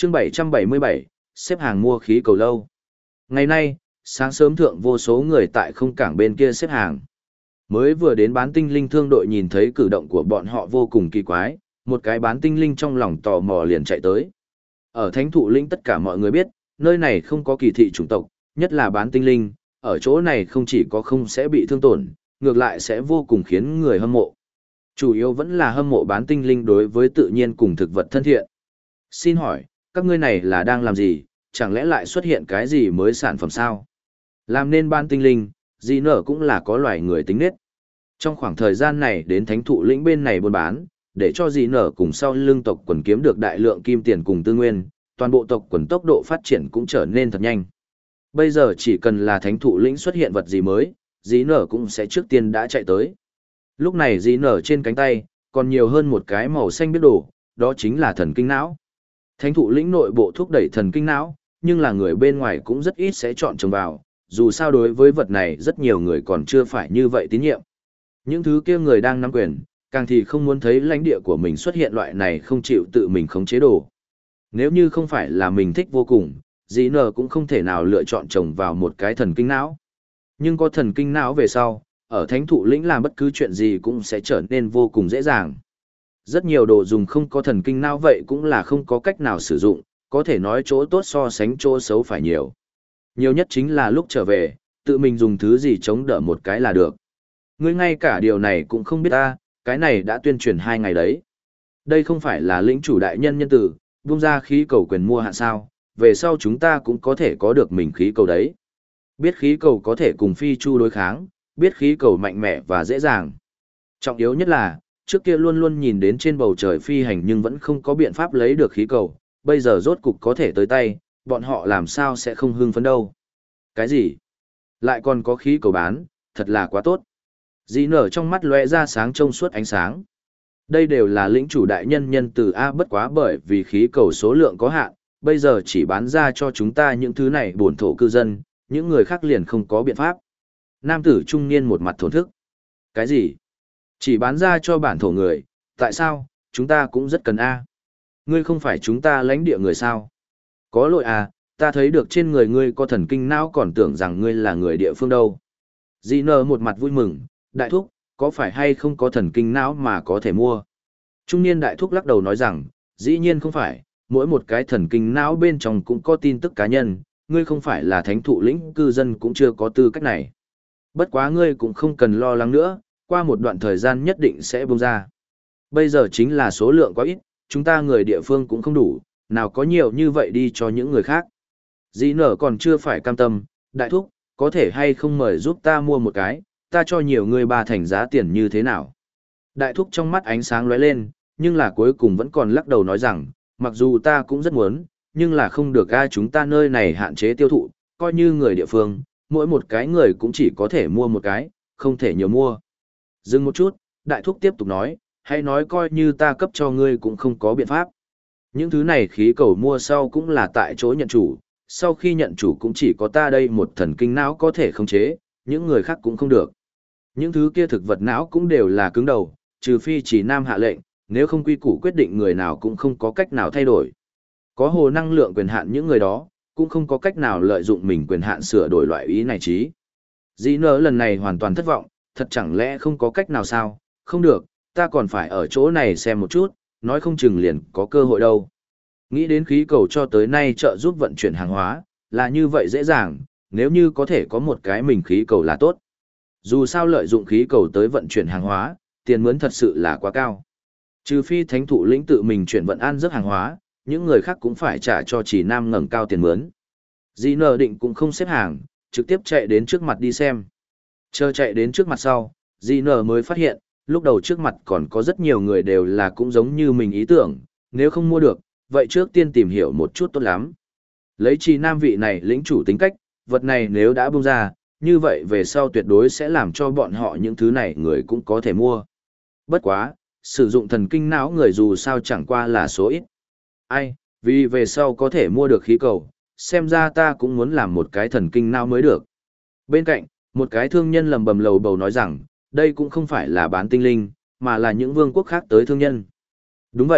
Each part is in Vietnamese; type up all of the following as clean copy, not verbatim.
Chương 777, xếp hàng mua khí cầu lâu. Ngày nay, sáng sớm thượng vô số người tại không cảng bên kia xếp hàng. Mới vừa đến bán tinh linh thương đội nhìn thấy cử động của bọn họ vô cùng kỳ quái, một cái bán tinh linh trong lòng tò mò liền chạy tới. Ở Thánh Thụ Lĩnh tất cả mọi người biết, nơi này không có kỳ thị chủng tộc, nhất là bán tinh linh, ở chỗ này không chỉ có không sẽ bị thương tổn, ngược lại sẽ vô cùng khiến người hâm mộ. Chủ yếu vẫn là hâm mộ bán tinh linh đối với tự nhiên cùng thực vật thân thiện. Xin hỏi, các ngươi này là đang làm gì, chẳng lẽ lại xuất hiện cái gì mới sản phẩm sao? Làm nên bán tinh linh, gì nở cũng là có loài người tính nết. Trong khoảng thời gian này đến Thánh Thụ Lĩnh bên này buôn bán, để cho gì nở cùng sau lưng tộc quần kiếm được đại lượng kim tiền cùng tư nguyên, toàn bộ tộc quần tốc độ phát triển cũng trở nên thật nhanh. Bây giờ chỉ cần là Thánh Thụ Lĩnh xuất hiện vật gì mới, dĩ nở cũng sẽ trước tiên đã chạy tới. Lúc này dĩ nở trên cánh tay, còn nhiều hơn một cái màu xanh biết đồ, đó chính là thần kinh não. Thánh Thụ Lĩnh nội bộ thúc đẩy thần kinh não, nhưng là người bên ngoài cũng rất ít sẽ chọn trồng vào, dù sao đối với vật này rất nhiều người còn chưa phải như vậy tín nhiệm. Những thứ kia người đang nắm quyền, càng thì không muốn thấy lãnh địa của mình xuất hiện loại này không chịu tự mình khống chế đồ. Nếu như không phải là mình thích vô cùng, dĩ nở cũng không thể nào lựa chọn trồng vào một cái thần kinh não. Nhưng có thần kinh não về sau, ở Thánh Thụ Lĩnh làm bất cứ chuyện gì cũng sẽ trở nên vô cùng dễ dàng. Rất nhiều đồ dùng không có thần kinh não vậy cũng là không có cách nào sử dụng, có thể nói chỗ tốt so sánh chỗ xấu phải nhiều. Nhiều nhất chính là lúc trở về, tự mình dùng thứ gì chống đỡ một cái là được. Ngươi ngay cả điều này cũng không biết ta, cái này đã tuyên truyền 2 ngày đấy. Đây không phải là lĩnh chủ đại nhân nhân tử, buông ra khí cầu quyền mua hạn sao, về sau chúng ta cũng có thể có được mình khí cầu đấy. Biết khí cầu có thể cùng phi chu đối kháng, biết khí cầu mạnh mẽ và dễ dàng. Trọng yếu nhất là, trước kia luôn luôn nhìn đến trên bầu trời phi hành nhưng vẫn không có biện pháp lấy được khí cầu, bây giờ rốt cục có thể tới tay, bọn họ làm sao sẽ không hưng phấn đâu. Cái gì? Lại còn có khí cầu bán, thật là quá tốt. Dĩ nở trong mắt lóe ra sáng trong suốt ánh sáng. Đây đều là lĩnh chủ đại nhân nhân từ A, bất quá bởi vì khí cầu số lượng có hạn, bây giờ chỉ bán ra cho chúng ta những thứ này bổn thổ cư dân, những người khác liền không có biện pháp. Nam tử trung niên một mặt thổn thức. Cái gì? Chỉ bán ra cho bản thổ người, tại sao? Chúng ta cũng rất cần A. Ngươi không phải chúng ta lãnh địa người sao? Có lỗi à, ta thấy được trên người ngươi có thần kinh não còn tưởng rằng ngươi là người địa phương đâu. Dĩ nở một mặt vui mừng, đại thúc, có phải hay không có thần kinh não mà có thể mua? Trung niên đại thúc lắc đầu nói rằng, dĩ nhiên không phải, mỗi một cái thần kinh não bên trong cũng có tin tức cá nhân, ngươi không phải là Thánh Thụ Lĩnh cư dân cũng chưa có tư cách này. Bất quá ngươi cũng không cần lo lắng nữa, qua một đoạn thời gian nhất định sẽ bung ra. Bây giờ chính là số lượng quá ít, chúng ta người địa phương cũng không đủ, nào có nhiều như vậy đi cho những người khác. Dĩ nở còn chưa phải cam tâm, đại thúc, có thể hay không mời giúp ta mua một cái, ta cho nhiều người 3 thành giá tiền như thế nào. Đại thúc trong mắt ánh sáng lóe lên, nhưng là cuối cùng vẫn còn lắc đầu nói rằng, mặc dù ta cũng rất muốn, nhưng là không được ai chúng ta nơi này hạn chế tiêu thụ, coi như người địa phương, mỗi một cái người cũng chỉ có thể mua một cái, không thể nhiều mua. Dừng một chút, đại thúc tiếp tục nói, hãy nói coi như ta cấp cho ngươi cũng không có biện pháp. Những thứ này khí cầu mua sau cũng là tại chỗ nhận chủ, sau khi nhận chủ cũng chỉ có ta đây một thần kinh não có thể khống chế, những người khác cũng không được. Những thứ kia thực vật não cũng đều là cứng đầu, trừ phi chỉ nam hạ lệnh, nếu không quy củ quyết định người nào cũng không có cách nào thay đổi. Có hồ năng lượng quyền hạn những người đó, cũng không có cách nào lợi dụng mình quyền hạn sửa đổi loại ý này chí. Dĩ nở lần này hoàn toàn thất vọng, thật chẳng lẽ không có cách nào sao, không được, ta còn phải ở chỗ này xem một chút, nói không chừng liền có cơ hội đâu. Nghĩ đến khí cầu cho tới nay trợ giúp vận chuyển hàng hóa, là như vậy dễ dàng, nếu như có thể có một cái mình khí cầu là tốt. Dù sao lợi dụng khí cầu tới vận chuyển hàng hóa, tiền mướn thật sự là quá cao. Trừ phi Thánh Thụ Lĩnh tự mình chuyển vận an giấc hàng hóa, những người khác cũng phải trả cho chỉ nam ngẩng cao tiền mướn. Dĩ nở định cũng không xếp hàng, trực tiếp chạy đến trước mặt đi xem. Chờ chạy đến trước mặt sau, Dĩ nở mới phát hiện, lúc đầu trước mặt còn có rất nhiều người đều là cũng giống như mình ý tưởng, nếu không mua được, vậy trước tiên tìm hiểu một chút tốt lắm. Lấy chỉ nam vị này lĩnh chủ tính cách, vật này nếu đã bung ra, như vậy về sau tuyệt đối sẽ làm cho bọn họ những thứ này người cũng có thể mua. Bất quá, sử dụng thần kinh não người dù sao chẳng qua là số ít. Ai, vì về sau có thể mua được khí cầu, xem ra ta cũng muốn làm một cái thần kinh não mới được. Bên cạnh, một cái thương nhân lầm bầm lầu bầu nói rằng, đây cũng không phải là bán tinh linh, mà là những vương quốc khác tới thương nhân. Đúng vậy,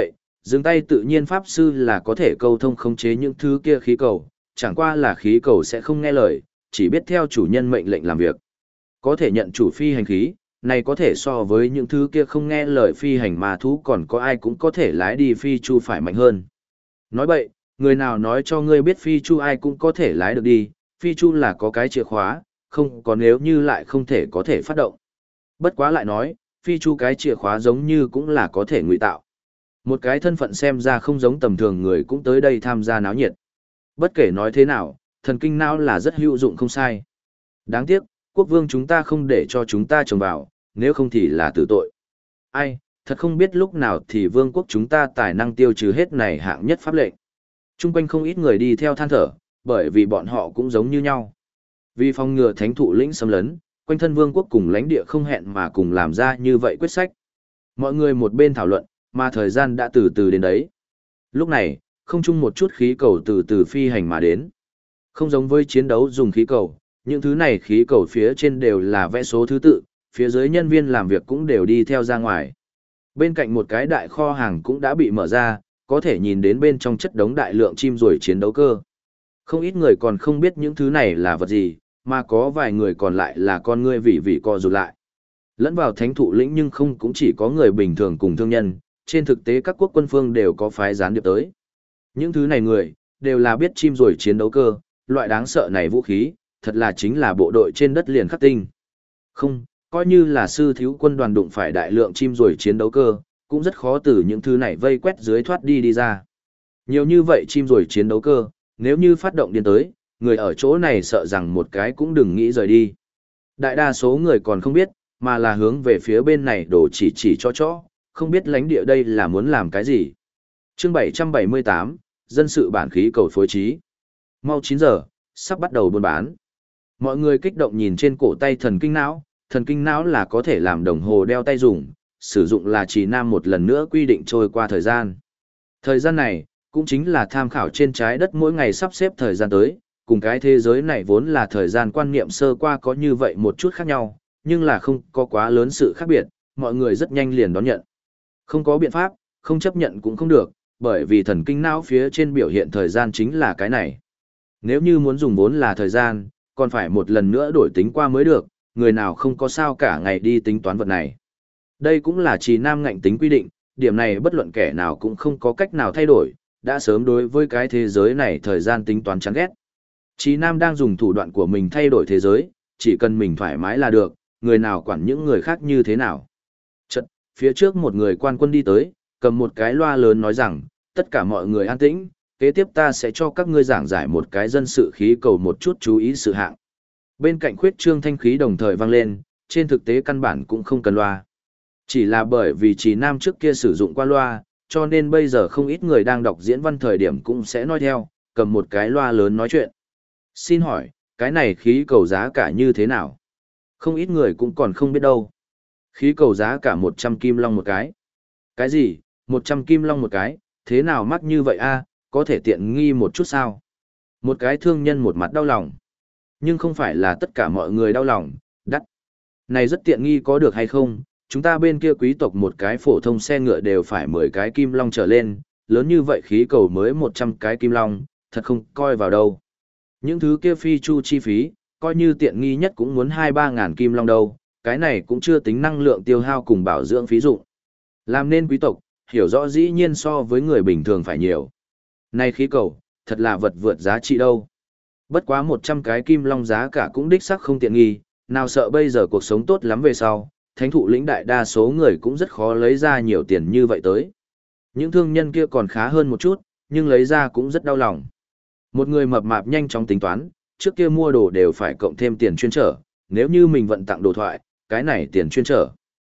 Dừng tay tự nhiên pháp sư là có thể câu thông khống chế những thứ kia khí cầu, chẳng qua là khí cầu sẽ không nghe lời, chỉ biết theo chủ nhân mệnh lệnh làm việc. Có thể nhận chủ phi hành khí, này có thể so với những thứ kia không nghe lời phi hành ma thú còn có ai cũng có thể lái đi phi chu phải mạnh hơn. Nói bậy, người nào nói cho ngươi biết phi chu ai cũng có thể lái được đi, phi chu là có cái chìa khóa, không có nếu như lại không thể có thể phát động. Bất quá lại nói, phi chu cái chìa khóa giống như cũng là có thể ngụy tạo. Một cái thân phận xem ra không giống tầm thường người cũng tới đây tham gia náo nhiệt. Bất kể nói thế nào, thần kinh não là rất hữu dụng không sai. Đáng tiếc, quốc vương chúng ta không để cho chúng ta trồng vào, nếu không thì là tử tội. Ai, thật không biết lúc nào thì vương quốc chúng ta tài năng tiêu trừ hết này hạng nhất pháp lệnh. Trung quanh không ít người đi theo than thở, bởi vì bọn họ cũng giống như nhau. Vì phòng ngừa thánh thụ lĩnh xâm lấn, quanh thân vương quốc cùng lãnh địa không hẹn mà cùng làm ra như vậy quyết sách. Mọi người một bên thảo luận, mà thời gian đã từ từ đến đấy. Lúc này, không chung một chút khí cầu từ từ phi hành mà đến. Không giống với chiến đấu dùng khí cầu, những thứ này khí cầu phía trên đều là vẽ số thứ tự, phía dưới nhân viên làm việc cũng đều đi theo ra ngoài. Bên cạnh một cái đại kho hàng cũng đã bị mở ra, có thể nhìn đến bên trong chất đống đại lượng chim ruồi chiến đấu cơ. Không ít người còn không biết những thứ này là vật gì, mà có vài người còn lại là con ngươi vị co rụt lại. Lẫn vào thánh thụ lĩnh nhưng không cũng chỉ có người bình thường cùng thương nhân, trên thực tế các quốc quân phương đều có phái gián điệp tới. Những thứ này người, đều là biết chim ruồi chiến đấu cơ, loại đáng sợ này vũ khí, thật là chính là bộ đội trên đất liền khắc tinh. Không, coi như là sư thiếu quân đoàn đụng phải đại lượng chim ruồi chiến đấu cơ, cũng rất khó từ những thứ này vây quét dưới thoát đi ra. Nhiều như vậy chim ruồi chiến đấu cơ, nếu như phát động điên tới, người ở chỗ này sợ rằng một cái cũng đừng nghĩ rời đi. Đại đa số người còn không biết, mà là hướng về phía bên này đổ chỉ cho, không biết lãnh địa đây là muốn làm cái gì. Chương 778, dân sự bản khí cầu phối trí. Mau 9 giờ, sắp bắt đầu buôn bán. Mọi người kích động nhìn trên cổ tay thần kinh não là có thể làm đồng hồ đeo tay dùng, sử dụng là chỉ nam một lần nữa quy định trôi qua thời gian. Thời gian này, cũng chính là tham khảo trên trái đất mỗi ngày sắp xếp thời gian tới, cùng cái thế giới này vốn là thời gian quan niệm sơ qua có như vậy một chút khác nhau, nhưng là không có quá lớn sự khác biệt, mọi người rất nhanh liền đón nhận. Không có biện pháp, không chấp nhận cũng không được, bởi vì thần kinh não phía trên biểu hiện thời gian chính là cái này. Nếu như muốn dùng vốn là thời gian, còn phải một lần nữa đổi tính qua mới được, người nào không có sao cả ngày đi tính toán vật này. Đây cũng là chỉ nam ngạnh tính quy định, điểm này bất luận kẻ nào cũng không có cách nào thay đổi, đã sớm đối với cái thế giới này thời gian tính toán chán ghét. Chí Nam đang dùng thủ đoạn của mình thay đổi thế giới, chỉ cần mình thoải mái là được, người nào quản những người khác như thế nào. Chật, phía trước một người quan quân đi tới, cầm một cái loa lớn nói rằng, tất cả mọi người an tĩnh, kế tiếp ta sẽ cho các ngươi giảng giải một cái dân sự khí cầu một chút chú ý sự hạng. Bên cạnh khuyết trương thanh khí đồng thời vang lên, trên thực tế căn bản cũng không cần loa. Chỉ là bởi vì Chí Nam trước kia sử dụng qua loa, cho nên bây giờ không ít người đang đọc diễn văn thời điểm cũng sẽ nói theo, cầm một cái loa lớn nói chuyện. Xin hỏi, cái này khí cầu giá cả như thế nào? Không ít người cũng còn không biết đâu. Khí cầu giá cả 100 kim long một cái. Cái gì, 100 kim long một cái, thế nào mắc như vậy a? Có thể tiện nghi một chút sao? Một cái thương nhân một mặt đau lòng. Nhưng không phải là tất cả mọi người đau lòng, đắt. Này rất tiện nghi có được hay không? Chúng ta bên kia quý tộc một cái phổ thông xe ngựa đều phải 10 cái kim long trở lên, lớn như vậy khí cầu mới 100 cái kim long, thật không coi vào đâu. Những thứ kia phi chu chi phí, coi như tiện nghi nhất cũng muốn 2-3 ngàn kim long đâu, cái này cũng chưa tính năng lượng tiêu hao cùng bảo dưỡng phí dụng. Làm nên quý tộc, hiểu rõ dĩ nhiên so với người bình thường phải nhiều. Này khí cầu, thật là vật vượt giá trị đâu. Bất quá 100 cái kim long giá cả cũng đích sắc không tiện nghi, nào sợ bây giờ cuộc sống tốt lắm về sau, thánh thụ lĩnh đại đa số người cũng rất khó lấy ra nhiều tiền như vậy tới. Những thương nhân kia còn khá hơn một chút, nhưng lấy ra cũng rất đau lòng. Một người mập mạp nhanh chóng tính toán, trước kia mua đồ đều phải cộng thêm tiền chuyên trở, nếu như mình vận tặng đồ thoại, cái này tiền chuyên trở.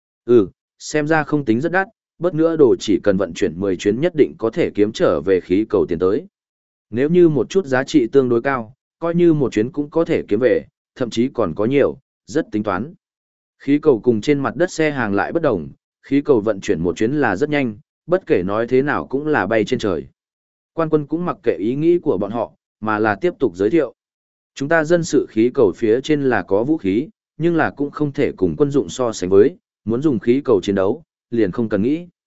Xem ra không tính rất đắt, bất nữa đồ chỉ cần vận chuyển 10 chuyến nhất định có thể kiếm trở về khí cầu tiền tới. Nếu như một chút giá trị tương đối cao, coi như một chuyến cũng có thể kiếm về, thậm chí còn có nhiều, rất tính toán. Khí cầu cùng trên mặt đất xe hàng lại bất đồng, khí cầu vận chuyển một chuyến là rất nhanh, bất kể nói thế nào cũng là bay trên trời. Quan quân cũng mặc kệ ý nghĩ của bọn họ, mà là tiếp tục giới thiệu. Chúng ta dân sự khí cầu phía trên là có vũ khí, nhưng là cũng không thể cùng quân dụng so sánh với, muốn dùng khí cầu chiến đấu, liền không cần nghĩ.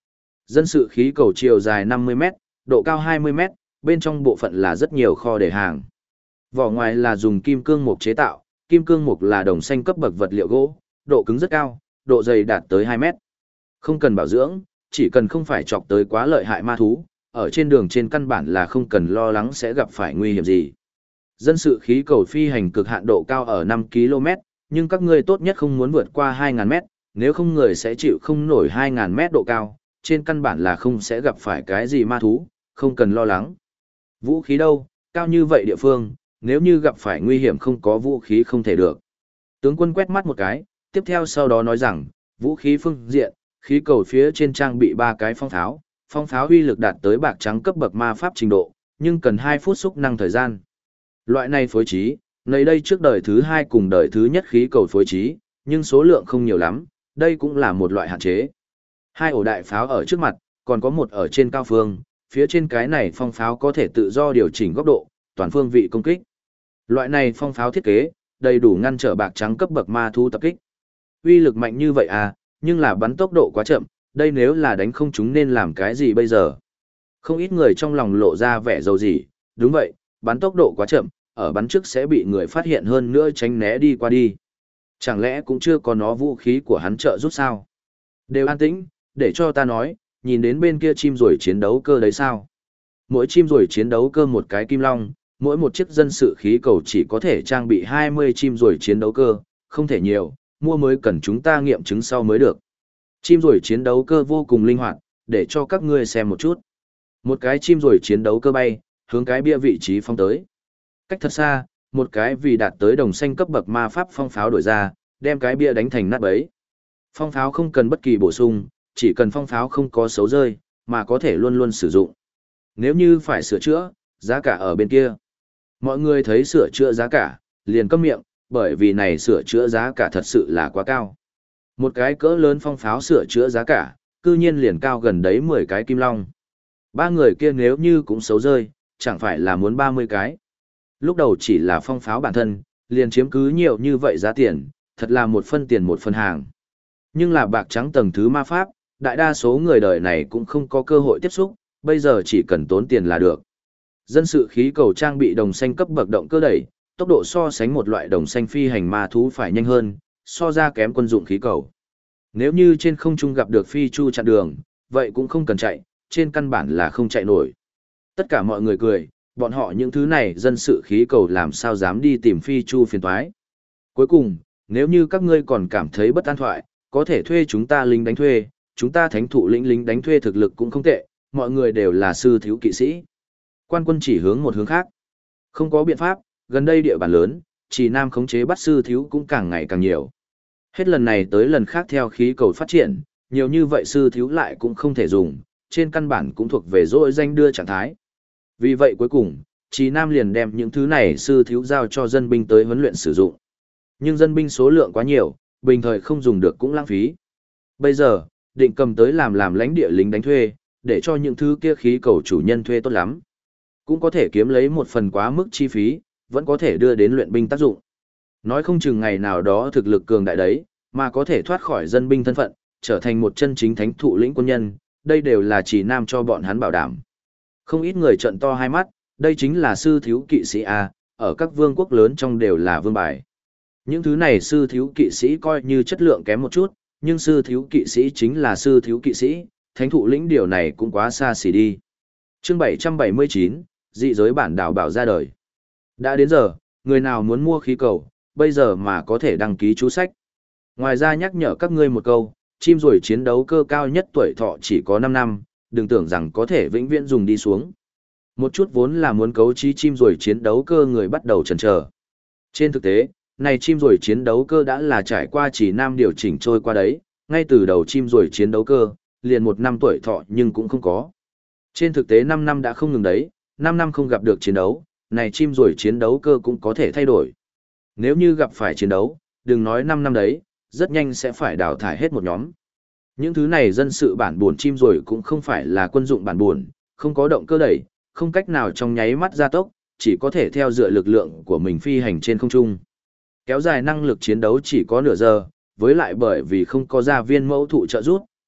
Dân sự khí cầu chiều dài 50 mét, độ cao 20 mét, bên trong bộ phận là rất nhiều kho để hàng. Vỏ ngoài là dùng kim cương mục chế tạo, kim cương mục là đồng xanh cấp bậc vật liệu gỗ, độ cứng rất cao, độ dày đạt tới 2 mét. Không cần bảo dưỡng, chỉ cần không phải chọc tới quá lợi hại ma thú, ở trên đường trên căn bản là không cần lo lắng sẽ gặp phải nguy hiểm gì. Dân sự khí cầu phi hành cực hạn độ cao ở 5 km, nhưng các ngươi tốt nhất không muốn vượt qua 2.000 mét, nếu không người sẽ chịu không nổi 2.000 mét độ cao, trên căn bản là không sẽ gặp phải cái gì ma thú, không cần lo lắng. Vũ khí đâu, cao như vậy địa phương, nếu như gặp phải nguy hiểm không có vũ khí không thể được. Tướng quân quét mắt một cái, tiếp theo sau đó nói rằng, vũ khí phương diện, khí cầu phía trên trang bị 3 cái phong pháo uy lực đạt tới bạc trắng cấp bậc ma pháp trình độ, nhưng cần 2 phút xúc năng thời gian. Loại này phối trí, nơi đây trước đời thứ 2 cùng đời thứ nhất khí cầu phối trí, nhưng số lượng không nhiều lắm, đây cũng là một loại hạn chế. 2 ổ đại pháo ở trước mặt, còn có một ở trên cao phương, phía trên cái này phong pháo có thể tự do điều chỉnh góc độ, toàn phương vị công kích. Loại này phong pháo thiết kế, đầy đủ ngăn trở bạc trắng cấp bậc ma thú tập kích. Uy lực mạnh như vậy à, nhưng là bắn tốc độ quá chậm, đây nếu là đánh không chúng nên làm cái gì bây giờ? Không ít người trong lòng lộ ra vẻ dầu gì, đúng vậy, bắn tốc độ quá chậm, ở bắn trước sẽ bị người phát hiện hơn nữa tránh né đi qua đi. Chẳng lẽ cũng chưa có nó vũ khí của hắn trợ giúp sao? Đều an tĩnh, để cho ta nói, nhìn đến bên kia chim rồi chiến đấu cơ đấy sao? Mỗi chim rồi chiến đấu cơ một cái kim long, mỗi một chiếc dân sự khí cầu chỉ có thể trang bị 20 chim rồi chiến đấu cơ, không thể nhiều, mua mới cần chúng ta nghiệm chứng sau mới được. Chim rồi chiến đấu cơ vô cùng linh hoạt, để cho các ngươi xem một chút. Một cái chim rồi chiến đấu cơ bay, hướng cái bia vị trí phóng tới. Cách thật xa, một cái vì đạt tới đồng xanh cấp bậc ma pháp phong pháo đổi ra, đem cái bia đánh thành nát bấy. Phong pháo không cần bất kỳ bổ sung, chỉ cần phong pháo không có xấu rơi, mà có thể luôn luôn sử dụng. Nếu như phải sửa chữa, giá cả ở bên kia. Mọi người thấy sửa chữa giá cả, liền câm miệng, bởi vì này sửa chữa giá cả thật sự là quá cao. Một cái cỡ lớn phong pháo sửa chữa giá cả, cư nhiên liền cao gần đấy 10 cái kim long. 3 người kia nếu như cũng xấu rơi, chẳng phải là muốn 30 cái. Lúc đầu chỉ là phong pháo bản thân, liền chiếm cứ nhiều như vậy giá tiền, thật là một phân tiền một phân hàng. Nhưng là bạc trắng tầng thứ ma pháp, đại đa số người đời này cũng không có cơ hội tiếp xúc, bây giờ chỉ cần tốn tiền là được. Dân sự khí cầu trang bị đồng xanh cấp bậc động cơ đẩy, tốc độ so sánh một loại đồng xanh phi hành ma thú phải nhanh hơn, so ra kém quân dụng khí cầu. Nếu như trên không trung gặp được phi chu chặn đường, vậy cũng không cần chạy, trên căn bản là không chạy nổi. Tất cả mọi người cười, bọn họ những thứ này dân sự khí cầu làm sao dám đi tìm phi chu phiền toái. Cuối cùng, nếu như các ngươi còn cảm thấy bất an thoại, có thể thuê chúng ta lính đánh thuê, chúng ta thánh thụ lĩnh lính đánh thuê thực lực cũng không tệ, mọi người đều là sư thiếu kỵ sĩ. Quan quân chỉ hướng một hướng khác. Không có biện pháp, gần đây địa bàn lớn, chỉ nam khống chế bắt sư thiếu cũng càng ngày càng nhiều. Hết lần này tới lần khác theo khí cầu phát triển, nhiều như vậy sư thiếu lại cũng không thể dùng, trên căn bản cũng thuộc về dỗi danh đưa trạng thái. Vì vậy cuối cùng, Chí Nam liền đem những thứ này sư thiếu giao cho dân binh tới huấn luyện sử dụng. Nhưng dân binh số lượng quá nhiều, bình thời không dùng được cũng lãng phí. Bây giờ, định cầm tới làm lãnh địa lính đánh thuê, để cho những thứ kia khí cầu chủ nhân thuê tốt lắm. Cũng có thể kiếm lấy một phần quá mức chi phí, vẫn có thể đưa đến luyện binh tác dụng. Nói không chừng ngày nào đó thực lực cường đại đấy, mà có thể thoát khỏi dân binh thân phận, trở thành một chân chính thánh thụ lĩnh quân nhân, đây đều là Chí Nam cho bọn hắn bảo đảm. Không ít người trợn to hai mắt, đây chính là sư thiếu kỵ sĩ A, ở các vương quốc lớn trong đều là vương bài. Những thứ này sư thiếu kỵ sĩ coi như chất lượng kém một chút, nhưng sư thiếu kỵ sĩ chính là sư thiếu kỵ sĩ, thánh thụ lĩnh điều này cũng quá xa xỉ đi. Chương 779, dị giới bản đảo bảo ra đời. Đã đến giờ, người nào muốn mua khí cầu, bây giờ mà có thể đăng ký chú sách. Ngoài ra nhắc nhở các ngươi một câu, chim ruồi chiến đấu cơ cao nhất tuổi thọ chỉ có 5 năm, đừng tưởng rằng có thể vĩnh viễn dùng đi xuống. Một chút vốn là muốn cấu trí chim ruồi chiến đấu cơ người bắt đầu chần chờ. Trên thực tế, này chim ruồi chiến đấu cơ đã là trải qua chỉ nam điều chỉnh trôi qua đấy, ngay từ đầu chim ruồi chiến đấu cơ, liền 1 năm tuổi thọ nhưng cũng không có. Trên thực tế 5 năm đã không ngừng đấy, 5 năm không gặp được chiến đấu, này chim ruồi chiến đấu cơ cũng có thể thay đổi. Nếu như gặp phải chiến đấu, đừng nói 5 năm đấy, rất nhanh sẽ phải đào thải hết một nhóm. Những thứ này dân sự bản buồn chim ruồi cũng không phải là quân dụng bản buồn, không có động cơ đẩy, không cách nào trong nháy mắt gia tốc, chỉ có thể theo dựa lực lượng của mình phi hành trên không trung. Kéo dài năng lực chiến đấu chỉ có nửa giờ, với lại bởi vì không có gia viên mẫu thụ trợ giúp,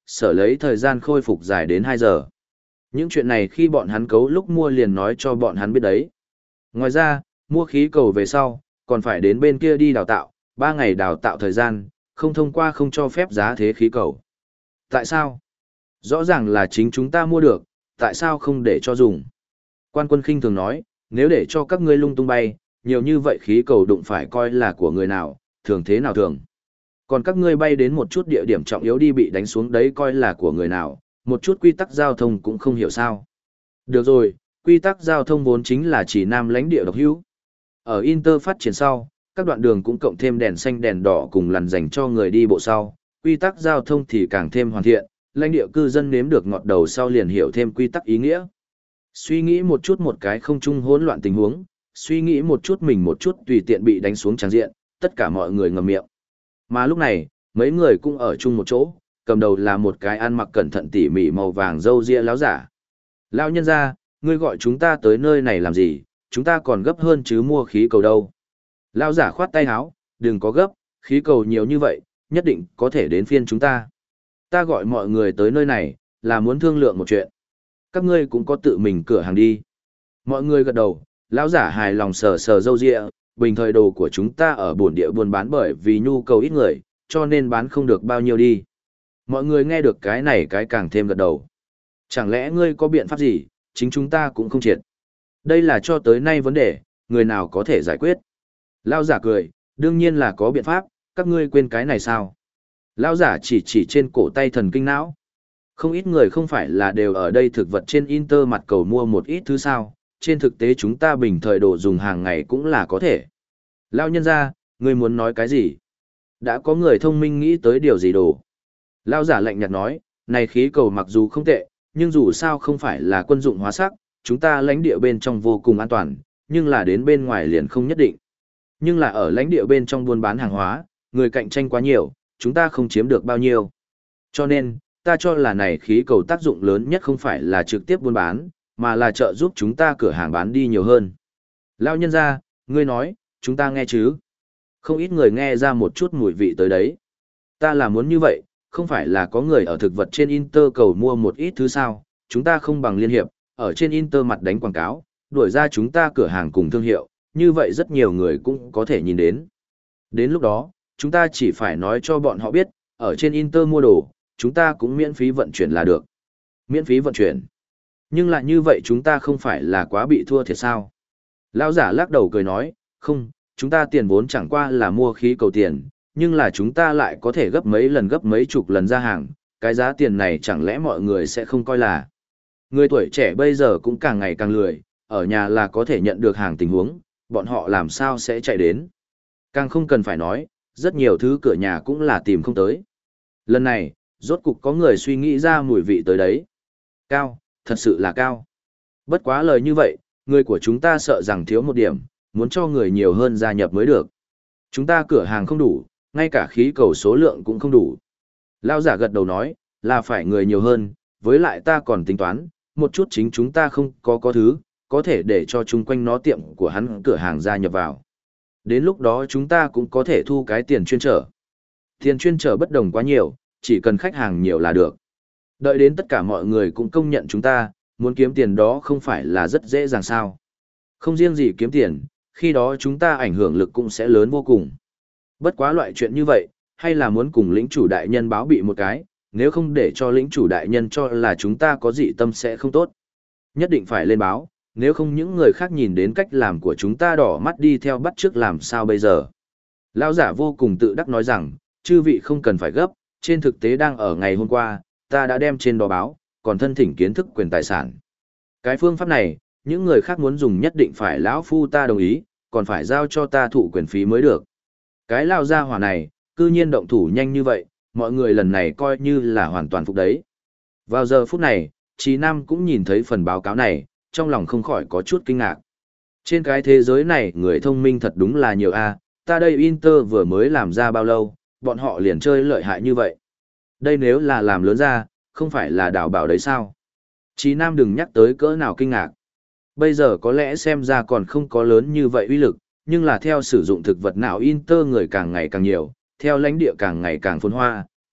sở lấy thời gian khôi phục dài đến 2 giờ. Những chuyện này khi bọn hắn cấu lúc mua liền nói cho bọn hắn biết đấy. Ngoài ra, mua khí cầu về sau, còn phải đến bên kia đi đào tạo, 3 ngày đào tạo thời gian, không thông qua không cho phép giá thế khí cầu. Tại sao? Rõ ràng là chính chúng ta mua được, tại sao không để cho dùng? Quan Quân khinh thường nói, nếu để cho các ngươi lung tung bay, nhiều như vậy khí cầu đụng phải coi là của người nào, thường thế nào thường. Còn các ngươi bay đến một chút địa điểm trọng yếu đi bị đánh xuống đấy coi là của người nào, một chút quy tắc giao thông cũng không hiểu sao. Được rồi, quy tắc giao thông vốn chính là chỉ nam lãnh địa độc hữu. Ở Inter phát triển sau, các đoạn đường cũng cộng thêm đèn xanh đèn đỏ cùng lằn dành cho người đi bộ sau, quy tắc giao thông thì càng thêm hoàn thiện, lãnh địa cư dân nếm được ngọt đầu sau liền hiểu thêm quy tắc ý nghĩa. Suy nghĩ một chút một cái không chung hỗn loạn tình huống, suy nghĩ một chút mình một chút tùy tiện bị đánh xuống tràng diện, tất cả mọi người ngậm miệng. Mà lúc này, mấy người cũng ở chung một chỗ, cầm đầu là một cái ăn mặc cẩn thận tỉ mỉ màu vàng râu ria láo giả. Lão nhân gia, ngươi gọi chúng ta tới nơi này làm gì, chúng ta còn gấp hơn chứ mua khí cầu đâu. Lão giả khoát tay áo, đừng có gấp, khí cầu nhiều như vậy, nhất định có thể đến phiên chúng ta. Ta gọi mọi người tới nơi này, là muốn thương lượng một chuyện. Các ngươi cũng có tự mình cửa hàng đi. Mọi người gật đầu, lão giả hài lòng sờ sờ râu ria, bình thời đồ của chúng ta ở bổn địa buôn bán bởi vì nhu cầu ít người, cho nên bán không được bao nhiêu đi. Mọi người nghe được cái này cái càng thêm gật đầu. Chẳng lẽ ngươi có biện pháp gì, chính chúng ta cũng không triệt. Đây là cho tới nay vấn đề, người nào có thể giải quyết. Lão giả cười, đương nhiên là có biện pháp, các ngươi quên cái này sao? Lão giả chỉ trên cổ tay thần kinh não. Không ít người không phải là đều ở đây thực vật trên Inter mặt cầu mua một ít thứ sao, trên thực tế chúng ta bình thời đồ dùng hàng ngày cũng là có thể. Lão nhân gia, ngươi muốn nói cái gì? Đã có người thông minh nghĩ tới điều gì đồ? Lão giả lạnh nhạt nói, này khí cầu mặc dù không tệ, nhưng dù sao không phải là quân dụng hóa sắc, chúng ta lãnh địa bên trong vô cùng an toàn, nhưng là đến bên ngoài liền không nhất định. Nhưng là ở lãnh địa bên trong buôn bán hàng hóa, người cạnh tranh quá nhiều, chúng ta không chiếm được bao nhiêu. Cho nên, ta cho là này khí cầu tác dụng lớn nhất không phải là trực tiếp buôn bán, mà là trợ giúp chúng ta cửa hàng bán đi nhiều hơn. Lão nhân gia, ngươi nói, chúng ta nghe chứ? Không ít người nghe ra một chút mùi vị tới đấy. Ta là muốn như vậy, không phải là có người ở thực vật trên Inter cầu mua một ít thứ sao, chúng ta không bằng liên hiệp, ở trên Inter mặt đánh quảng cáo, đuổi ra chúng ta cửa hàng cùng thương hiệu, như vậy rất nhiều người cũng có thể nhìn đến. Đến lúc đó, chúng ta chỉ phải nói cho bọn họ biết, ở trên Inter mua đồ, chúng ta cũng miễn phí vận chuyển là được. Miễn phí vận chuyển. Nhưng lại như vậy chúng ta không phải là quá bị thua thiệt sao? Lão giả lắc đầu cười nói, không, chúng ta tiền vốn chẳng qua là mua khí cầu tiền, nhưng là chúng ta lại có thể gấp mấy lần gấp mấy chục lần ra hàng, cái giá tiền này chẳng lẽ mọi người sẽ không coi là. Người tuổi trẻ bây giờ cũng càng ngày càng lười, ở nhà là có thể nhận được hàng tình huống, bọn họ làm sao sẽ chạy đến. Càng không cần phải nói, rất nhiều thứ cửa nhà cũng là tìm không tới. Lần này, rốt cục có người suy nghĩ ra mùi vị tới đấy. Cao, thật sự là cao. Bất quá lời như vậy, người của chúng ta sợ rằng thiếu một điểm, muốn cho người nhiều hơn gia nhập mới được. Chúng ta cửa hàng không đủ, ngay cả khí cầu số lượng cũng không đủ. Lão giả gật đầu nói, là phải người nhiều hơn, với lại ta còn tính toán, một chút chính chúng ta không có thứ, có thể để cho chung quanh nó tiệm của hắn cửa hàng gia nhập vào. Đến lúc đó chúng ta cũng có thể thu cái tiền chuyên trở. Tiền chuyên trở bất đồng quá nhiều, chỉ cần khách hàng nhiều là được. Đợi đến tất cả mọi người cũng công nhận chúng ta, muốn kiếm tiền đó không phải là rất dễ dàng sao. Không riêng gì kiếm tiền, khi đó chúng ta ảnh hưởng lực cũng sẽ lớn vô cùng. Bất quá loại chuyện như vậy, hay là muốn cùng lĩnh chủ đại nhân báo bị một cái, nếu không để cho lĩnh chủ đại nhân cho là chúng ta có dị tâm sẽ không tốt. Nhất định phải lên báo, nếu không những người khác nhìn đến cách làm của chúng ta đỏ mắt đi theo bắt chước làm sao bây giờ. Lão giả vô cùng tự đắc nói rằng, chư vị không cần phải gấp, trên thực tế đang ở ngày hôm qua, ta đã đem trên đó báo, còn thân thỉnh kiến thức quyền tài sản. Cái phương pháp này, những người khác muốn dùng nhất định phải lão phu ta đồng ý, còn phải giao cho ta thụ quyền phí mới được. Cái lao gia hỏa này, cư nhiên động thủ nhanh như vậy, mọi người lần này coi như là hoàn toàn phục đấy. Vào giờ phút này, Trí Nam cũng nhìn thấy phần báo cáo này, trong lòng không khỏi có chút kinh ngạc. Trên cái thế giới này người thông minh thật đúng là nhiều a, ta đây Inter vừa mới làm ra bao lâu, bọn họ liền chơi lợi hại như vậy. Đây nếu là làm lớn ra, không phải là đảo bảo đấy sao? Trí Nam đừng nhắc tới cỡ nào kinh ngạc. Bây giờ có lẽ xem ra còn không có lớn như vậy uy lực, nhưng là theo sử dụng thực vật não Inter người càng ngày càng nhiều, theo lãnh địa càng ngày càng phồn hoa,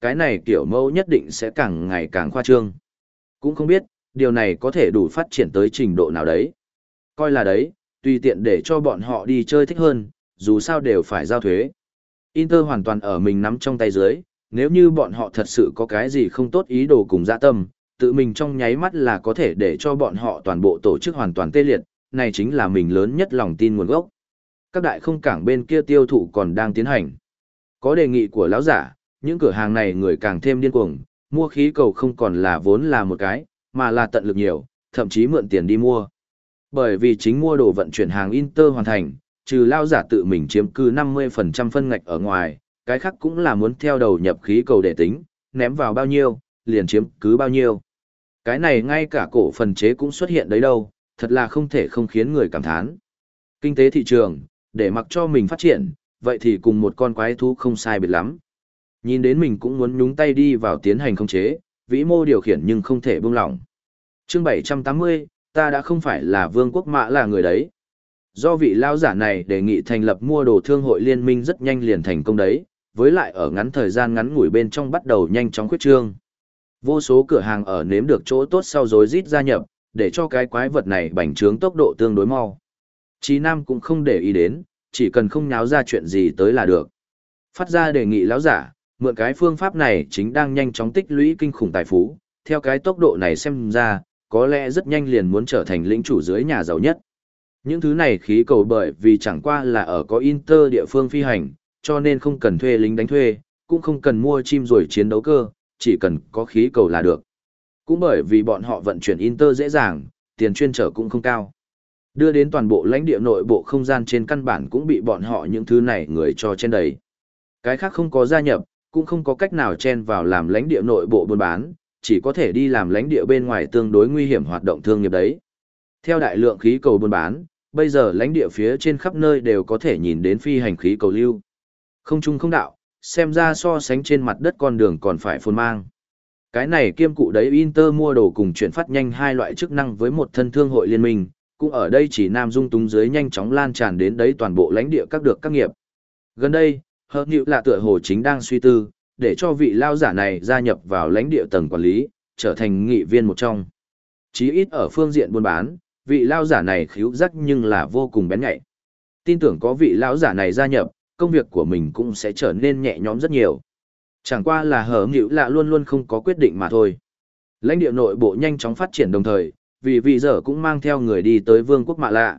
cái này kiểu mẫu nhất định sẽ càng ngày càng khoa trương. Cũng không biết, điều này có thể đủ phát triển tới trình độ nào đấy. Coi là đấy, tùy tiện để cho bọn họ đi chơi thích hơn, dù sao đều phải giao thuế. Inter hoàn toàn ở mình nắm trong tay dưới, nếu như bọn họ thật sự có cái gì không tốt ý đồ cùng dạ tâm, tự mình trong nháy mắt là có thể để cho bọn họ toàn bộ tổ chức hoàn toàn tê liệt, này chính là mình lớn nhất lòng tin nguồn gốc. Các đại không cảng bên kia tiêu thụ còn đang tiến hành. Có đề nghị của lão giả, những cửa hàng này người càng thêm điên cuồng, mua khí cầu không còn là vốn là một cái, mà là tận lực nhiều, thậm chí mượn tiền đi mua. Bởi vì chính mua đồ vận chuyển hàng Inter hoàn thành, trừ lão giả tự mình chiếm cứ 50% phân ngạch ở ngoài, cái khác cũng là muốn theo đầu nhập khí cầu để tính, ném vào bao nhiêu, liền chiếm cứ bao nhiêu. Cái này ngay cả cổ phần chế cũng xuất hiện đấy đâu, thật là không thể không khiến người cảm thán. Kinh tế thị trường, để mặc cho mình phát triển, vậy thì cùng một con quái thú không sai biệt lắm. Nhìn đến mình cũng muốn nhúng tay đi vào tiến hành khống chế, vĩ mô điều khiển nhưng không thể buông lỏng. Chương 780, ta đã không phải là vương quốc mạ là người đấy. Do vị lao giả này đề nghị thành lập mua đồ thương hội liên minh rất nhanh liền thành công đấy, với lại ở ngắn thời gian ngắn ngủi bên trong bắt đầu nhanh chóng khuyết trương. Vô số cửa hàng ở nếm được chỗ tốt sau rối rít gia nhập, để cho cái quái vật này bành trướng tốc độ tương đối mau. Chí Nam cũng không để ý đến, chỉ cần không nháo ra chuyện gì tới là được. Phát ra đề nghị lão giả, mượn cái phương pháp này chính đang nhanh chóng tích lũy kinh khủng tài phú, theo cái tốc độ này xem ra, có lẽ rất nhanh liền muốn trở thành lĩnh chủ dưới nhà giàu nhất. Những thứ này khí cầu bởi vì chẳng qua là ở có Inter địa phương phi hành, cho nên không cần thuê lính đánh thuê, cũng không cần mua chim rồi chiến đấu cơ, chỉ cần có khí cầu là được. Cũng bởi vì bọn họ vận chuyển Inter dễ dàng, tiền chuyên trở cũng không cao. Đưa đến toàn bộ lãnh địa nội bộ không gian trên căn bản cũng bị bọn họ những thứ này người cho chen đầy. Cái khác không có gia nhập, cũng không có cách nào chen vào làm lãnh địa nội bộ buôn bán, chỉ có thể đi làm lãnh địa bên ngoài tương đối nguy hiểm hoạt động thương nghiệp đấy. Theo đại lượng khí cầu buôn bán, bây giờ lãnh địa phía trên khắp nơi đều có thể nhìn đến phi hành khí cầu lưu. Không trung không đạo, xem ra so sánh trên mặt đất con đường còn phải phồn mang. Cái này kiêm cụ đấy Inter mua đồ cùng chuyển phát nhanh hai loại chức năng với một thân thương hội liên minh, cũng ở đây chỉ Nam Dung túng dưới nhanh chóng lan tràn đến đấy toàn bộ lãnh địa các được các nghiệp. Gần đây, hợp nhịu là tựa hồ chính đang suy tư, để cho vị lao giả này gia nhập vào lãnh địa tầng quản lý, trở thành nghị viên một trong. Chí ít ở phương diện buôn bán, vị lao giả này khíu giác nhưng là vô cùng bén nhạy. Tin tưởng có vị lão giả này gia nhập, công việc của mình cũng sẽ trở nên nhẹ nhõm rất nhiều. Chẳng qua là hở nhịu lạ luôn luôn không có quyết định mà thôi. Lãnh địa nội bộ nhanh chóng phát triển đồng thời, vì giờ cũng mang theo người đi tới vương quốc mạ lạ.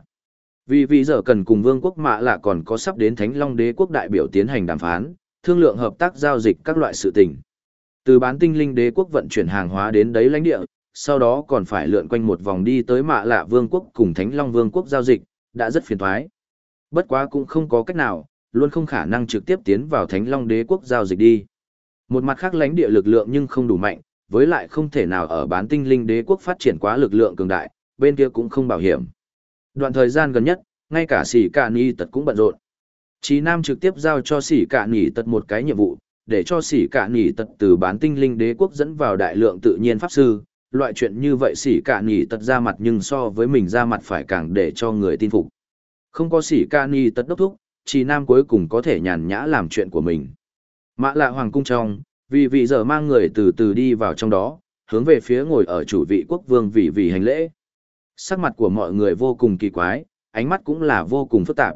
Vì giờ cần cùng vương quốc mạ lạ còn có sắp đến Thánh Long Đế quốc đại biểu tiến hành đàm phán, thương lượng hợp tác giao dịch các loại sự tình. Từ bán tinh linh đế quốc vận chuyển hàng hóa đến đấy lãnh địa, sau đó còn phải lượn quanh một vòng đi tới mạ lạ vương quốc cùng Thánh Long vương quốc giao dịch, đã rất phiền toái. Bất quá cũng không có cách nào, luôn không khả năng trực tiếp tiến vào Thánh Long đế quốc giao dịch đi. Một mặt khác lãnh địa lực lượng nhưng không đủ mạnh, với lại không thể nào ở bán tinh linh đế quốc phát triển quá lực lượng cường đại, bên kia cũng không bảo hiểm. Đoạn thời gian gần nhất, ngay cả Sĩ Cả Nỉ Tật cũng bận rộn. Chí Nam trực tiếp giao cho Sĩ Cả Nỉ Tật một cái nhiệm vụ, để cho Sĩ Cả Nỉ Tật từ bán tinh linh đế quốc dẫn vào đại lượng tự nhiên pháp sư. Loại chuyện như vậy Sĩ Cả Nỉ Tật ra mặt nhưng so với mình ra mặt phải càng để cho người tin phục. Không có Sĩ Cả Nỉ Tật đốc thúc, Chí Nam cuối cùng có thể nhàn nhã làm chuyện của mình. Mã Lạ hoàng cung trong, vì giờ mang người từ từ đi vào trong đó, hướng về phía ngồi ở chủ vị quốc vương vì hành lễ. Sắc mặt của mọi người vô cùng kỳ quái, ánh mắt cũng là vô cùng phức tạp.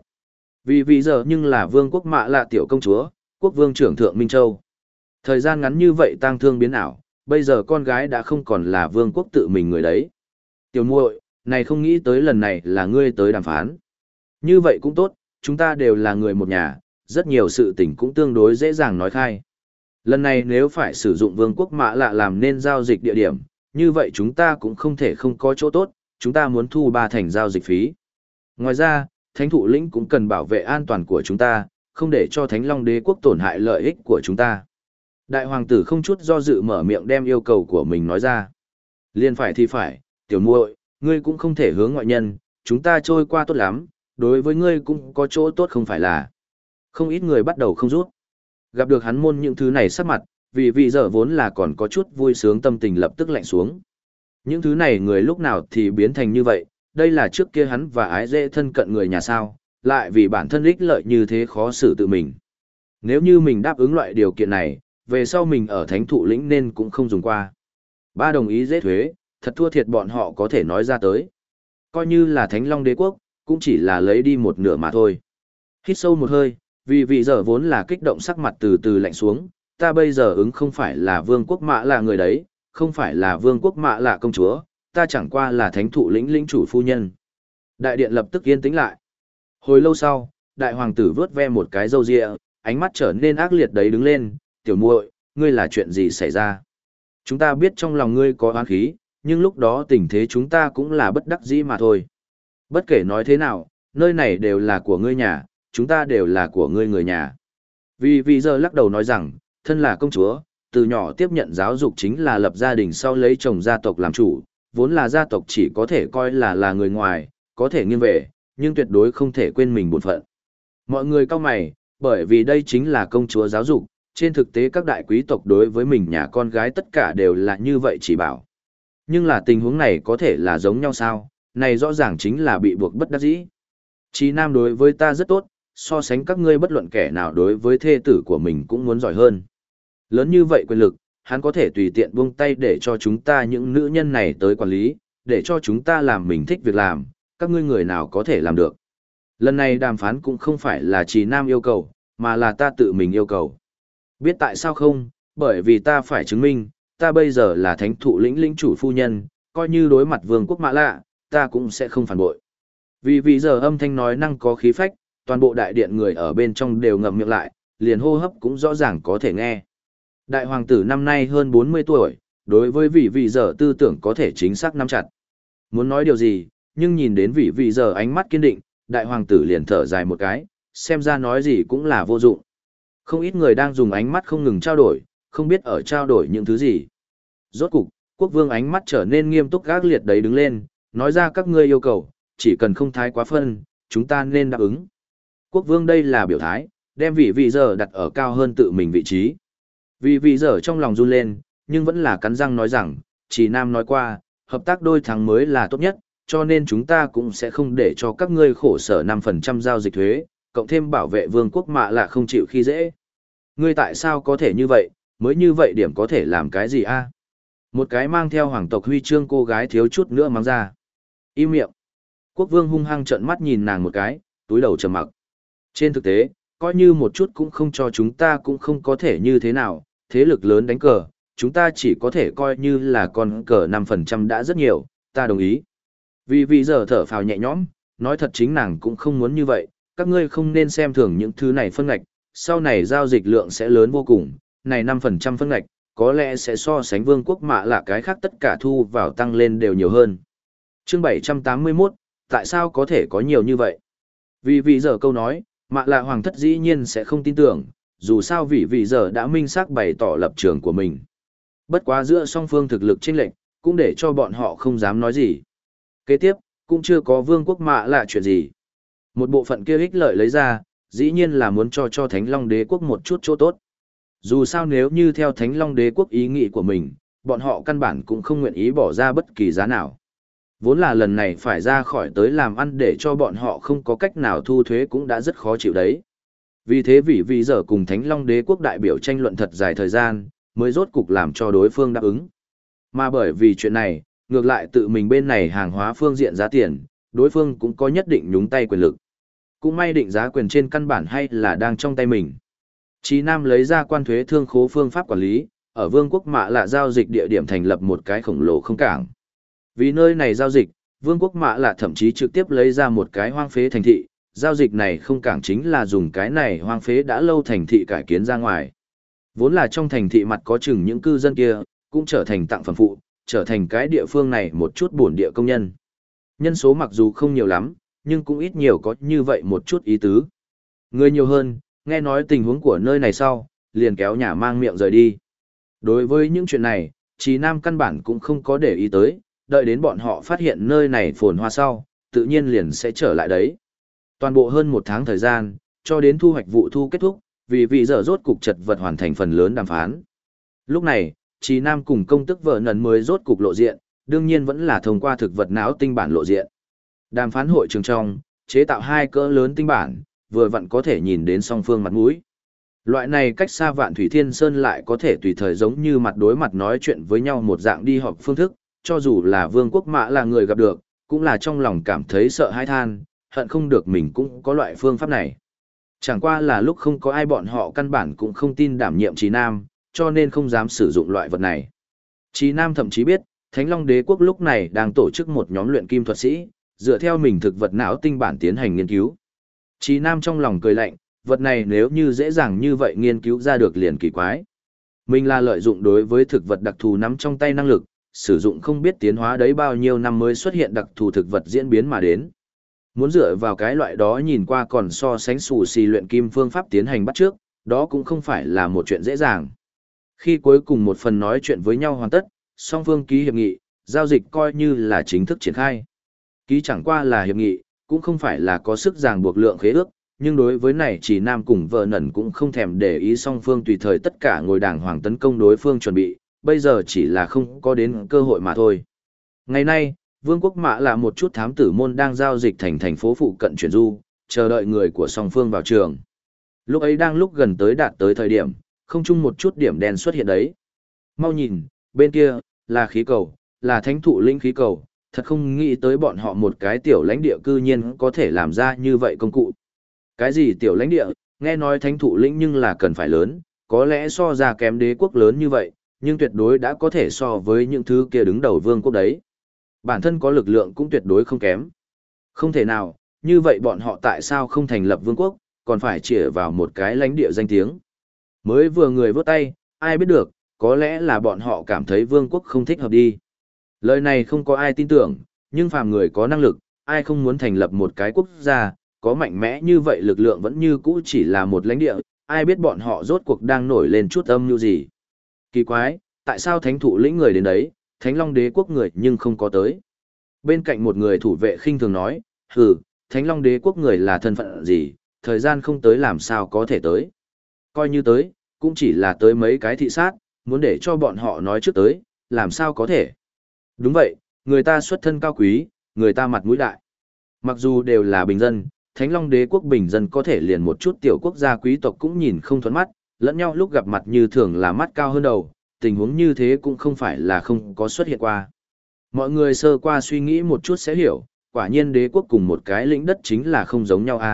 Vì giờ nhưng là vương quốc Mạ Lạ tiểu công chúa, quốc vương trưởng thượng Minh Châu. Thời gian ngắn như vậy tang thương biến ảo, bây giờ con gái đã không còn là vương quốc tự mình người đấy. Tiểu muội, này không nghĩ tới lần này là ngươi tới đàm phán. Như vậy cũng tốt, chúng ta đều là người một nhà, rất nhiều sự tình cũng tương đối dễ dàng nói khai. Lần này nếu phải sử dụng vương quốc Mạ Lạ làm nên giao dịch địa điểm, như vậy chúng ta cũng không thể không có chỗ tốt, chúng ta muốn thu 3 thành giao dịch phí. Ngoài ra, Thánh Thụ Lĩnh cũng cần bảo vệ an toàn của chúng ta, không để cho Thánh Long Đế quốc tổn hại lợi ích của chúng ta. Đại hoàng tử không chút do dự mở miệng đem yêu cầu của mình nói ra. Liên phải thì phải, tiểu muội, ngươi cũng không thể hướng ngoại nhân, chúng ta trôi qua tốt lắm, đối với ngươi cũng có chỗ tốt không phải là. Không ít người bắt đầu không rút. Gặp được hắn môn những thứ này sắc mặt, vì giờ vốn là còn có chút vui sướng tâm tình lập tức lạnh xuống. Những thứ này người lúc nào thì biến thành như vậy, đây là trước kia hắn và ái dễ thân cận người nhà sao, lại vì bản thân ích lợi như thế khó xử tự mình. Nếu như mình đáp ứng loại điều kiện này, về sau mình ở thánh thụ lĩnh nên cũng không dùng qua. Ba đồng ý dễ thuế, thật thua thiệt bọn họ có thể nói ra tới. Coi như là Thánh Long Đế quốc, cũng chỉ là lấy đi một nửa mà thôi. Hít sâu một hơi, vì vị giờ vốn là kích động sắc mặt từ từ lạnh xuống, ta bây giờ ứng không phải là vương quốc mạ là người đấy, không phải là vương quốc mạ là công chúa, ta chẳng qua là thánh thụ lĩnh lĩnh chủ phu nhân. Đại điện lập tức yên tĩnh lại. Hồi lâu sau, đại hoàng tử vớt ve một cái râu ria, ánh mắt trở nên ác liệt đấy đứng lên, tiểu muội, ngươi là chuyện gì xảy ra? Chúng ta biết trong lòng ngươi có oán khí, nhưng lúc đó tình thế chúng ta cũng là bất đắc dĩ mà thôi. Bất kể nói thế nào, nơi này đều là của ngươi nhà, chúng ta đều là của ngươi người nhà. Vì giờ lắc đầu nói rằng, thân là công chúa, từ nhỏ tiếp nhận giáo dục chính là lập gia đình sau lấy chồng gia tộc làm chủ, vốn là gia tộc chỉ có thể coi là người ngoài, có thể nghiêng về, nhưng tuyệt đối không thể quên mình bổn phận. Mọi người cau mày, bởi vì đây chính là công chúa giáo dục, trên thực tế các đại quý tộc đối với mình nhà con gái tất cả đều là như vậy chỉ bảo. Nhưng là tình huống này có thể là giống nhau sao, này rõ ràng chính là bị buộc bất đắc dĩ. Chí Nam đối với ta rất tốt, so sánh các ngươi bất luận kẻ nào đối với thê tử của mình cũng muốn giỏi hơn. Lớn như vậy quyền lực, hắn có thể tùy tiện buông tay để cho chúng ta những nữ nhân này tới quản lý, để cho chúng ta làm mình thích việc làm, các ngươi người nào có thể làm được. Lần này đàm phán cũng không phải là Chí Nam yêu cầu, mà là ta tự mình yêu cầu. Biết tại sao không? Bởi vì ta phải chứng minh, ta bây giờ là thánh thụ lĩnh lĩnh chủ phu nhân, coi như đối mặt vương quốc mã lạ, ta cũng sẽ không phản bội. Vì giờ âm thanh nói năng có khí phách, toàn bộ đại điện người ở bên trong đều ngậm miệng lại, liền hô hấp cũng rõ ràng có thể nghe. Đại hoàng tử năm nay hơn 40 tuổi, đối với vị giờ tư tưởng có thể chính xác nắm chặt. Muốn nói điều gì, nhưng nhìn đến vị giờ ánh mắt kiên định, đại hoàng tử liền thở dài một cái, xem ra nói gì cũng là vô dụng. Không ít người đang dùng ánh mắt không ngừng trao đổi, không biết ở trao đổi những thứ gì. Rốt cục, quốc vương ánh mắt trở nên nghiêm túc gác liệt đấy đứng lên, nói ra các ngươi yêu cầu, chỉ cần không thái quá phân, chúng ta nên đáp ứng. Quốc vương đây là biểu thái, đem vị giờ đặt ở cao hơn tự mình vị trí. Vị giờ trong lòng run lên, nhưng vẫn là cắn răng nói rằng, chỉ Nam nói qua, hợp tác đôi thắng mới là tốt nhất, cho nên chúng ta cũng sẽ không để cho các ngươi khổ sở 5% giao dịch thuế, cộng thêm bảo vệ vương quốc mạ là không chịu khi dễ. Ngươi tại sao có thể như vậy, mới như vậy điểm có thể làm cái gì a? Một cái mang theo hoàng tộc huy chương cô gái thiếu chút nữa mắng ra. Im miệng. Quốc vương hung hăng trợn mắt nhìn nàng một cái, túi đầu trầm mặc. Trên thực tế, coi như một chút cũng không cho chúng ta cũng không có thể như thế nào, thế lực lớn đánh cờ, chúng ta chỉ có thể coi như là con cờ 5% đã rất nhiều, ta đồng ý. Vì giờ thở phào nhẹ nhõm, nói thật chính nàng cũng không muốn như vậy, các ngươi không nên xem thường những thứ này phân ngạch, sau này giao dịch lượng sẽ lớn vô cùng, này 5% phân ngạch, có lẽ sẽ so sánh vương quốc mạ là cái khác tất cả thu vào tăng lên đều nhiều hơn. Chương 781, tại sao có thể có nhiều như vậy? Vì giờ câu nói, mạ là hoàng thất dĩ nhiên sẽ không tin tưởng, dù sao vì giờ đã minh xác bày tỏ lập trường của mình. Bất quá giữa song phương thực lực chênh lệch, cũng để cho bọn họ không dám nói gì. Kế tiếp, cũng chưa có vương quốc mạ là chuyện gì. Một bộ phận kia ích lợi lấy ra, dĩ nhiên là muốn cho Thánh Long Đế quốc một chút chỗ tốt. Dù sao nếu như theo Thánh Long Đế quốc ý nghĩ của mình, bọn họ căn bản cũng không nguyện ý bỏ ra bất kỳ giá nào. Vốn là lần này phải ra khỏi tới làm ăn để cho bọn họ không có cách nào thu thuế cũng đã rất khó chịu đấy. Vì thế vì giờ cùng Thánh Long Đế quốc đại biểu tranh luận thật dài thời gian, mới rốt cục làm cho đối phương đáp ứng. Mà bởi vì chuyện này, ngược lại tự mình bên này hàng hóa phương diện giá tiền, đối phương cũng có nhất định nhúng tay quyền lực. Cũng may định giá quyền trên căn bản hay là đang trong tay mình. Chí Nam lấy ra quan thuế thương khố phương pháp quản lý, ở vương quốc mạ lạ giao dịch địa điểm thành lập một cái khổng lồ không cảng. Vì nơi này giao dịch, vương quốc mạ lạ thậm chí trực tiếp lấy ra một cái hoang phế thành thị, giao dịch này không cảng chính là dùng cái này hoang phế đã lâu thành thị cải kiến ra ngoài. Vốn là trong thành thị mặt có chừng những cư dân kia, cũng trở thành tặng phẩm phụ, trở thành cái địa phương này một chút bổn địa công nhân. Nhân số mặc dù không nhiều lắm, nhưng cũng ít nhiều có như vậy một chút ý tứ. Người nhiều hơn, nghe nói tình huống của nơi này sau, liền kéo nhà mang miệng rời đi. Đối với những chuyện này, Chí Nam căn bản cũng không có để ý tới, đợi đến bọn họ phát hiện nơi này phồn hoa sau, tự nhiên liền sẽ trở lại đấy. Toàn bộ hơn một tháng thời gian, cho đến thu hoạch vụ thu kết thúc, vì giờ rốt cục chật vật hoàn thành phần lớn đàm phán. Lúc này, Chí Nam cùng công tức vợ nần mới rốt cục lộ diện, đương nhiên vẫn là thông qua thực vật não tinh bản lộ diện. Đàm phán hội trường trong, chế tạo hai cỡ lớn tinh bản, vừa vặn có thể nhìn đến song phương mặt mũi. Loại này cách xa Vạn Thủy Thiên Sơn lại có thể tùy thời giống như mặt đối mặt nói chuyện với nhau một dạng đi họp phương thức, cho dù là Vương Quốc Mã là người gặp được, cũng là trong lòng cảm thấy sợ hãi than, hận không được mình cũng có loại phương pháp này. Chẳng qua là lúc không có ai bọn họ căn bản cũng không tin đảm nhiệm Trí Nam, cho nên không dám sử dụng loại vật này. Trí Nam thậm chí biết, Thánh Long Đế quốc lúc này đang tổ chức một nhóm luyện kim thuật sĩ, dựa theo mình thực vật não tinh bản tiến hành nghiên cứu. Trí Nam trong lòng cười lạnh, vật này nếu như dễ dàng như vậy nghiên cứu ra được liền kỳ quái. Mình là lợi dụng đối với thực vật đặc thù nắm trong tay năng lực, sử dụng không biết tiến hóa đấy bao nhiêu năm mới xuất hiện đặc thù thực vật diễn biến mà đến. Muốn dựa vào cái loại đó nhìn qua còn so sánh xù xì luyện kim phương pháp tiến hành bắt trước, đó cũng không phải là một chuyện dễ dàng. Khi cuối cùng một phần nói chuyện với nhau hoàn tất, song phương ký hiệp nghị, giao dịch coi như là chính thức triển khai. Ký chẳng qua là hiệp nghị, cũng không phải là có sức ràng buộc lượng khế ước, nhưng đối với này chỉ Nam cùng vợ nẩn cũng không thèm để ý song phương tùy thời tất cả ngồi đàng hoàng tấn công đối phương chuẩn bị, bây giờ chỉ là không có đến cơ hội mà thôi. Ngày nay, Vương quốc Mã là một chút thám tử môn đang giao dịch thành phố phụ cận chuyển du, chờ đợi người của song phương vào trường. Lúc ấy đang lúc gần tới đạt tới thời điểm, không chung một chút điểm đen xuất hiện đấy. Mau nhìn, bên kia, là khí cầu, là thánh thụ linh khí cầu, thật không nghĩ tới bọn họ một cái tiểu lãnh địa cư nhiên có thể làm ra như vậy công cụ. Cái gì tiểu lãnh địa, nghe nói thánh thụ lĩnh nhưng là cần phải lớn, có lẽ so ra kém đế quốc lớn như vậy, nhưng tuyệt đối đã có thể so với những thứ kia đứng đầu vương quốc đấy. Bản thân có lực lượng cũng tuyệt đối không kém. Không thể nào, như vậy bọn họ tại sao không thành lập vương quốc, còn phải chĩa vào một cái lãnh địa danh tiếng. Mới vừa người vớt tay, ai biết được, có lẽ là bọn họ cảm thấy vương quốc không thích hợp đi. Lời này không có ai tin tưởng, nhưng phàm người có năng lực, ai không muốn thành lập một cái quốc gia, có mạnh mẽ như vậy lực lượng vẫn như cũ chỉ là một lãnh địa, ai biết bọn họ rốt cuộc đang nổi lên chút âm mưu gì. Kỳ quái, tại sao thánh thụ lĩnh người đến đấy, Thánh Long Đế quốc người nhưng không có tới. Bên cạnh một người thủ vệ khinh thường nói, hừ, Thánh Long Đế quốc người là thân phận gì, thời gian không tới làm sao có thể tới. Coi như tới, cũng chỉ là tới mấy cái thị sát, muốn để cho bọn họ nói trước tới, làm sao có thể. Đúng vậy, người ta xuất thân cao quý, người ta mặt mũi đại. Mặc dù đều là bình dân, Thánh Long Đế quốc bình dân có thể liền một chút tiểu quốc gia quý tộc cũng nhìn không thuẫn mắt, lẫn nhau lúc gặp mặt như thường là mắt cao hơn đầu, tình huống như thế cũng không phải là không có xuất hiện qua. Mọi người sơ qua suy nghĩ một chút sẽ hiểu, quả nhiên đế quốc cùng một cái lĩnh đất chính là không giống nhau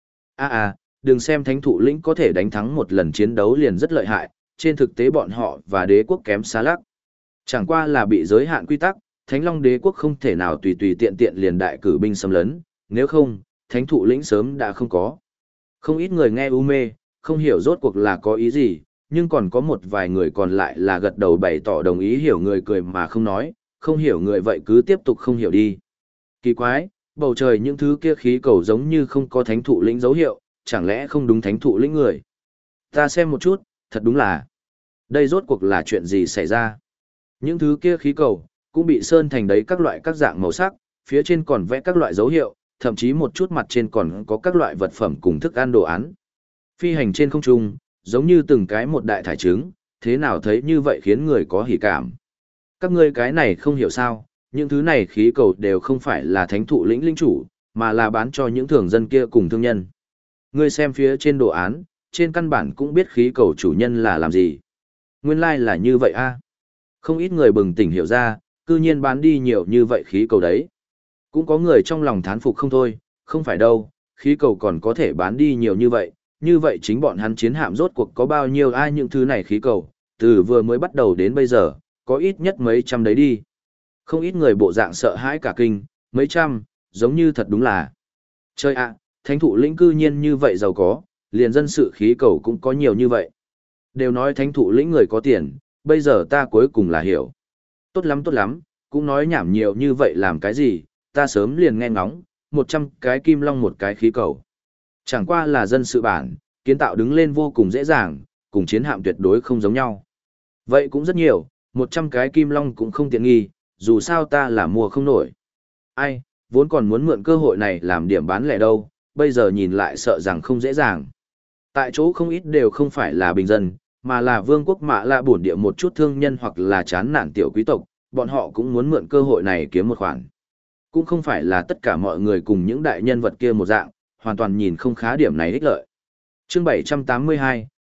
đừng xem thánh thụ lĩnh có thể đánh thắng một lần chiến đấu liền rất lợi hại, trên thực tế bọn họ và đế quốc kém xa lắc. Chẳng qua là bị giới hạn quy tắc, Thánh Long Đế quốc không thể nào tùy tùy tiện tiện liền đại cử binh xâm lấn, nếu không, thánh thụ lĩnh sớm đã không có. Không ít người nghe u mê, không hiểu rốt cuộc là có ý gì, nhưng còn có một vài người còn lại là gật đầu bày tỏ đồng ý, hiểu người cười mà không nói, không hiểu người vậy cứ tiếp tục không hiểu đi. Kỳ quái, bầu trời những thứ kia khí cầu giống như không có thánh thụ lĩnh dấu hiệu, chẳng lẽ không đúng thánh thụ lĩnh người. Ta xem một chút, thật đúng là. Đây rốt cuộc là chuyện gì xảy ra? Những thứ kia khí cầu, cũng bị sơn thành đấy các loại các dạng màu sắc, phía trên còn vẽ các loại dấu hiệu, thậm chí một chút mặt trên còn có các loại vật phẩm cùng thức ăn đồ án. Phi hành trên không trung, giống như từng cái một đại thải trứng, thế nào thấy như vậy khiến người có hỉ cảm. Các ngươi cái này không hiểu sao, những thứ này khí cầu đều không phải là thánh thụ lĩnh linh chủ, mà là bán cho những thường dân kia cùng thương nhân. Ngươi xem phía trên đồ án, trên căn bản cũng biết khí cầu chủ nhân là làm gì. Nguyên lai là như vậy a. Không ít người bừng tỉnh hiểu ra, cư nhiên bán đi nhiều như vậy khí cầu đấy. Cũng có người trong lòng thán phục không thôi, không phải đâu, khí cầu còn có thể bán đi nhiều như vậy chính bọn hắn chiến hạm rốt cuộc có bao nhiêu ai những thứ này khí cầu, từ vừa mới bắt đầu đến bây giờ, có ít nhất mấy trăm đấy đi. Không ít người bộ dạng sợ hãi cả kinh, mấy trăm, giống như thật đúng là. Chơi ạ, thánh thụ lĩnh cư nhiên như vậy giàu có, liền dân sự khí cầu cũng có nhiều như vậy. Đều nói thánh thụ lĩnh người có tiền, bây giờ ta cuối cùng là hiểu. Tốt lắm, cũng nói nhảm nhiều như vậy làm cái gì, ta sớm liền nghe ngóng, 100 cái kim long một cái khí cầu. Chẳng qua là dân sự bản, kiến tạo đứng lên vô cùng dễ dàng, cùng chiến hạm tuyệt đối không giống nhau. Vậy cũng rất nhiều, 100 cái kim long cũng không tiện nghi, dù sao ta là mua không nổi. Ai, vốn còn muốn mượn cơ hội này làm điểm bán lẻ đâu, bây giờ nhìn lại sợ rằng không dễ dàng. Tại chỗ không ít đều không phải là bình dân, mà là vương quốc Mã Lạ bổn địa một chút thương nhân hoặc là chán nản tiểu quý tộc, bọn họ cũng muốn mượn cơ hội này kiếm một khoản. Cũng không phải là tất cả mọi người cùng những đại nhân vật kia một dạng, hoàn toàn nhìn không khá điểm này ích lợi. Chương 782,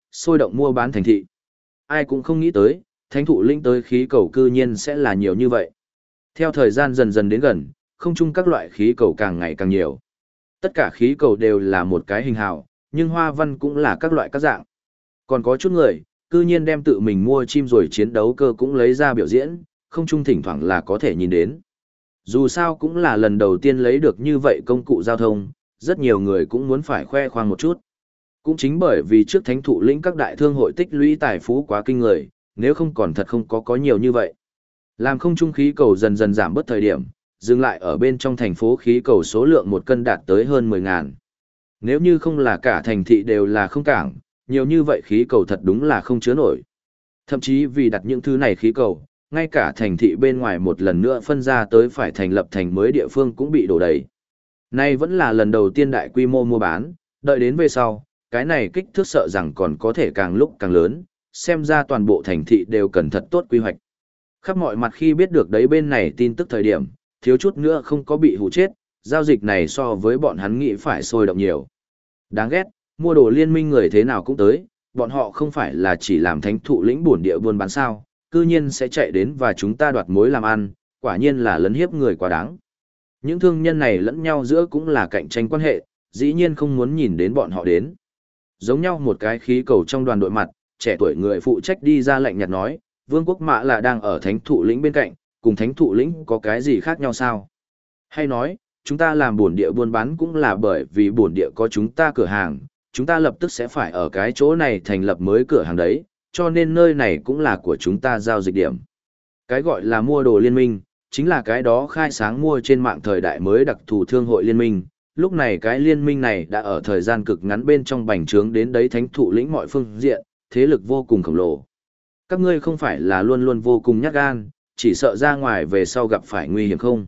sôi động mua bán thành thị. Ai cũng không nghĩ tới, thánh thụ lĩnh tới khí cầu cư nhiên sẽ là nhiều như vậy. Theo thời gian dần dần đến gần, không chung các loại khí cầu càng ngày càng nhiều. Tất cả khí cầu đều là một cái hình hào, nhưng hoa văn cũng là các loại các dạng. Còn có chút người, cư nhiên đem tự mình mua chim rồi chiến đấu cơ cũng lấy ra biểu diễn, không chung thỉnh thoảng là có thể nhìn đến. Dù sao cũng là lần đầu tiên lấy được như vậy công cụ giao thông, rất nhiều người cũng muốn phải khoe khoang một chút. Cũng chính bởi vì trước thánh thụ lĩnh các đại thương hội tích lũy tài phú quá kinh người, nếu không còn thật không có nhiều như vậy. Làm không trung khí cầu dần dần giảm bớt thời điểm, dừng lại ở bên trong thành phố khí cầu số lượng một cân đạt tới hơn 10.000. Nếu như không là cả thành thị đều là không cảng, nhiều như vậy khí cầu thật đúng là không chứa nổi. Thậm chí vì đặt những thứ này khí cầu, ngay cả thành thị bên ngoài một lần nữa phân ra tới phải thành lập thành mới địa phương cũng bị đổ đầy. Nay vẫn là lần đầu tiên đại quy mô mua bán, đợi đến về sau, cái này kích thước sợ rằng còn có thể càng lúc càng lớn, xem ra toàn bộ thành thị đều cần thật tốt quy hoạch. Khắp mọi mặt khi biết được đấy bên này tin tức thời điểm, thiếu chút nữa không có bị hù chết, giao dịch này so với bọn hắn nghĩ phải sôi động nhiều. Đáng ghét, mua đồ liên minh người thế nào cũng tới, bọn họ không phải là chỉ làm thánh thụ lĩnh bổn địa buôn bán sao, cư nhiên sẽ chạy đến và chúng ta đoạt mối làm ăn, quả nhiên là lấn hiếp người quá đáng. Những thương nhân này lẫn nhau giữa cũng là cạnh tranh quan hệ, dĩ nhiên không muốn nhìn đến bọn họ đến. Giống nhau một cái khí cầu trong đoàn đội mặt, trẻ tuổi người phụ trách đi ra lạnh nhạt nói, Vương quốc Mạ là đang ở thánh thụ lĩnh bên cạnh, cùng thánh thụ lĩnh có cái gì khác nhau sao? Hay nói, chúng ta làm bổn địa buôn bán cũng là bởi vì bổn địa có chúng ta cửa hàng, chúng ta lập tức sẽ phải ở cái chỗ này thành lập mới cửa hàng đấy, cho nên nơi này cũng là của chúng ta giao dịch điểm. Cái gọi là mua đồ liên minh, chính là cái đó khai sáng mua trên mạng thời đại mới đặc thù thương hội liên minh. Lúc này cái liên minh này đã ở thời gian cực ngắn bên trong bành trướng đến đấy thánh thụ lĩnh mọi phương diện, thế lực vô cùng khổng lồ. Các ngươi không phải là luôn luôn vô cùng nhát gan, chỉ sợ ra ngoài về sau gặp phải nguy hiểm không?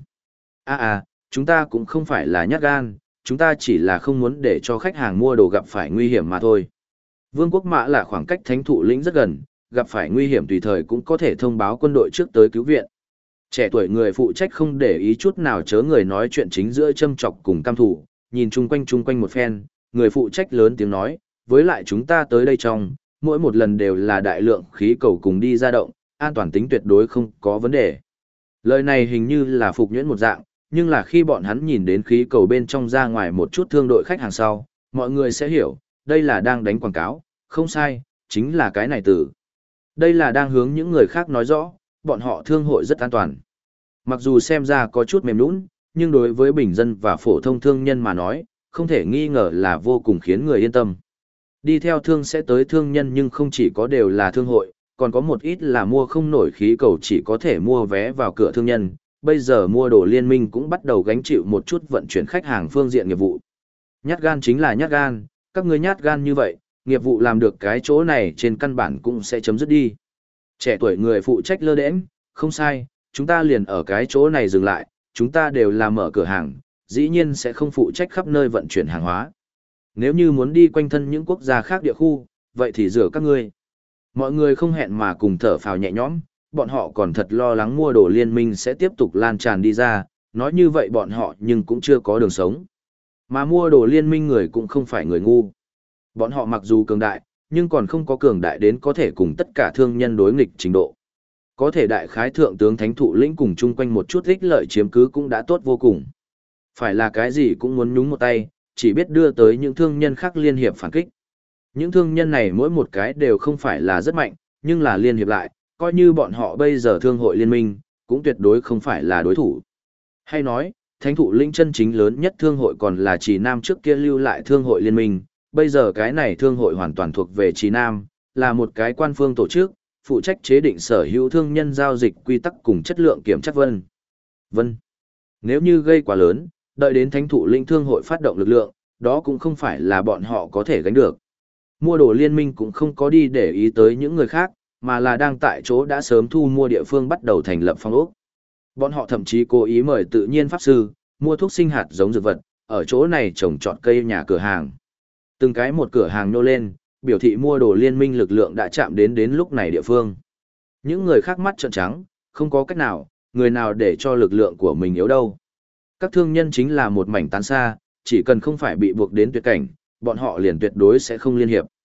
Chúng ta cũng không phải là nhát gan, chúng ta chỉ là không muốn để cho khách hàng mua đồ gặp phải nguy hiểm mà thôi. Vương quốc Mã là khoảng cách thánh thụ lĩnh rất gần, gặp phải nguy hiểm tùy thời cũng có thể thông báo quân đội trước tới cứu viện. Trẻ tuổi người phụ trách không để ý chút nào chớ người nói chuyện chính giữa châm chọc cùng cam thủ, nhìn chung quanh một phen, người phụ trách lớn tiếng nói, với lại chúng ta tới đây trong, mỗi một lần đều là đại lượng khí cầu cùng đi ra động, an toàn tính tuyệt đối không có vấn đề. Lời này hình như là phục nhuyễn một dạng, nhưng là khi bọn hắn nhìn đến khí cầu bên trong ra ngoài một chút thương đội khách hàng sau, mọi người sẽ hiểu, đây là đang đánh quảng cáo, không sai, chính là cái này từ. Đây là đang hướng những người khác nói rõ, bọn họ thương hội rất an toàn. Mặc dù xem ra có chút mềm nũng, nhưng đối với bình dân và phổ thông thương nhân mà nói, không thể nghi ngờ là vô cùng khiến người yên tâm. Đi theo thương sẽ tới thương nhân nhưng không chỉ có đều là thương hội, còn có một ít là mua không nổi khí cầu chỉ có thể mua vé vào cửa thương nhân. Bây giờ mua đồ liên minh cũng bắt đầu gánh chịu một chút vận chuyển khách hàng phương diện nghiệp vụ. Nhát gan chính là nhát gan, các ngươi nhát gan như vậy, nghiệp vụ làm được cái chỗ này trên căn bản cũng sẽ chấm dứt đi. Trẻ tuổi người phụ trách lơ đễnh, không sai, chúng ta liền ở cái chỗ này dừng lại, chúng ta đều là mở cửa hàng, dĩ nhiên sẽ không phụ trách khắp nơi vận chuyển hàng hóa. Nếu như muốn đi quanh thân những quốc gia khác địa khu, vậy thì rửa các ngươi. Mọi người không hẹn mà cùng thở phào nhẹ nhõm, bọn họ còn thật lo lắng mua đồ liên minh sẽ tiếp tục lan tràn đi ra, nói như vậy bọn họ nhưng cũng chưa có đường sống. Mà mua đồ liên minh người cũng không phải người ngu. Bọn họ mặc dù cường đại, nhưng còn không có cường đại đến có thể cùng tất cả thương nhân đối nghịch trình độ. Có thể đại khái thượng tướng thánh thụ lĩnh cùng chung quanh một chút ích lợi chiếm cứ cũng đã tốt vô cùng. Phải là cái gì cũng muốn nhúng một tay, chỉ biết đưa tới những thương nhân khác liên hiệp phản kích. Những thương nhân này mỗi một cái đều không phải là rất mạnh, nhưng là liên hiệp lại, coi như bọn họ bây giờ thương hội liên minh, cũng tuyệt đối không phải là đối thủ. Hay nói, thánh thụ lĩnh chân chính lớn nhất thương hội còn là Trì Nam trước kia lưu lại thương hội liên minh, bây giờ cái này thương hội hoàn toàn thuộc về Trì Nam, là một cái quan phương tổ chức, phụ trách chế định sở hữu thương nhân giao dịch quy tắc cùng chất lượng kiểm chất vân. Nếu như gây quá lớn, đợi đến thánh thụ lĩnh thương hội phát động lực lượng, đó cũng không phải là bọn họ có thể gánh được. Mua đồ liên minh cũng không có đi để ý tới những người khác, mà là đang tại chỗ đã sớm thu mua địa phương bắt đầu thành lập phong ốc. Bọn họ thậm chí cố ý mời tự nhiên pháp sư, mua thuốc sinh hạt giống dược vật, ở chỗ này trồng trọt cây nhà cửa hàng. Từng cái một cửa hàng nô lên, biểu thị mua đồ liên minh lực lượng đã chạm đến lúc này địa phương. Những người khác mắt trợn trắng, không có cách nào, người nào để cho lực lượng của mình yếu đâu. Các thương nhân chính là một mảnh tán xa, chỉ cần không phải bị buộc đến tuyệt cảnh, bọn họ liền tuyệt đối sẽ không liên hiệp.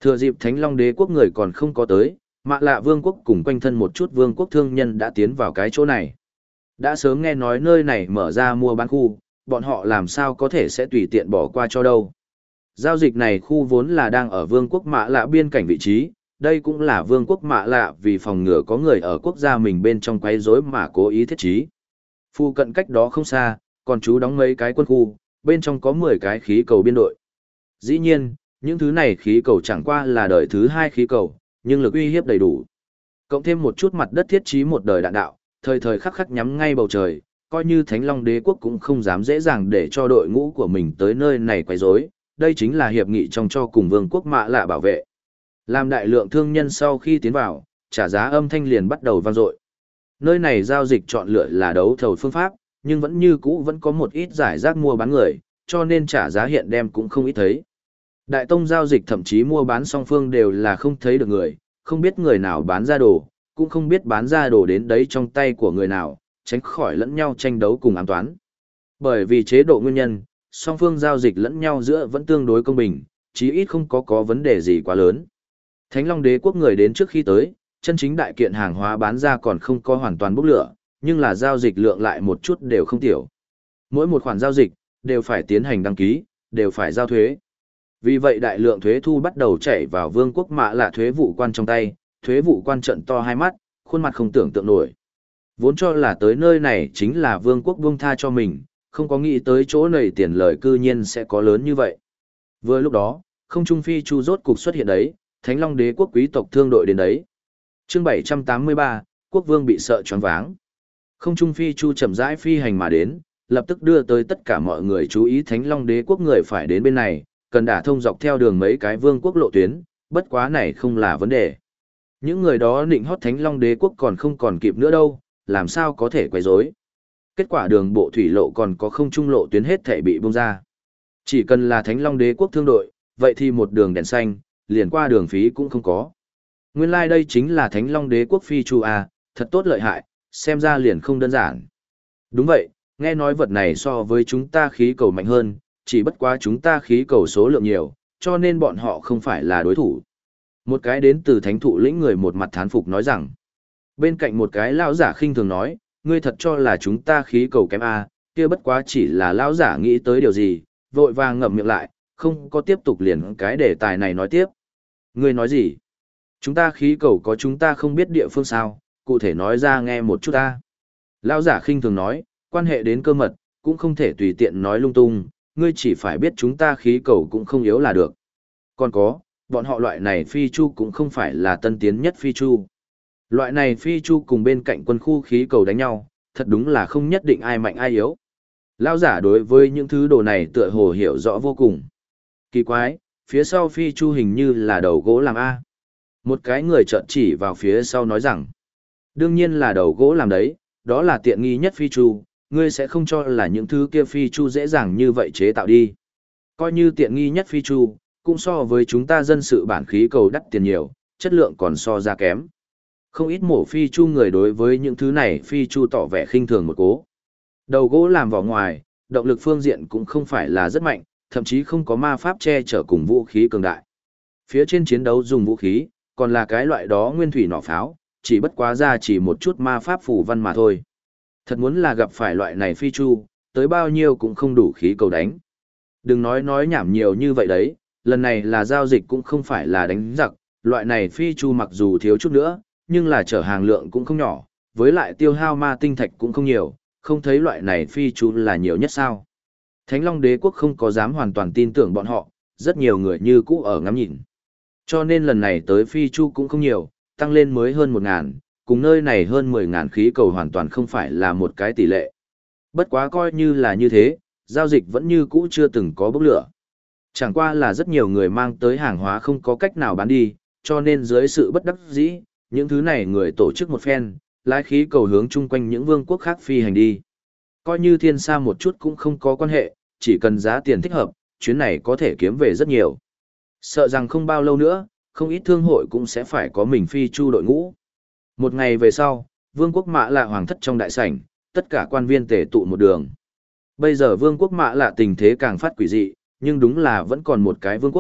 Thừa dịp Thánh Long Đế quốc người còn không có tới, Mạ Lạ Vương quốc cùng quanh thân một chút vương quốc thương nhân đã tiến vào cái chỗ này. Đã sớm nghe nói nơi này mở ra mua bán khu, bọn họ làm sao có thể sẽ tùy tiện bỏ qua cho đâu. Giao dịch này khu vốn là đang ở vương quốc Mạ Lạ biên cảnh vị trí, đây cũng là vương quốc Mạ Lạ vì phòng ngừa có người ở quốc gia mình bên trong quấy rối mà cố ý thiết trí. Phu cận cách đó không xa, còn chú đóng mấy cái quân khu, bên trong có 10 cái khí cầu biên đội. Dĩ nhiên, những thứ này khí cầu chẳng qua là đời thứ 2 khí cầu, nhưng lực uy hiếp đầy đủ. Cộng thêm một chút mặt đất thiết trí một đời đạn đạo, thời thời khắc khắc nhắm ngay bầu trời, coi như Thánh Long Đế quốc cũng không dám dễ dàng để cho đội ngũ của mình tới nơi này quấy rối. Đây chính là hiệp nghị trong cho cùng vương quốc Mạ Lạ bảo vệ. Làm đại lượng thương nhân sau khi tiến vào, trả giá âm thanh liền bắt đầu vang dội. Nơi này giao dịch chọn lựa là đấu thầu phương pháp, nhưng vẫn như cũ vẫn có một ít giải rác mua bán người, cho nên trả giá hiện đem cũng không ít thấy. Đại tông giao dịch thậm chí mua bán song phương đều là không thấy được người, không biết người nào bán ra đồ, cũng không biết bán ra đồ đến đấy trong tay của người nào, tránh khỏi lẫn nhau tranh đấu cùng ám toán. Bởi vì chế độ nguyên nhân, song phương giao dịch lẫn nhau giữa vẫn tương đối công bình, chí ít không có vấn đề gì quá lớn. Thánh Long Đế quốc người đến trước khi tới, chân chính đại kiện hàng hóa bán ra còn không có hoàn toàn bốc lửa, nhưng là giao dịch lượng lại một chút đều không tiểu. Mỗi một khoản giao dịch, đều phải tiến hành đăng ký, đều phải giao thuế. Vì vậy đại lượng thuế thu bắt đầu chảy vào vương quốc Mạ Lạ thuế vụ quan trong tay, thuế vụ quan trận to hai mắt, khuôn mặt không tưởng tượng nổi. Vốn cho là tới nơi này chính là vương quốc buông tha cho mình, không có nghĩ tới chỗ này tiền lời cư nhiên sẽ có lớn như vậy. Vừa lúc đó, không trung phi chu rốt cục xuất hiện đấy, Thánh Long Đế quốc quý tộc thương đội đến đấy. Chương 783, quốc vương bị sợ choáng váng. Không trung phi chu chậm rãi phi hành mà đến, lập tức đưa tới tất cả mọi người chú ý Thánh Long Đế quốc người phải đến bên này, cần đả thông dọc theo đường mấy cái vương quốc lộ tuyến, bất quá này không là vấn đề. Những người đó định hót Thánh Long Đế quốc còn không còn kịp nữa đâu, làm sao có thể quấy rối. Kết quả đường bộ thủy lộ còn có không trung lộ tuyến hết thể bị bung ra. Chỉ cần là Thánh Long Đế quốc thương đội, vậy thì một đường đèn xanh, liền qua đường phí cũng không có. Nguyên lai đây chính là Thánh Long Đế quốc phi chu à, thật tốt lợi hại, xem ra liền không đơn giản. Đúng vậy, nghe nói vật này so với chúng ta khí cầu mạnh hơn, chỉ bất quá chúng ta khí cầu số lượng nhiều, cho nên bọn họ không phải là đối thủ. Một cái đến từ thánh thụ lĩnh người một mặt thán phục nói rằng, bên cạnh một cái lão giả khinh thường nói, ngươi thật cho là chúng ta khí cầu kém à, kia bất quá chỉ là lão giả nghĩ tới điều gì, vội vàng ngậm miệng lại, không có tiếp tục liền cái đề tài này nói tiếp. Ngươi nói gì? Chúng ta khí cầu có chúng ta không biết địa phương sao, cụ thể nói ra nghe một chút ta. Lão giả khinh thường nói, quan hệ đến cơ mật, cũng không thể tùy tiện nói lung tung, ngươi chỉ phải biết chúng ta khí cầu cũng không yếu là được. Còn có, bọn họ loại này phi chu cũng không phải là tân tiến nhất phi chu. Loại này phi chu cùng bên cạnh quân khu khí cầu đánh nhau, thật đúng là không nhất định ai mạnh ai yếu. Lão giả đối với những thứ đồ này tựa hồ hiểu rõ vô cùng. Kỳ quái, phía sau phi chu hình như là đầu gỗ làm A. Một cái người chợt chỉ vào phía sau nói rằng, đương nhiên là đầu gỗ làm đấy, đó là tiện nghi nhất phi chu, ngươi sẽ không cho là những thứ kia phi chu dễ dàng như vậy chế tạo đi. Coi như tiện nghi nhất phi chu, cũng so với chúng ta dân sự bản khí cầu đắt tiền nhiều, chất lượng còn so ra kém. Không ít mổ phi chu người đối với những thứ này phi chu tỏ vẻ khinh thường một cố. Đầu gỗ làm vỏ ngoài, động lực phương diện cũng không phải là rất mạnh, thậm chí không có ma pháp che chở cùng vũ khí cường đại. Phía trên chiến đấu dùng vũ khí, còn là cái loại đó nguyên thủy nỏ pháo, chỉ bất quá ra chỉ một chút ma pháp phù văn mà thôi. Thật muốn là gặp phải loại này phi chu, tới bao nhiêu cũng không đủ khí cầu đánh. Đừng nói nhảm nhiều như vậy đấy, lần này là giao dịch cũng không phải là đánh giặc, loại này phi chu mặc dù thiếu chút nữa, nhưng là chở hàng lượng cũng không nhỏ, với lại tiêu hao ma tinh thạch cũng không nhiều, không thấy loại này phi chu là nhiều nhất sao. Thánh Long Đế quốc không có dám hoàn toàn tin tưởng bọn họ, rất nhiều người như cũ ở ngắm nhìn. Cho nên lần này tới phi chu cũng không nhiều, tăng lên mới hơn 1.000, cùng nơi này hơn 10.000 khí cầu hoàn toàn không phải là một cái tỷ lệ. Bất quá coi như là như thế, giao dịch vẫn như cũ chưa từng có bốc lửa. Chẳng qua là rất nhiều người mang tới hàng hóa không có cách nào bán đi, cho nên dưới sự bất đắc dĩ, những thứ này người tổ chức một phen, lái khí cầu hướng chung quanh những vương quốc khác phi hành đi. Coi như thiên xa một chút cũng không có quan hệ, chỉ cần giá tiền thích hợp, chuyến này có thể kiếm về rất nhiều. Sợ rằng không bao lâu nữa, không ít thương hội cũng sẽ phải có mình phi chu đội ngũ. Một ngày về sau, vương quốc Mạ Lạ hoàng thất trong đại sảnh, tất cả quan viên tề tụ một đường. Bây giờ vương quốc Mạ Lạ tình thế càng phát quỷ dị, nhưng đúng là vẫn còn một cái vương quốc,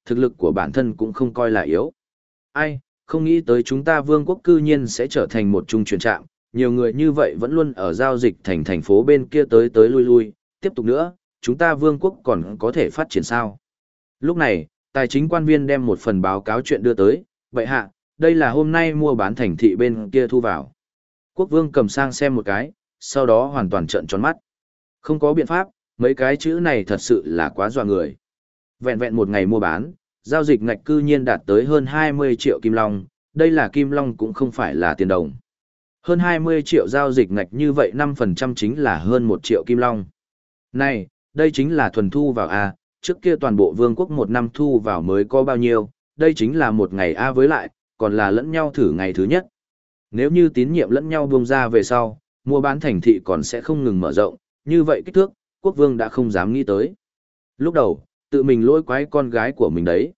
thực lực của bản thân cũng không coi là yếu. Ai, không nghĩ tới chúng ta vương quốc cư nhiên sẽ trở thành một trung chuyển trạm, nhiều người như vậy vẫn luôn ở giao dịch thành phố bên kia tới tới lui lui, tiếp tục nữa, chúng ta vương quốc còn có thể phát triển sao? Lúc này, tài chính quan viên đem một phần báo cáo chuyện đưa tới, vậy hạ, đây là hôm nay mua bán thành thị bên kia thu vào. Quốc vương cầm sang xem một cái, sau đó hoàn toàn trợn tròn mắt. Không có biện pháp, mấy cái chữ này thật sự là quá dọa người. Vẹn vẹn một ngày mua bán, giao dịch ngạch cư nhiên đạt tới hơn 20 triệu kim long, đây là kim long cũng không phải là tiền đồng. Hơn 20 triệu giao dịch ngạch như vậy 5% chính là hơn 1 triệu kim long. Này, đây chính là thuần thu vào A, trước kia toàn bộ vương quốc một năm thu vào mới có bao nhiêu, đây chính là một ngày A với lại, còn là lẫn nhau thử ngày thứ nhất. Nếu như tín nhiệm lẫn nhau buông ra về sau, mua bán thành thị còn sẽ không ngừng mở rộng, như vậy kích thước, quốc vương đã không dám nghĩ tới. Lúc đầu, tự mình lỗi quái con gái của mình đấy.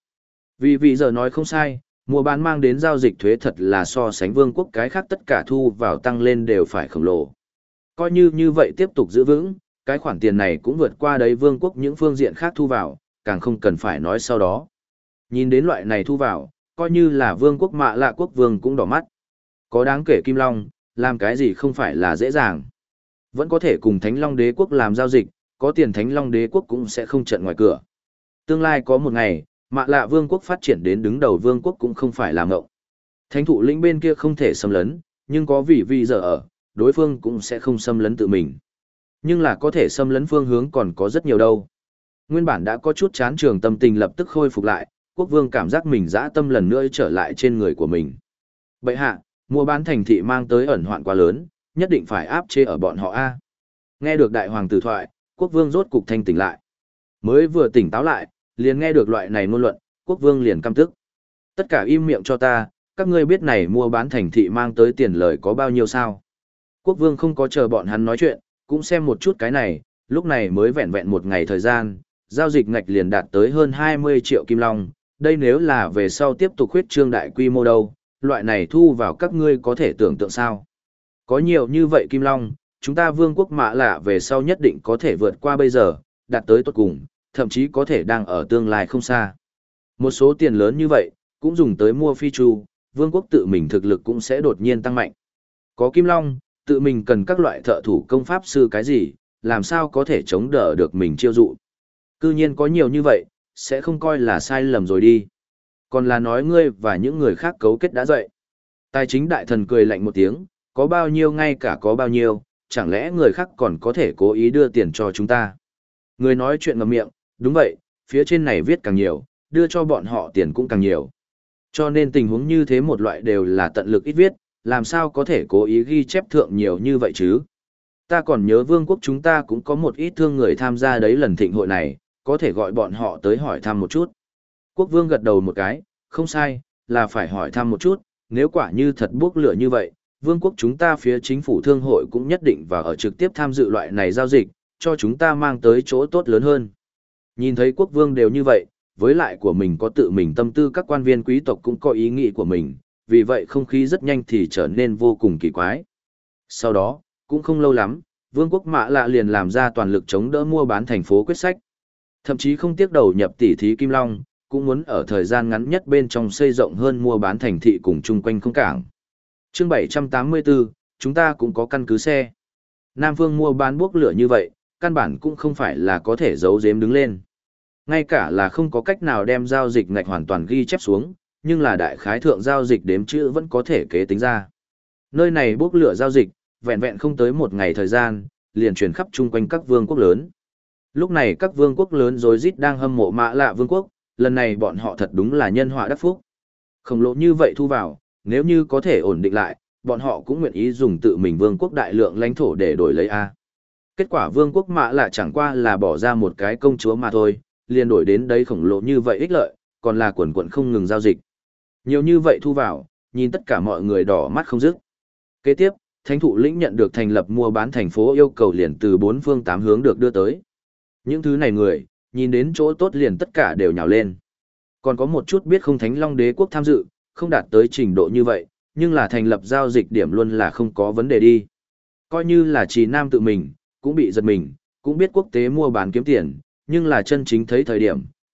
Vì giờ nói không sai, mua bán mang đến giao dịch thuế thật là so sánh vương quốc cái khác tất cả thu vào tăng lên đều phải khổng lồ. Coi như vậy tiếp tục giữ vững, cái khoản tiền này cũng vượt qua đấy vương quốc những phương diện khác thu vào, càng không cần phải nói sau đó. Nhìn đến loại này thu vào, coi như là vương quốc Mạ Lạ quốc vương cũng đỏ mắt. Có đáng kể Kim Long, làm cái gì không phải là dễ dàng. Vẫn có thể cùng Thánh Long đế quốc làm giao dịch, có tiền Thánh Long đế quốc cũng sẽ không trận ngoài cửa. Tương lai có một ngày, Mạ Lạ vương quốc phát triển đến đứng đầu vương quốc cũng không phải là ngộng. Thánh thụ lĩnh bên kia không thể xâm lấn, nhưng có vì giờ ở, đối phương cũng sẽ không xâm lấn tự mình. Nhưng là có thể xâm lấn phương hướng còn có rất nhiều đâu. Nguyên bản đã có chút chán trường tâm tình lập tức khôi phục lại, quốc vương cảm giác mình dã tâm lần nữa trở lại trên người của mình. Bậy hạ, mua bán thành thị mang tới ẩn hoạn quá lớn, nhất định phải áp chế ở bọn họ A. Nghe được đại hoàng tử thoại, quốc vương rốt cục thanh tỉnh lại. Mới vừa tỉnh táo lại, liền nghe được loại này ngôn luận, quốc vương liền căm tức. Tất cả im miệng cho ta, các ngươi biết này mua bán thành thị mang tới tiền lời có bao nhiêu sao? Quốc vương không có chờ bọn hắn nói chuyện, cũng xem một chút cái này, lúc này mới vẹn vẹn một ngày thời gian, giao dịch ngạch liền đạt tới hơn 20 triệu kim long, đây nếu là về sau tiếp tục khuyết trương đại quy mô đâu, loại này thu vào các ngươi có thể tưởng tượng sao? Có nhiều như vậy kim long, chúng ta vương quốc Mạ Lạ về sau nhất định có thể vượt qua bây giờ, đạt tới tốt cùng, thậm chí có thể đang ở tương lai không xa. Một số tiền lớn như vậy, cũng dùng tới mua phi chu, vương quốc tự mình thực lực cũng sẽ đột nhiên tăng mạnh. Có kim long, tự mình cần các loại thợ thủ công pháp sư cái gì, làm sao có thể chống đỡ được mình chiêu dụ. Cư nhiên có nhiều như vậy, sẽ không coi là sai lầm rồi đi. Còn là nói ngươi và những người khác cấu kết đã dậy. Tài chính đại thần cười lạnh một tiếng, có bao nhiêu ngay cả có bao nhiêu, chẳng lẽ người khác còn có thể cố ý đưa tiền cho chúng ta. Người nói chuyện ngậm miệng, đúng vậy, phía trên này viết càng nhiều, đưa cho bọn họ tiền cũng càng nhiều. Cho nên tình huống như thế một loại đều là tận lực ít viết, làm sao có thể cố ý ghi chép thượng nhiều như vậy chứ. Ta còn nhớ vương quốc chúng ta cũng có một ít thương người tham gia đấy lần thịnh hội này, có thể gọi bọn họ tới hỏi thăm một chút. Quốc vương gật đầu một cái, không sai, là phải hỏi thăm một chút, nếu quả như thật buốc lửa như vậy, vương quốc chúng ta phía chính phủ thương hội cũng nhất định và ở trực tiếp tham dự loại này giao dịch, cho chúng ta mang tới chỗ tốt lớn hơn. Nhìn thấy quốc vương đều như vậy, với lại của mình có tự mình tâm tư, các quan viên quý tộc cũng có ý nghĩ của mình, vì vậy không khí rất nhanh thì trở nên vô cùng kỳ quái. Sau đó, cũng không lâu lắm, vương quốc Mạ Lạ liền làm ra toàn lực chống đỡ mua bán thành phố quyết sách. Thậm chí không tiếc đầu nhập tỷ thí Kim Long, cũng muốn ở thời gian ngắn nhất bên trong xây rộng hơn mua bán thành thị cùng chung quanh không cảng. Chương 784, chúng ta cũng có căn cứ xe. Nam Phương mua bán bốc lửa như vậy, căn bản cũng không phải là có thể giấu giếm đứng lên. Ngay cả là không có cách nào đem giao dịch ngạch hoàn toàn ghi chép xuống, nhưng là đại khái thượng giao dịch đếm chữ vẫn có thể kế tính ra. Nơi này bốc lửa giao dịch, vẹn vẹn không tới một ngày thời gian, liền truyền khắp chung quanh các vương quốc lớn. Lúc này các vương quốc lớn rối rít đang hâm mộ Mạ Lạ vương quốc, lần này bọn họ thật đúng là nhân họa đắc phúc. Khổng lồ như vậy thu vào, nếu như có thể ổn định lại, bọn họ cũng nguyện ý dùng tự mình vương quốc đại lượng lãnh thổ để đổi lấy A. Kết quả vương quốc Mạ Lạ chẳng qua là bỏ ra một cái công chúa mà thôi, liền đổi đến đấy khổng lồ như vậy ích lợi, còn là quần quần không ngừng giao dịch. Nhiều như vậy thu vào, nhìn tất cả mọi người đỏ mắt không dứt. Kế tiếp, Thánh thụ lĩnh nhận được thành lập mua bán thành phố yêu cầu liền từ bốn phương tám hướng được đưa tới. Những thứ này người, nhìn đến chỗ tốt liền tất cả đều nhào lên. Còn có một chút biết không Thánh Long đế quốc tham dự, không đạt tới trình độ như vậy, nhưng là thành lập giao dịch điểm luôn là không có vấn đề đi. Coi như là Trì Nam tự mình, cũng bị giật mình, cũng biết quốc tế mua bán kiếm tiền, nhưng là chân chính thấy thời điểm,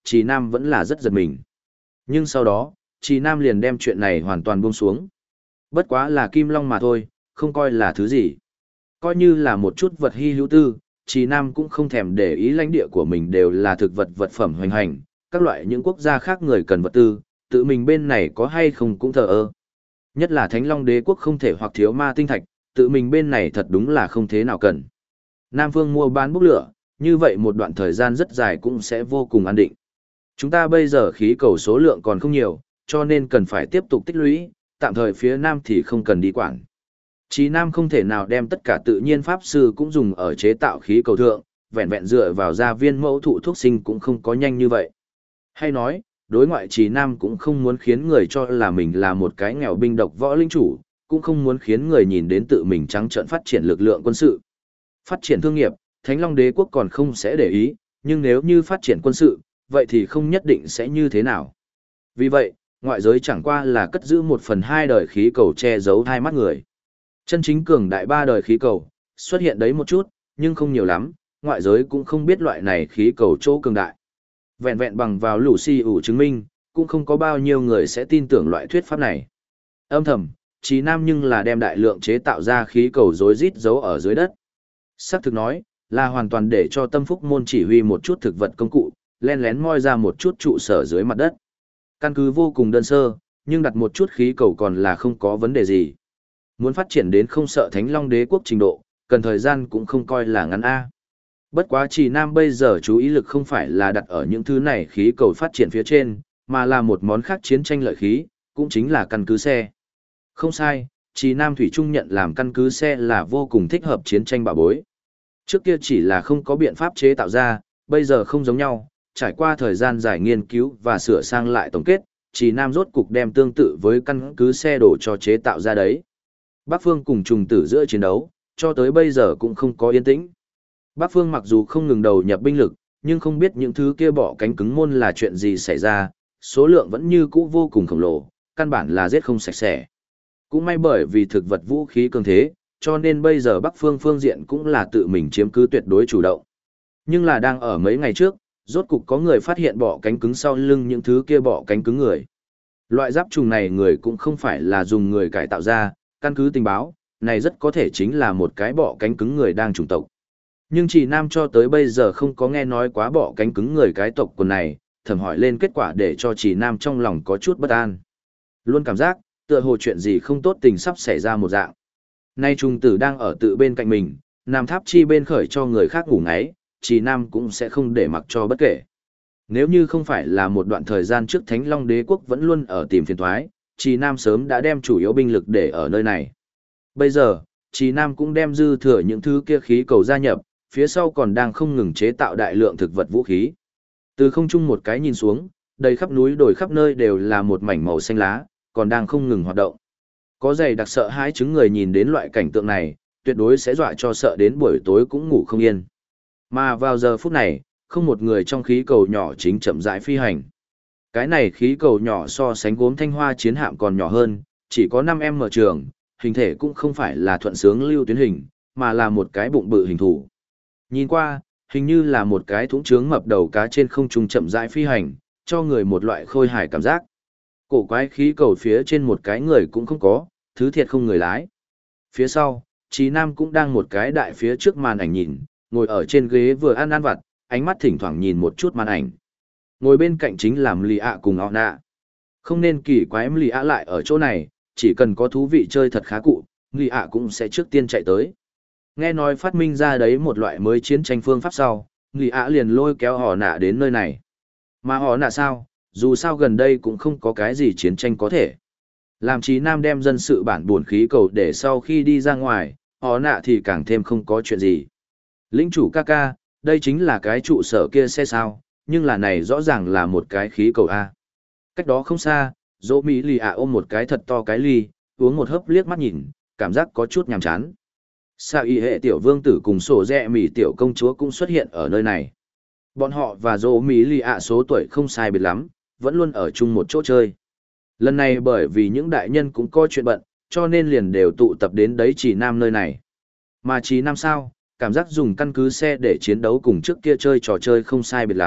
Trì Nam vẫn là rất giật mình. Nhưng sau đó, Trì Nam liền đem chuyện này hoàn toàn buông xuống. Bất quá là kim long mà thôi, không coi là thứ gì. Coi như là một chút vật hy hữu tư, Trì Nam cũng không thèm để ý lãnh địa của mình đều là thực vật vật phẩm hoành hành, các loại những quốc gia khác người cần vật tư, tự mình bên này có hay không cũng thờ ơ. Nhất là Thánh Long Đế quốc không thể hoặc thiếu ma tinh thạch, tự mình bên này thật đúng là không thế nào cần. Nam Phương mua bán bốc lửa, như vậy một đoạn thời gian rất dài cũng sẽ vô cùng an định. Chúng ta bây giờ khí cầu số lượng còn không nhiều, cho nên cần phải tiếp tục tích lũy, tạm thời phía Nam thì không cần đi quản. Chí Nam không thể nào đem tất cả tự nhiên pháp sư cũng dùng ở chế tạo khí cầu thượng, vẹn vẹn dựa vào gia viên mẫu thụ thuốc sinh cũng không có nhanh như vậy. Hay nói, đối ngoại Chí Nam cũng không muốn khiến người cho là mình là một cái nghèo binh độc võ linh chủ, cũng không muốn khiến người nhìn đến tự mình trắng trợn phát triển lực lượng quân sự. Phát triển thương nghiệp, Thánh Long Đế quốc còn không sẽ để ý, nhưng nếu như phát triển quân sự, vậy thì không nhất định sẽ như thế nào. Vì vậy, ngoại giới chẳng qua là cất giữ 1/2 đời khí cầu che giấu hai mắt người. Chân chính cường đại 3 đời khí cầu, xuất hiện đấy một chút, nhưng không nhiều lắm, ngoại giới cũng không biết loại này khí cầu chỗ cường đại. Vẹn vẹn bằng vào lũ si ủ chứng minh, cũng không có bao nhiêu người sẽ tin tưởng loại thuyết pháp này. Âm thầm, Chí Nam nhưng là đem đại lượng chế tạo ra khí cầu rối rít giấu ở dưới đất. Sắc thực nói, là hoàn toàn để cho Tâm Phúc môn chỉ huy một chút thực vật công cụ, len lén moi ra một chút trụ sở dưới mặt đất. Căn cứ vô cùng đơn sơ, nhưng đặt một chút khí cầu còn là không có vấn đề gì. Muốn phát triển đến không sợ Thánh Long Đế quốc trình độ, cần thời gian cũng không coi là ngắn a. Bất quá Trì Nam bây giờ chú ý lực không phải là đặt ở những thứ này khí cầu phát triển phía trên, mà là một món khác chiến tranh lợi khí, cũng chính là căn cứ xe. Không sai, Trì Nam Thủy Trung nhận làm căn cứ xe là vô cùng thích hợp chiến tranh bảo bối. Trước kia chỉ là không có biện pháp chế tạo ra, bây giờ không giống nhau, trải qua thời gian dài nghiên cứu và sửa sang lại tổng kết, Trì Nam rốt cục đem tương tự với căn cứ xe đổ cho chế tạo ra đấy. Bắc Phương cùng trùng tử giữa chiến đấu, cho tới bây giờ cũng không có yên tĩnh. Bắc Phương mặc dù không ngừng đầu nhập binh lực, nhưng không biết những thứ kia bỏ cánh cứng môn là chuyện gì xảy ra, số lượng vẫn như cũ vô cùng khổng lồ, căn bản là giết không sạch sẽ. Cũng may bởi vì thực vật vũ khí cường thế, cho nên bây giờ Bắc Phương phương diện cũng là tự mình chiếm cứ tuyệt đối chủ động. Nhưng là đang ở mấy ngày trước, rốt cục có người phát hiện bỏ cánh cứng sau lưng những thứ kia bỏ cánh cứng người. Loại giáp trùng này người cũng không phải là dùng người cải tạo ra, căn cứ tình báo, này rất có thể chính là một cái bọ cánh cứng người đang chủng tộc. Nhưng Trì Nam cho tới bây giờ không có nghe nói quá bọ cánh cứng người cái tộc quần này, thầm hỏi lên kết quả để cho Trì Nam trong lòng có chút bất an. Luôn cảm giác, tựa hồ chuyện gì không tốt tình sắp xảy ra một dạng. Nay trùng tử đang ở tự bên cạnh mình, Nam Tháp Chi bên khởi cho người khác ngủ ngáy, Trì Nam cũng sẽ không để mặc cho bất kể. Nếu như không phải là một đoạn thời gian trước Thánh Long Đế quốc vẫn luôn ở tìm phiền toái, Trì Nam sớm đã đem chủ yếu binh lực để ở nơi này. Bây giờ, Trì Nam cũng đem dư thừa những thứ kia khí cầu gia nhập, phía sau còn đang không ngừng chế tạo đại lượng thực vật vũ khí. Từ không trung một cái nhìn xuống, đầy khắp núi đồi khắp nơi đều là một mảnh màu xanh lá, còn đang không ngừng hoạt động. Có dày đặc sợ hãi chứng người nhìn đến loại cảnh tượng này, tuyệt đối sẽ dọa cho sợ đến buổi tối cũng ngủ không yên. Mà vào giờ phút này, không một người trong khí cầu nhỏ chính chậm rãi phi hành. Cái này khí cầu nhỏ so sánh gốm thanh hoa chiến hạm còn nhỏ hơn, chỉ có 5m trường, hình thể cũng không phải là thuận sướng lưu tuyến hình, mà là một cái bụng bự hình thủ. Nhìn qua, hình như là một cái thúng trướng mập đầu cá trên không trung chậm rãi phi hành, cho người một loại khôi hài cảm giác. Cổ quái khí cầu phía trên một cái người cũng không có, thứ thiệt không người lái. Phía sau, Chí Nam cũng đang một cái đại phía trước màn ảnh nhìn, ngồi ở trên ghế vừa ăn vặt, ánh mắt thỉnh thoảng nhìn một chút màn ảnh. Ngồi bên cạnh chính là Lì ạ cùng họ nạ. Không nên kỳ quái Lì ạ lại ở chỗ này, chỉ cần có thú vị chơi thật khá cụ, Lì ạ cũng sẽ trước tiên chạy tới. Nghe nói phát minh ra đấy một loại mới chiến tranh phương pháp sau, Lì ạ liền lôi kéo họ nạ đến nơi này. Mà họ nạ sao, dù sao gần đây cũng không có cái gì chiến tranh có thể. Làm Chí Nam đem dân sự bản buồn khí cầu để sau khi đi ra ngoài, họ nạ thì càng thêm không có chuyện gì. Lĩnh chủ ca ca, đây chính là cái trụ sở kia xe sao, nhưng là này rõ ràng là một cái khí cầu A. Cách đó không xa, dỗ Mỹ lì ạ ôm một cái thật to cái ly, uống một hớp liếc mắt nhìn, cảm giác có chút nhàm chán. Sa y hệ tiểu vương tử cùng sổ rẹ Mỹ tiểu công chúa cũng xuất hiện ở nơi này. Bọn họ và dỗ Mỹ lì ạ số tuổi không sai biệt lắm, vẫn luôn ở chung một chỗ chơi. Lần này bởi vì những đại nhân cũng có chuyện bận, cho nên liền đều tụ tập đến đấy Chỉ Nam nơi này. Mà Chỉ Nam sao, cảm giác dùng căn cứ xe để chiến đấu cùng trước kia chơi trò chơi không sai biệt lắm,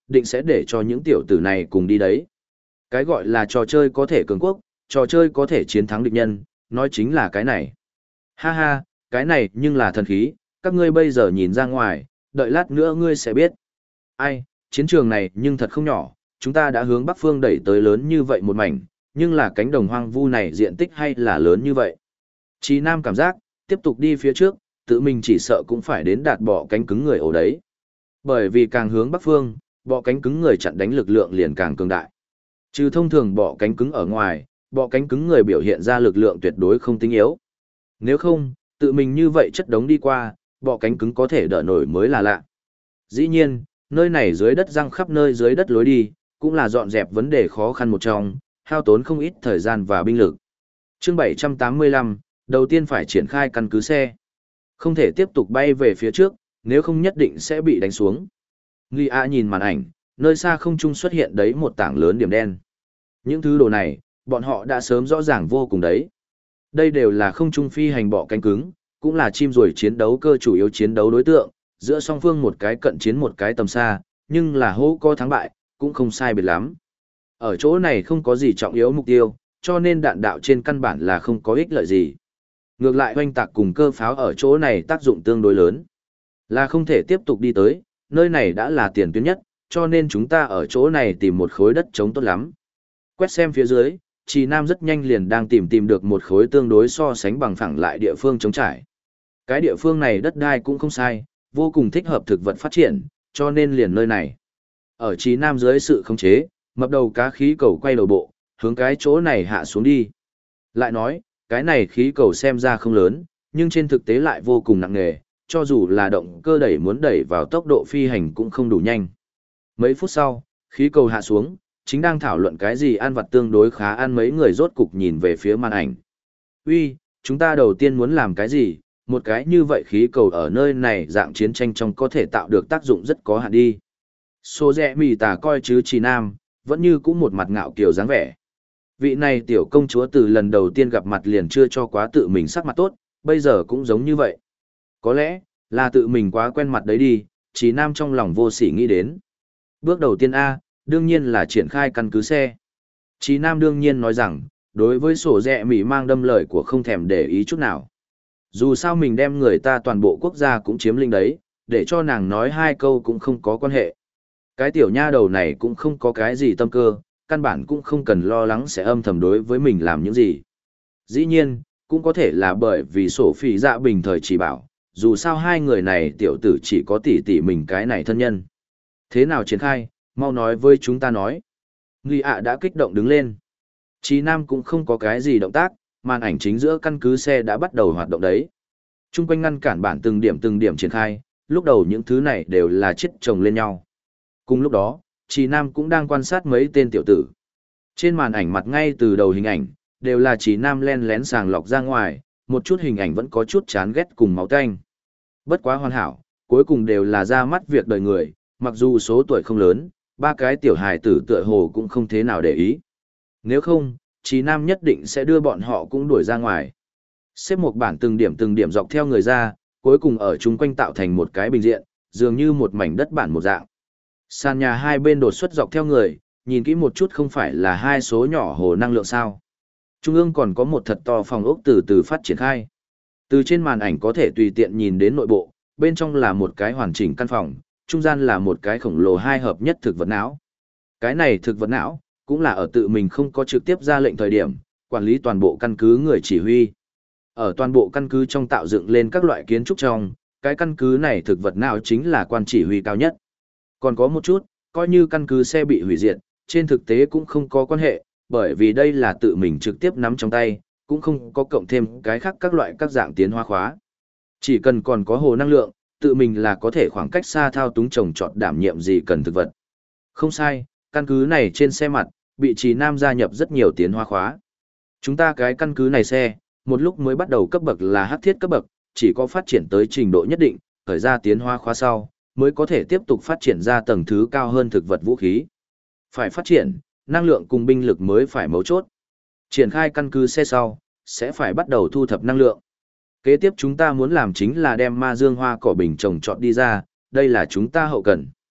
định sẽ để cho những tiểu tử này cùng đi đấy. Cái gọi là trò chơi có thể cường quốc, trò chơi có thể chiến thắng địch nhân, nói chính là cái này. Ha ha, cái này nhưng là thần khí, các ngươi bây giờ nhìn ra ngoài, đợi lát nữa ngươi sẽ biết. Ai, chiến trường này nhưng thật không nhỏ, chúng ta đã hướng Bắc Phương đẩy tới lớn như vậy một mảnh, nhưng là cánh đồng hoang vu này diện tích hay là lớn như vậy. Chí Nam cảm giác, tiếp tục đi phía trước, tự mình chỉ sợ cũng phải đến đạt bọ cánh cứng người ổ đấy. Bởi vì càng hướng Bắc Phương, bọ cánh cứng người chặn đánh lực lượng liền càng cường đại. Trừ thông thường bọ cánh cứng ở ngoài, bọ cánh cứng người biểu hiện ra lực lượng tuyệt đối không tinh yếu. Nếu không, tự mình như vậy chất đống đi qua, bọ cánh cứng có thể đỡ nổi mới là lạ. Dĩ nhiên, nơi này dưới đất răng khắp nơi dưới đất lối đi, cũng là dọn dẹp vấn đề khó khăn một trong, hao tốn không ít thời gian và binh lực. Chương 785, đầu tiên phải triển khai căn cứ xe. Không thể tiếp tục bay về phía trước, nếu không nhất định sẽ bị đánh xuống. Nghi A nhìn màn ảnh, nơi xa không trung xuất hiện đấy một tảng lớn điểm đen. Những thứ đồ này, bọn họ đã sớm rõ ràng vô cùng đấy. Đây đều là không trung phi hành bọ cánh cứng, cũng là chim ruồi chiến đấu cơ chủ yếu chiến đấu đối tượng, giữa song phương một cái cận chiến một cái tầm xa, nhưng là hô có thắng bại, cũng không sai biệt lắm. Ở chỗ này không có gì trọng yếu mục tiêu, cho nên đạn đạo trên căn bản là không có ích lợi gì. Ngược lại hoanh tạc cùng cơ pháo ở chỗ này tác dụng tương đối lớn. Là không thể tiếp tục đi tới, nơi này đã là tiền tuyến nhất, cho nên chúng ta ở chỗ này tìm một khối đất trống tốt lắm. Quét xem phía dưới, Trì Nam rất nhanh liền đang tìm được một khối tương đối so sánh bằng phẳng lại địa phương trống trải. Cái địa phương này đất đai cũng không sai, vô cùng thích hợp thực vật phát triển, cho nên liền nơi này. Ở Trì Nam dưới sự khống chế, mập đầu cá khí cầu quay đầu bộ, hướng cái chỗ này hạ xuống đi. Lại nói, cái này khí cầu xem ra không lớn, nhưng trên thực tế lại vô cùng nặng nề, cho dù là động cơ đẩy muốn đẩy vào tốc độ phi hành cũng không đủ nhanh. Mấy phút sau, khí cầu hạ xuống, chính đang thảo luận cái gì ăn vặt tương đối khá ăn mấy người rốt cục nhìn về phía màn ảnh. Uy, chúng ta đầu tiên muốn làm cái gì, một cái như vậy khí cầu ở nơi này dạng chiến tranh trong có thể tạo được tác dụng rất có hạn đi. Số rẽ mì tà coi chứ Trì Nam, vẫn như cũng một mặt ngạo kiều dáng vẻ. Vị này tiểu công chúa từ lần đầu tiên gặp mặt liền chưa cho quá tự mình sắc mặt tốt, bây giờ cũng giống như vậy. Có lẽ, là tự mình quá quen mặt đấy đi, Trì Nam trong lòng vô sỉ nghĩ đến. Bước đầu tiên A, đương nhiên là triển khai căn cứ xe. Trì Nam đương nhiên nói rằng, đối với sổ rẽ mỉ mang đâm lời của không thèm để ý chút nào. Dù sao mình đem người ta toàn bộ quốc gia cũng chiếm lĩnh đấy, để cho nàng nói hai câu cũng không có quan hệ. Cái tiểu nha đầu này cũng không có cái gì tâm cơ, căn bản cũng không cần lo lắng sẽ âm thầm đối với mình làm những gì. Dĩ nhiên, cũng có thể là bởi vì sổ phỉ dạ bình thời chỉ bảo, dù sao hai người này tiểu tử chỉ có tỷ mình cái này thân nhân. Thế nào triển khai, mau nói với chúng ta nói. Nghi ạ đã kích động đứng lên. Chí Nam cũng không có cái gì động tác, màn ảnh chính giữa căn cứ xe đã bắt đầu hoạt động đấy. Trung quanh ngăn cản bản từng điểm triển khai, lúc đầu những thứ này đều là chết chồng lên nhau. Cùng lúc đó, Chí Nam cũng đang quan sát mấy tên tiểu tử. Trên màn ảnh mặt ngay từ đầu hình ảnh, đều là Chí Nam len lén sàng lọc ra ngoài, một chút hình ảnh vẫn có chút chán ghét cùng máu tanh. Bất quá hoàn hảo, cuối cùng đều là ra mắt việc đời người, mặc dù số tuổi không lớn, ba cái tiểu hài tử tựa hồ cũng không thế nào để ý. Nếu không, Chí Nam nhất định sẽ đưa bọn họ cũng đuổi ra ngoài. Xếp một bản từng điểm dọc theo người ra, cuối cùng ở chung quanh tạo thành một cái bình diện, dường như một mảnh đất bản một dạng. Sàn nhà hai bên đột xuất dọc theo người, nhìn kỹ một chút không phải là hai số nhỏ hồ năng lượng sao. Trung ương còn có một thật to phòng ốc từ từ phát triển khai. Từ trên màn ảnh có thể tùy tiện nhìn đến nội bộ, bên trong là một cái hoàn chỉnh căn phòng, trung gian là một cái khổng lồ hai hợp nhất thực vật não. Cái này thực vật não, cũng là ở tự mình không có trực tiếp ra lệnh thời điểm, quản lý toàn bộ căn cứ người chỉ huy. Ở toàn bộ căn cứ trong tạo dựng lên các loại kiến trúc trong, cái căn cứ này thực vật não chính là quan chỉ huy cao nhất. Còn có một chút, coi như căn cứ xe bị hủy diệt, trên thực tế cũng không có quan hệ, bởi vì đây là tự mình trực tiếp nắm trong tay, cũng không có cộng thêm cái khác các loại các dạng tiến hóa khóa. Chỉ cần còn có hồ năng lượng, tự mình là có thể khoảng cách xa thao túng trồng trọt đảm nhiệm gì cần thực vật. Không sai, căn cứ này trên xe mặt, bị Trì Nam gia nhập rất nhiều tiến hóa khóa. Chúng ta cái căn cứ này xe, một lúc mới bắt đầu cấp bậc là hắc thiết cấp bậc, chỉ có phát triển tới trình độ nhất định, khởi ra tiến hóa khóa sau, mới có thể tiếp tục phát triển ra tầng thứ cao hơn thực vật vũ khí. Phải phát triển, năng lượng cùng binh lực mới phải mấu chốt. Triển khai căn cứ xe sau, sẽ phải bắt đầu thu thập năng lượng. Kế tiếp chúng ta muốn làm chính là đem ma dương hoa cỏ bình trồng trọt đi ra, đây là chúng ta hậu cần.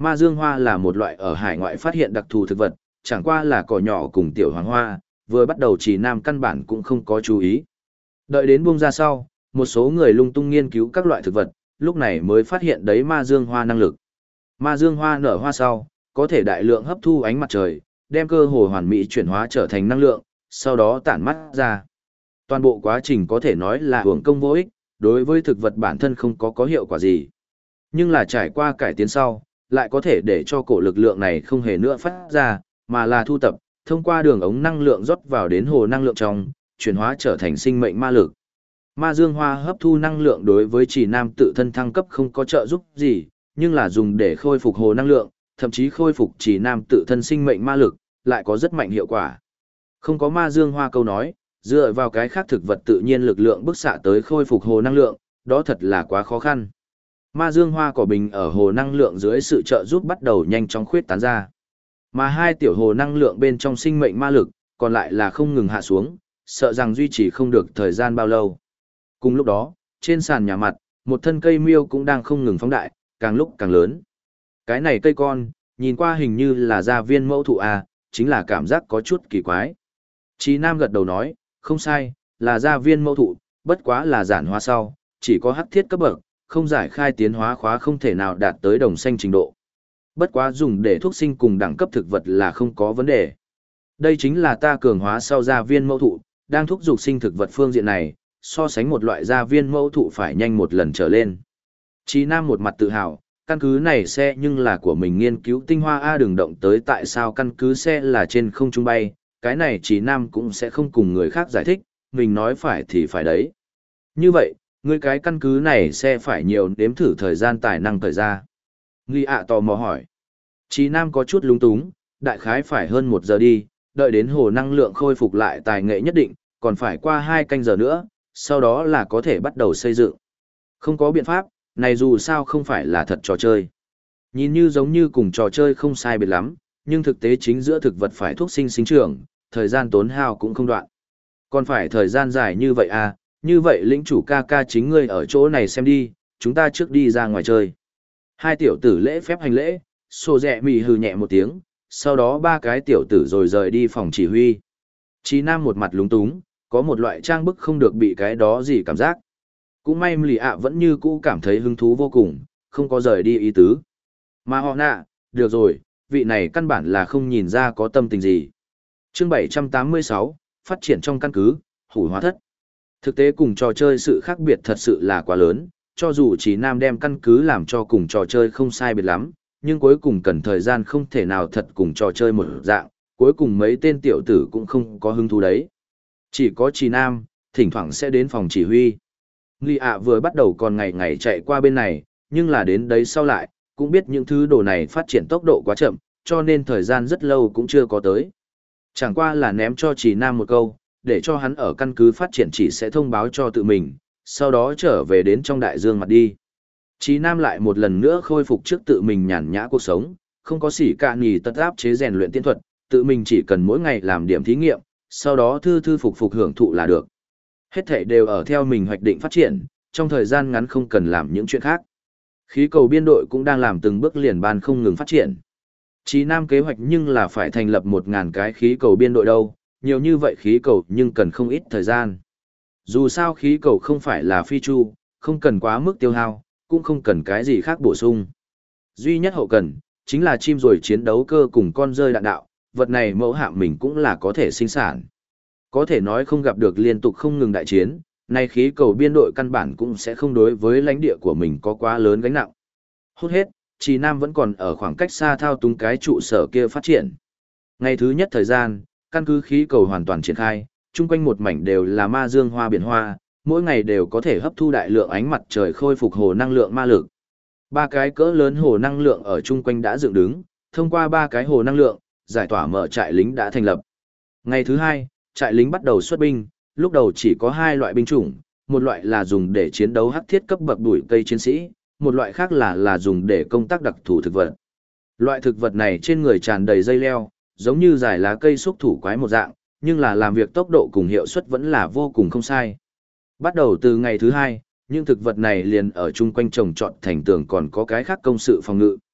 Ma dương hoa là một loại ở hải ngoại phát hiện đặc thù thực vật, chẳng qua là cỏ nhỏ cùng tiểu hoàng hoa, vừa bắt đầu Trì Nam căn bản cũng không có chú ý. Đợi đến buông ra sau, một số người lung tung nghiên cứu các loại thực vật, lúc này mới phát hiện đấy ma dương hoa năng lực. Ma dương hoa nở hoa sau, có thể đại lượng hấp thu ánh mặt trời, đem cơ hồ hoàn mỹ chuyển hóa trở thành năng lượng, sau đó tản mắt ra. Toàn bộ quá trình có thể nói là hưởng công vô ích, đối với thực vật bản thân không có hiệu quả gì. Nhưng là trải qua cải tiến sau, lại có thể để cho cổ lực lượng này không hề nữa phát ra, mà là thu tập, thông qua đường ống năng lượng rót vào đến hồ năng lượng trong, chuyển hóa trở thành sinh mệnh ma lực. Ma dương hoa hấp thu năng lượng đối với Trì Nam tự thân thăng cấp không có trợ giúp gì, nhưng là dùng để khôi phục hồ năng lượng, thậm chí khôi phục Trì Nam tự thân sinh mệnh ma lực, lại có rất mạnh hiệu quả. Không có ma dương hoa câu nói, dựa vào cái khác thực vật tự nhiên lực lượng bức xạ tới khôi phục hồ năng lượng, đó thật là quá khó khăn. Ma dương hoa cỏ bình ở hồ năng lượng dưới sự trợ giúp bắt đầu nhanh chóng khuyết tán ra. Mà hai tiểu hồ năng lượng bên trong sinh mệnh ma lực, còn lại là không ngừng hạ xuống, sợ rằng duy trì không được thời gian bao lâu. Cùng lúc đó, trên sàn nhà mặt, một thân cây miêu cũng đang không ngừng phóng đại, càng lúc càng lớn. Cái này cây con, nhìn qua hình như là gia viên mẫu thụ A, chính là cảm giác có chút kỳ quái. Chí Nam gật đầu nói, không sai, là gia viên mẫu thụ, bất quá là giản hóa sau, chỉ có hắc thiết cấp bậc, không giải khai tiến hóa khóa không thể nào đạt tới đồng xanh trình độ. Bất quá dùng để thuốc sinh cùng đẳng cấp thực vật là không có vấn đề. Đây chính là ta cường hóa sau gia viên mẫu thụ, đang thúc dục sinh thực vật phương diện này, so sánh một loại gia viên mẫu thụ phải nhanh một lần trở lên. Chí Nam một mặt tự hào, căn cứ này xe nhưng là của mình nghiên cứu tinh hoa A đừng động tới tại sao căn cứ xe là trên không trung bay, cái này Chí Nam cũng sẽ không cùng người khác giải thích, mình nói phải thì phải đấy. Như vậy, người cái căn cứ này sẽ phải nhiều đếm thử thời gian tài năng thời ra. Nghi ạ tò mò hỏi. Chí Nam có chút lúng túng, đại khái phải hơn 1 giờ đi, đợi đến hồ năng lượng khôi phục lại tài nghệ nhất định, còn phải qua 2 canh giờ nữa, sau đó là có thể bắt đầu xây dựng. Không có biện pháp, này dù sao không phải là thật trò chơi. Nhìn như giống như cùng trò chơi không sai biệt lắm, nhưng thực tế chính giữa thực vật phải thuốc sinh sinh trưởng, thời gian tốn hao cũng không đoạn. Còn phải thời gian dài như vậy à, như vậy lĩnh chủ ca ca chính ngươi ở chỗ này xem đi, chúng ta trước đi ra ngoài chơi. Hai tiểu tử lễ phép hành lễ, xô rẹ mì hừ nhẹ một tiếng, sau đó 3 cái tiểu tử rồi rời đi phòng chỉ huy. Chí Nam một mặt lúng túng, có một loại trang bức không được bị cái đó gì cảm giác. Cũng may lì ạ vẫn như cũ cảm thấy hứng thú vô cùng, không có rời đi ý tứ. Mà họ nạ, được rồi, vị này căn bản là không nhìn ra có tâm tình gì. Chương 786, phát triển trong căn cứ, hủy hóa thất. Thực tế cùng trò chơi sự khác biệt thật sự là quá lớn, cho dù Chí Nam đem căn cứ làm cho cùng trò chơi không sai biệt lắm, nhưng cuối cùng cần thời gian không thể nào thật cùng trò chơi một dạng, cuối cùng mấy tên tiểu tử cũng không có hứng thú đấy. Chỉ có Chí Nam, thỉnh thoảng sẽ đến phòng chỉ huy. Nghi ạ vừa bắt đầu còn ngày ngày chạy qua bên này, nhưng là đến đấy sau lại, cũng biết những thứ đồ này phát triển tốc độ quá chậm, cho nên thời gian rất lâu cũng chưa có tới. Chẳng qua là ném cho Chí Nam một câu, để cho hắn ở căn cứ phát triển chỉ sẽ thông báo cho tự mình, sau đó trở về đến trong đại dương mặt đi. Chí Nam lại một lần nữa khôi phục trước tự mình nhàn nhã cuộc sống, không có sỉ cạn nhì tất áp chế rèn luyện tiên thuật, tự mình chỉ cần mỗi ngày làm điểm thí nghiệm, sau đó thư thư phục phục hưởng thụ là được. Hết thảy đều ở theo mình hoạch định phát triển, trong thời gian ngắn không cần làm những chuyện khác. Khí cầu biên đội cũng đang làm từng bước liền ban không ngừng phát triển. Chí Nam kế hoạch nhưng là phải thành lập 1.000 cái khí cầu biên đội đâu, nhiều như vậy khí cầu nhưng cần không ít thời gian. Dù sao khí cầu không phải là phi chu, không cần quá mức tiêu hao, cũng không cần cái gì khác bổ sung. Duy nhất hậu cần, chính là chim ruồi chiến đấu cơ cùng con rơi đạn đạo, vật này mẫu hạm mình cũng là có thể sinh sản. Có thể nói không gặp được liên tục không ngừng đại chiến, nay khí cầu biên đội căn bản cũng sẽ không đối với lãnh địa của mình có quá lớn gánh nặng. Hút hết, Chí Nam vẫn còn ở khoảng cách xa thao túng cái trụ sở kia phát triển. Ngày thứ nhất thời gian, căn cứ khí cầu hoàn toàn triển khai, chung quanh một mảnh đều là ma dương hoa biển hoa, mỗi ngày đều có thể hấp thu đại lượng ánh mặt trời khôi phục hồ năng lượng ma lực. 3 cái cỡ lớn hồ năng lượng ở chung quanh đã dựng đứng, thông qua 3 cái hồ năng lượng, giải tỏa mở trại lính đã thành lập. Ngày thứ hai, trại lính bắt đầu xuất binh, lúc đầu chỉ có 2 loại binh chủng, một loại là dùng để chiến đấu hắc thiết cấp bậc đuổi cây chiến sĩ, một loại khác là dùng để công tác đặc thù thực vật. Loại thực vật này trên người tràn đầy dây leo, giống như giải lá cây xúc thủ quái một dạng, nhưng là làm việc tốc độ cùng hiệu suất vẫn là vô cùng không sai. Bắt đầu từ ngày thứ 2, những thực vật này liền ở chung quanh trồng trọt thành tường còn có cái khác công sự phòng ngự.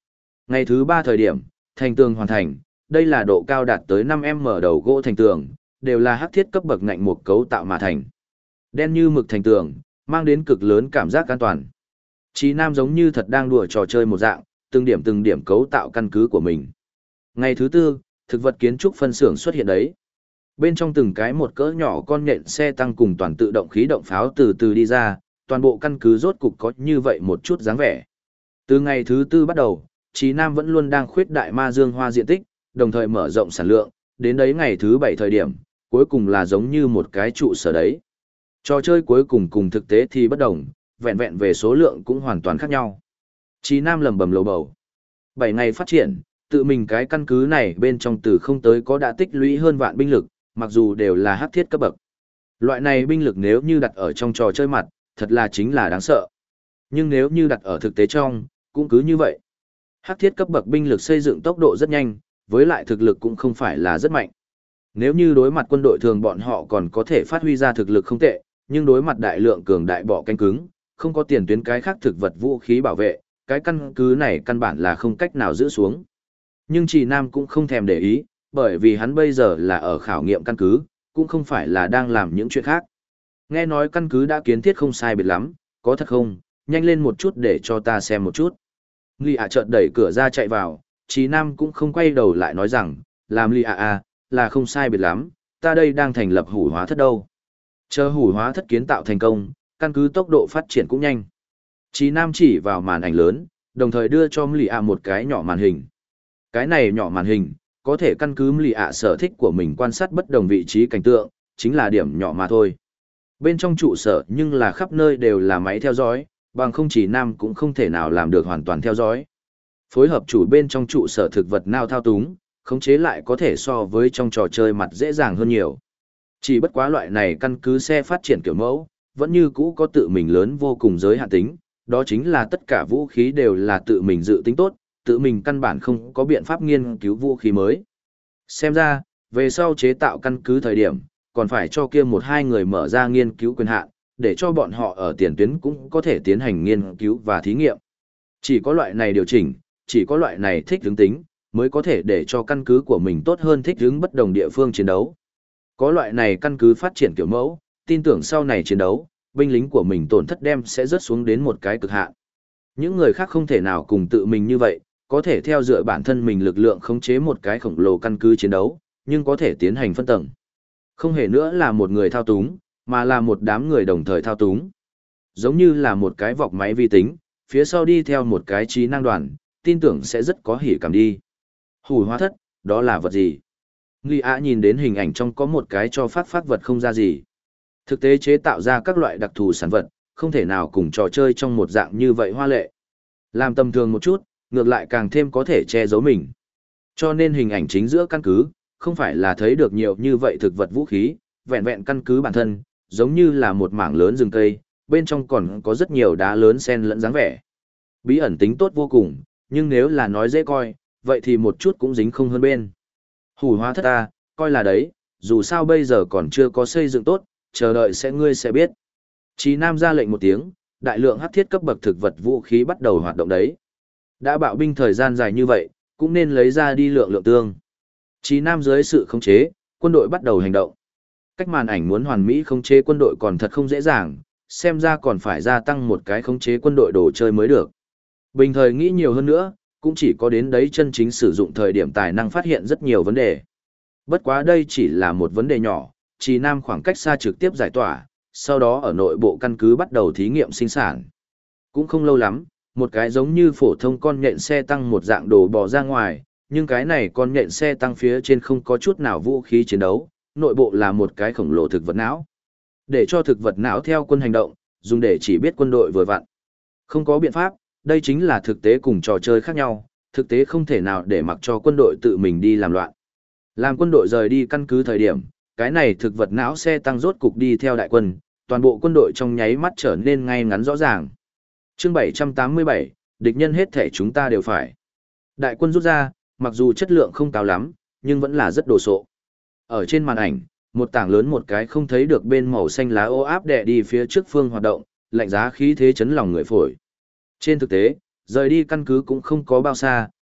Ngày thứ 3 thời điểm, thành tường hoàn thành, đây là độ cao đạt tới 5m đầu gỗ thành tường, đều là hắc thiết cấp bậc ngạnh một cấu tạo mà thành. Đen như mực thành tường, mang đến cực lớn cảm giác an toàn. Chí Nam giống như thật đang đùa trò chơi một dạng, từng điểm cấu tạo căn cứ của mình. Ngày thứ 4, thực vật kiến trúc phân xưởng xuất hiện đấy. Bên trong từng cái một cỡ nhỏ con nhện xe tăng cùng toàn tự động khí động pháo từ từ đi ra, toàn bộ căn cứ rốt cục có như vậy một chút dáng vẻ. Từ ngày thứ 4 bắt đầu, Chí Nam vẫn luôn đang khuyết đại ma dương hoa diện tích, đồng thời mở rộng sản lượng, đến đấy ngày thứ 7 thời điểm, cuối cùng là giống như một cái trụ sở đấy. Trò chơi cuối cùng cùng thực tế thì bất đồng, vẹn vẹn về số lượng cũng hoàn toàn khác nhau. Chí Nam lẩm bẩm lầu bầu. 7 ngày phát triển, tự mình cái căn cứ này bên trong từ không tới có đã tích lũy hơn vạn binh lực, mặc dù đều là hắc thiết cấp bậc. Loại này binh lực nếu như đặt ở trong trò chơi mặt, thật là chính là đáng sợ. Nhưng nếu như đặt ở thực tế trong, cũng cứ như vậy. Hắc thiết cấp bậc binh lực xây dựng tốc độ rất nhanh, với lại thực lực cũng không phải là rất mạnh. Nếu như đối mặt quân đội thường bọn họ còn có thể phát huy ra thực lực không tệ, nhưng đối mặt đại lượng cường đại bọ canh cứng, không có tiền tuyến cái khác thực vật vũ khí bảo vệ, cái căn cứ này căn bản là không cách nào giữ xuống. Nhưng Trì Nam cũng không thèm để ý, bởi vì hắn bây giờ là ở khảo nghiệm căn cứ, cũng không phải là đang làm những chuyện khác. Nghe nói căn cứ đã kiến thiết không sai biệt lắm, có thật không, nhanh lên một chút để cho ta xem một chút. Lì ạ chợt đẩy cửa ra chạy vào, Trì Nam cũng không quay đầu lại nói rằng, làm Lì ạ là không sai biệt lắm, ta đây đang thành lập hủ hóa thất đâu. Chờ hủ hóa thất kiến tạo thành công, căn cứ tốc độ phát triển cũng nhanh. Trì Nam chỉ vào màn ảnh lớn, đồng thời đưa cho Lì ạ một cái nhỏ màn hình. Cái này nhỏ màn hình, có thể căn cứ Lì ạ sở thích của mình quan sát bất đồng vị trí cảnh tượng, chính là điểm nhỏ mà thôi. Bên trong trụ sở nhưng là khắp nơi đều là máy theo dõi, bằng không Trì Nam cũng không thể nào làm được hoàn toàn theo dõi. Phối hợp chủ bên trong trụ sở thực vật nào thao túng, khống chế lại có thể so với trong trò chơi mặt dễ dàng hơn nhiều. Chỉ bất quá loại này căn cứ xe phát triển kiểu mẫu, vẫn như cũ có tự mình lớn vô cùng giới hạn tính, đó chính là tất cả vũ khí đều là tự mình dự tính tốt, tự mình căn bản không có biện pháp nghiên cứu vũ khí mới. Xem ra, về sau chế tạo căn cứ thời điểm, còn phải cho kia một hai người mở ra nghiên cứu quyền hạn, để cho bọn họ ở tiền tuyến cũng có thể tiến hành nghiên cứu và thí nghiệm. Chỉ có loại này điều chỉnh, chỉ có loại này thích ứng tính, mới có thể để cho căn cứ của mình tốt hơn thích ứng bất đồng địa phương chiến đấu. Có loại này căn cứ phát triển kiểu mẫu, tin tưởng sau này chiến đấu, binh lính của mình tổn thất đem sẽ rớt xuống đến một cái cực hạn. Những người khác không thể nào cùng tự mình như vậy, có thể theo dựa bản thân mình lực lượng khống chế một cái khổng lồ căn cứ chiến đấu, nhưng có thể tiến hành phân tầng. Không hề nữa là một người thao túng, mà là một đám người đồng thời thao túng. Giống như là một cái vọc máy vi tính, phía sau đi theo một cái trí năng đoàn, tin tưởng sẽ rất có hỉ cảm đi. Hủ hóa thất, đó là vật gì? Lý Á nhìn đến hình ảnh trong có một cái cho phát vật không ra gì. Thực tế chế tạo ra các loại đặc thù sản vật, không thể nào cùng trò chơi trong một dạng như vậy hoa lệ. Làm tầm thường một chút, ngược lại càng thêm có thể che giấu mình. Cho nên hình ảnh chính giữa căn cứ, không phải là thấy được nhiều như vậy thực vật vũ khí, vẹn vẹn căn cứ bản thân, giống như là một mảng lớn rừng cây, bên trong còn có rất nhiều đá lớn xen lẫn dáng vẻ. Bí ẩn tính tốt vô cùng, nhưng nếu là nói dễ coi, vậy thì một chút cũng dính không hơn bên. Hủ hóa thất ta, coi là đấy, dù sao bây giờ còn chưa có xây dựng tốt, chờ đợi ngươi sẽ biết. Chí Nam ra lệnh một tiếng, đại lượng hắc thiết cấp bậc thực vật vũ khí bắt đầu hoạt động đấy. Đã bạo binh thời gian dài như vậy, cũng nên lấy ra đi lượng tương. Chí Nam dưới sự khống chế, quân đội bắt đầu hành động. Cách màn ảnh muốn hoàn mỹ khống chế quân đội còn thật không dễ dàng, xem ra còn phải gia tăng một cái khống chế quân đội đồ chơi mới được. Bình thời nghĩ nhiều hơn nữa, cũng chỉ có đến đấy chân chính sử dụng thời điểm tài năng phát hiện rất nhiều vấn đề. Bất quá đây chỉ là một vấn đề nhỏ, Chí Nam khoảng cách xa trực tiếp giải tỏa, sau đó ở nội bộ căn cứ bắt đầu thí nghiệm sinh sản. Cũng không lâu lắm, một cái giống như phổ thông con nhện xe tăng một dạng đồ bò ra ngoài, nhưng cái này con nhện xe tăng phía trên không có chút nào vũ khí chiến đấu, nội bộ là một cái khổng lồ thực vật não. Để cho thực vật não theo quân hành động, dùng để chỉ biết quân đội vừa vặn. Không có biện pháp, đây chính là thực tế cùng trò chơi khác nhau, thực tế không thể nào để mặc cho quân đội tự mình đi làm loạn. Làm quân đội rời đi căn cứ thời điểm, cái này thực vật não xe tăng rốt cục đi theo đại quân, toàn bộ quân đội trong nháy mắt trở nên ngay ngắn rõ ràng. Chương 787, địch nhân hết thể chúng ta đều phải. Đại quân rút ra, mặc dù chất lượng không cao lắm, nhưng vẫn là rất đồ sộ. Ở trên màn ảnh, một tảng lớn một cái không thấy được bên màu xanh lá ô áp đè đi phía trước phương hoạt động, lạnh giá khí thế chấn lòng người phổi. Trên thực tế, rời đi căn cứ cũng không có bao xa,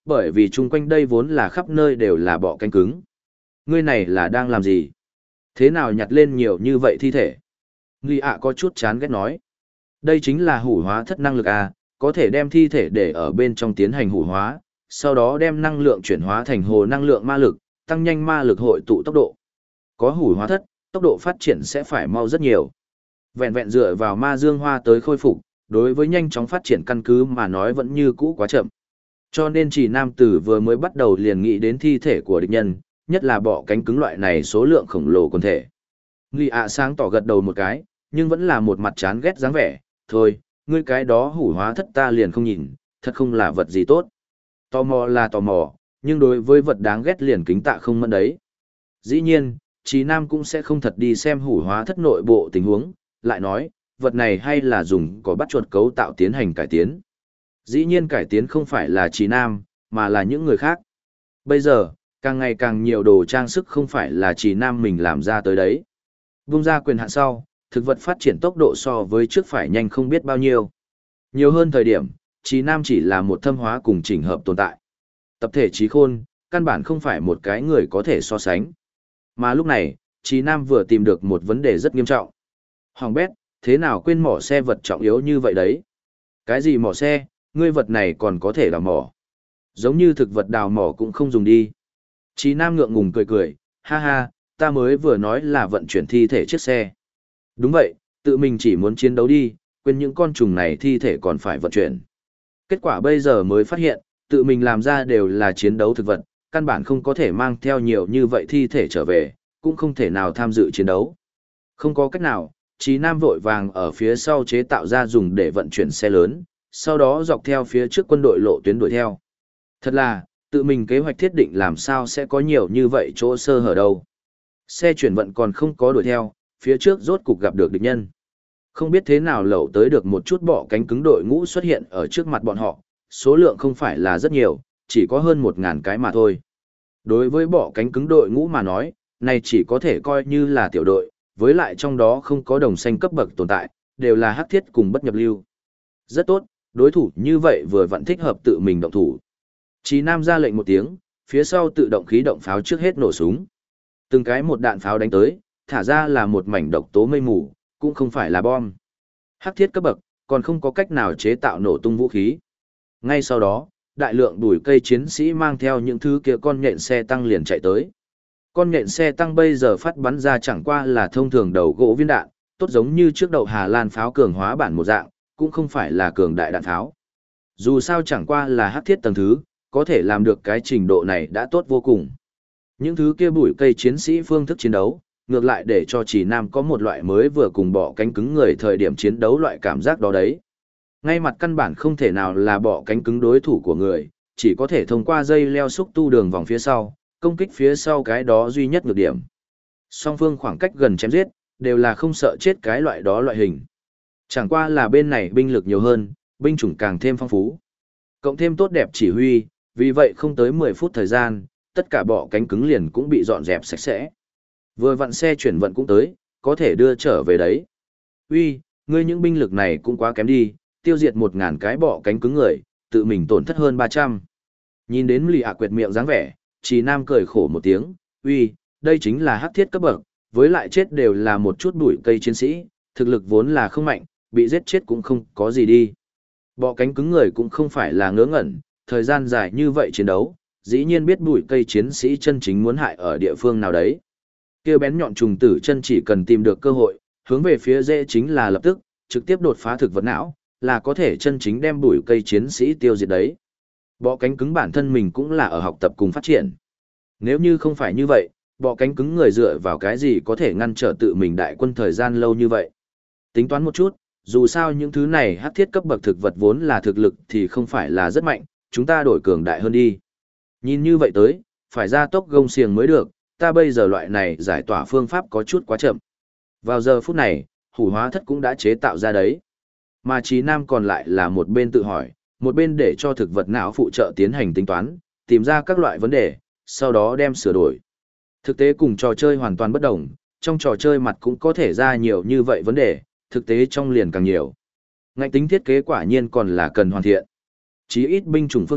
bởi vì chung quanh đây vốn là khắp nơi đều là bọ cánh cứng. Ngươi này là đang làm gì? Thế nào nhặt lên nhiều như vậy thi thể? Lý ạ có chút chán ghét nói. Đây chính là hủ hóa thất năng lực à, có thể đem thi thể để ở bên trong tiến hành hủ hóa, sau đó đem năng lượng chuyển hóa thành hồ năng lượng ma lực, tăng nhanh ma lực hội tụ tốc độ. Có hủ hóa thất, tốc độ phát triển sẽ phải mau rất nhiều. Vẹn vẹn dựa vào ma dương hoa tới khôi phục, đối với nhanh chóng phát triển căn cứ mà nói vẫn như cũ quá chậm. Cho nên chỉ nam tử vừa mới bắt đầu liền nghĩ đến thi thể của địch nhân, nhất là bọ cánh cứng loại này số lượng khổng lồ quần thể. Lý ạ sáng tỏ gật đầu một cái, nhưng vẫn là một mặt chán ghét dáng vẻ, thôi, ngươi cái đó hủ hóa thất ta liền không nhìn, thật không là vật gì tốt. Tò mò là tò mò, nhưng đối với vật đáng ghét liền kính tạ không mẫn đấy. Dĩ nhiên, Chí Nam cũng sẽ không thật đi xem hủ hóa thất nội bộ tình huống, lại nói, vật này hay là dùng có bắt chuột cấu tạo tiến hành cải tiến. Dĩ nhiên cải tiến không phải là Chí Nam, mà là những người khác. Bây giờ, càng ngày càng nhiều đồ trang sức không phải là Chí Nam mình làm ra tới đấy. Vung ra quyền hạn sau, thực vật phát triển tốc độ so với trước phải nhanh không biết bao nhiêu. Nhiều hơn thời điểm, Chí Nam chỉ là một thâm hóa cùng chỉnh hợp tồn tại. Tập thể trí khôn, căn bản không phải một cái người có thể so sánh. Mà lúc này, Chí Nam vừa tìm được một vấn đề rất nghiêm trọng. Hoàng bét, thế nào quên mỏ xe vật trọng yếu như vậy đấy? Cái gì mỏ xe, ngươi vật này còn có thể đào mỏ. Giống như thực vật đào mỏ cũng không dùng đi. Chí Nam ngượng ngùng cười cười, ha ha, ta mới vừa nói là vận chuyển thi thể chiếc xe. Đúng vậy, tự mình chỉ muốn chiến đấu đi, quên những con trùng này thi thể còn phải vận chuyển. Kết quả bây giờ mới phát hiện, tự mình làm ra đều là chiến đấu thực vật, căn bản không có thể mang theo nhiều như vậy thi thể trở về, cũng không thể nào tham dự chiến đấu. Không có cách nào, Chí Nam vội vàng ở phía sau chế tạo ra dùng để vận chuyển xe lớn, sau đó dọc theo phía trước quân đội lộ tuyến đuổi theo. Thật là, tự mình kế hoạch thiết định làm sao sẽ có nhiều như vậy chỗ sơ hở đâu. Xe chuyển vận còn không có đuổi theo, phía trước rốt cục gặp được địch nhân. Không biết thế nào lậu tới được một chút bọ cánh cứng đội ngũ xuất hiện ở trước mặt bọn họ, số lượng không phải là rất nhiều, chỉ có hơn 1000 cái mà thôi. Đối với bọ cánh cứng đội ngũ mà nói, này chỉ có thể coi như là tiểu đội, với lại trong đó không có đồng xanh cấp bậc tồn tại, đều là hắc thiết cùng bất nhập lưu. Rất tốt, đối thủ như vậy vừa vặn thích hợp tự mình động thủ. Chí Nam ra lệnh một tiếng, phía sau tự động khí động pháo trước hết nổ súng. Từng cái một đạn pháo đánh tới, thả ra là một mảnh độc tố mây mù, cũng không phải là bom. Hắc thiết cấp bậc, còn không có cách nào chế tạo nổ tung vũ khí. Ngay sau đó, đại lượng bùi cây chiến sĩ mang theo những thứ kia con nhện xe tăng liền chạy tới. Con nhện xe tăng bây giờ phát bắn ra chẳng qua là thông thường đầu gỗ viên đạn, tốt giống như trước đầu Hà Lan pháo cường hóa bản một dạng, cũng không phải là cường đại đạn pháo. Dù sao chẳng qua là hắc thiết tầng thứ, có thể làm được cái trình độ này đã tốt vô cùng. Những thứ kia bùi cây chiến sĩ phương thức chiến đấu, ngược lại để cho Chỉ Nam có một loại mới vừa cùng bỏ cánh cứng người thời điểm chiến đấu loại cảm giác đó đấy. Ngay mặt căn bản không thể nào là bỏ cánh cứng đối thủ của người, chỉ có thể thông qua dây leo xúc tu đường vòng phía sau, công kích phía sau cái đó duy nhất nhược điểm. Song phương khoảng cách gần chém giết, đều là không sợ chết cái loại đó loại hình. Chẳng qua là bên này binh lực nhiều hơn, binh chủng càng thêm phong phú. Cộng thêm tốt đẹp chỉ huy, vì vậy không tới 10 phút thời gian, tất cả bọ cánh cứng liền cũng bị dọn dẹp sạch sẽ. Vừa vặn xe chuyển vận cũng tới, có thể đưa trở về đấy. Uy, ngươi những binh lực này cũng quá kém đi, tiêu diệt 1000 cái bọ cánh cứng người, tự mình tổn thất hơn 300. Nhìn đến Lì ạ quệt miệng dáng vẻ, Chỉ Nam cười khổ một tiếng, uy, đây chính là hắc thiết cấp bậc, với lại chết đều là một chút bụi cây chiến sĩ, thực lực vốn là không mạnh, bị giết chết cũng không có gì đi. Bọ cánh cứng người cũng không phải là ngớ ngẩn, thời gian dài như vậy chiến đấu, dĩ nhiên biết bụi cây chiến sĩ chân chính muốn hại ở địa phương nào đấy. Kia bén nhọn trùng tử chân chỉ cần tìm được cơ hội, hướng về phía dễ chính là lập tức, trực tiếp đột phá thực vật não, là có thể chân chính đem bụi cây chiến sĩ tiêu diệt đấy. Bọ cánh cứng bản thân mình cũng là ở học tập cùng phát triển. Nếu như không phải như vậy, bọ cánh cứng người dựa vào cái gì có thể ngăn trở tự mình đại quân thời gian lâu như vậy. Tính toán một chút, dù sao những thứ này hắc thiết cấp bậc thực vật vốn là thực lực thì không phải là rất mạnh, chúng ta đổi cường đại hơn đi. Nhìn như vậy tới, phải ra tốc gông xiềng mới được, ta bây giờ loại này giải tỏa phương pháp có chút quá chậm. Vào giờ phút này, hủ hóa thất cũng đã chế tạo ra đấy. Mà Chí Nam còn lại là một bên tự hỏi, một bên để cho thực vật não phụ trợ tiến hành tính toán, tìm ra các loại vấn đề, sau đó đem sửa đổi. Thực tế cùng trò chơi hoàn toàn bất đồng, trong trò chơi mặt cũng có thể ra nhiều như vậy vấn đề, thực tế trong liền càng nhiều. Ngạch tính thiết kế quả nhiên còn là cần hoàn thiện. Chí ít binh chủng phương diện,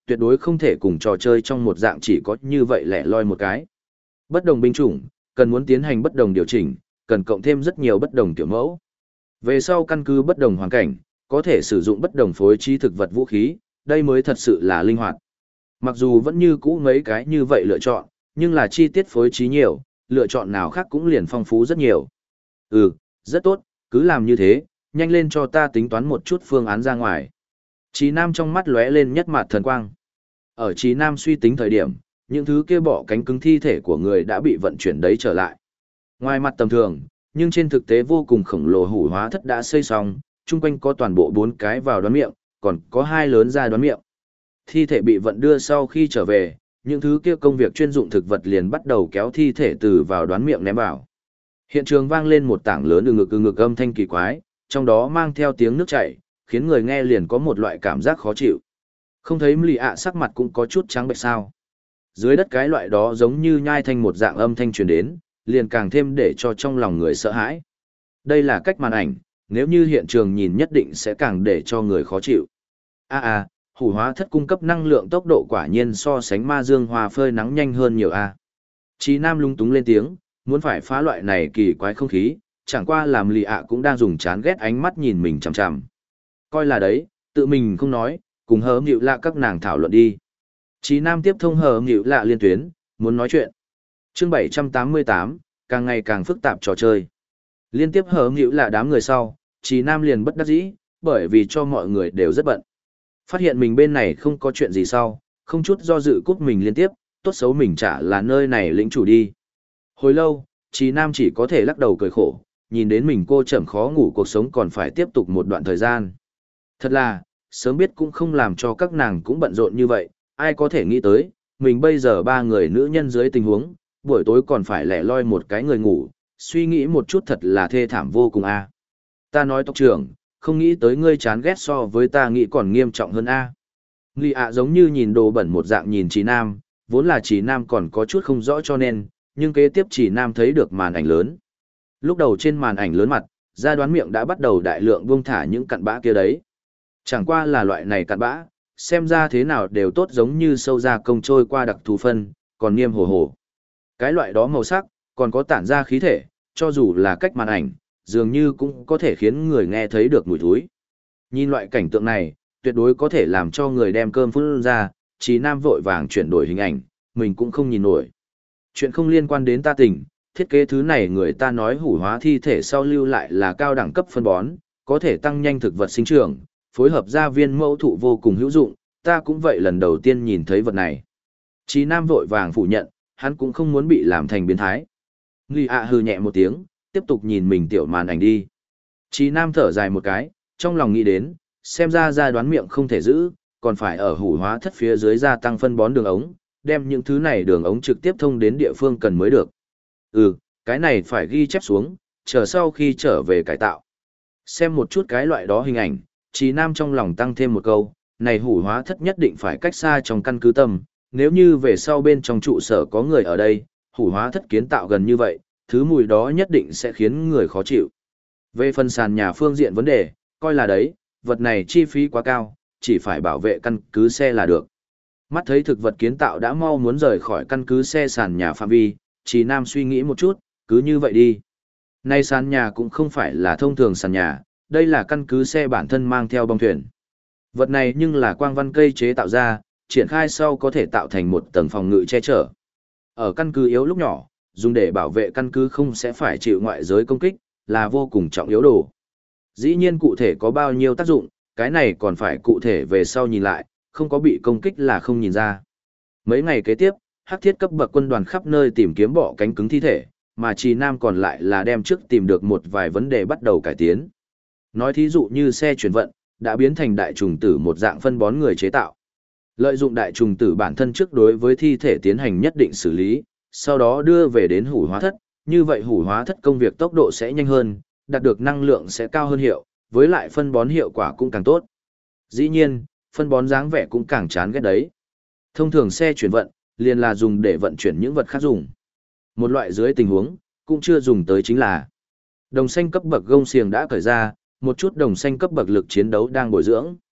tuyệt đối không thể cùng trò chơi trong một dạng chỉ có như vậy lẻ loi một cái. Bất đồng binh chủng, cần muốn tiến hành bất đồng điều chỉnh, cần cộng thêm rất nhiều bất đồng kiểu mẫu. Về sau căn cứ bất đồng hoàn cảnh, có thể sử dụng bất đồng phối trí thực vật vũ khí, đây mới thật sự là linh hoạt. Mặc dù vẫn như cũ mấy cái như vậy lựa chọn, nhưng là chi tiết phối trí nhiều, lựa chọn nào khác cũng liền phong phú rất nhiều. Rất tốt, cứ làm như thế, nhanh lên cho ta tính toán một chút phương án ra ngoài. Chí Nam trong mắt lóe lên nhất mạt thần quang. Ở Chí Nam suy tính thời điểm, những thứ kia bỏ cánh cứng thi thể của người đã bị vận chuyển đấy trở lại. Ngoài mặt tầm thường, nhưng trên thực tế vô cùng khổng lồ hủ hóa thất đã xây xong, chung quanh có toàn bộ 4 cái vào đoán miệng, còn có 2 lớn ra đoán miệng. Thi thể bị vận đưa sau khi trở về, những thứ kia công việc chuyên dụng thực vật liền bắt đầu kéo thi thể từ vào đoán miệng ném vào. Hiện trường vang lên một tảng lớn ừ ngực âm thanh kỳ quái, trong đó mang theo tiếng nước chảy, khiến người nghe liền có một loại cảm giác khó chịu. Không thấy Lì ạ sắc mặt cũng có chút trắng bệch sao? Dưới đất cái loại đó giống như nhai thanh một dạng âm thanh truyền đến, liền càng thêm để cho trong lòng người sợ hãi. Đây là cách màn ảnh, nếu như hiện trường nhìn nhất định sẽ càng để cho người khó chịu. Hủ hóa thất cung cấp năng lượng tốc độ quả nhiên so sánh ma dương hoa phơi nắng nhanh hơn nhiều a. Chí Nam lung túng lên tiếng, muốn phải phá loại này kỳ quái không khí, chẳng qua làm Lì ạ cũng đang dùng chán ghét ánh mắt nhìn mình chằm chằm. Coi là đấy, tự mình không nói, cùng hờ nghịu lạ các nàng thảo luận đi. Chí Nam tiếp thông hờ nghịu lạ liên tuyến, muốn nói chuyện. Chương 788, càng ngày càng phức tạp trò chơi. Liên tiếp hờ nghịu lạ đám người sau, Chí Nam liền bất đắc dĩ, bởi vì cho mọi người đều rất bận. Phát hiện mình bên này không có chuyện gì sau, không chút do dự cúp mình liên tiếp, tốt xấu mình chả là nơi này lĩnh chủ đi. Hồi lâu, Chí Nam chỉ có thể lắc đầu cười khổ, nhìn đến mình cô chậm khó ngủ cuộc sống còn phải tiếp tục một đoạn thời gian. Thật là, sớm biết cũng không làm cho các nàng cũng bận rộn như vậy, ai có thể nghĩ tới, mình bây giờ 3 người nữ nhân dưới tình huống, buổi tối còn phải lẻ loi một cái người ngủ, suy nghĩ một chút thật là thê thảm vô cùng a. Ta nói tộc trưởng, không nghĩ tới ngươi chán ghét so với ta nghĩ còn nghiêm trọng hơn a. Lì ạ giống như nhìn đồ bẩn một dạng nhìn Chí Nam, vốn là Chí Nam còn có chút không rõ cho nên, nhưng kế tiếp Chí Nam thấy được màn ảnh lớn. Lúc đầu trên màn ảnh lớn mặt, ra đoán miệng đã bắt đầu đại lượng buông thả những cặn bã kia đấy. Chẳng qua là loại này cặn bã, xem ra thế nào đều tốt giống như sâu ra công trôi qua đặc thù phân, còn niêm hồ hồ. Cái loại đó màu sắc, còn có tản ra khí thể, cho dù là cách màn ảnh, dường như cũng có thể khiến người nghe thấy được mùi thối. Nhìn loại cảnh tượng này, tuyệt đối có thể làm cho người đem cơm phun ra, Chí Nam vội vàng chuyển đổi hình ảnh, mình cũng không nhìn nổi. Chuyện không liên quan đến ta tỉnh, thiết kế thứ này người ta nói hủ hóa thi thể sau lưu lại là cao đẳng cấp phân bón, có thể tăng nhanh thực vật sinh trưởng, phối hợp gia viên mẫu thụ vô cùng hữu dụng, ta cũng vậy lần đầu tiên nhìn thấy vật này. Chí Nam vội vàng phủ nhận, hắn cũng không muốn bị làm thành biến thái. Lì ạ hừ nhẹ một tiếng, tiếp tục nhìn mình tiểu màn ảnh đi. Chí Nam thở dài một cái, trong lòng nghĩ đến, xem ra đoán miệng không thể giữ, còn phải ở hủ hóa thất phía dưới gia tăng phân bón đường ống, đem những thứ này đường ống trực tiếp thông đến địa phương cần mới được. Cái này phải ghi chép xuống, chờ sau khi trở về cải tạo. Xem một chút cái loại đó hình ảnh, Chí Nam trong lòng tăng thêm một câu, này hủ hóa thất nhất định phải cách xa trong căn cứ tâm, nếu như về sau bên trong trụ sở có người ở đây, hủ hóa thất kiến tạo gần như vậy, thứ mùi đó nhất định sẽ khiến người khó chịu. Về phần sàn nhà phương diện vấn đề, coi là đấy, vật này chi phí quá cao, chỉ phải bảo vệ căn cứ xe là được. Mắt thấy thực vật kiến tạo đã mau muốn rời khỏi căn cứ xe sàn nhà phạm vi, Chí Nam suy nghĩ một chút, cứ như vậy đi. Nay sàn nhà cũng không phải là thông thường sàn nhà, đây là căn cứ xe bản thân mang theo bong thuyền. Vật này nhưng là quang văn cây chế tạo ra, triển khai sau có thể tạo thành một tầng phòng ngự che chở. Ở căn cứ yếu lúc nhỏ, dùng để bảo vệ căn cứ không sẽ phải chịu ngoại giới công kích, là vô cùng trọng yếu đồ. Dĩ nhiên cụ thể có bao nhiêu tác dụng, cái này còn phải cụ thể về sau nhìn lại, không có bị công kích là không nhìn ra. Mấy ngày kế tiếp, hắc thiết cấp bậc quân đoàn khắp nơi tìm kiếm bọ cánh cứng thi thể, mà Chí Nam còn lại là đem trước tìm được một vài vấn đề bắt đầu cải tiến. Nói thí dụ như xe chuyển vận, đã biến thành đại trùng tử một dạng phân bón người chế tạo. Lợi dụng đại trùng tử bản thân trước đối với thi thể tiến hành nhất định xử lý, sau đó đưa về đến hủ hóa thất, như vậy hủ hóa thất công việc tốc độ sẽ nhanh hơn, đạt được năng lượng sẽ cao hơn hiệu, với lại phân bón hiệu quả cũng càng tốt. Dĩ nhiên, phân bón dáng vẻ cũng càng chán ghét đấy. Thông thường xe chuyển vận, liền là dùng để vận chuyển những vật khác dùng. Một loại dưới tình huống, cũng chưa dùng tới chính là đồng xanh cấp bậc gông xiềng đã cởi ra, một chút đồng xanh cấp bậc lực chiến đấu đang bồi dưỡng.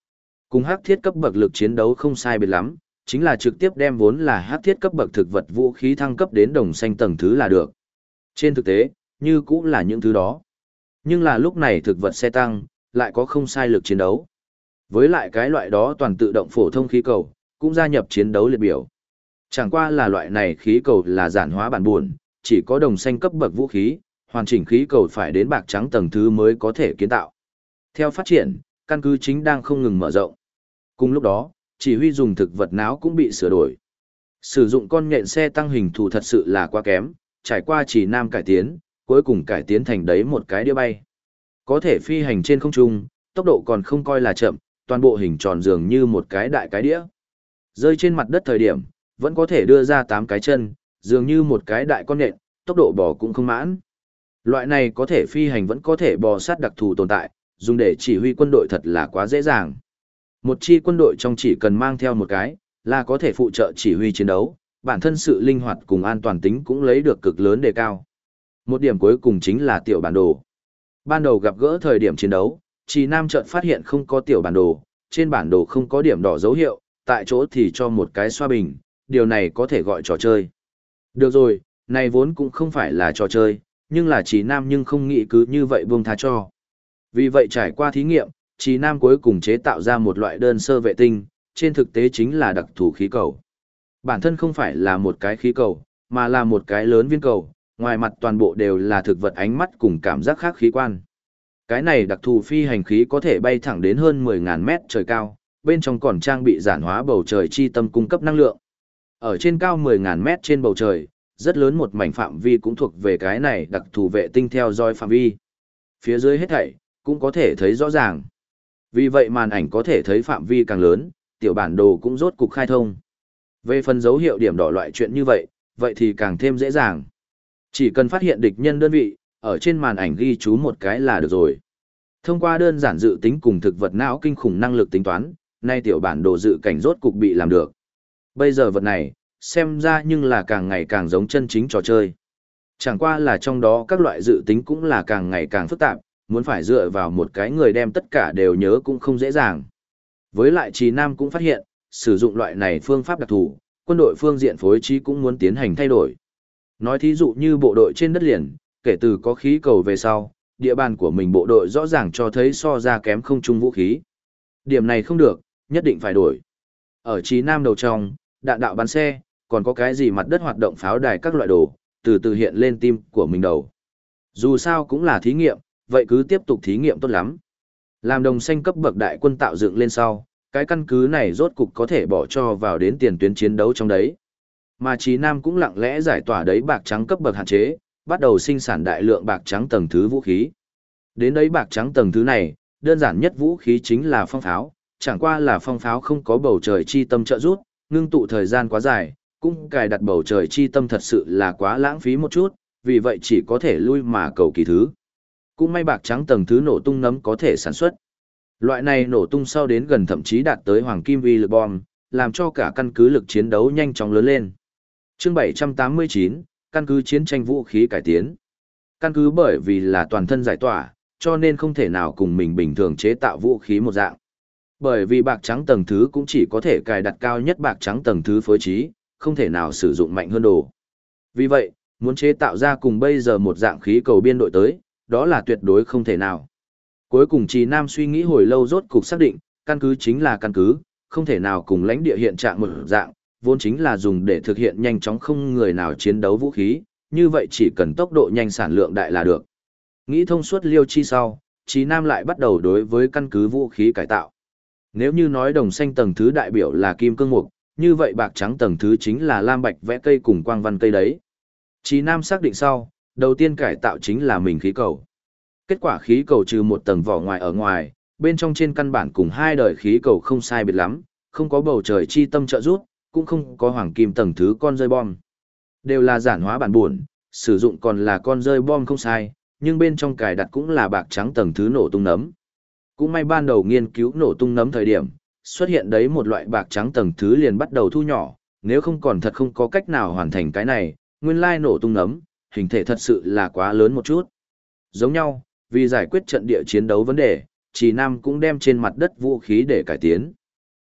Cùng hắc thiết cấp bậc lực chiến đấu không sai biệt lắm, chính là trực tiếp đem vốn là hắc thiết cấp bậc thực vật vũ khí thăng cấp đến đồng xanh tầng thứ là được. Trên thực tế, như cũng là những thứ đó. Nhưng là lúc này thực vật xe tăng, lại có không sai lực chiến đấu. Với lại cái loại đó toàn tự động phổ thông khí cầu, cũng gia nhập chiến đấu liệt biểu. Chẳng qua là loại này khí cầu là giản hóa bản buồn, chỉ có đồng xanh cấp bậc vũ khí, hoàn chỉnh khí cầu phải đến bạc trắng tầng thứ mới có thể kiến tạo. Theo phát triển, căn cứ chính đang không ngừng mở rộng. Cùng lúc đó, chỉ huy dùng thực vật não cũng bị sửa đổi. Sử dụng con nhện xe tăng hình thù thật sự là quá kém, trải qua chỉ nam cải tiến, cuối cùng cải tiến thành đấy một cái đĩa bay. Có thể phi hành trên không trung, tốc độ còn không coi là chậm, toàn bộ hình tròn dường như một cái đại cái đĩa. Rơi trên mặt đất thời điểm, vẫn có thể đưa ra 8 cái chân, dường như một cái đại con nhện, tốc độ bò cũng không mãn. Loại này có thể phi hành vẫn có thể bò sát đặc thù tồn tại, dùng để chỉ huy quân đội thật là quá dễ dàng. Một chi quân đội trong chỉ cần mang theo một cái, là có thể phụ trợ chỉ huy chiến đấu, bản thân sự linh hoạt cùng an toàn tính cũng lấy được cực lớn đề cao. Một điểm cuối cùng chính là tiểu bản đồ. Ban đầu gặp gỡ thời điểm chiến đấu, Trì Nam chợt phát hiện không có tiểu bản đồ, trên bản đồ không có điểm đỏ dấu hiệu, tại chỗ thì cho một cái xoa bình, điều này có thể gọi trò chơi. Được rồi, này vốn cũng không phải là trò chơi, nhưng là Trì Nam nhưng không nghĩ cứ như vậy buông tha cho. Vì vậy trải qua thí nghiệm, Trì Nam cuối cùng chế tạo ra một loại đơn sơ vệ tinh, trên thực tế chính là đặc thù khí cầu. Bản thân không phải là một cái khí cầu, mà là một cái lớn viên cầu, ngoài mặt toàn bộ đều là thực vật ánh mắt cùng cảm giác khác khí quan. Cái này đặc thù phi hành khí có thể bay thẳng đến hơn 10.000 mét trời cao, bên trong còn trang bị giản hóa bầu trời chi tâm cung cấp năng lượng. Ở trên cao 10.000 mét trên bầu trời, rất lớn một mảnh phạm vi cũng thuộc về cái này đặc thù vệ tinh theo dõi phạm vi. Phía dưới hết thảy, cũng có thể thấy rõ ràng. Vì vậy màn ảnh có thể thấy phạm vi càng lớn, tiểu bản đồ cũng rốt cục khai thông. Về phần dấu hiệu điểm đỏ loại chuyện như vậy, vậy thì càng thêm dễ dàng. Chỉ cần phát hiện địch nhân đơn vị, ở trên màn ảnh ghi chú một cái là được rồi. Thông qua đơn giản dự tính cùng thực vật não kinh khủng năng lực tính toán, nay tiểu bản đồ dự cảnh rốt cục bị làm được. Bây giờ vật này, xem ra nhưng là càng ngày càng giống chân chính trò chơi. Chẳng qua là trong đó các loại dự tính cũng là càng ngày càng phức tạp, muốn phải dựa vào một cái người đem tất cả đều nhớ cũng không dễ dàng. Với lại Trì Nam cũng phát hiện, sử dụng loại này phương pháp đặc thù, quân đội phương diện phối trí cũng muốn tiến hành thay đổi. Nói thí dụ như bộ đội trên đất liền, kể từ có khí cầu về sau, địa bàn của mình bộ đội rõ ràng cho thấy so ra kém không chung vũ khí. Điểm này không được, nhất định phải đổi. Ở Trì Nam đầu trong, đạn đạo bắn xe, còn có cái gì mặt đất hoạt động pháo đài các loại đồ, từ từ hiện lên tim của mình đầu. Dù sao cũng là thí nghiệm, vậy cứ tiếp tục thí nghiệm tốt lắm. Làm đồng xanh cấp bậc đại quân tạo dựng lên sau, cái căn cứ này rốt cục có thể bỏ cho vào đến tiền tuyến chiến đấu trong đấy. Mà Chí Nam cũng lặng lẽ giải tỏa đấy bạc trắng cấp bậc hạn chế, bắt đầu sinh sản đại lượng bạc trắng tầng thứ vũ khí. Đến đấy bạc trắng tầng thứ này, đơn giản nhất vũ khí chính là phong pháo, chẳng qua là phong pháo không có bầu trời chi tâm trợ giúp, ngưng tụ thời gian quá dài, cũng cài đặt bầu trời chi tâm thật sự là quá lãng phí một chút, vì vậy chỉ có thể lui mà cầu kỳ thứ. Cũng may bạc trắng tầng thứ nổ tung nấm có thể sản xuất. Loại này nổ tung sau đến gần thậm chí đạt tới hoàng kim uy lực bom, làm cho cả căn cứ lực chiến đấu nhanh chóng lớn lên. Chương 789, căn cứ chiến tranh vũ khí cải tiến. Căn cứ bởi vì là toàn thân giải tỏa, cho nên không thể nào cùng mình bình thường chế tạo vũ khí một dạng. Bởi vì bạc trắng tầng thứ cũng chỉ có thể cài đặt cao nhất bạc trắng tầng thứ phối trí, không thể nào sử dụng mạnh hơn đồ. Vì vậy, muốn chế tạo ra cùng bây giờ một dạng khí cầu biên đội tới, đó là tuyệt đối không thể nào. Cuối cùng Trì Nam suy nghĩ hồi lâu rốt cục xác định, căn cứ chính là căn cứ, không thể nào cùng lãnh địa hiện trạng một dạng, vốn chính là dùng để thực hiện nhanh chóng không người nào chiến đấu vũ khí, như vậy chỉ cần tốc độ nhanh sản lượng đại là được. Nghĩ thông suốt liêu chi sau, Trì Nam lại bắt đầu đối với căn cứ vũ khí cải tạo. Nếu như nói đồng xanh tầng thứ đại biểu là kim cương mục, như vậy bạc trắng tầng thứ chính là lam bạch vẽ cây cùng quang văn cây đấy. Trì Nam xác định sau, đầu tiên cải tạo chính là mình khí cầu. Kết quả khí cầu trừ một tầng vỏ ngoài ở ngoài, bên trong trên căn bản cùng hai đời khí cầu không sai biệt lắm, không có bầu trời chi tâm trợ giúp, cũng không có hoàng kim tầng thứ con rơi bom. Đều là giản hóa bản buồn, sử dụng còn là con rơi bom không sai, nhưng bên trong cài đặt cũng là bạc trắng tầng thứ nổ tung nấm. Cũng may ban đầu nghiên cứu nổ tung nấm thời điểm, xuất hiện đấy một loại bạc trắng tầng thứ liền bắt đầu thu nhỏ, nếu không còn thật không có cách nào hoàn thành cái này, nguyên lai nổ tung nấm, hình thể thật sự là quá lớn một chút. Giống nhau, vì giải quyết trận địa chiến đấu vấn đề, Trì Nam cũng đem trên mặt đất vũ khí để cải tiến.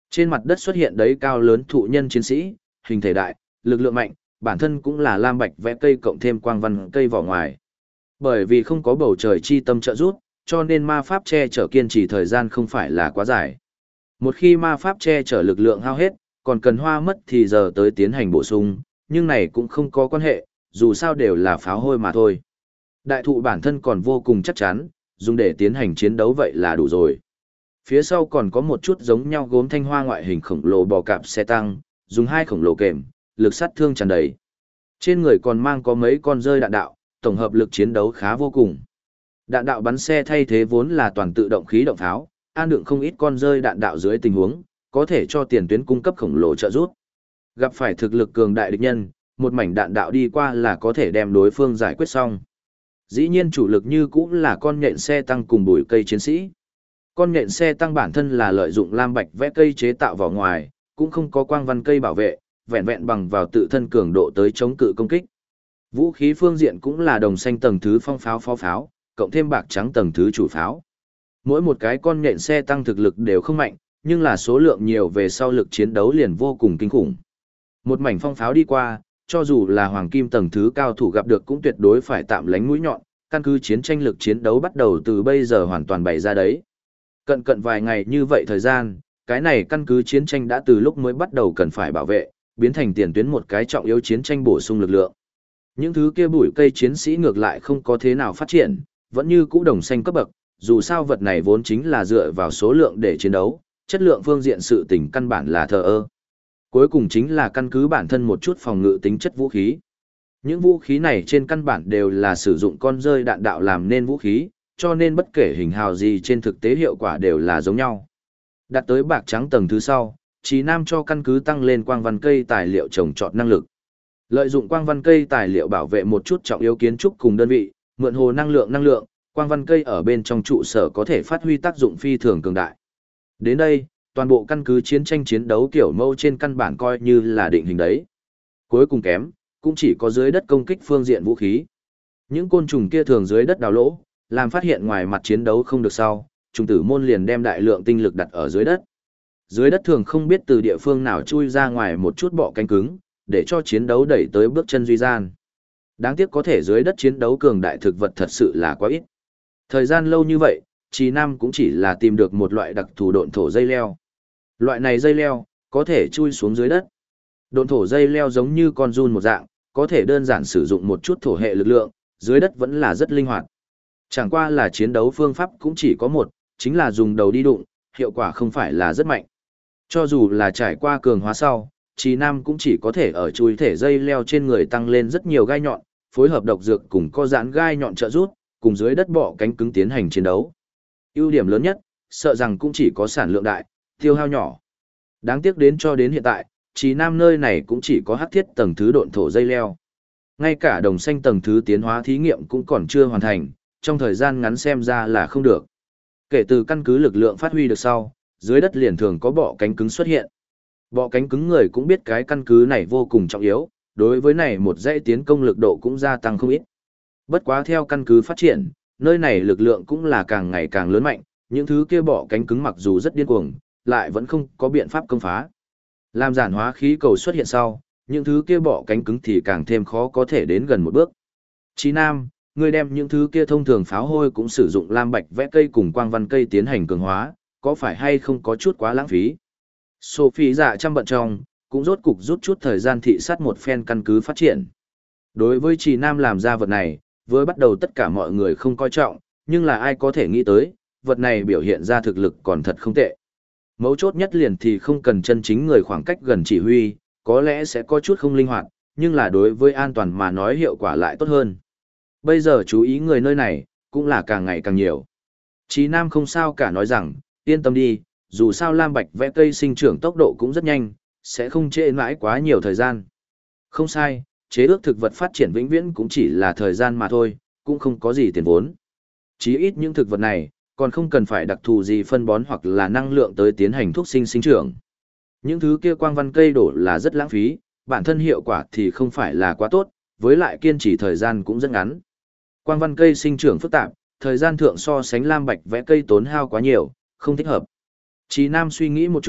Trên mặt đất xuất hiện đấy cao lớn thụ nhân chiến sĩ, hình thể đại, lực lượng mạnh, bản thân cũng là lam bạch vẽ cây cộng thêm quang văn cây vỏ ngoài. Bởi vì không có bầu trời chi tâm trợ giúp, cho nên ma pháp che chở kiên trì thời gian không phải là quá dài. Một khi ma pháp che chở lực lượng hao hết, còn cần hoa mất thì giờ tới tiến hành bổ sung, nhưng này cũng không có quan hệ, dù sao đều là pháo hôi mà thôi. Đại thụ bản thân còn vô cùng chắc chắn, dùng để tiến hành chiến đấu vậy là đủ rồi. Phía sau còn có một chút giống nhau gốm thanh hoa ngoại hình khổng lồ bò cạp xe tăng, dùng hai khổng lồ kềm, lực sát thương tràn đầy. Trên người còn mang có mấy con rơi đạn đạo, tổng hợp lực chiến đấu khá vô cùng. Đạn đạo bắn xe thay thế vốn là toàn tự động khí động pháo, an đựng không ít con rơi đạn đạo dưới tình huống, có thể cho tiền tuyến cung cấp khổng lồ trợ giúp. Gặp phải thực lực cường đại địch nhân, một mảnh đạn đạo đi qua là có thể đem đối phương giải quyết xong. Dĩ nhiên chủ lực như cũng là con nhện xe tăng cùng bụi cây chiến sĩ. Con nhện xe tăng bản thân là lợi dụng lam bạch vẽ cây chế tạo vỏ ngoài, cũng không có quang văn cây bảo vệ, vẹn vẹn bằng vào tự thân cường độ tới chống cự công kích. Vũ khí phương diện cũng là đồng xanh tầng thứ phong pháo phó pháo, cộng thêm bạc trắng tầng thứ chủ pháo. Mỗi một cái con nhện xe tăng thực lực đều không mạnh, nhưng là số lượng nhiều về sau lực chiến đấu liền vô cùng kinh khủng. Một mảnh phong pháo đi qua, cho dù là hoàng kim tầng thứ cao thủ gặp được cũng tuyệt đối phải tạm lánh mũi nhọn, căn cứ chiến tranh lực chiến đấu bắt đầu từ bây giờ hoàn toàn bày ra đấy. Cận cận vài ngày như vậy thời gian, cái này căn cứ chiến tranh đã từ lúc mới bắt đầu cần phải bảo vệ, biến thành tiền tuyến một cái trọng yếu chiến tranh bổ sung lực lượng. Những thứ kia bụi cây chiến sĩ ngược lại không có thế nào phát triển, vẫn như cũ đồng xanh cấp bậc, dù sao vật này vốn chính là dựa vào số lượng để chiến đấu, chất lượng phương diện sự tình căn bản là thờ ơ. Cuối cùng chính là căn cứ bản thân một chút phòng ngự tính chất vũ khí. Những vũ khí này trên căn bản đều là sử dụng con rơi đạn đạo làm nên vũ khí, cho nên bất kể hình hào gì trên thực tế hiệu quả đều là giống nhau. Đạt tới bạc trắng tầng thứ sau, Chí Nam cho căn cứ tăng lên quang văn cây tài liệu trồng trọt năng lực. Lợi dụng quang văn cây tài liệu bảo vệ một chút trọng yếu kiến trúc cùng đơn vị, mượn hồ năng lượng, quang văn cây ở bên trong trụ sở có thể phát huy tác dụng phi thường cường đại. Đến đây, toàn bộ căn cứ chiến tranh chiến đấu kiểu mâu trên căn bản coi như là định hình đấy. Cuối cùng kém, cũng chỉ có dưới đất công kích phương diện vũ khí. Những côn trùng kia thường dưới đất đào lỗ, làm phát hiện ngoài mặt chiến đấu không được sau, trùng tử môn liền đem đại lượng tinh lực đặt ở dưới đất. Dưới đất thường không biết từ địa phương nào chui ra ngoài một chút bọ cánh cứng, để cho chiến đấu đẩy tới bước chân duy gian. Đáng tiếc có thể dưới đất chiến đấu cường đại thực vật thật sự là quá ít. Thời gian lâu như vậy, Chí Nam cũng chỉ là tìm được một loại đặc thù độn thổ dây leo. Loại này dây leo, có thể chui xuống dưới đất. Độn thổ dây leo giống như con giun một dạng, có thể đơn giản sử dụng một chút thổ hệ lực lượng, dưới đất vẫn là rất linh hoạt. Chẳng qua là chiến đấu phương pháp cũng chỉ có một, chính là dùng đầu đi đụng, hiệu quả không phải là rất mạnh. Cho dù là trải qua cường hóa sau, Chí Nam cũng chỉ có thể ở chui thể dây leo trên người tăng lên rất nhiều gai nhọn, phối hợp độc dược cùng co giãn gai nhọn trợ giúp, cùng dưới đất bọ cánh cứng tiến hành chiến đấu. Ưu điểm lớn nhất, sợ rằng cũng chỉ có sản lượng đại, tiêu hao nhỏ. Đáng tiếc đến cho đến hiện tại, Chí Nam nơi này cũng chỉ có hắc thiết tầng thứ độn thổ dây leo. Ngay cả đồng xanh tầng thứ tiến hóa thí nghiệm cũng còn chưa hoàn thành, trong thời gian ngắn xem ra là không được. Kể từ căn cứ lực lượng phát huy được sau, dưới đất liền thường có bọ cánh cứng xuất hiện. Bọ cánh cứng người cũng biết cái căn cứ này vô cùng trọng yếu, đối với này một dãy tiến công lực độ cũng gia tăng không ít. Bất quá theo căn cứ phát triển, nơi này lực lượng cũng là càng ngày càng lớn mạnh, những thứ kia bọ cánh cứng mặc dù rất điên cuồng, lại vẫn không có biện pháp công phá. Làm giản hóa khí cầu xuất hiện sau, những thứ kia bọ cánh cứng thì càng thêm khó có thể đến gần một bước. Chí Nam, ngươi đem những thứ kia thông thường pháo hôi cũng sử dụng lam bạch vẽ cây cùng quang văn cây tiến hành cường hóa, có phải hay không có chút quá lãng phí? Sophie dạ trăm bận trong, cũng rốt cục rút chút thời gian thị sát một phen căn cứ phát triển. Đối với Chí Nam làm ra vật này, với bắt đầu tất cả mọi người không coi trọng, nhưng là ai có thể nghĩ tới, vật này biểu hiện ra thực lực còn thật không tệ. Mấu chốt nhất liền thì không cần chân chính người khoảng cách gần chỉ huy, có lẽ sẽ có chút không linh hoạt, nhưng là đối với an toàn mà nói hiệu quả lại tốt hơn. Bây giờ chú ý người nơi này, cũng là càng ngày càng nhiều. Chí Nam không sao cả nói rằng, yên tâm đi, dù sao lam bạch vẽ cây sinh trưởng tốc độ cũng rất nhanh, sẽ không trễ mãi quá nhiều thời gian. Không sai, chế ước thực vật phát triển vĩnh viễn cũng chỉ là thời gian mà thôi, cũng không có gì tiền vốn. Chí ít những thực vật này, còn không cần phải đặc thù gì phân bón hoặc là năng lượng tới tiến hành thuốc sinh trưởng. Những thứ kia quang văn cây đổ là rất lãng phí, bản thân hiệu quả thì không phải là quá tốt, với lại kiên trì thời gian cũng rất ngắn. Quang văn cây sinh trưởng phức tạp, thời gian thượng so sánh lam bạch vẽ cây tốn hao quá nhiều, không thích hợp. Chí Nam suy nghĩ một chút,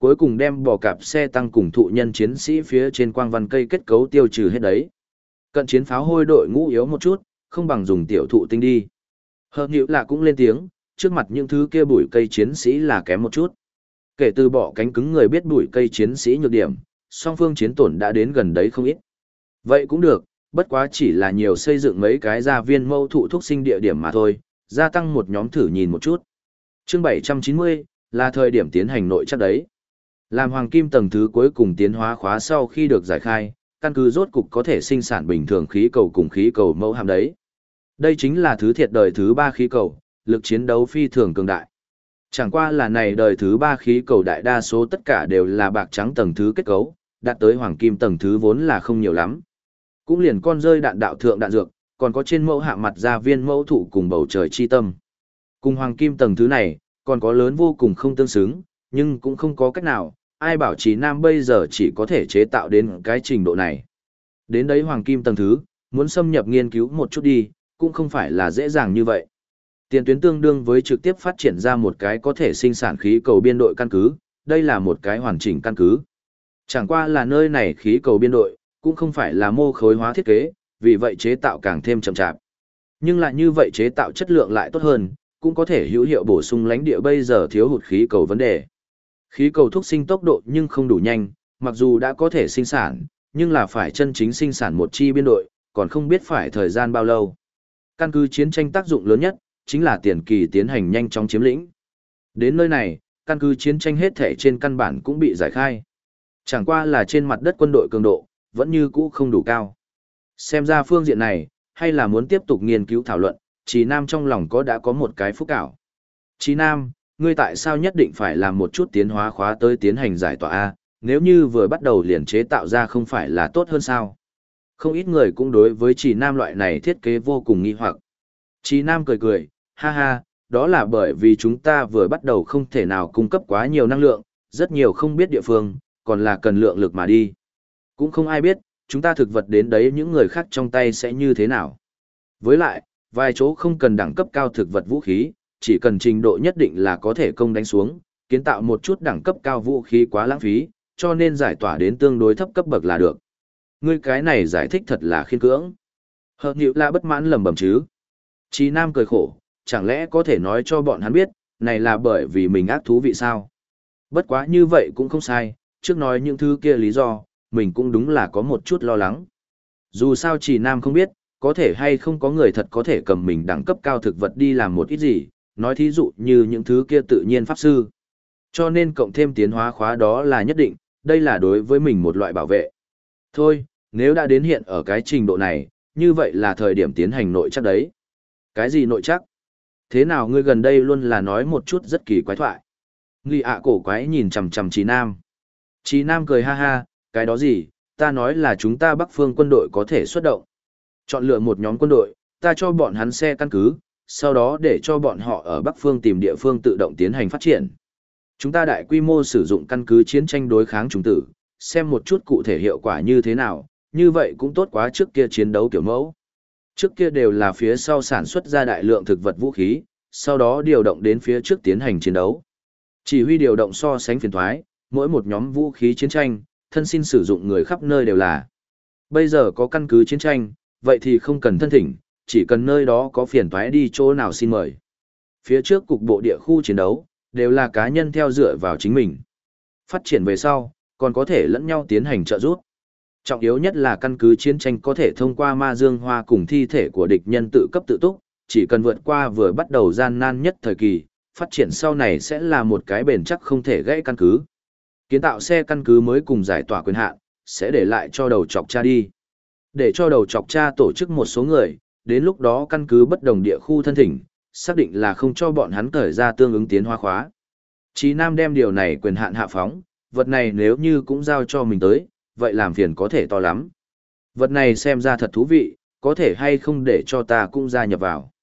cuối cùng đem bò cạp xe tăng cùng thụ nhân chiến sĩ phía trên quang văn cây kết cấu tiêu trừ hết đấy. Cận chiến pháo hôi đội ngũ yếu một chút, không bằng dùng tiểu thụ tinh đi. Hợp nhữ là cũng lên tiếng, trước mặt những thứ kia bụi cây chiến sĩ là kém một chút. Kể từ bỏ cánh cứng người biết bụi cây chiến sĩ nhược điểm, song phương chiến tổn đã đến gần đấy không ít. Vậy cũng được, bất quá chỉ là nhiều xây dựng mấy cái gia viên mâu thụ thúc sinh địa điểm mà thôi, gia tăng một nhóm thử nhìn một chút. Chương 790, là thời điểm tiến hành nội chắc đấy. Làm hoàng kim tầng thứ cuối cùng tiến hóa khóa sau khi được giải khai, căn cứ rốt cục có thể sinh sản bình thường khí cầu cùng khí cầu mẫu hàm đấy. Đây chính là thứ thiệt đời thứ 3 khí cầu, lực chiến đấu phi thường cường đại. Chẳng qua là này đời thứ 3 khí cầu đại đa số tất cả đều là bạc trắng tầng thứ kết cấu, đạt tới hoàng kim tầng thứ vốn là không nhiều lắm. Cũng liền con rơi đạn đạo thượng đạn dược, còn có trên mẫu hạ mặt gia viên mẫu thụ cùng bầu trời chi tâm. Cùng hoàng kim tầng thứ này, còn có lớn vô cùng không tương xứng, nhưng cũng không có cách nào, ai bảo Chí Nam bây giờ chỉ có thể chế tạo đến cái trình độ này. Đến đấy hoàng kim tầng thứ, muốn xâm nhập nghiên cứu một chút đi, cũng không phải là dễ dàng như vậy. Tiền tuyến tương đương với trực tiếp phát triển ra một cái có thể sinh sản khí cầu biên đội căn cứ, đây là một cái hoàn chỉnh căn cứ. Chẳng qua là nơi này khí cầu biên đội, cũng không phải là mô khối hóa thiết kế, vì vậy chế tạo càng thêm chậm chạp. Nhưng lại như vậy chế tạo chất lượng lại tốt hơn, cũng có thể hữu hiệu bổ sung lãnh địa bây giờ thiếu hụt khí cầu vấn đề. Khí cầu thúc sinh tốc độ nhưng không đủ nhanh, mặc dù đã có thể sinh sản, nhưng là phải chân chính sinh sản một chi biên đội, còn không biết phải thời gian bao lâu. Căn cứ chiến tranh tác dụng lớn nhất, chính là tiền kỳ tiến hành nhanh chóng chiếm lĩnh. Đến nơi này, căn cứ chiến tranh hết thể trên căn bản cũng bị giải khai. Chẳng qua là trên mặt đất quân đội cường độ, vẫn như cũ không đủ cao. Xem ra phương diện này, hay là muốn tiếp tục nghiên cứu thảo luận, Chí Nam trong lòng đã có một cái phúc ảo. Chí Nam, ngươi tại sao nhất định phải làm một chút tiến hóa khóa tới tiến hành giải tỏa A, nếu như vừa bắt đầu liền chế tạo ra không phải là tốt hơn sao? Không ít người cũng đối với Chí Nam loại này thiết kế vô cùng nghi hoặc. Chí Nam cười cười, ha ha, đó là bởi vì chúng ta vừa bắt đầu không thể nào cung cấp quá nhiều năng lượng, rất nhiều không biết địa phương, còn là cần lượng lực mà đi. Cũng không ai biết, chúng ta thực vật đến đấy những người khác trong tay sẽ như thế nào. Với lại, vài chỗ không cần đẳng cấp cao thực vật vũ khí, chỉ cần trình độ nhất định là có thể công đánh xuống, kiến tạo một chút đẳng cấp cao vũ khí quá lãng phí, cho nên giải tỏa đến tương đối thấp cấp bậc là được. Ngươi cái này giải thích thật là khiên cưỡng. Hợp nhịu là bất mãn lầm bầm chứ. Chí Nam cười khổ, chẳng lẽ có thể nói cho bọn hắn biết, này là bởi vì mình ác thú vị sao? Bất quá như vậy cũng không sai, trước nói những thứ kia lý do, mình cũng đúng là có một chút lo lắng. Dù sao Chí Nam không biết, có thể hay không có người thật có thể cầm mình đẳng cấp cao thực vật đi làm một ít gì, nói thí dụ như những thứ kia tự nhiên pháp sư. Cho nên cộng thêm tiến hóa khóa đó là nhất định, đây là đối với mình một loại bảo vệ. Thôi, nếu đã đến hiện ở cái trình độ này, như vậy là thời điểm tiến hành nội chắc đấy. Cái gì nội chắc? Thế nào ngươi gần đây luôn là nói một chút rất kỳ quái thoại. Nghi ạ cổ quái nhìn chằm chằm Chí Nam. Chí Nam cười ha ha, cái đó gì, ta nói là chúng ta Bắc phương quân đội có thể xuất động. Chọn lựa một nhóm quân đội, ta cho bọn hắn xe căn cứ, sau đó để cho bọn họ ở Bắc phương tìm địa phương tự động tiến hành phát triển. Chúng ta đại quy mô sử dụng căn cứ chiến tranh đối kháng chủng tử, xem một chút cụ thể hiệu quả như thế nào, như vậy cũng tốt quá trước kia chiến đấu kiểu mẫu. Trước kia đều là phía sau sản xuất ra đại lượng thực vật vũ khí, sau đó điều động đến phía trước tiến hành chiến đấu. Chỉ huy điều động so sánh phiền thoái, mỗi một nhóm vũ khí chiến tranh, thân xin sử dụng người khắp nơi đều là. Bây giờ có căn cứ chiến tranh, vậy thì không cần thân thỉnh, chỉ cần nơi đó có phiền toái đi chỗ nào xin mời. Phía trước cục bộ địa khu chiến đấu, đều là cá nhân theo dựa vào chính mình. Phát triển về sau, còn có thể lẫn nhau tiến hành trợ giúp. Trọng yếu nhất là căn cứ chiến tranh có thể thông qua ma dương hoa cùng thi thể của địch nhân tự cấp tự túc, chỉ cần vượt qua vừa bắt đầu gian nan nhất thời kỳ, phát triển sau này sẽ là một cái bền chắc không thể gãy căn cứ. Kiến tạo xe căn cứ mới cùng giải tỏa quyền hạn, sẽ để lại cho đầu chọc cha đi. Để cho đầu chọc cha tổ chức một số người, đến lúc đó căn cứ bất đồng địa khu thân thỉnh, xác định là không cho bọn hắn cởi ra tương ứng tiến hóa khóa. Chí Nam đem điều này quyền hạn hạ phóng, vật này nếu như cũng giao cho mình tới, vậy làm phiền có thể to lắm. Vật này xem ra thật thú vị, có thể hay không để cho ta cũng gia nhập vào.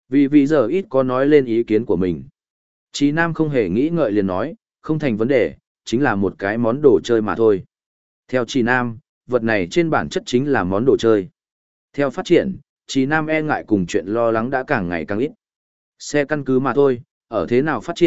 Vì giờ ít có nói lên ý kiến của mình. Chí Nam không hề nghĩ ngợi liền nói, không thành vấn đề, chính là một cái món đồ chơi mà thôi. Theo Chí Nam, vật này trên bản chất chính là món đồ chơi. Theo phát triển, Chí Nam e ngại cùng chuyện lo lắng đã càng ngày càng ít. Xe căn cứ mà thôi, ở thế nào phát triển,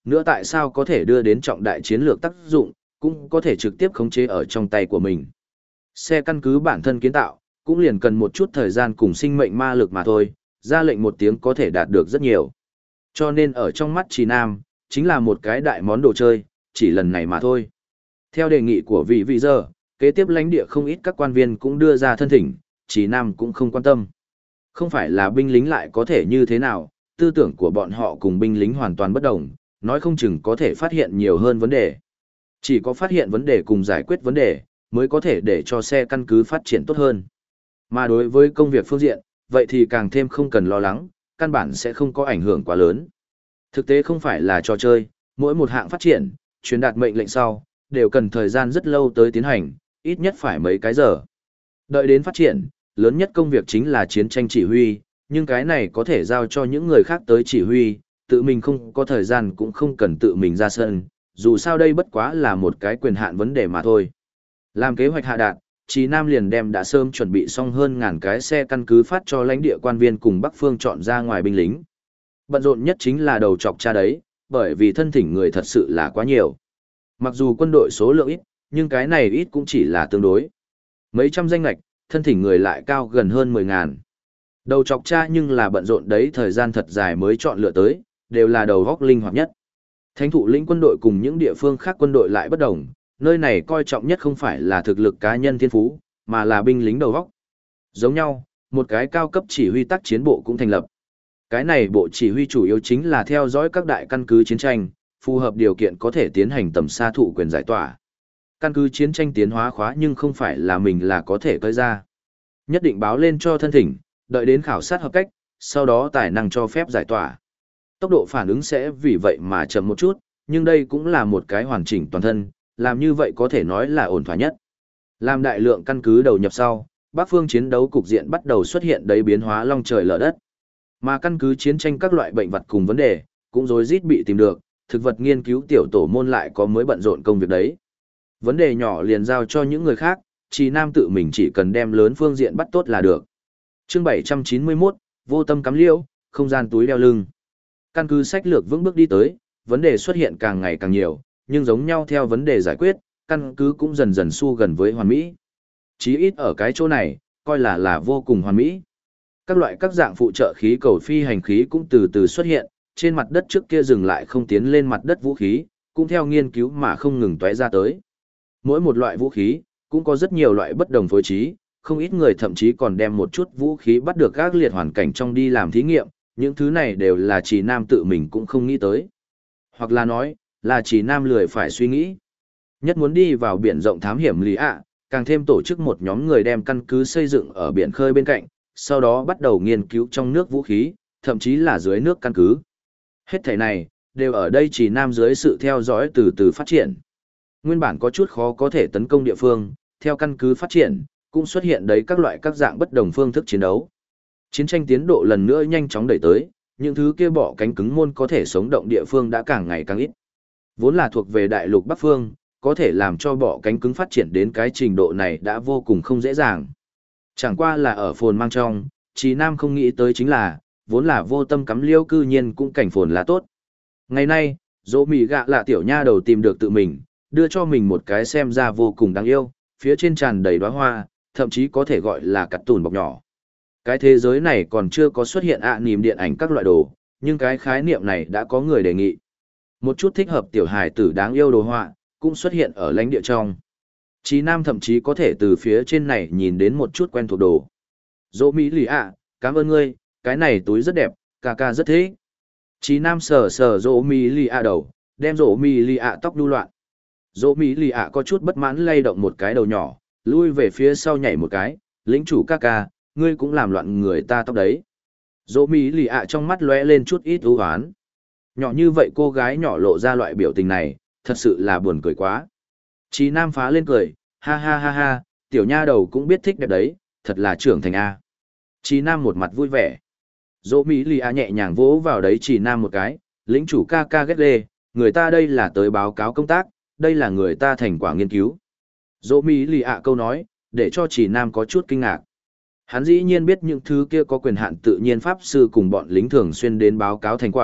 nữa tại sao có thể đưa đến trọng đại chiến lược tác dụng, cũng có thể trực tiếp khống chế ở trong tay của mình. Xe căn cứ bản thân kiến tạo, cũng liền cần một chút thời gian cùng sinh mệnh ma lực mà thôi, ra lệnh một tiếng có thể đạt được rất nhiều. Cho nên ở trong mắt Trì Nam, chính là một cái đại món đồ chơi, chỉ lần này mà thôi. Theo đề nghị của vị giờ, kế tiếp lãnh địa không ít các quan viên cũng đưa ra thân thỉnh, Trì Nam cũng không quan tâm. Không phải là binh lính lại có thể như thế nào, tư tưởng của bọn họ cùng binh lính hoàn toàn bất đồng, nói không chừng có thể phát hiện nhiều hơn vấn đề. Chỉ có phát hiện vấn đề cùng giải quyết vấn đề, mới có thể để cho xe căn cứ phát triển tốt hơn. Mà đối với công việc phương diện, vậy thì càng thêm không cần lo lắng, căn bản sẽ không có ảnh hưởng quá lớn. Thực tế không phải là trò chơi, mỗi một hạng phát triển, truyền đạt mệnh lệnh sau, đều cần thời gian rất lâu tới tiến hành, ít nhất phải mấy cái giờ. Đợi đến phát triển, lớn nhất công việc chính là chiến tranh chỉ huy, nhưng cái này có thể giao cho những người khác tới chỉ huy, tự mình không có thời gian cũng không cần tự mình ra sân, dù sao đây bất quá là một cái quyền hạn vấn đề mà thôi. Làm kế hoạch hạ đạt, Chí Nam liền đem đã sớm chuẩn bị xong hơn ngàn cái xe căn cứ phát cho lãnh địa quan viên cùng Bắc Phương chọn ra ngoài binh lính. Bận rộn nhất chính là đầu chọc cha đấy, bởi vì thân thỉnh người thật sự là quá nhiều. Mặc dù quân đội số lượng ít, nhưng cái này ít cũng chỉ là tương đối. Mấy trăm danh lệch, thân thỉnh người lại cao gần hơn 10.000. Đầu chọc cha nhưng là bận rộn đấy, thời gian thật dài mới chọn lựa tới, đều là đầu góc linh hoạt nhất. Thánh thụ lĩnh quân đội cùng những địa phương khác quân đội lại bất đồng, nơi này coi trọng nhất không phải là thực lực cá nhân thiên phú, mà là binh lính đầu góc. Giống nhau, một cái cao cấp chỉ huy tác chiến bộ cũng thành lập. Cái này bộ chỉ huy chủ yếu chính là theo dõi các đại căn cứ chiến tranh, phù hợp điều kiện có thể tiến hành tầm xa thụ quyền giải tỏa. Căn cứ chiến tranh tiến hóa khóa nhưng không phải là mình là có thể cơi ra. Nhất định báo lên cho thân thỉnh, đợi đến khảo sát hợp cách, sau đó tài năng cho phép giải tỏa. Tốc độ phản ứng sẽ vì vậy mà chậm một chút, nhưng đây cũng là một cái hoàn chỉnh toàn thân, làm như vậy có thể nói là ổn thỏa nhất. Làm đại lượng căn cứ đầu nhập sau, Bắc phương chiến đấu cục diện bắt đầu xuất hiện đấy biến hóa long trời lở đất. Mà căn cứ chiến tranh các loại bệnh vật cùng vấn đề, cũng rối rít bị tìm được, thực vật nghiên cứu tiểu tổ môn lại có mới bận rộn công việc đấy. Vấn đề nhỏ liền giao cho những người khác, Chí Nam tự mình chỉ cần đem lớn phương diện bắt tốt là được. Chương 791, vô tâm cắm liêu, không gian túi đeo lưng. Căn cứ sách lược vững bước đi tới, vấn đề xuất hiện càng ngày càng nhiều, nhưng giống nhau theo vấn đề giải quyết, căn cứ cũng dần dần xu gần với hoàn mỹ. Chí ít ở cái chỗ này, coi là vô cùng hoàn mỹ. Các loại các dạng phụ trợ khí cầu phi hành khí cũng từ từ xuất hiện, trên mặt đất trước kia dừng lại không tiến lên mặt đất vũ khí, cũng theo nghiên cứu mà không ngừng tóe ra tới. Mỗi một loại vũ khí, cũng có rất nhiều loại bất đồng phối trí, không ít người thậm chí còn đem một chút vũ khí bắt được các liệt hoàn cảnh trong đi làm thí nghiệm, những thứ này đều là Chí Nam tự mình cũng không nghĩ tới. Hoặc là nói, là Chí Nam lười phải suy nghĩ. Nhất muốn đi vào biển rộng thám hiểm lý ạ, càng thêm tổ chức một nhóm người đem căn cứ xây dựng ở biển khơi bên cạnh, sau đó bắt đầu nghiên cứu trong nước vũ khí, thậm chí là dưới nước căn cứ. Hết thảy này, đều ở đây Chí Nam dưới sự theo dõi từ từ phát triển. Nguyên bản có chút khó có thể tấn công địa phương, theo căn cứ phát triển, cũng xuất hiện đấy các loại các dạng bất đồng phương thức chiến đấu. Chiến tranh tiến độ lần nữa nhanh chóng đẩy tới, những thứ kia bỏ cánh cứng môn có thể sống động địa phương đã càng ngày càng ít. Vốn là thuộc về đại lục Bắc phương, có thể làm cho bỏ cánh cứng phát triển đến cái trình độ này đã vô cùng không dễ dàng. Chẳng qua là ở phồn mang trong, Chí Nam không nghĩ tới chính là, vốn là vô tâm cắm liêu cư nhiên cũng cảnh phồn là tốt. Ngày nay, dỗ mì gạ là tiểu nha đầu tìm được tự mình, đưa cho mình một cái xem ra vô cùng đáng yêu, phía trên tràn đầy đóa hoa, thậm chí có thể gọi là cắt tùn bọc nhỏ. Cái thế giới này còn chưa có xuất hiện niềm điện ảnh các loại đồ, nhưng cái khái niệm này đã có người đề nghị. Một chút thích hợp tiểu hài tử đáng yêu đồ họa, cũng xuất hiện ở lãnh địa trong. Chí Nam thậm chí có thể từ phía trên này nhìn đến một chút quen thuộc đồ. Dỗ Mỹ lì ạ, cảm ơn ngươi, cái này túi rất đẹp, ca ca rất thích. Chí Nam sờ sờ dỗ Mỹ lì ạ đầu, đem dỗ Mỹ lì ạ tóc đu loạn. Dỗ Mỹ lì ạ có chút bất mãn lay động một cái đầu nhỏ, lui về phía sau nhảy một cái, lĩnh chủ ca ca, ngươi cũng làm loạn người ta tóc đấy. Dỗ Mỹ lì ạ trong mắt lóe lên chút ít ưu hoán. Nhỏ như vậy cô gái nhỏ lộ ra loại biểu tình này, thật sự là buồn cười quá. Chí Nam phá lên cười, ha ha ha ha, tiểu nha đầu cũng biết thích đẹp đấy, thật là trưởng thành A. Chí Nam một mặt vui vẻ. Dỗ Mỹ lì ạ nhẹ nhàng vỗ vào đấy Chí Nam một cái, lĩnh chủ ca ca ghét ghê, người ta đây là tới báo cáo công tác, đây là người ta thành quả nghiên cứu. Dỗ Mỹ lì ạ câu nói, để cho Chí Nam có chút kinh ngạc. Hắn dĩ nhiên biết những thứ kia có quyền hạn tự nhiên pháp sư cùng bọn lính thường xuyên đến báo cáo thành quả,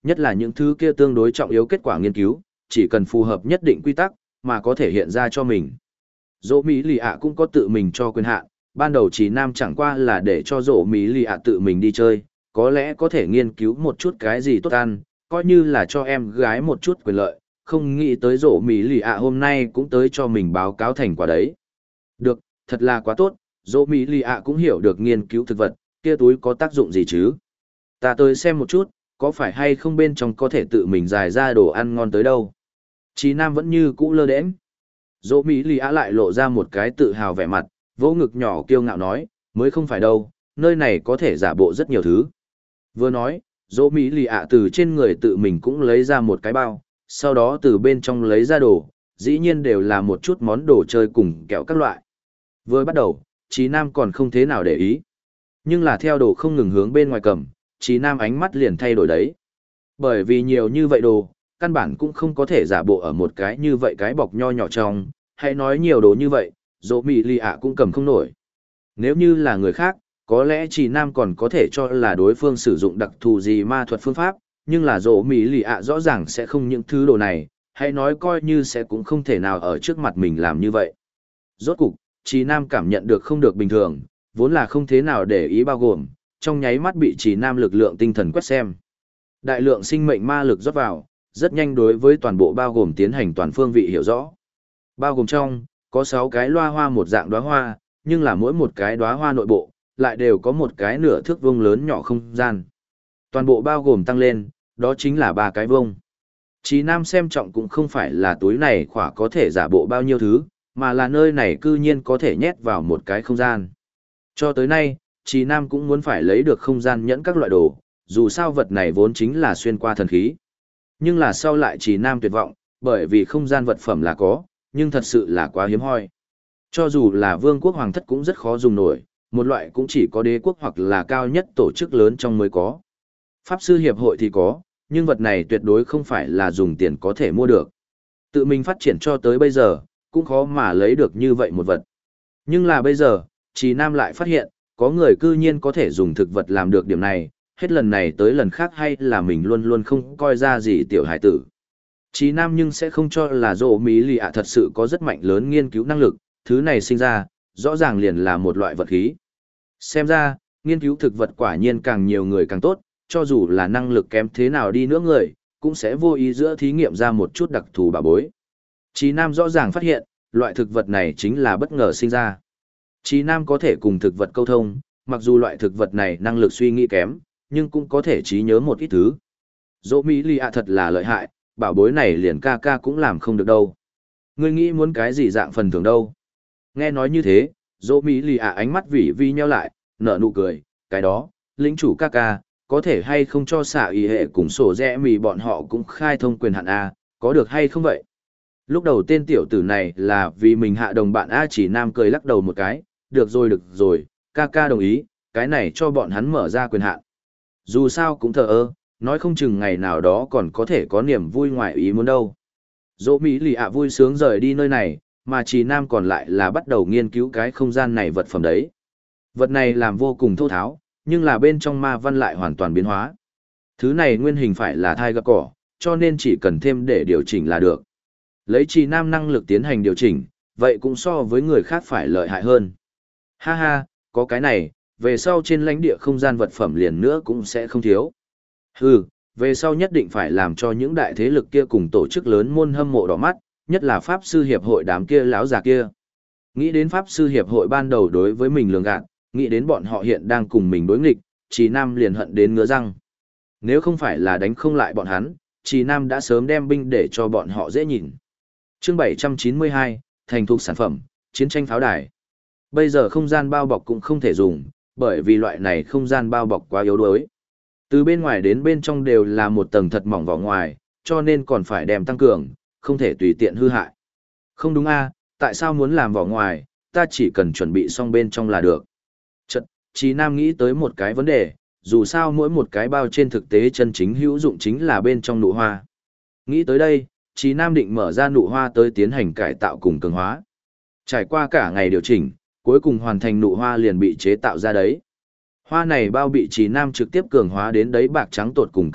nhất là những thứ kia tương đối trọng yếu kết quả nghiên cứu, chỉ cần phù hợp nhất định quy tắc, mà có thể hiện ra cho mình. Dỗ Mỹ Lì ạ cũng có tự mình cho quyền hạn, ban đầu Trí Nam chẳng qua là để cho Dỗ Mỹ Lì ạ tự mình đi chơi, có lẽ có thể nghiên cứu một chút cái gì tốt ăn, coi như là cho em gái một chút quyền lợi, không nghĩ tới Dỗ Mỹ Lì ạ hôm nay cũng tới cho mình báo cáo thành quả đấy. Được, thật là quá tốt, Dỗ Mỹ Lì ạ cũng hiểu được nghiên cứu thực vật, kia túi có tác dụng gì chứ? Ta tới xem một chút, có phải hay không bên trong có thể tự mình giải ra đồ ăn ngon tới đâu. Chí Nam vẫn như cũ lơ đễnh. Dỗ Mỹ Lì Á lại lộ ra một cái tự hào vẻ mặt, vỗ ngực nhỏ kiêu ngạo nói, mới không phải đâu, nơi này có thể giả bộ rất nhiều thứ. Vừa nói, Dỗ Mỹ Lì Á từ trên người tự mình cũng lấy ra một cái bao, sau đó từ bên trong lấy ra đồ, dĩ nhiên đều là một chút món đồ chơi cùng kẹo các loại. Vừa bắt đầu, Chí Nam còn không thế nào để ý. Nhưng là theo đồ không ngừng hướng bên ngoài cầm, Chí Nam ánh mắt liền thay đổi đấy. Bởi vì nhiều như vậy đồ, căn bản cũng không có thể giả bộ ở một cái như vậy cái bọc nho nhỏ trong, hãy nói nhiều đồ như vậy, Dỗ Mỹ Lì ạ cũng cầm không nổi. Nếu như là người khác, có lẽ Chí Nam còn có thể cho là đối phương sử dụng đặc thù gì ma thuật phương pháp, nhưng là Dỗ Mỹ Lì ạ rõ ràng sẽ không những thứ đồ này, hãy nói coi như sẽ cũng không thể nào ở trước mặt mình làm như vậy. Rốt cục, Chí Nam cảm nhận được không được bình thường, vốn là không thế nào để ý bao gồm, trong nháy mắt bị Chí Nam lực lượng tinh thần quét xem. Đại lượng sinh mệnh ma lực rót vào, rất nhanh đối với toàn bộ bao gồm tiến hành toàn phương vị hiểu rõ. Bao gồm trong, có 6 cái loa hoa một dạng đóa hoa, nhưng là mỗi một cái đóa hoa nội bộ, lại đều có một cái nửa thước vuông lớn nhỏ không gian. Toàn bộ bao gồm tăng lên, đó chính là 3 cái vuông. Chí Nam xem trọng cũng không phải là túi này khỏa có thể giả bộ bao nhiêu thứ, mà là nơi này cư nhiên có thể nhét vào một cái không gian. Cho tới nay, Chí Nam cũng muốn phải lấy được không gian nhẫn các loại đồ, dù sao vật này vốn chính là xuyên qua thần khí. Nhưng là sau lại Chí Nam tuyệt vọng, bởi vì không gian vật phẩm là có, nhưng thật sự là quá hiếm hoi. Cho dù là vương quốc hoàng thất cũng rất khó dùng nổi, một loại cũng chỉ có đế quốc hoặc là cao nhất tổ chức lớn trong mới có. Pháp sư hiệp hội thì có, nhưng vật này tuyệt đối không phải là dùng tiền có thể mua được. Tự mình phát triển cho tới bây giờ, cũng khó mà lấy được như vậy một vật. Nhưng là bây giờ, Chí Nam lại phát hiện, có người cư nhiên có thể dùng thực vật làm được điểm này, hết lần này tới lần khác hay là mình luôn luôn không coi ra gì tiểu hải tử. Chí Nam nhưng sẽ không cho là Dỗ Mỹ Lì ạ thật sự có rất mạnh lớn nghiên cứu năng lực, thứ này sinh ra, rõ ràng liền là một loại vật khí. Xem ra, nghiên cứu thực vật quả nhiên càng nhiều người càng tốt, cho dù là năng lực kém thế nào đi nữa người, cũng sẽ vô ý giữa thí nghiệm ra một chút đặc thù bảo bối. Chí Nam rõ ràng phát hiện, loại thực vật này chính là bất ngờ sinh ra. Chí Nam có thể cùng thực vật câu thông, mặc dù loại thực vật này năng lực suy nghĩ kém, nhưng cũng có thể trí nhớ một ít thứ. Dỗ Mỹ Lì ạ thật là lợi hại, bảo bối này liền ca ca cũng làm không được đâu. Ngươi nghĩ muốn cái gì dạng phần thưởng đâu? Nghe nói như thế, Dỗ Mỹ Lì ạ ánh mắt vỉ vi nheo lại, nở nụ cười, cái đó, lĩnh chủ ca ca, có thể hay không cho xạ y hệ cùng sổ rẽ mì bọn họ cũng khai thông quyền hạn A, có được hay không vậy? Lúc đầu tên tiểu tử này là vì mình hạ đồng bạn A Chỉ Nam cười lắc đầu một cái, được rồi, ca ca đồng ý, cái này cho bọn hắn mở ra quyền hạn. Dù sao cũng thờ ơ, nói không chừng ngày nào đó còn có thể có niềm vui ngoài ý muốn đâu. Dỗ Mỹ Lì ạ vui sướng rời đi nơi này, mà Chỉ Nam còn lại là bắt đầu nghiên cứu cái không gian này vật phẩm đấy. Vật này làm vô cùng thô tháo, nhưng là bên trong ma văn lại hoàn toàn biến hóa. Thứ này nguyên hình phải là thai gấp cỏ, cho nên chỉ cần thêm để điều chỉnh là được. Lấy Chỉ Nam năng lực tiến hành điều chỉnh, vậy cũng so với người khác phải lợi hại hơn. Ha ha, có cái này, về sau trên lãnh địa không gian vật phẩm liền nữa cũng sẽ không thiếu. Hừ, về sau nhất định phải làm cho những đại thế lực kia cùng tổ chức lớn môn hâm mộ đỏ mắt, nhất là Pháp sư hiệp hội đám kia lão già kia. Nghĩ đến Pháp sư hiệp hội ban đầu đối với mình lường gạt, nghĩ đến bọn họ hiện đang cùng mình đối nghịch, Chí Nam liền hận đến ngứa răng. Nếu không phải là đánh không lại bọn hắn, Chí Nam đã sớm đem binh để cho bọn họ dễ nhìn. Chương 792, thành thục sản phẩm, chiến tranh pháo đài. Bây giờ không gian bao bọc cũng không thể dùng, bởi vì loại này không gian bao bọc quá yếu đuối. Từ bên ngoài đến bên trong đều là một tầng thật mỏng vỏ ngoài, cho nên còn phải đem tăng cường, không thể tùy tiện hư hại. Không đúng a, tại sao muốn làm vỏ ngoài, ta chỉ cần chuẩn bị xong bên trong là được. Chật, Chí Nam nghĩ tới một cái vấn đề, dù sao mỗi một cái bao trên thực tế chân chính hữu dụng chính là bên trong nụ hoa. Nghĩ tới đây, Chí Nam định mở ra nụ hoa tới tiến hành cải tạo cùng cường hóa. Trải qua cả ngày điều chỉnh, cuối cùng hoàn thành nụ hoa liền bị chế tạo ra đấy. Hoa này bao bị Chí Nam trực tiếp cường hóa đến đấy bạc trắng tột cùng cấp bậc,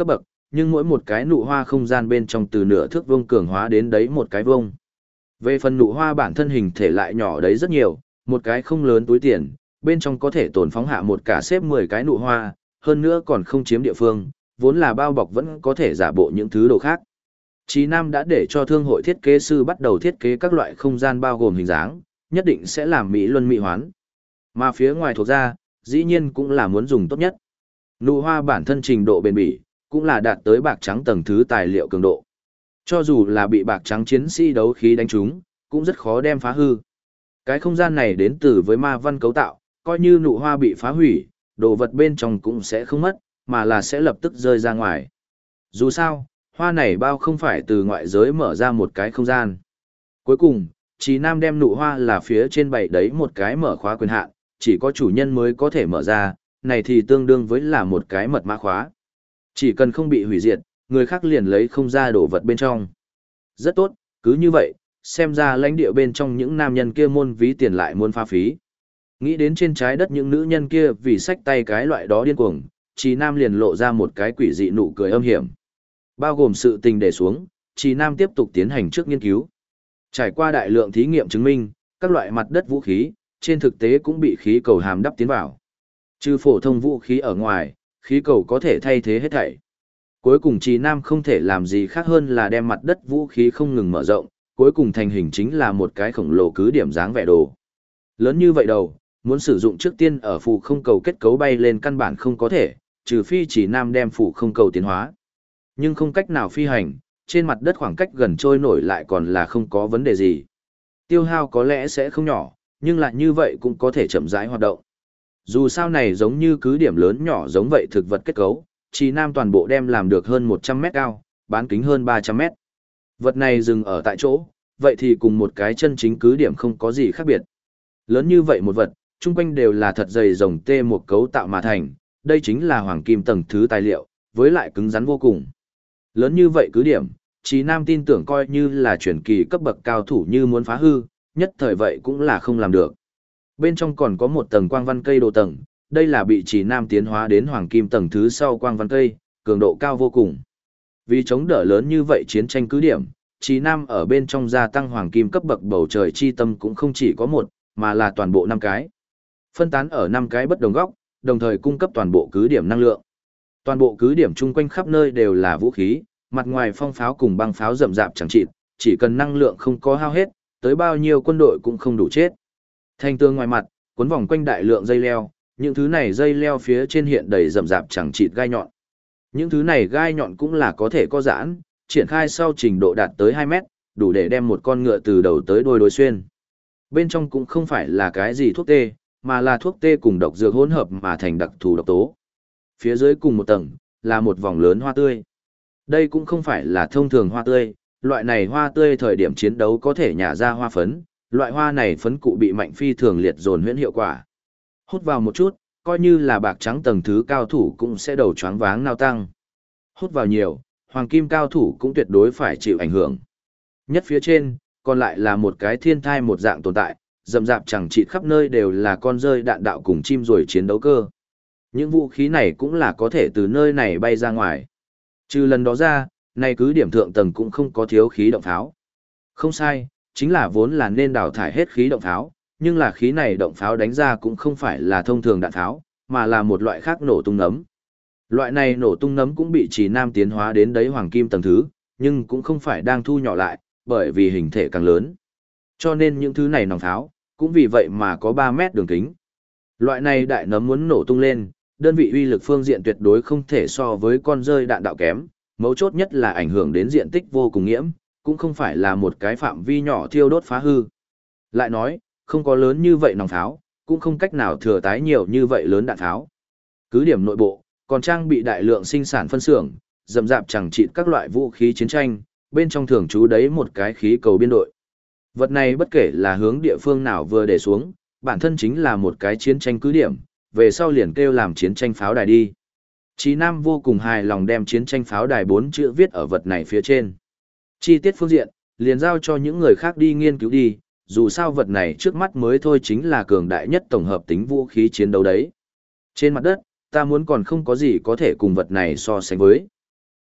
nhưng mỗi một cái nụ hoa không gian bên trong từ nửa thước vuông cường hóa đến đấy một cái vuông. Về phần nụ hoa bản thân hình thể lại nhỏ đấy rất nhiều, một cái không lớn túi tiền, bên trong có thể tồn phóng hạ một cả xếp 10 cái nụ hoa, hơn nữa còn không chiếm địa phương, vốn là bao bọc vẫn có thể giả bộ những thứ đồ khác. Chí Nam đã để cho thương hội thiết kế sư bắt đầu thiết kế các loại không gian bao gồm hình dáng, nhất định sẽ làm mỹ luân mỹ hoán. Mà phía ngoài thuộc ra, dĩ nhiên cũng là muốn dùng tốt nhất. Nụ hoa bản thân trình độ bền bỉ, cũng là đạt tới bạc trắng tầng thứ tài liệu cường độ. Cho dù là bị bạc trắng chiến sĩ đấu khí đánh trúng, cũng rất khó đem phá hư. Cái không gian này đến từ với ma văn cấu tạo, coi như nụ hoa bị phá hủy, đồ vật bên trong cũng sẽ không mất, mà là sẽ lập tức rơi ra ngoài. Dù sao, hoa này bao không phải từ ngoại giới mở ra một cái không gian. Cuối cùng, Chí Nam đem nụ hoa là phía trên bày đấy một cái mở khóa quyền hạn, chỉ có chủ nhân mới có thể mở ra, này thì tương đương với là một cái mật mã khóa. Chỉ cần không bị hủy diệt, người khác liền lấy không ra đồ vật bên trong. Rất tốt, cứ như vậy, xem ra lãnh địa bên trong những nam nhân kia môn ví tiền lại muốn pha phí. Nghĩ đến trên trái đất những nữ nhân kia vì xách tay cái loại đó điên cuồng, Chí Nam liền lộ ra một cái quỷ dị nụ cười âm hiểm. Bao gồm sự tình để xuống, Chí Nam tiếp tục tiến hành trước nghiên cứu. Trải qua đại lượng thí nghiệm chứng minh, các loại mặt đất vũ khí, trên thực tế cũng bị khí cầu hàm đắp tiến vào. Trừ phổ thông vũ khí ở ngoài, khí cầu có thể thay thế hết thảy. Cuối cùng Chí Nam không thể làm gì khác hơn là đem mặt đất vũ khí không ngừng mở rộng, cuối cùng thành hình chính là một cái khổng lồ cứ điểm dáng vẻ đồ. Lớn như vậy đầu, muốn sử dụng trước tiên ở phù không cầu kết cấu bay lên căn bản không có thể, trừ phi Chí Nam đem phù không cầu tiến hóa. Nhưng không cách nào phi hành, trên mặt đất khoảng cách gần trôi nổi lại còn là không có vấn đề gì. Tiêu hao có lẽ sẽ không nhỏ, nhưng lại như vậy cũng có thể chậm rãi hoạt động. Dù sao này giống như cứ điểm lớn nhỏ giống vậy thực vật kết cấu, Chí Nam toàn bộ đem làm được hơn 100 mét cao, bán kính hơn 300 mét. Vật này dừng ở tại chỗ, vậy thì cùng một cái chân chính cứ điểm không có gì khác biệt. Lớn như vậy một vật, chung quanh đều là thật dày rồng tê một cấu tạo mà thành, đây chính là hoàng kim tầng thứ tài liệu, với lại cứng rắn vô cùng. Lớn như vậy cứ điểm, Chí Nam tin tưởng coi như là chuyển kỳ cấp bậc cao thủ như muốn phá hư, nhất thời vậy cũng là không làm được. Bên trong còn có một tầng quang văn cây đồ tầng, đây là bị Chí Nam tiến hóa đến hoàng kim tầng thứ sau quang văn cây, cường độ cao vô cùng. Vì chống đỡ lớn như vậy chiến tranh cứ điểm, Chí Nam ở bên trong gia tăng hoàng kim cấp bậc bầu trời chi tâm cũng không chỉ có một, mà là toàn bộ 5 cái. Phân tán ở 5 cái bất đồng góc, đồng thời cung cấp toàn bộ cứ điểm năng lượng. Toàn bộ cứ điểm chung quanh khắp nơi đều là vũ khí, mặt ngoài phong pháo cùng băng pháo rậm rạp chẳng chịt, chỉ cần năng lượng không có hao hết, tới bao nhiêu quân đội cũng không đủ chết. Thành tường ngoài mặt, cuốn vòng quanh đại lượng dây leo, những thứ này dây leo phía trên hiện đầy rậm rạp chẳng chịt gai nhọn. Những thứ này gai nhọn cũng là có thể có giãn, triển khai sau trình độ đạt tới 2 mét, đủ để đem một con ngựa từ đầu tới đuôi đối xuyên. Bên trong cũng không phải là cái gì thuốc tê, mà là thuốc tê cùng độc dược hỗn hợp mà thành đặc thù độc tố. Phía dưới cùng một tầng, là một vòng lớn hoa tươi. Đây cũng không phải là thông thường hoa tươi, loại này hoa tươi thời điểm chiến đấu có thể nhả ra hoa phấn, loại hoa này phấn cụ bị mạnh phi thường liệt dồn huyễn hiệu quả. Hút vào một chút, coi như là bạc trắng tầng thứ cao thủ cũng sẽ đầu choáng váng nao tăng. Hút vào nhiều, hoàng kim cao thủ cũng tuyệt đối phải chịu ảnh hưởng. Nhất phía trên, còn lại là một cái thiên thai một dạng tồn tại, rậm rạp chẳng chịt khắp nơi đều là con rơi đạn đạo cùng chim rồi chiến đấu cơ. Những vũ khí này cũng là có thể từ nơi này bay ra ngoài. Trừ lần đó ra, này cứ điểm thượng tầng cũng không có thiếu khí động pháo. Không sai, chính là vốn là nên đào thải hết khí động pháo, nhưng là khí này động pháo đánh ra cũng không phải là thông thường đạn pháo, mà là một loại khác nổ tung nấm. Loại này nổ tung nấm cũng bị Chí Nam tiến hóa đến đấy hoàng kim tầng thứ, nhưng cũng không phải đang thu nhỏ lại, bởi vì hình thể càng lớn. Cho nên những thứ này nòng pháo, cũng vì vậy mà có 3 mét đường kính. Loại này đại nấm muốn nổ tung lên, đơn vị uy lực phương diện tuyệt đối không thể so với con rơi đạn đạo kém, mấu chốt nhất là ảnh hưởng đến diện tích vô cùng nghiễm, cũng không phải là một cái phạm vi nhỏ thiêu đốt phá hư. Lại nói, không có lớn như vậy nòng pháo, cũng không cách nào thừa tái nhiều như vậy lớn đạn pháo. Cứ điểm nội bộ, còn trang bị đại lượng sinh sản phân xưởng, rậm rạp chẳng chịt các loại vũ khí chiến tranh, bên trong thường trú đấy một cái khí cầu biên đội. Vật này bất kể là hướng địa phương nào vừa để xuống, bản thân chính là một cái chiến tranh cứ điểm, về sau liền kêu làm chiến tranh pháo đài đi. Chí Nam vô cùng hài lòng đem chiến tranh pháo đài 4 chữ viết ở vật này phía trên. Chi tiết phương diện, liền giao cho những người khác đi nghiên cứu đi, dù sao vật này trước mắt mới thôi chính là cường đại nhất tổng hợp tính vũ khí chiến đấu đấy. Trên mặt đất, ta muốn còn không có gì có thể cùng vật này so sánh với.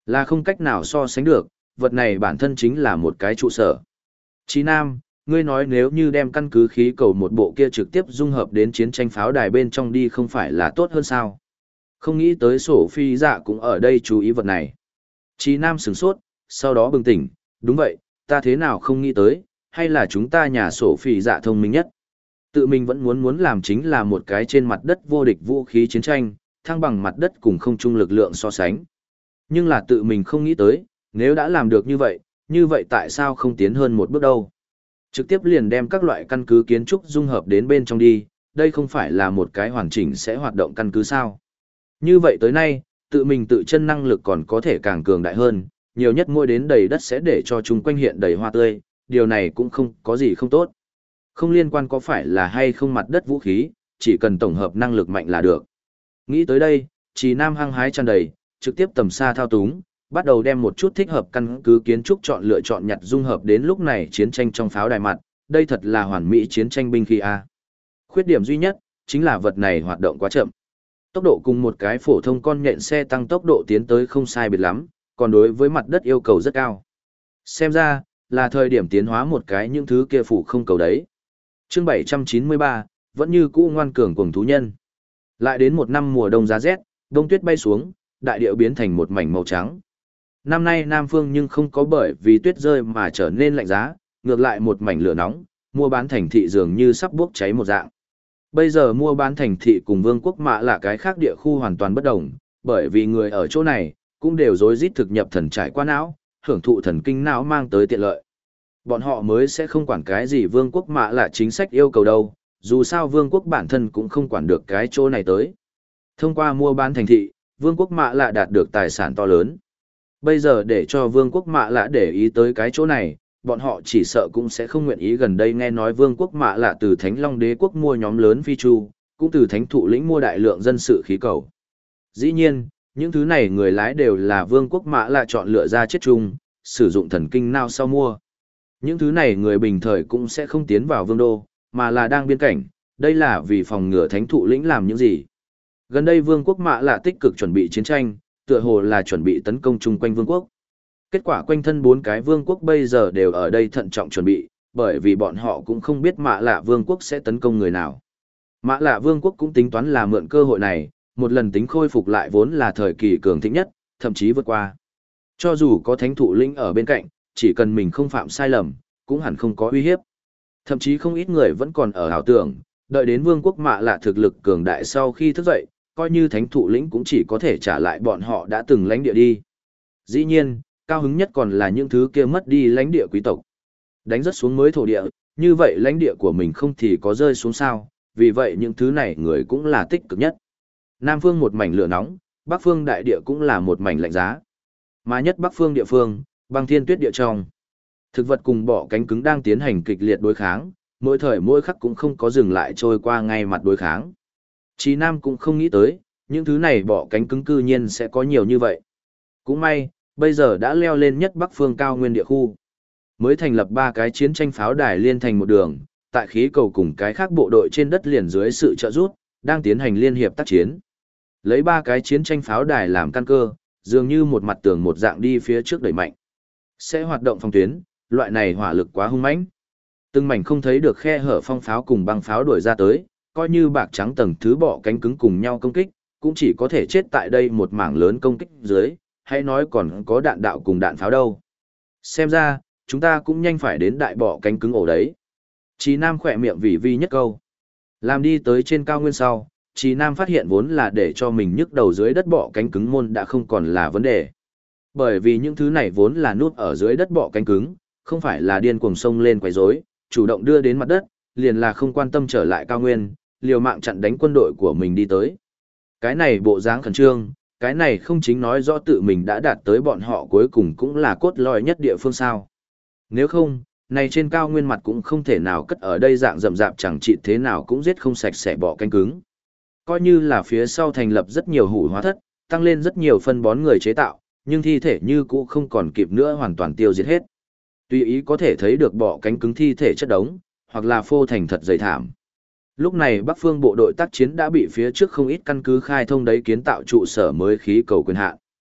Là không cách nào so sánh được, vật này bản thân chính là một cái trụ sở. Chí Nam, ngươi nói nếu như đem căn cứ khí cầu một bộ kia trực tiếp dung hợp đến chiến tranh pháo đài bên trong đi không phải là tốt hơn sao? Không nghĩ tới sổ phi dạ cũng ở đây chú ý vật này. Chí Nam sửng sốt, sau đó bừng tỉnh, đúng vậy, ta thế nào không nghĩ tới, hay là chúng ta nhà sổ phi dạ thông minh nhất. Tự mình vẫn muốn làm chính là một cái trên mặt đất vô địch vũ khí chiến tranh, thăng bằng mặt đất cùng không chung lực lượng so sánh. Nhưng là tự mình không nghĩ tới, nếu đã làm được như vậy tại sao không tiến hơn một bước đâu? Trực tiếp liền đem các loại căn cứ kiến trúc dung hợp đến bên trong đi, đây không phải là một cái hoàn chỉnh sẽ hoạt động căn cứ sao? Như vậy tới nay, tự mình tự chân năng lực còn có thể càng cường đại hơn, nhiều nhất mỗi đến đầy đất sẽ để cho chúng quanh hiện đầy hoa tươi, điều này cũng không có gì không tốt. Không liên quan có phải là hay không mặt đất vũ khí, chỉ cần tổng hợp năng lực mạnh là được. Nghĩ tới đây, Trì Nam hăng hái tràn đầy, trực tiếp tầm xa thao túng, bắt đầu đem một chút thích hợp căn cứ kiến trúc lựa chọn nhặt dung hợp đến lúc này chiến tranh trong pháo đài mặt, đây thật là hoàn mỹ chiến tranh binh khí a. Khuyết điểm duy nhất chính là vật này hoạt động quá chậm. Tốc độ cùng một cái phổ thông con nhện xe tăng tốc độ tiến tới không sai biệt lắm, còn đối với mặt đất yêu cầu rất cao. Xem ra, là thời điểm tiến hóa một cái những thứ kia phủ không cầu đấy. Chương 793, vẫn như cũ ngoan cường cuồng thú nhân. Lại đến một năm mùa đông giá rét, đông tuyết bay xuống, đại địa biến thành một mảnh màu trắng. Năm nay Nam Phương nhưng không có bởi vì tuyết rơi mà trở nên lạnh giá, ngược lại một mảnh lửa nóng, mua bán thành thị dường như sắp bốc cháy một dạng. Bây giờ mua bán thành thị cùng vương quốc Mạ là cái khác địa khu hoàn toàn bất đồng, bởi vì người ở chỗ này cũng đều rối rít thực nhập thần trải qua não, hưởng thụ thần kinh não mang tới tiện lợi. Bọn họ mới sẽ không quản cái gì vương quốc Mạ là chính sách yêu cầu đâu, dù sao vương quốc bản thân cũng không quản được cái chỗ này tới. Thông qua mua bán thành thị, vương quốc Mạ là đạt được tài sản to lớn. Bây giờ để cho vương quốc Mạ lạ để ý tới cái chỗ này, bọn họ chỉ sợ cũng sẽ không nguyện ý. Gần đây nghe nói vương quốc Mạ lạ từ Thánh Long Đế quốc mua nhóm lớn phi chu, cũng từ Thánh Thụ lĩnh mua đại lượng dân sự khí cầu. Dĩ nhiên, những thứ này người lái đều là vương quốc Mạ lạ chọn lựa ra chết chung, sử dụng thần kinh nào sau mua. Những thứ này người bình thời cũng sẽ không tiến vào vương đô, mà là đang biên cảnh, đây là vì phòng ngừa Thánh Thụ lĩnh làm những gì. Gần đây vương quốc Mạ lạ tích cực chuẩn bị chiến tranh, tựa hồ là chuẩn bị tấn công chung quanh vương quốc. Kết quả quanh thân 4 cái vương quốc bây giờ đều ở đây thận trọng chuẩn bị, bởi vì bọn họ cũng không biết Mạ Lạ vương quốc sẽ tấn công người nào. Mạ Lạ vương quốc cũng tính toán là mượn cơ hội này, một lần tính khôi phục lại vốn là thời kỳ cường thịnh nhất, thậm chí vượt qua. Cho dù có Thánh Thụ lĩnh ở bên cạnh, chỉ cần mình không phạm sai lầm, cũng hẳn không có uy hiếp. Thậm chí không ít người vẫn còn ở ảo tưởng, đợi đến vương quốc Mạ Lạ thực lực cường đại sau khi thức dậy, coi như Thánh Thụ lĩnh cũng chỉ có thể trả lại bọn họ đã từng lãnh địa đi. Dĩ nhiên, cao hứng nhất còn là những thứ kia mất đi lãnh địa quý tộc. Đánh rất xuống mới thổ địa, như vậy lãnh địa của mình không thì có rơi xuống sao, vì vậy những thứ này người cũng là tích cực nhất. Nam phương một mảnh lửa nóng, Bắc phương đại địa cũng là một mảnh lạnh giá. Mà nhất Bắc phương địa phương, băng thiên tuyết địa trong. Thực vật cùng bọ cánh cứng đang tiến hành kịch liệt đối kháng, mỗi thời mỗi khắc cũng không có dừng lại trôi qua ngay mặt đối kháng. Chí Nam cũng không nghĩ tới, những thứ này bọ cánh cứng cư nhiên sẽ có nhiều như vậy. Cũng may, bây giờ đã leo lên nhất Bắc phương cao nguyên địa khu. Mới thành lập 3 cái chiến tranh pháo đài liên thành một đường, tại khí cầu cùng cái khác bộ đội trên đất liền dưới sự trợ giúp, đang tiến hành liên hiệp tác chiến. Lấy 3 cái chiến tranh pháo đài làm căn cơ, dường như một mặt tường một dạng đi phía trước đẩy mạnh. Sẽ hoạt động phòng tuyến, loại này hỏa lực quá hung mãnh. Từng mảnh không thấy được khe hở phong pháo cùng băng pháo đuổi ra tới, coi như bạc trắng tầng thứ bọ cánh cứng cùng nhau công kích, cũng chỉ có thể chết tại đây một mảng lớn công kích dưới, hay nói còn có đạn đạo cùng đạn pháo đâu. Xem ra, chúng ta cũng nhanh phải đến đại bọ cánh cứng ổ đấy. Chí Nam khỏe miệng vì vi nhất câu. Làm đi tới trên cao nguyên sau, Chí Nam phát hiện vốn là để cho mình nhức đầu dưới đất bọ cánh cứng môn đã không còn là vấn đề. Bởi vì những thứ này vốn là nút ở dưới đất bọ cánh cứng, không phải là điên cuồng sông lên quấy rối, chủ động đưa đến mặt đất, liền là không quan tâm trở lại cao nguyên, liều mạng chặn đánh quân đội của mình đi tới. Cái này bộ dáng khẩn trương, cái này không chính nói rõ tự mình đã đạt tới bọn họ cuối cùng cũng là cốt lõi nhất địa phương sao. Nếu không, này trên cao nguyên mặt cũng không thể nào cất ở đây dạng rậm rạp chẳng trị thế nào cũng giết không sạch sẽ bọ cánh cứng. Coi như là phía sau thành lập rất nhiều hủ hóa thất, tăng lên rất nhiều phân bón người chế tạo, nhưng thi thể như cũ không còn kịp nữa hoàn toàn tiêu diệt hết. Tùy ý có thể thấy được bọ cánh cứng thi thể chất đống, hoặc là phô thành thật dày thảm. Lúc này Bắc phương bộ đội tác chiến đã bị phía trước không ít căn cứ khai thông đấy kiến tạo trụ sở mới khí cầu quyền hạn.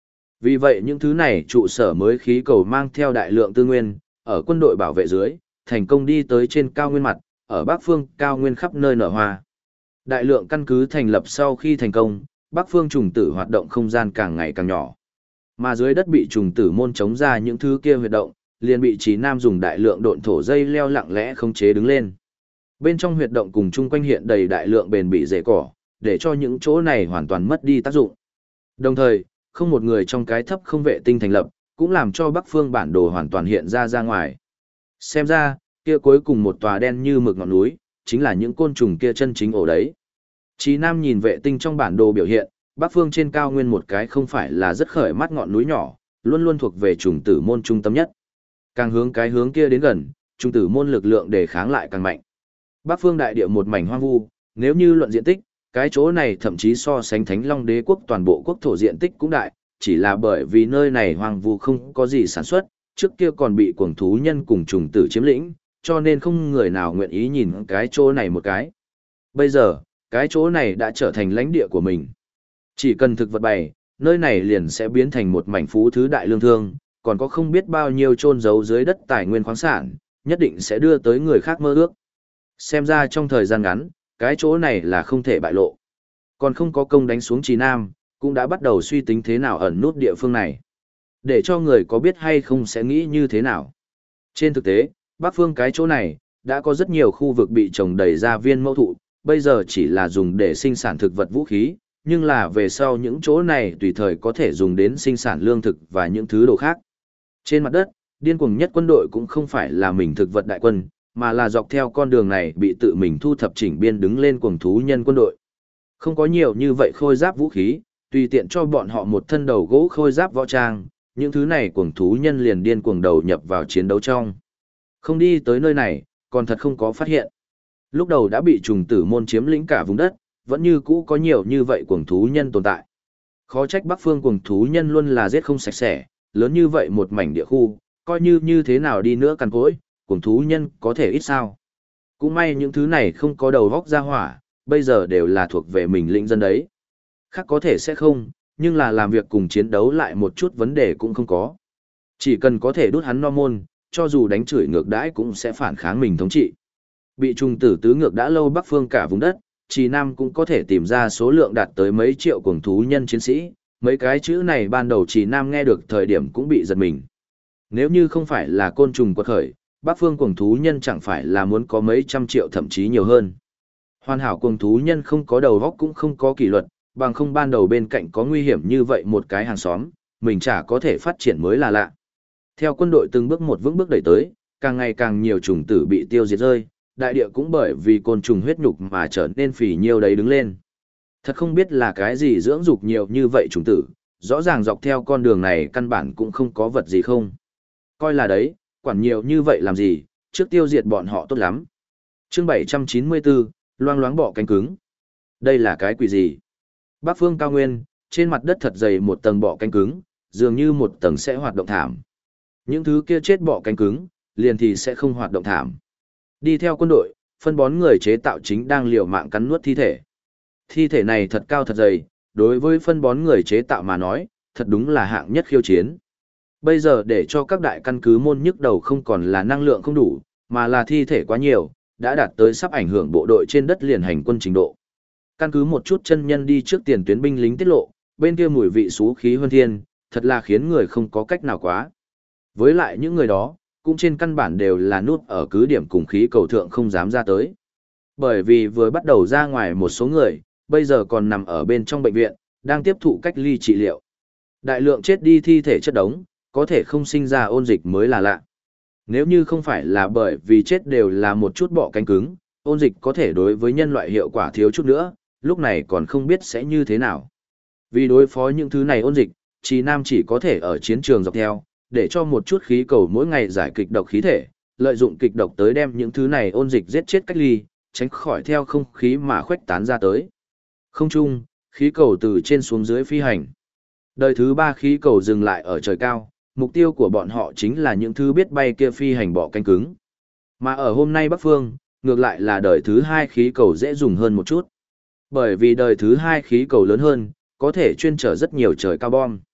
Vì vậy những thứ này trụ sở mới khí cầu mang theo đại lượng tư nguyên, ở quân đội bảo vệ dưới, thành công đi tới trên cao nguyên mặt, ở Bắc Phương cao nguyên khắp nơi nở hoa. Đại lượng căn cứ thành lập sau khi thành công, Bắc Phương trùng tử hoạt động không gian càng ngày càng nhỏ. Mà dưới đất bị trùng tử môn chống ra những thứ kia huyệt động, liền bị Trí Nam dùng đại lượng độn thổ dây leo lặng lẽ khống chế đứng lên. Bên trong huyệt động cùng chung quanh hiện đầy đại lượng bền bị rễ cỏ, để cho những chỗ này hoàn toàn mất đi tác dụng. Đồng thời, không một người trong cái thấp không vệ tinh thành lập, cũng làm cho Bắc Phương bản đồ hoàn toàn hiện ra ngoài. Xem ra, kia cuối cùng một tòa đen như mực ngọn núi, chính là những côn trùng kia chân chính ổ đấy. Chí Nam nhìn vệ tinh trong bản đồ biểu hiện, Bắc Phương trên cao nguyên một cái không phải là rất khởi mắt ngọn núi nhỏ, luôn luôn thuộc về trùng tử môn trung tâm nhất. Càng hướng cái hướng kia đến gần, trùng tử môn lực lượng để kháng lại càng mạnh. Bắc Phương đại địa một mảnh hoang vu, nếu như luận diện tích, cái chỗ này thậm chí so sánh Thánh Long Đế quốc toàn bộ quốc thổ diện tích cũng đại, chỉ là bởi vì nơi này hoang vu không có gì sản xuất, trước kia còn bị cuồng thú nhân cùng trùng tử chiếm lĩnh, cho nên không người nào nguyện ý nhìn cái chỗ này một cái. Bây giờ, cái chỗ này đã trở thành lãnh địa của mình. Chỉ cần thực vật bày, nơi này liền sẽ biến thành một mảnh phú thứ đại lương thương, còn có không biết bao nhiêu chôn giấu dưới đất tài nguyên khoáng sản, nhất định sẽ đưa tới người khác mơ ước. Xem ra trong thời gian ngắn, cái chỗ này là không thể bại lộ. Còn không có công đánh xuống Trì Nam, cũng đã bắt đầu suy tính thế nào ẩn nút địa phương này. Để cho người có biết hay không sẽ nghĩ như thế nào. Trên thực tế, Bắc Phương cái chỗ này, đã có rất nhiều khu vực bị trồng đầy ra viên mẫu thụ, bây giờ chỉ là dùng để sinh sản thực vật vũ khí, nhưng là về sau những chỗ này tùy thời có thể dùng đến sinh sản lương thực và những thứ đồ khác. Trên mặt đất, điên cuồng nhất quân đội cũng không phải là mình thực vật đại quân, mà là dọc theo con đường này bị tự mình thu thập chỉnh biên đứng lên cuồng thú nhân quân đội. Không có nhiều như vậy khôi giáp vũ khí, tùy tiện cho bọn họ một thân đầu gỗ khôi giáp võ trang, những thứ này cuồng thú nhân liền điên cuồng đầu nhập vào chiến đấu trong. Không đi tới nơi này, còn thật không có phát hiện. Lúc đầu đã bị trùng tử môn chiếm lĩnh cả vùng đất, vẫn như cũ có nhiều như vậy cuồng thú nhân tồn tại. Khó trách Bắc Phương cuồng thú nhân luôn là giết không sạch sẽ, lớn như vậy một mảnh địa khu, coi như thế nào đi nữa cằn cỗi, cuồng thú nhân có thể ít sao. Cũng may những thứ này không có đầu vóc ra hỏa, bây giờ đều là thuộc về mình lĩnh dân đấy. Khác có thể sẽ không, nhưng là làm việc cùng chiến đấu lại một chút vấn đề cũng không có. Chỉ cần có thể đút hắn no môn, cho dù đánh chửi ngược đãi cũng sẽ phản kháng mình thống trị. Bị trùng tử tứ ngược đã lâu Bắc Phương cả vùng đất, Trì Nam cũng có thể tìm ra số lượng đạt tới mấy triệu cuồng thú nhân chiến sĩ, mấy cái chữ này ban đầu Trì Nam nghe được thời điểm cũng bị giật mình. Nếu như không phải là côn trùng quật khởi, Bắc Phương cuồng thú nhân chẳng phải là muốn có mấy trăm triệu thậm chí nhiều hơn. Hoàn hảo cuồng thú nhân không có đầu óc cũng không có kỷ luật, bằng không ban đầu bên cạnh có nguy hiểm như vậy một cái hàng xóm, mình chả có thể phát triển mới là lạ. Theo quân đội từng bước một vững bước đẩy tới, càng ngày càng nhiều trùng tử bị tiêu diệt rơi, đại địa cũng bởi vì côn trùng huyết nhục mà trở nên phì nhiêu đấy đứng lên. Thật không biết là cái gì dưỡng dục nhiều như vậy trùng tử, rõ ràng dọc theo con đường này căn bản cũng không có vật gì không. Coi là đấy, quản nhiều như vậy làm gì, trước tiêu diệt bọn họ tốt lắm. Chương 794, loang loáng bọ cánh cứng. Đây là cái quỷ gì? Bắc Phương cao nguyên, trên mặt đất thật dày một tầng bọ cánh cứng, dường như một tầng sẽ hoạt động thảm. Những thứ kia chết bọ cánh cứng, liền thì sẽ không hoạt động thảm. Đi theo quân đội, phân bón người chế tạo chính đang liều mạng cắn nuốt thi thể. Thi thể này thật cao thật dày, đối với phân bón người chế tạo mà nói, thật đúng là hạng nhất khiêu chiến. Bây giờ để cho các đại căn cứ môn nhức đầu không còn là năng lượng không đủ, mà là thi thể quá nhiều, đã đạt tới sắp ảnh hưởng bộ đội trên đất liền hành quân trình độ. Căn cứ một chút chân nhân đi trước tiền tuyến binh lính tiết lộ, bên kia mùi vị xú khí hơn thiên, thật là khiến người không có cách nào quá. Với lại những người đó, cũng trên căn bản đều là nút ở cứ điểm cùng khí cầu thượng không dám ra tới. Bởi vì vừa bắt đầu ra ngoài một số người, bây giờ còn nằm ở bên trong bệnh viện, đang tiếp thụ cách ly trị liệu. Đại lượng chết đi thi thể chất đống, có thể không sinh ra ôn dịch mới là lạ. Nếu như không phải là bởi vì chết đều là một chút bọ cánh cứng, ôn dịch có thể đối với nhân loại hiệu quả thiếu chút nữa, lúc này còn không biết sẽ như thế nào. Vì đối phó những thứ này ôn dịch, Trì Nam chỉ có thể ở chiến trường dọc theo, để cho một chút khí cầu mỗi ngày giải kịch độc khí thể, lợi dụng kịch độc tới đem những thứ này ôn dịch giết chết cách ly, tránh khỏi theo không khí mà khuếch tán ra tới. Không trung, khí cầu từ trên xuống dưới phi hành. Đời thứ 3 khí cầu dừng lại ở trời cao, mục tiêu của bọn họ chính là những thứ biết bay kia phi hành bọ cánh cứng. Mà ở hôm nay Bắc Phương, ngược lại là đời thứ 2 khí cầu dễ dùng hơn một chút. Bởi vì đời thứ 2 khí cầu lớn hơn, có thể chuyên chở rất nhiều trời cao bom.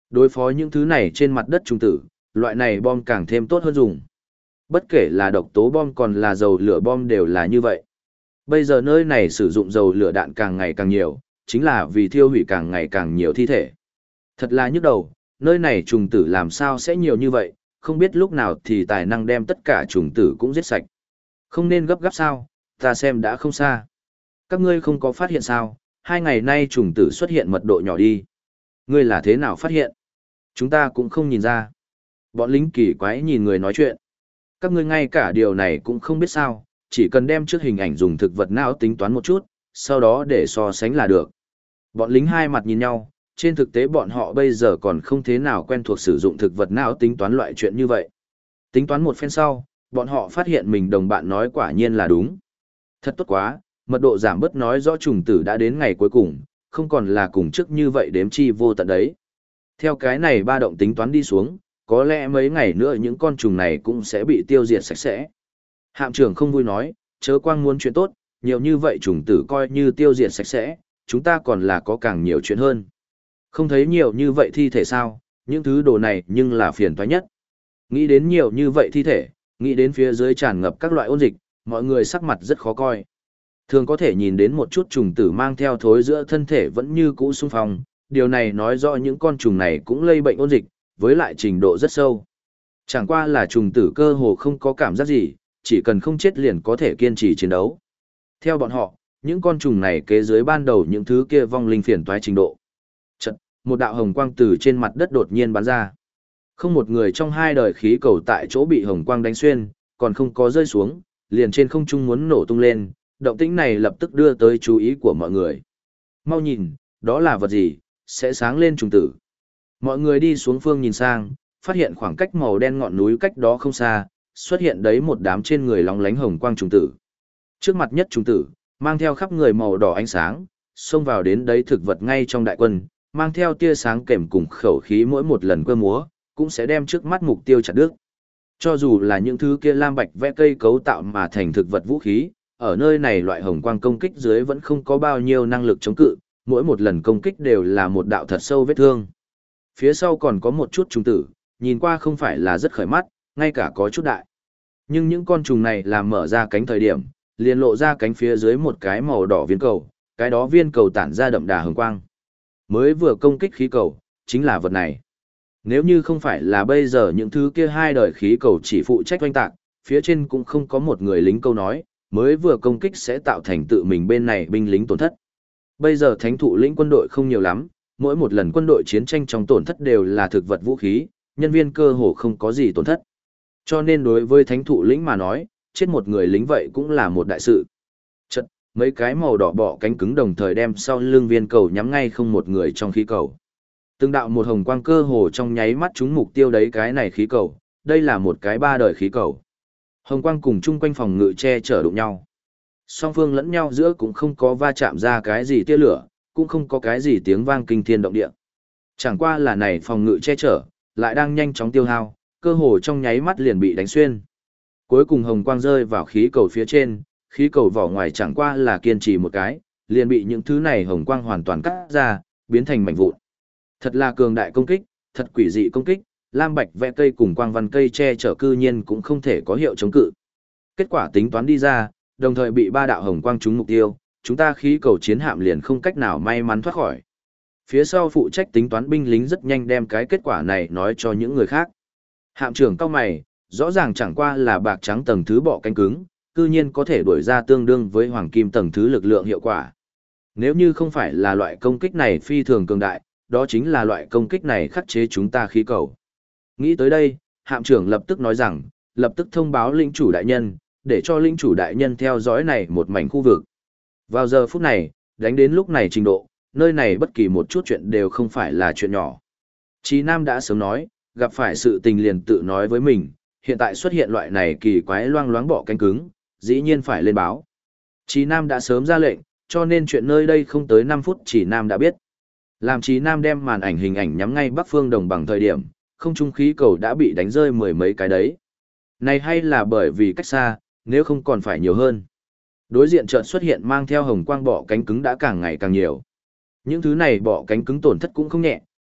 Đối phó những thứ này trên mặt đất trùng tử, loại này bom càng thêm tốt hơn dùng. Bất kể là độc tố bom còn là dầu lửa bom đều là như vậy. Bây giờ nơi này sử dụng dầu lửa đạn càng ngày càng nhiều, chính là vì thiêu hủy càng ngày càng nhiều thi thể. Thật là nhức đầu, nơi này trùng tử làm sao sẽ nhiều như vậy, không biết lúc nào thì tài năng đem tất cả trùng tử cũng giết sạch. Không nên gấp gáp sao, ta xem đã không xa. Các ngươi không có phát hiện sao, 2 ngày nay trùng tử xuất hiện mật độ nhỏ đi. Ngươi là thế nào phát hiện? Chúng ta cũng không nhìn ra. Bọn lính kỳ quái nhìn người nói chuyện. Các ngươi ngay cả điều này cũng không biết sao, chỉ cần đem trước hình ảnh dùng thực vật não tính toán một chút, sau đó để so sánh là được. Bọn lính hai mặt nhìn nhau, trên thực tế bọn họ bây giờ còn không thế nào quen thuộc sử dụng thực vật não tính toán loại chuyện như vậy. Tính toán một phen sau, bọn họ phát hiện mình đồng bạn nói quả nhiên là đúng. Thật tốt quá, mật độ giảm bớt nói rõ trùng tử đã đến ngày cuối cùng, không còn là cùng trước như vậy đếm chi vô tận đấy. Theo cái này ba động tính toán đi xuống, có lẽ mấy ngày nữa những con trùng này cũng sẽ bị tiêu diệt sạch sẽ. Hạm trưởng không vui nói, chớ quang muốn chuyện tốt, nhiều như vậy trùng tử coi như tiêu diệt sạch sẽ, chúng ta còn là có càng nhiều chuyện hơn. Không thấy nhiều như vậy thi thể sao, những thứ đồ này nhưng là phiền toái nhất. Nghĩ đến nhiều như vậy thi thể, nghĩ đến phía dưới tràn ngập các loại ôn dịch, mọi người sắc mặt rất khó coi. Thường có thể nhìn đến một chút trùng tử mang theo thối giữa thân thể vẫn như cũ xung phong, điều này nói rõ những con trùng này cũng lây bệnh ôn dịch, với lại trình độ rất sâu. Chẳng qua là trùng tử cơ hồ không có cảm giác gì, chỉ cần không chết liền có thể kiên trì chiến đấu. Theo bọn họ, những con trùng này kế dưới ban đầu những thứ kia vong linh phiền toái trình độ. Chật, một đạo hồng quang từ trên mặt đất đột nhiên bắn ra. Không một người trong hai đời khí cầu tại chỗ bị hồng quang đánh xuyên, còn không có rơi xuống, liền trên không trung muốn nổ tung lên, động tĩnh này lập tức đưa tới chú ý của mọi người. Mau nhìn, đó là vật gì, sẽ sáng lên trùng tử. Mọi người đi xuống phương nhìn sang, phát hiện khoảng cách màu đen ngọn núi cách đó không xa, xuất hiện đấy một đám trên người lóng lánh hồng quang trùng tử. Trước mặt nhất trùng tử, mang theo khắp người màu đỏ ánh sáng, xông vào đến đấy thực vật ngay trong đại quân, mang theo tia sáng kèm cùng khẩu khí mỗi một lần quơ múa, cũng sẽ đem trước mắt mục tiêu chặt đứt. Cho dù là những thứ kia lam bạch vẽ cây cấu tạo mà thành thực vật vũ khí, ở nơi này loại hồng quang công kích dưới vẫn không có bao nhiêu năng lực chống cự, mỗi một lần công kích đều là một đạo thật sâu vết thương. Phía sau còn có một chút trùng tử, nhìn qua không phải là rất khởi mắt, ngay cả có chút đại. Nhưng những con trùng này làm mở ra cánh thời điểm, liền lộ ra cánh phía dưới một cái màu đỏ viên cầu, cái đó viên cầu tản ra đậm đà hồng quang. Mới vừa công kích khí cầu, chính là vật này. Nếu như không phải là bây giờ những thứ kia hai đời khí cầu chỉ phụ trách oanh tạc, phía trên cũng không có một người lính câu nói, mới vừa công kích sẽ tạo thành tự mình bên này binh lính tổn thất. Bây giờ thánh thụ lĩnh quân đội không nhiều lắm, mỗi một lần quân đội chiến tranh trong tổn thất đều là thực vật vũ khí, nhân viên cơ hồ không có gì tổn thất. Cho nên đối với thánh thụ lĩnh mà nói, chết một người lính vậy cũng là một đại sự. Chật, mấy cái màu đỏ bọ cánh cứng đồng thời đem sau lưng viên cầu nhắm ngay không một người trong khí cầu. Từng đạo một hồng quang cơ hồ trong nháy mắt trúng mục tiêu đấy cái này khí cầu, đây là một cái ba đời khí cầu. Hồng quang cùng chung quanh phòng ngự che chở đụng nhau. Song phương lẫn nhau giữa cũng không có va chạm ra cái gì tia lửa, cũng không có cái gì tiếng vang kinh thiên động địa. Chẳng qua là này phòng ngự che chở, lại đang nhanh chóng tiêu hao, cơ hồ trong nháy mắt liền bị đánh xuyên. Cuối cùng hồng quang rơi vào khí cầu phía trên, khí cầu vỏ ngoài chẳng qua là kiên trì một cái, liền bị những thứ này hồng quang hoàn toàn cắt ra, biến thành mảnh vụn. Thật là cường đại công kích, thật quỷ dị công kích, lam bạch vẽ cây cùng quang văn cây che chở cư nhiên cũng không thể có hiệu chống cự. Kết quả tính toán đi ra, đồng thời bị ba đạo hồng quang trúng mục tiêu, chúng ta khí cầu chiến hạm liền không cách nào may mắn thoát khỏi. Phía sau phụ trách tính toán binh lính rất nhanh đem cái kết quả này nói cho những người khác. Hạm trưởng cao mày, rõ ràng chẳng qua là bạc trắng tầng thứ bọ cánh cứng, cư nhiên có thể đuổi ra tương đương với hoàng kim tầng thứ lực lượng hiệu quả. Nếu như không phải là loại công kích này phi thường cường đại, đó chính là loại công kích này khắc chế chúng ta khí cầu. Nghĩ tới đây, hạm trưởng lập tức nói rằng, lập tức thông báo lĩnh chủ đại nhân, để cho lĩnh chủ đại nhân theo dõi này một mảnh khu vực. Vào giờ phút này, đánh đến lúc này trình độ, nơi này bất kỳ một chút chuyện đều không phải là chuyện nhỏ. Chí Nam đã sớm nói, gặp phải sự tình liền tự nói với mình, hiện tại xuất hiện loại này kỳ quái loang loáng bọ cánh cứng, dĩ nhiên phải lên báo. Chí Nam đã sớm ra lệnh, cho nên chuyện nơi đây không tới 5 phút Chí Nam đã biết. Làm Chí Nam đem màn ảnh hình ảnh nhắm ngay Bắc Phương Đồng bằng thời điểm, không trung khí cầu đã bị đánh rơi mười mấy cái đấy. Này hay là bởi vì cách xa, nếu không còn phải nhiều hơn. Đối diện chợt xuất hiện mang theo hồng quang bọ cánh cứng đã càng ngày càng nhiều. Những thứ này bọ cánh cứng tổn thất cũng không nhẹ,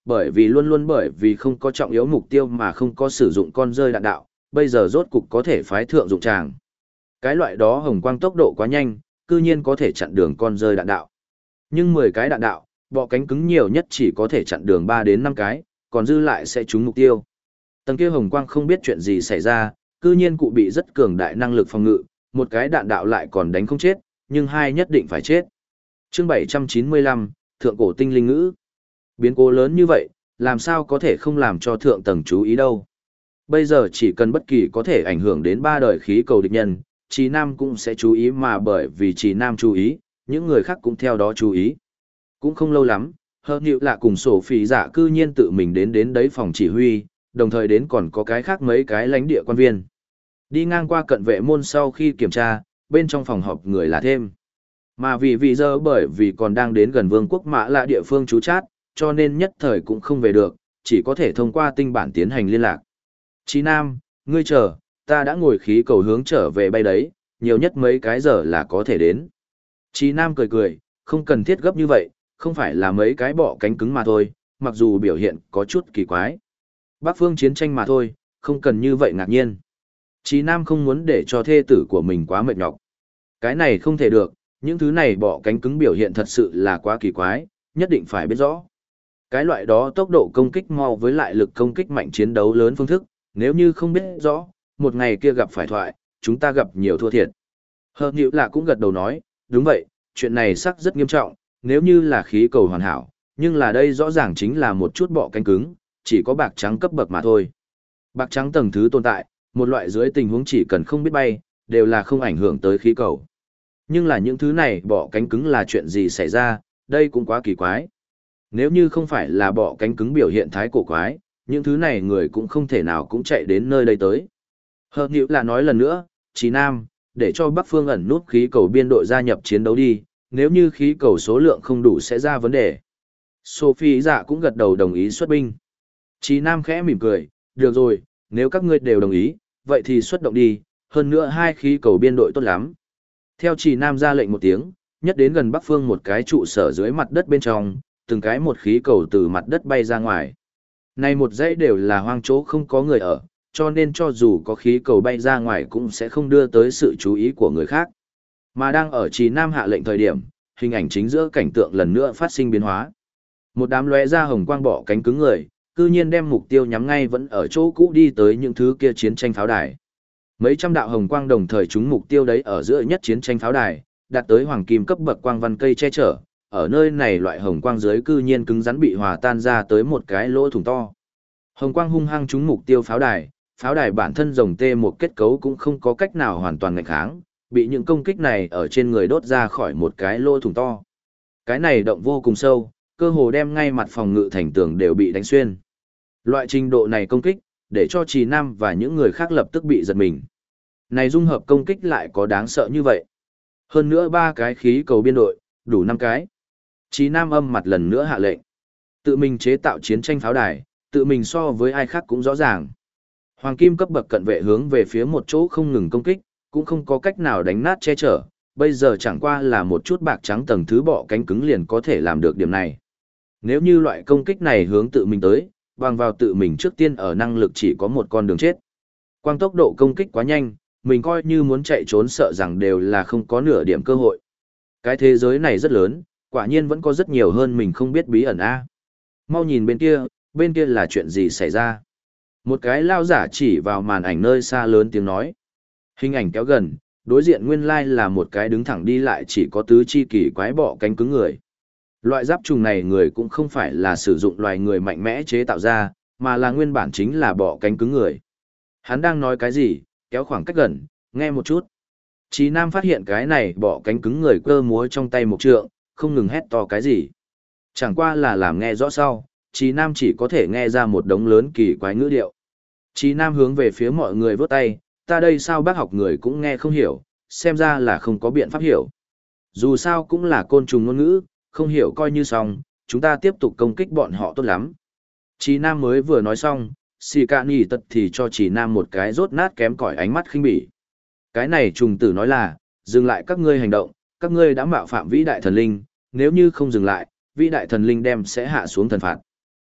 bởi vì không có trọng yếu mục tiêu mà không có sử dụng con rơi đạn đạo, bây giờ rốt cục có thể phái thượng dụng tràng. Cái loại đó hồng quang tốc độ quá nhanh, cư nhiên có thể chặn đường con rơi đạn đạo. Nhưng 10 cái đạn đạo, bọ cánh cứng nhiều nhất chỉ có thể chặn đường 3 đến 5 cái, còn dư lại sẽ trúng mục tiêu. Tầng kia hồng quang không biết chuyện gì xảy ra, cư nhiên cụ bị rất cường đại năng lực phòng ngự, một cái đạn đạo lại còn đánh không chết, nhưng hai nhất định phải chết. Chương 795, Thượng cổ tinh linh ngữ. Biến cố lớn như vậy, làm sao có thể không làm cho thượng tầng chú ý đâu. Bây giờ chỉ cần bất kỳ có thể ảnh hưởng đến 3 đời khí cầu địch nhân, Trì Nam cũng sẽ chú ý, mà bởi vì Trì Nam chú ý, những người khác cũng theo đó chú ý. Cũng không lâu lắm, Hờ Nhự Lạ cùng sổ phỉ giả cư nhiên tự mình đến đấy phòng chỉ huy, đồng thời đến còn có cái khác mấy cái lãnh địa quan viên. Đi ngang qua cận vệ môn sau khi kiểm tra, bên trong phòng họp người là thêm. Mà vì giờ bởi vì còn đang đến gần vương quốc Mã Lạ địa phương trú chát, cho nên nhất thời cũng không về được, chỉ có thể thông qua tinh bản tiến hành liên lạc. Chí Nam, ngươi chờ, ta đã ngồi khí cầu hướng trở về bay đấy, nhiều nhất mấy cái giờ là có thể đến. Chí Nam cười cười, không cần thiết gấp như vậy, không phải là mấy cái bọ cánh cứng mà thôi, mặc dù biểu hiện có chút kỳ quái. Bắc phương chiến tranh mà thôi, không cần như vậy ngạc nhiên. Chí Nam không muốn để cho thê tử của mình quá mệt nhọc. Cái này không thể được, những thứ này bọ cánh cứng biểu hiện thật sự là quá kỳ quái, nhất định phải biết rõ. Cái loại đó tốc độ công kích mau với lại lực công kích mạnh chiến đấu lớn phương thức, nếu như không biết rõ, một ngày kia gặp phải thoại, chúng ta gặp nhiều thua thiệt. Hờ Nhự Lạ cũng gật đầu nói, đúng vậy, chuyện này sắc rất nghiêm trọng, nếu như là khí cầu hoàn hảo, nhưng là đây rõ ràng chính là một chút bọ cánh cứng, chỉ có bạc trắng cấp bậc mà thôi. Bạc trắng tầng thứ tồn tại, một loại dưới tình huống chỉ cần không biết bay, đều là không ảnh hưởng tới khí cầu. Nhưng là những thứ này bọ cánh cứng là chuyện gì xảy ra, đây cũng quá kỳ quái. Nếu như không phải là bọ cánh cứng biểu hiện thái cổ quái, những thứ này người cũng không thể nào cũng chạy đến nơi đây tới. Hợp nhữ là nói lần nữa, Chí Nam, để cho Bắc Phương ẩn nút khí cầu biên đội gia nhập chiến đấu đi, nếu như khí cầu số lượng không đủ sẽ ra vấn đề. Sophie dạ cũng gật đầu đồng ý xuất binh. Chí Nam khẽ mỉm cười, được rồi, nếu các ngươi đều đồng ý, vậy thì xuất động đi, hơn nữa hai khí cầu biên đội tốt lắm. Theo Chí Nam ra lệnh một tiếng, nhất đến gần Bắc Phương một cái trụ sở dưới mặt đất bên trong, từng cái một khí cầu từ mặt đất bay ra ngoài. Này một dãy đều là hoang chỗ không có người ở, cho nên cho dù có khí cầu bay ra ngoài cũng sẽ không đưa tới sự chú ý của người khác. Mà đang ở Chí Nam hạ lệnh thời điểm, hình ảnh chính giữa cảnh tượng lần nữa phát sinh biến hóa. Một đám lóe ra hồng quang bọ cánh cứng người, cư nhiên đem mục tiêu nhắm ngay vẫn ở chỗ cũ đi tới những thứ kia chiến tranh pháo đài. Mấy trăm đạo hồng quang đồng thời trúng mục tiêu đấy ở giữa nhất chiến tranh pháo đài, đạt tới hoàng kim cấp bậc quang văn cây che chở. Ở nơi này loại hồng quang dưới cư nhiên cứng rắn bị hòa tan ra tới một cái lỗ thủng to. Hồng quang hung hăng trúng mục tiêu pháo đài bản thân rồng tê một kết cấu cũng không có cách nào hoàn toàn ngăn kháng, bị những công kích này ở trên người đốt ra khỏi một cái lỗ thủng to. Cái này động vô cùng sâu, cơ hồ đem ngay mặt phòng ngự thành tường đều bị đánh xuyên. Loại trình độ này công kích, để cho Trì Nam và những người khác lập tức bị giật mình. Này dung hợp công kích lại có đáng sợ như vậy. Hơn nữa 3 cái khí cầu biên đội, đủ 5 cái. Trì Nam âm mặt lần nữa hạ lệnh. Tự mình chế tạo chiến tranh pháo đài, tự mình so với ai khác cũng rõ ràng. Hoàng kim cấp bậc cận vệ hướng về phía một chỗ không ngừng công kích, cũng không có cách nào đánh nát che chở, bây giờ chẳng qua là một chút bạc trắng tầng thứ bọ cánh cứng liền có thể làm được điểm này. Nếu như loại công kích này hướng tự mình tới, bằng vào tự mình trước tiên ở năng lực chỉ có một con đường chết. Quang tốc độ công kích quá nhanh, mình coi như muốn chạy trốn sợ rằng đều là không có nửa điểm cơ hội. Cái thế giới này rất lớn, quả nhiên vẫn có rất nhiều hơn mình không biết bí ẩn a. Mau nhìn bên kia là chuyện gì xảy ra. Một cái lao giả chỉ vào màn ảnh nơi xa lớn tiếng nói. Hình ảnh kéo gần, đối diện nguyên lai là một cái đứng thẳng đi lại chỉ có tứ chi kỳ quái bọ cánh cứng người. Loại giáp trùng này người cũng không phải là sử dụng loài người mạnh mẽ chế tạo ra, mà là nguyên bản chính là bọ cánh cứng người. Hắn đang nói cái gì, kéo khoảng cách gần, nghe một chút. Chí Nam phát hiện cái này bọ cánh cứng người cơ múa trong tay một trượng, không ngừng hét to cái gì. Chẳng qua là làm nghe rõ sau, Chí Nam chỉ có thể nghe ra một đống lớn kỳ quái ngữ điệu. Chí Nam hướng về phía mọi người vỗ tay, ta đây sao bác học người cũng nghe không hiểu, xem ra là không có biện pháp hiểu. Dù sao cũng là côn trùng ngôn ngữ, không hiểu coi như xong, chúng ta tiếp tục công kích bọn họ tốt lắm. Chí Nam mới vừa nói xong, Sì Cạ Nỉ Tật thì cho Chí Nam một cái rốt nát kém cỏi ánh mắt khinh bỉ. Cái này trùng tử nói là, dừng lại các ngươi hành động, các ngươi đã mạo phạm vĩ đại thần linh, nếu như không dừng lại, vĩ đại thần linh đem sẽ hạ xuống thần phạt.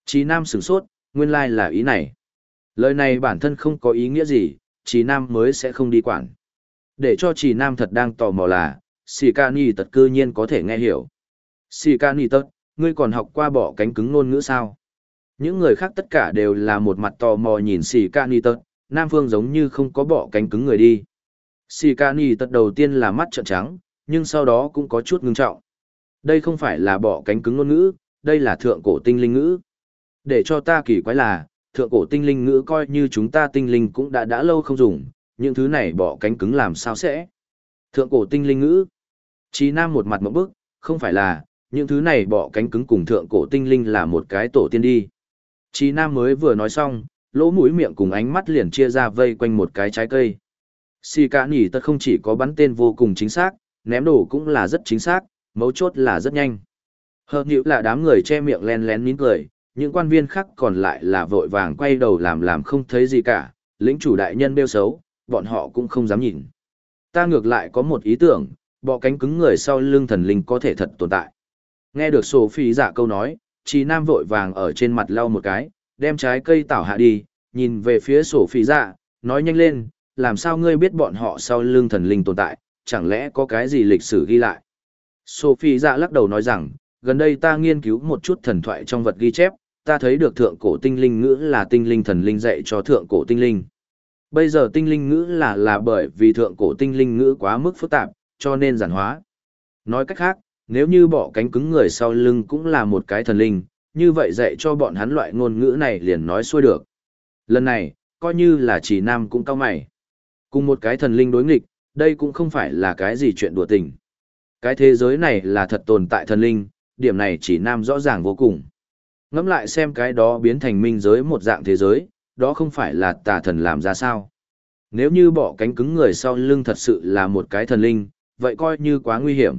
Chí Nam sửng sốt, nguyên lai là ý này. Lời này bản thân không có ý nghĩa gì, Chí Nam mới sẽ không đi quản. Để cho Chí Nam thật đang tò mò là, Sĩ Ca Ni Tật cư nhiên có thể nghe hiểu. Sĩ Ca Ni Tật, ngươi còn học qua bỏ cánh cứng ngôn ngữ sao? Những người khác tất cả đều là một mặt tò mò nhìn Sĩ Ca Ni Tật, Nam Phương giống như không có bỏ cánh cứng người đi. Sĩ Ca Ni Tật đầu tiên là mắt trợn trắng, nhưng sau đó cũng có chút ngưng trọng. Đây không phải là bỏ cánh cứng ngôn ngữ, đây là thượng cổ tinh linh ngữ. Để cho ta kỳ quái là, thượng cổ tinh linh ngữ coi như chúng ta tinh linh cũng đã lâu không dùng, những thứ này bỏ cánh cứng làm sao sẽ? Thượng cổ tinh linh ngữ. Chí Nam một mặt mộng bức, không phải là, những thứ này bỏ cánh cứng cùng thượng cổ tinh linh là một cái tổ tiên đi. Chí Nam mới vừa nói xong, lỗ mũi miệng cùng ánh mắt liền chia ra vây quanh một cái trái cây. Sĩ Ca Ni Tật không chỉ có bắn tên vô cùng chính xác, ném đồ cũng là rất chính xác, mấu chốt là rất nhanh. Hợp nhữ là đám người che miệng len lén nín cười, những quan viên khác còn lại là vội vàng quay đầu làm không thấy gì cả, lĩnh chủ đại nhân bêu xấu, bọn họ cũng không dám nhìn. Ta ngược lại có một ý tưởng, bọ cánh cứng người sau lưng thần linh có thể thật tồn tại. Nghe được Sophie dạ câu nói, Chí Nam vội vàng ở trên mặt lau một cái, đem trái cây tảo hạ đi, nhìn về phía Sophie dạ, nói nhanh lên, làm sao ngươi biết bọn họ sau lưng thần linh tồn tại, chẳng lẽ có cái gì lịch sử ghi lại. Sophie dạ lắc đầu nói rằng, gần đây ta nghiên cứu một chút thần thoại trong vật ghi chép, ta thấy được thượng cổ tinh linh ngữ là tinh linh thần linh dạy cho thượng cổ tinh linh. Bây giờ tinh linh ngữ là bởi vì thượng cổ tinh linh ngữ quá mức phức tạp, cho nên giản hóa. Nói cách khác, nếu như bỏ cánh cứng người sau lưng cũng là một cái thần linh, như vậy dạy cho bọn hắn loại ngôn ngữ này liền nói xuôi được. Lần này, coi như là Chí Nam cũng cao mày. Cùng một cái thần linh đối nghịch, đây cũng không phải là cái gì chuyện đùa tình. Cái thế giới này là thật tồn tại thần linh, điểm này Chí Nam rõ ràng vô cùng. Ngẫm lại xem cái đó biến thành minh giới một dạng thế giới, đó không phải là tà thần làm ra sao. Nếu như bỏ cánh cứng người sau lưng thật sự là một cái thần linh, vậy coi như quá nguy hiểm.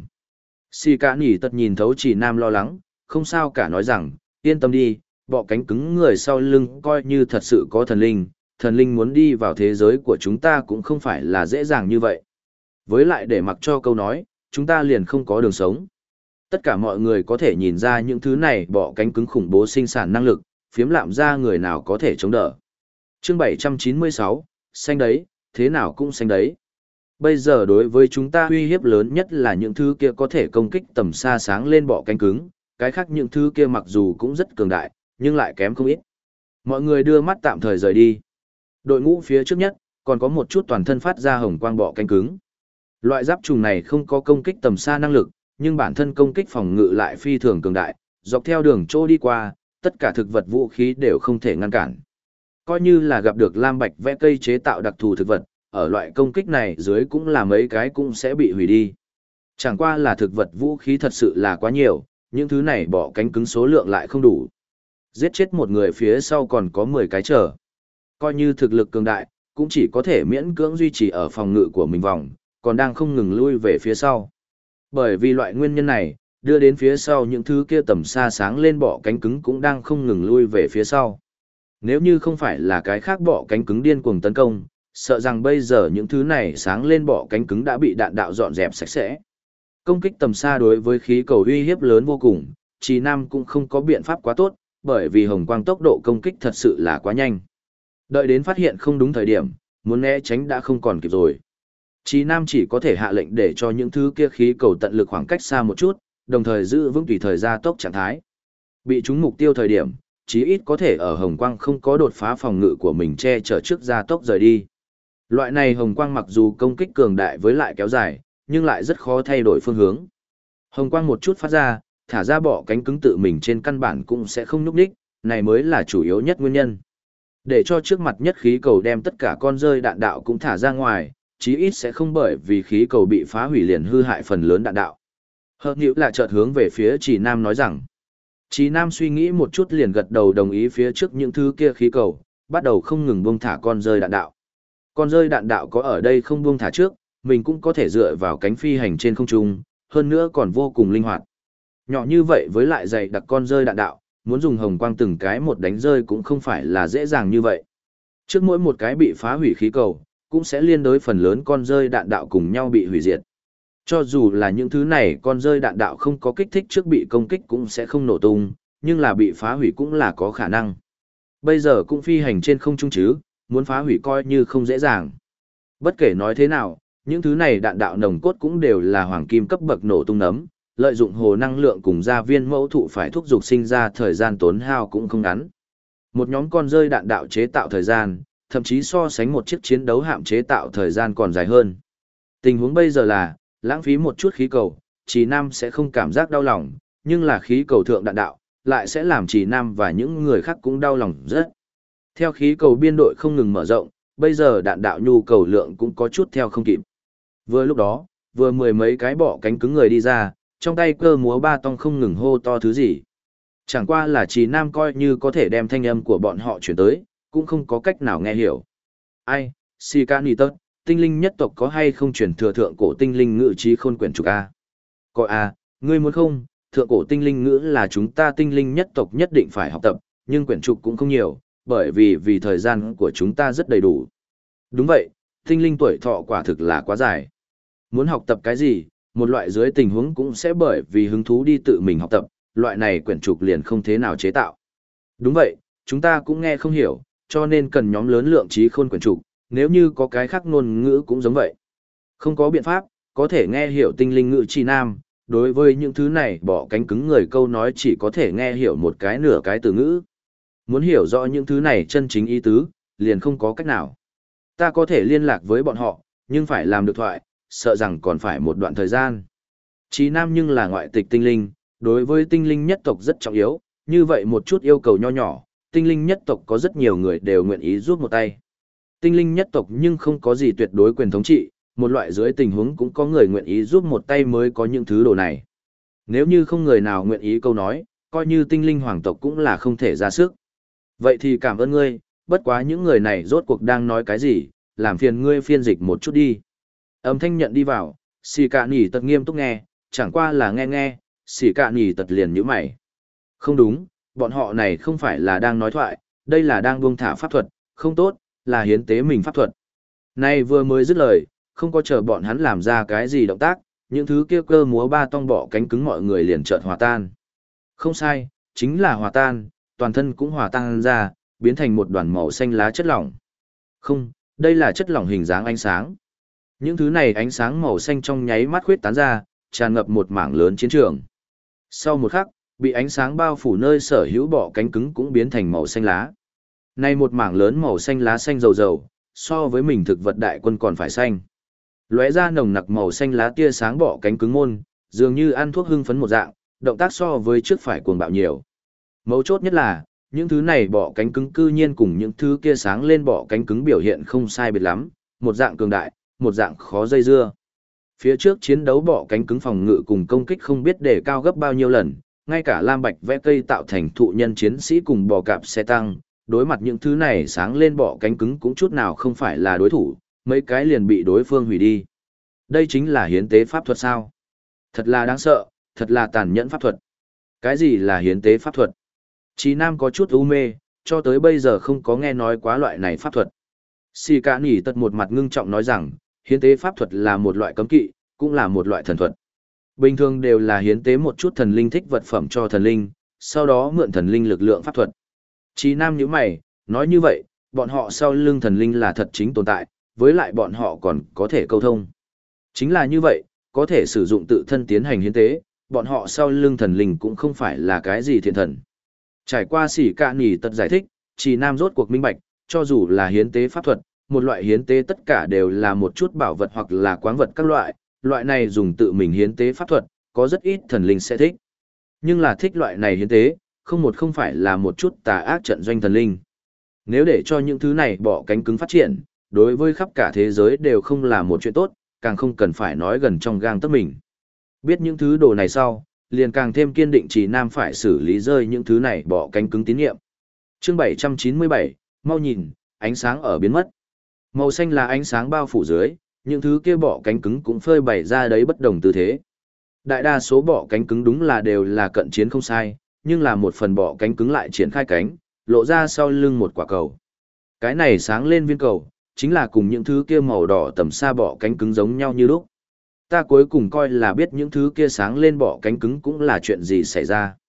Sĩ Ca Ni Tật nhìn thấu Chí Nam lo lắng, không sao cả nói rằng, yên tâm đi, bỏ cánh cứng người sau lưng coi như thật sự có thần linh muốn đi vào thế giới của chúng ta cũng không phải là dễ dàng như vậy. Với lại để mặc cho câu nói, chúng ta liền không có đường sống. Tất cả mọi người có thể nhìn ra những thứ này bỏ cánh cứng khủng bố sinh sản năng lực, phiếm lạm ra người nào có thể chống đỡ. Chương 796, xanh đấy, thế nào cũng xanh đấy. Bây giờ đối với chúng ta uy hiếp lớn nhất là những thứ kia có thể công kích tầm xa sáng lên bỏ cánh cứng, cái khác những thứ kia mặc dù cũng rất cường đại, nhưng lại kém không ít. Mọi người đưa mắt tạm thời rời đi. Đội ngũ phía trước nhất, còn có một chút toàn thân phát ra hồng quang bỏ cánh cứng. Loại giáp trùng này không có công kích tầm xa năng lực, nhưng bản thân công kích phòng ngự lại phi thường cường đại, dọc theo đường trô đi qua, tất cả thực vật vũ khí đều không thể ngăn cản. Coi như là gặp được lam bạch vẽ cây chế tạo đặc thù thực vật, ở loại công kích này dưới cũng là mấy cái cũng sẽ bị hủy đi. Chẳng qua là thực vật vũ khí thật sự là quá nhiều, những thứ này bỏ cánh cứng số lượng lại không đủ. Giết chết một người phía sau còn có 10 cái chờ. Coi như thực lực cường đại, cũng chỉ có thể miễn cưỡng duy trì ở phòng ngự của mình vòng, còn đang không ngừng lui về phía sau. Bởi vì loại nguyên nhân này, đưa đến phía sau những thứ kia tầm xa sáng lên bỏ cánh cứng cũng đang không ngừng lui về phía sau. Nếu như không phải là cái khác bỏ cánh cứng điên cuồng tấn công, sợ rằng bây giờ những thứ này sáng lên bỏ cánh cứng đã bị đạn đạo dọn dẹp sạch sẽ. Công kích tầm xa đối với khí cầu uy hiếp lớn vô cùng, Chí Nam cũng không có biện pháp quá tốt, bởi vì hồng quang tốc độ công kích thật sự là quá nhanh. Đợi đến phát hiện không đúng thời điểm, muốn né tránh đã không còn kịp rồi. Chí Nam chỉ có thể hạ lệnh để cho những thứ kia khí cầu tận lực khoảng cách xa một chút, đồng thời giữ vững tùy thời gia tốc trạng thái. Bị trúng mục tiêu thời điểm, chí ít có thể ở hồng quang không có đột phá phòng ngự của mình che chở trước gia tốc rời đi. Loại này hồng quang mặc dù công kích cường đại với lại kéo dài, nhưng lại rất khó thay đổi phương hướng. Hồng quang một chút phát ra, thả ra bỏ cánh cứng tự mình trên căn bản cũng sẽ không nhúc nhích, này mới là chủ yếu nhất nguyên nhân. Để cho trước mặt nhất khí cầu đem tất cả con rơi đạn đạo cũng thả ra ngoài, chí ít sẽ không bởi vì khí cầu bị phá hủy liền hư hại phần lớn đạn đạo. Hợp nhữ là chợt hướng về phía Chí Nam nói rằng. Chí Nam suy nghĩ một chút liền gật đầu đồng ý phía trước những thứ kia khí cầu, bắt đầu không ngừng buông thả con rơi đạn đạo. Con rơi đạn đạo có ở đây không buông thả trước, mình cũng có thể dựa vào cánh phi hành trên không trung, hơn nữa còn vô cùng linh hoạt. Nhỏ như vậy với lại dày đặc con rơi đạn đạo, muốn dùng hồng quang từng cái một đánh rơi cũng không phải là dễ dàng như vậy. Trước mỗi một cái bị phá hủy khí cầu, cũng sẽ liên đối phần lớn con rơi đạn đạo cùng nhau bị hủy diệt. Cho dù là những thứ này con rơi đạn đạo không có kích thích trước bị công kích cũng sẽ không nổ tung, nhưng là bị phá hủy cũng là có khả năng. Bây giờ cũng phi hành trên không trung chứ, muốn phá hủy coi như không dễ dàng. Bất kể nói thế nào, những thứ này đạn đạo nồng cốt cũng đều là hoàng kim cấp bậc nổ tung nấm, lợi dụng hồ năng lượng cùng gia viên mẫu thụ phải thúc giục sinh ra thời gian tốn hao cũng không ngắn. Một nhóm con rơi đạn đạo chế tạo thời gian, thậm chí so sánh một chiếc chiến đấu hạm chế tạo thời gian còn dài hơn. Tình huống bây giờ là, lãng phí một chút khí cầu, Trì Nam sẽ không cảm giác đau lòng, nhưng là khí cầu thượng đạn đạo, lại sẽ làm Trì Nam và những người khác cũng đau lòng rất. Theo khí cầu biên đội không ngừng mở rộng, bây giờ đạn đạo nhu cầu lượng cũng có chút theo không kịp. Vừa lúc đó, vừa mười mấy cái bọ cánh cứng người đi ra, trong tay cơ múa ba tong không ngừng hô to thứ gì. Chẳng qua là Trì Nam coi như có thể đem thanh âm của bọn họ chuyển tới, cũng không có cách nào nghe hiểu. Ai, Sikanitot, tinh linh nhất tộc có hay không chuyển thừa thượng cổ tinh linh ngữ trí khôn quyển trục A? Có A, ngươi muốn không, thượng cổ tinh linh ngữ là chúng ta tinh linh nhất tộc nhất định phải học tập, nhưng quyển trục cũng không nhiều, bởi vì thời gian của chúng ta rất đầy đủ. Đúng vậy, tinh linh tuổi thọ quả thực là quá dài. Muốn học tập cái gì, một loại dưới tình huống cũng sẽ bởi vì hứng thú đi tự mình học tập, loại này quyển trục liền không thế nào chế tạo. Đúng vậy, chúng ta cũng nghe không hiểu, cho nên cần nhóm lớn lượng trí khôn quyển trục, nếu như có cái khác ngôn ngữ cũng giống vậy. Không có biện pháp, có thể nghe hiểu tinh linh ngữ Trì Nam, đối với những thứ này bỏ cánh cứng người câu nói chỉ có thể nghe hiểu một cái nửa cái từ ngữ. Muốn hiểu rõ những thứ này chân chính ý tứ, liền không có cách nào. Ta có thể liên lạc với bọn họ, nhưng phải làm được thoại, sợ rằng còn phải một đoạn thời gian. Trì Nam nhưng là ngoại tịch tinh linh, đối với tinh linh nhất tộc rất trọng yếu, như vậy một chút yêu cầu nho nhỏ, tinh linh nhất tộc có rất nhiều người đều nguyện ý giúp một tay. Tinh linh nhất tộc nhưng không có gì tuyệt đối quyền thống trị, một loại dưới tình huống cũng có người nguyện ý giúp một tay mới có những thứ đồ này. Nếu như không người nào nguyện ý câu nói, coi như tinh linh hoàng tộc cũng là không thể ra sức. Vậy thì cảm ơn ngươi, bất quá những người này rốt cuộc đang nói cái gì, làm phiền ngươi phiên dịch một chút đi. Âm thanh nhận đi vào, xì cạ nỉ tật nghiêm túc nghe, chẳng qua là nghe, xì cạ nỉ tật liền nhíu mày. Không đúng, bọn họ này không phải là đang nói thoại, đây là đang buông thả pháp thuật, không tốt, là hiến tế mình pháp thuật. Nay vừa mới dứt lời, không có chờ bọn hắn làm ra cái gì động tác, những thứ kia cơ múa ba tong bọ cánh cứng mọi người liền chợt hòa tan. Không sai, chính là hòa tan, toàn thân cũng hòa tan ra, biến thành một đoàn màu xanh lá chất lỏng. Không, đây là chất lỏng hình dáng ánh sáng. Những thứ này ánh sáng màu xanh trong nháy mắt khuyết tán ra, tràn ngập một mảng lớn chiến trường. Sau một khắc, bị ánh sáng bao phủ nơi sở hữu bọ cánh cứng cũng biến thành màu xanh lá. Nay một mảng lớn màu xanh lá xanh dầu dầu, so với mình thực vật đại quân còn phải xanh. Lóe ra nồng nặc màu xanh lá tia sáng bọ cánh cứng môn, dường như ăn thuốc hưng phấn một dạng, động tác so với trước phải cuồng bạo nhiều. Mấu chốt nhất là, những thứ này bọ cánh cứng cư nhiên cùng những thứ kia sáng lên bọ cánh cứng biểu hiện không sai biệt lắm, một dạng cường đại, một dạng khó dây dưa. Phía trước chiến đấu bọ cánh cứng phòng ngự cùng công kích không biết đề cao gấp bao nhiêu lần, ngay cả lam bạch vẽ cây tạo thành thụ nhân chiến sĩ cùng bò cạp xe tăng, đối mặt những thứ này sáng lên bọ cánh cứng cũng chút nào không phải là đối thủ, mấy cái liền bị đối phương hủy đi. Đây chính là hiến tế pháp thuật sao? Thật là đáng sợ, thật là tàn nhẫn pháp thuật. Cái gì là hiến tế pháp thuật? Chí Nam có chút u mê, cho tới bây giờ không có nghe nói quá loại này pháp thuật. Xì Cả Nỉ Tật một mặt ngưng trọng nói rằng, hiến tế pháp thuật là một loại cấm kỵ, cũng là một loại thần thuật. Bình thường đều là hiến tế một chút thần linh thích vật phẩm cho thần linh, sau đó mượn thần linh lực lượng pháp thuật. Chí Nam nhíu mày, nói như vậy, bọn họ sau lưng thần linh là thật chính tồn tại, với lại bọn họ còn có thể câu thông. Chính là như vậy, có thể sử dụng tự thân tiến hành hiến tế, bọn họ sau lưng thần linh cũng không phải là cái gì thiện thần. Trải qua Xỉ Cả Nỉ Tật giải thích, Chí Nam rốt cuộc minh bạch, cho dù là hiến tế pháp thuật, một loại hiến tế tất cả đều là một chút bảo vật hoặc là quáng vật các loại này dùng tự mình hiến tế pháp thuật, có rất ít thần linh sẽ thích. Nhưng là thích loại này hiến tế, không phải là một chút tà ác trận doanh thần linh. Nếu để cho những thứ này bỏ cánh cứng phát triển, đối với khắp cả thế giới đều không là một chuyện tốt, càng không cần phải nói gần trong gang tấc mình. Biết những thứ đồ này sau, liền càng thêm kiên định Chí Nam phải xử lý rơi những thứ này bỏ cánh cứng tín nhiệm. Chương 797, mau nhìn, ánh sáng ở biến mất. Màu xanh là ánh sáng bao phủ dưới, những thứ kia bỏ cánh cứng cũng phơi bày ra đấy bất đồng tư thế. Đại đa số bỏ cánh cứng đúng là đều là cận chiến không sai, nhưng là một phần bỏ cánh cứng lại triển khai cánh, lộ ra sau lưng một quả cầu. Cái này sáng lên viên cầu, chính là cùng những thứ kia màu đỏ tầm xa bỏ cánh cứng giống nhau như lúc. Ta cuối cùng coi là biết những thứ kia sáng lên bỏ cánh cứng cũng là chuyện gì xảy ra.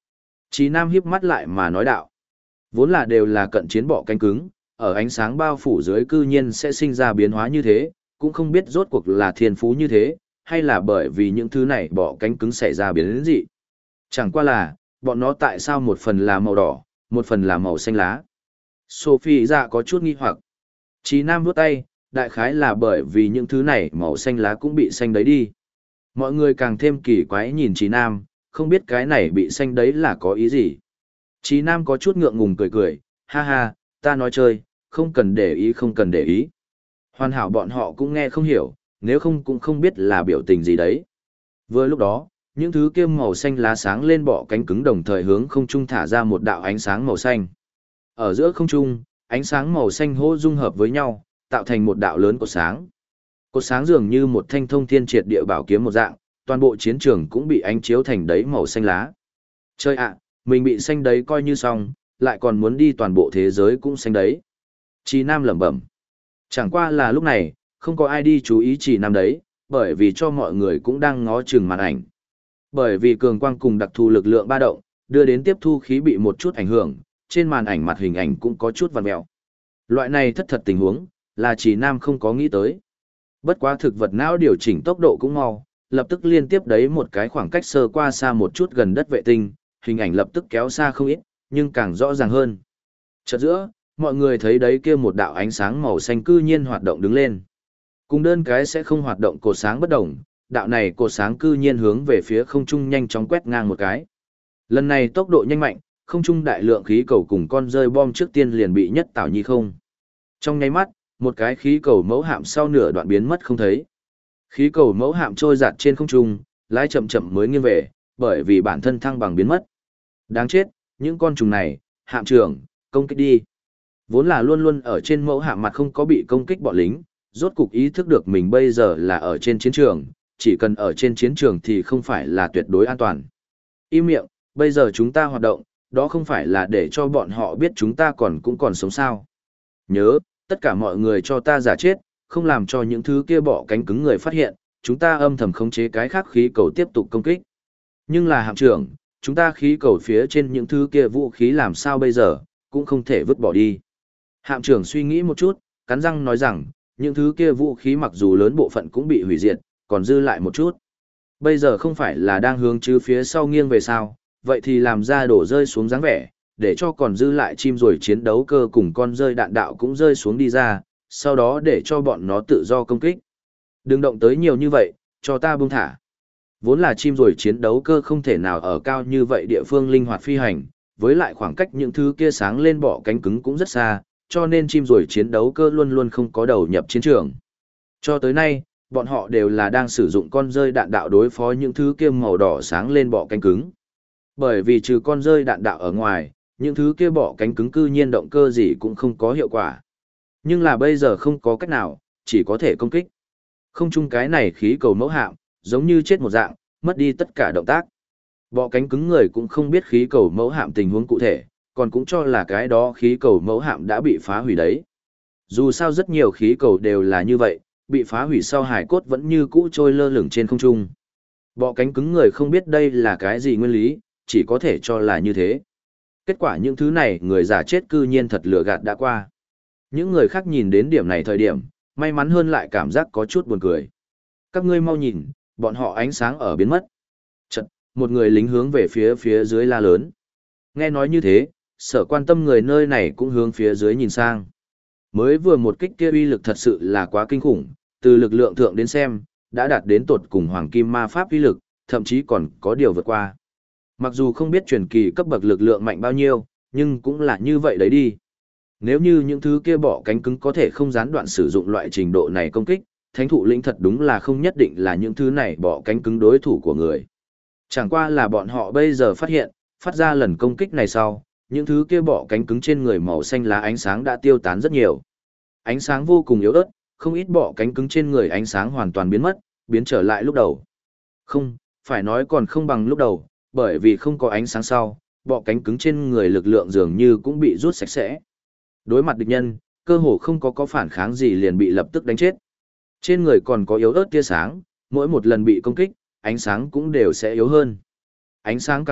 Chí Nam híp mắt lại mà nói đạo. Vốn là đều là cận chiến bọ cánh cứng, ở ánh sáng bao phủ dưới cư nhiên sẽ sinh ra biến hóa như thế, cũng không biết rốt cuộc là thiên phú như thế, hay là bởi vì những thứ này bọ cánh cứng xảy ra biến dị. Chẳng qua là, bọn nó tại sao một phần là màu đỏ, một phần là màu xanh lá. Sophie ra có chút nghi hoặc. Chí Nam vuốt tay, đại khái là bởi vì những thứ này màu xanh lá cũng bị xanh đấy đi. Mọi người càng thêm kỳ quái nhìn Chí Nam, không biết cái này bị xanh đấy là có ý gì. Chí Nam có chút ngượng ngùng cười cười, ha ha, ta nói chơi, không cần để ý không cần để ý. Hoàn hảo bọn họ cũng nghe không hiểu, nếu không cũng không biết là biểu tình gì đấy. Vừa lúc đó, những thứ kia màu xanh lá sáng lên bọ cánh cứng đồng thời hướng không trung thả ra một đạo ánh sáng màu xanh. Ở giữa không trung, ánh sáng màu xanh hô dung hợp với nhau, tạo thành một đạo lớn cột sáng. Cột sáng dường như một thanh thông thiên triệt địa bảo kiếm một dạng, toàn bộ chiến trường cũng bị ánh chiếu thành đấy màu xanh lá. Chơi ạ, mình bị xanh đấy coi như xong, lại còn muốn đi toàn bộ thế giới cũng xanh đấy. Chí Nam lẩm bẩm. Chẳng qua là lúc này, không có ai đi chú ý Chí Nam đấy, bởi vì cho mọi người cũng đang ngó chừng màn ảnh. Bởi vì cường quang cùng đặc thù lực lượng ba động, đưa đến tiếp thu khí bị một chút ảnh hưởng, trên màn ảnh mặt hình ảnh cũng có chút vằn mèo. Loại này thất thật tình huống, là Chí Nam không có nghĩ tới. Bất quá thực vật não điều chỉnh tốc độ cũng mau, lập tức liên tiếp đấy một cái khoảng cách sơ qua xa một chút gần đất vệ tinh, hình ảnh lập tức kéo xa không ít, nhưng càng rõ ràng hơn. Chợt giữa, mọi người thấy đấy kia một đạo ánh sáng màu xanh cư nhiên hoạt động đứng lên. Cùng đơn cái sẽ không hoạt động cột sáng bất đồng, đạo này cột sáng cư nhiên hướng về phía không trung nhanh chóng quét ngang một cái. Lần này tốc độ nhanh mạnh, không trung đại lượng khí cầu cùng con rơi bom trước tiên liền bị nhất tảo nhi không. Trong nháy mắt, một cái khí cầu mẫu hạm sau nửa đoạn biến mất không thấy. Khí cầu mẫu hạm trôi giạt trên không trung, lái chậm chậm mới nghiêng về, bởi vì bản thân thăng bằng biến mất. Đáng chết, những con trùng này, hạm trưởng, công kích đi. Vốn là luôn luôn ở trên mẫu hạm mặt không có bị công kích bọn lính, rốt cục ý thức được mình bây giờ là ở trên chiến trường, chỉ cần ở trên chiến trường thì không phải là tuyệt đối an toàn. Im miệng, bây giờ chúng ta hoạt động, đó không phải là để cho bọn họ biết chúng ta cũng còn sống sao. Nhớ, tất cả mọi người cho ta giả chết, không làm cho những thứ kia bọ cánh cứng người phát hiện, chúng ta âm thầm khống chế cái khác khí cầu tiếp tục công kích. Nhưng là hạm trưởng, chúng ta khí cầu phía trên những thứ kia vũ khí làm sao bây giờ, cũng không thể vứt bỏ đi. Hạm trưởng suy nghĩ một chút, cắn răng nói rằng, những thứ kia vũ khí mặc dù lớn bộ phận cũng bị hủy diệt, còn dư lại một chút. Bây giờ không phải là đang hướng chứ phía sau nghiêng về sao, vậy thì làm ra đổ rơi xuống dáng vẻ, để cho còn dư lại chim rồi chiến đấu cơ cùng con rơi đạn đạo cũng rơi xuống đi ra, sau đó để cho bọn nó tự do công kích. Đừng động tới nhiều như vậy, cho ta buông thả. Vốn là chim rồi chiến đấu cơ không thể nào ở cao như vậy địa phương linh hoạt phi hành, với lại khoảng cách những thứ kia sáng lên bọ cánh cứng cũng rất xa, cho nên chim rồi chiến đấu cơ luôn luôn không có đầu nhập chiến trường. Cho tới nay, bọn họ đều là đang sử dụng con rơi đạn đạo đối phó những thứ kia màu đỏ sáng lên bọ cánh cứng. Bởi vì trừ con rơi đạn đạo ở ngoài, những thứ kia bọ cánh cứng cư nhiên động cơ gì cũng không có hiệu quả. Nhưng là bây giờ không có cách nào, chỉ có thể công kích. Không chung cái này khí cầu mẫu hạm, giống như chết một dạng, mất đi tất cả động tác. Bọ cánh cứng người cũng không biết khí cầu mẫu hạm tình huống cụ thể, còn cũng cho là cái đó khí cầu mẫu hạm đã bị phá hủy đấy. Dù sao rất nhiều khí cầu đều là như vậy, bị phá hủy sau hải cốt vẫn như cũ trôi lơ lửng trên không trung. Bọ cánh cứng người không biết đây là cái gì nguyên lý, chỉ có thể cho là như thế. Kết quả những thứ này người giả chết cư nhiên thật lừa gạt đã qua. Những người khác nhìn đến điểm này thời điểm, may mắn hơn lại cảm giác có chút buồn cười. Các ngươi mau nhìn, bọn họ ánh sáng ở biến mất. Chật, một người lính hướng về phía dưới la lớn. Nghe nói như thế, sở quan tâm người nơi này cũng hướng phía dưới nhìn sang. Mới vừa một kích kia uy lực thật sự là quá kinh khủng, từ lực lượng thượng đến xem, đã đạt đến tột cùng hoàng kim ma pháp uy lực, thậm chí còn có điều vượt qua. Mặc dù không biết truyền kỳ cấp bậc lực lượng mạnh bao nhiêu, nhưng cũng là như vậy đấy đi. Nếu như những thứ kia bọ cánh cứng có thể không gián đoạn sử dụng loại trình độ này công kích, thánh thụ lĩnh thật đúng là không nhất định là những thứ này bọ cánh cứng đối thủ của người. Chẳng qua là bọn họ bây giờ phát hiện, phát ra lần công kích này sau, những thứ kia bọ cánh cứng trên người màu xanh lá ánh sáng đã tiêu tán rất nhiều. Ánh sáng vô cùng yếu ớt, không ít bọ cánh cứng trên người ánh sáng hoàn toàn biến mất, biến trở lại lúc đầu. Không, phải nói còn không bằng lúc đầu, bởi vì không có ánh sáng sau, bọ cánh cứng trên người lực lượng dường như cũng bị rút sạch sẽ. Đối mặt địch nhân, cơ hồ không có phản kháng gì liền bị lập tức đánh chết. Trên người còn có yếu ớt tia sáng, mỗi một lần bị công kích, ánh sáng cũng đều sẽ yếu hơn. Ánh sáng càng ít,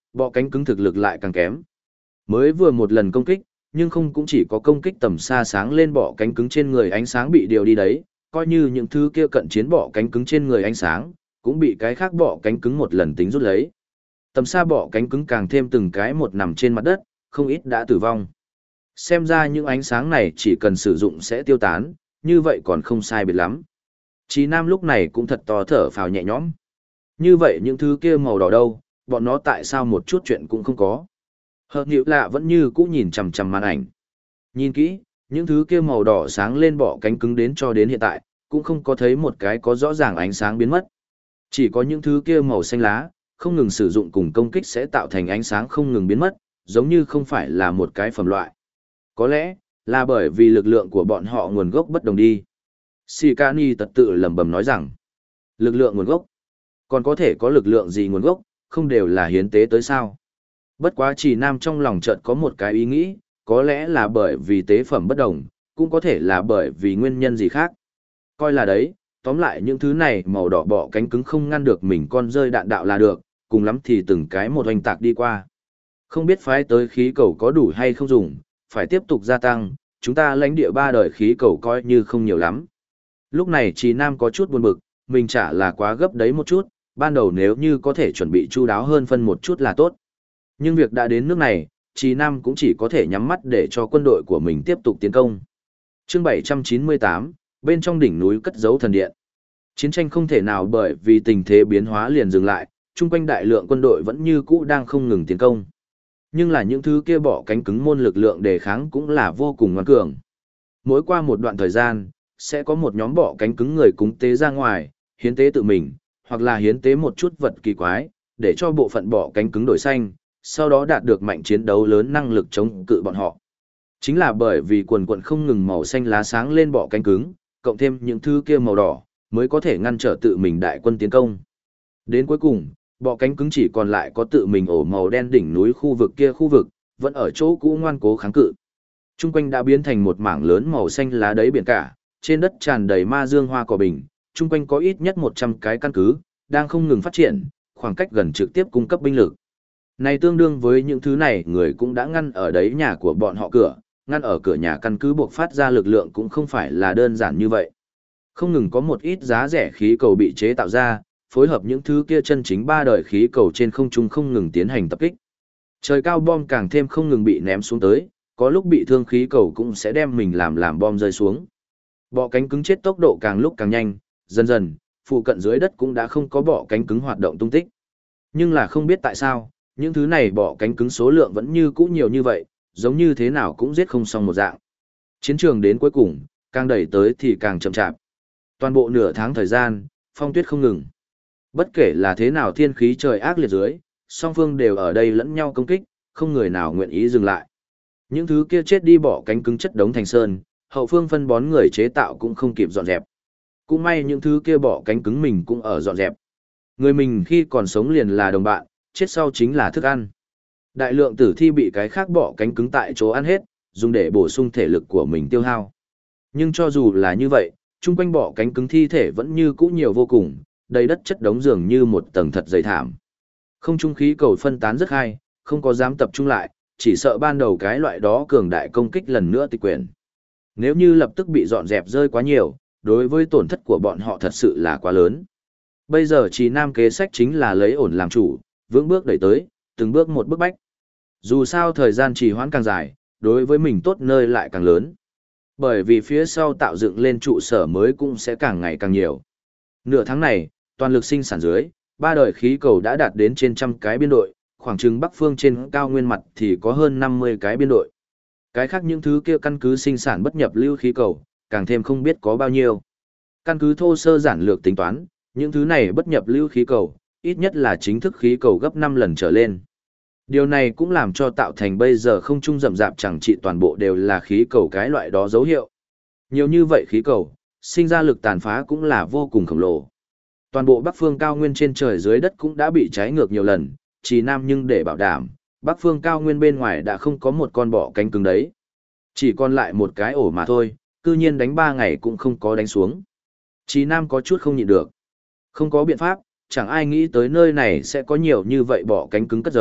bọ cánh cứng thực lực lại càng kém. Mới vừa một lần công kích, nhưng không cũng chỉ có công kích tầm xa sáng lên bọ cánh cứng trên người ánh sáng bị điều đi đấy, coi như những thứ kia cận chiến bọ cánh cứng trên người ánh sáng, cũng bị cái khác bọ cánh cứng một lần tính rút lấy. Tầm xa bọ cánh cứng càng thêm từng cái một nằm trên mặt đất, không ít đã tử vong. Xem ra những ánh sáng này chỉ cần sử dụng sẽ tiêu tán, như vậy còn không sai biệt lắm. Chí Nam lúc này cũng thật to thở phào nhẹ nhõm. Như vậy những thứ kia màu đỏ đâu, bọn nó tại sao một chút chuyện cũng không có. Hợp nhịu lạ vẫn như cũ nhìn chằm chằm màn ảnh. Nhìn kỹ, những thứ kia màu đỏ sáng lên bọ cánh cứng đến cho đến hiện tại, cũng không có thấy một cái có rõ ràng ánh sáng biến mất. Chỉ có những thứ kia màu xanh lá, không ngừng sử dụng cùng công kích sẽ tạo thành ánh sáng không ngừng biến mất, giống như không phải là một cái phẩm loại. Có lẽ, là bởi vì lực lượng của bọn họ nguồn gốc bất đồng đi. Shikani tật tự lẩm bẩm nói rằng, lực lượng nguồn gốc, còn có thể có lực lượng gì nguồn gốc, không đều là hiến tế tới sao. Bất quá Chỉ Nam trong lòng chợt có một cái ý nghĩ, có lẽ là bởi vì tế phẩm bất đồng, cũng có thể là bởi vì nguyên nhân gì khác. Coi là đấy, tóm lại những thứ này màu đỏ bọ cánh cứng không ngăn được mình con rơi đạn đạo là được, cùng lắm thì từng cái một oanh tạc đi qua. Không biết phái tới khí cầu có đủ hay không dùng, phải tiếp tục gia tăng, chúng ta lãnh địa 3 đời khí cầu coi như không nhiều lắm. Lúc này Chỉ Nam có chút buồn bực, mình chả là quá gấp đấy một chút, ban đầu nếu như có thể chuẩn bị chu đáo hơn phân một chút là tốt. Nhưng việc đã đến nước này, Chỉ Nam cũng chỉ có thể nhắm mắt để cho quân đội của mình tiếp tục tiến công. Chương 798, bên trong đỉnh núi cất giấu thần điện. Chiến tranh không thể nào bởi vì tình thế biến hóa liền dừng lại, chung quanh đại lượng quân đội vẫn như cũ đang không ngừng tiến công. Nhưng là những thứ kia bọ cánh cứng môn lực lượng đề kháng cũng là vô cùng ngoan cường. Mỗi qua một đoạn thời gian, sẽ có một nhóm bọ cánh cứng người cúng tế ra ngoài, hiến tế tự mình, hoặc là hiến tế một chút vật kỳ quái, để cho bộ phận bọ cánh cứng đổi xanh, sau đó đạt được mạnh chiến đấu lớn năng lực chống cự bọn họ. Chính là bởi vì quần quần không ngừng màu xanh lá sáng lên bọ cánh cứng, cộng thêm những thứ kia màu đỏ, mới có thể ngăn trở tự mình đại quân tiến công. Đến cuối cùng, bọ cánh cứng chỉ còn lại có tự mình ổ màu đen đỉnh núi khu vực kia khu vực, vẫn ở chỗ cũ ngoan cố kháng cự. Trung quanh đã biến thành một mảng lớn màu xanh lá đấy biển cả, trên đất tràn đầy ma dương hoa cỏ bình, trung quanh có ít nhất 100 cái căn cứ, đang không ngừng phát triển, khoảng cách gần trực tiếp cung cấp binh lực. Này tương đương với những thứ này người cũng đã ngăn ở đấy nhà của bọn họ cửa, ngăn ở cửa nhà căn cứ buộc phát ra lực lượng cũng không phải là đơn giản như vậy. Không ngừng có một ít giá rẻ khí cầu bị chế tạo ra, phối hợp những thứ kia chân chính 3 đời khí cầu trên không trung không ngừng tiến hành tập kích. Trời cao bom càng thêm không ngừng bị ném xuống tới, có lúc bị thương khí cầu cũng sẽ đem mình làm bom rơi xuống. Bọ cánh cứng chết tốc độ càng lúc càng nhanh, dần dần, phụ cận dưới đất cũng đã không có bọ cánh cứng hoạt động tung tích. Nhưng là không biết tại sao, những thứ này bọ cánh cứng số lượng vẫn như cũ nhiều như vậy, giống như thế nào cũng giết không xong một dạng. Chiến trường đến cuối cùng, càng đẩy tới thì càng chậm chạp. Toàn bộ nửa tháng thời gian, phong tuyết không ngừng. Bất kể là thế nào thiên khí trời ác liệt dưới, song phương đều ở đây lẫn nhau công kích, không người nào nguyện ý dừng lại. Những thứ kia chết đi bọ cánh cứng chất đống thành sơn, hậu phương phân bón người chế tạo cũng không kịp dọn dẹp. Cũng may những thứ kia bọ cánh cứng mình cũng ở dọn dẹp. Người mình khi còn sống liền là đồng bạn, chết sau chính là thức ăn. Đại lượng tử thi bị cái khác bọ cánh cứng tại chỗ ăn hết, dùng để bổ sung thể lực của mình tiêu hao. Nhưng cho dù là như vậy, chung quanh bọ cánh cứng thi thể vẫn như cũ nhiều vô cùng, đầy đất chất đống dường như một tầng thật dày thảm. Không trung khí cầu phân tán rất hay, không có dám tập trung lại, chỉ sợ ban đầu cái loại đó cường đại công kích lần nữa tịch quyển. Nếu như lập tức bị dọn dẹp rơi quá nhiều, đối với tổn thất của bọn họ thật sự là quá lớn. Bây giờ Trì Nam kế sách chính là lấy ổn làm chủ, vững bước đẩy tới, từng bước một bước bách. Dù sao thời gian trì hoãn càng dài, đối với mình tốt nơi lại càng lớn. Bởi vì phía sau tạo dựng lên trụ sở mới cũng sẽ càng ngày càng nhiều. Nửa tháng này, toàn lực sinh sản dưới, 3 đời khí cầu đã đạt đến trên 100 cái biên đội, khoảng chừng Bắc phương trên cao nguyên mặt thì có hơn 50 cái biên đội. Cái khác những thứ kia căn cứ sinh sản bất nhập lưu khí cầu, càng thêm không biết có bao nhiêu. Căn cứ thô sơ giản lược tính toán, những thứ này bất nhập lưu khí cầu, ít nhất là chính thức khí cầu gấp 5 lần trở lên. Điều này cũng làm cho tạo thành bây giờ không trung rậm rạp chẳng trị toàn bộ đều là khí cầu cái loại đó dấu hiệu. Nhiều như vậy khí cầu, sinh ra lực tàn phá cũng là vô cùng khổng lồ. Toàn bộ Bắc phương cao nguyên trên trời dưới đất cũng đã bị cháy ngược nhiều lần, chỉ Nam nhưng để bảo đảm, Bắc phương cao nguyên bên ngoài đã không có một con bọ cánh cứng đấy. Chỉ còn lại một cái ổ mà thôi, cư nhiên đánh 3 ngày cũng không có đánh xuống. Chỉ Nam có chút không nhịn được. Không có biện pháp, chẳng ai nghĩ tới nơi này sẽ có nhiều như vậy bọ cánh cứng cất giấu,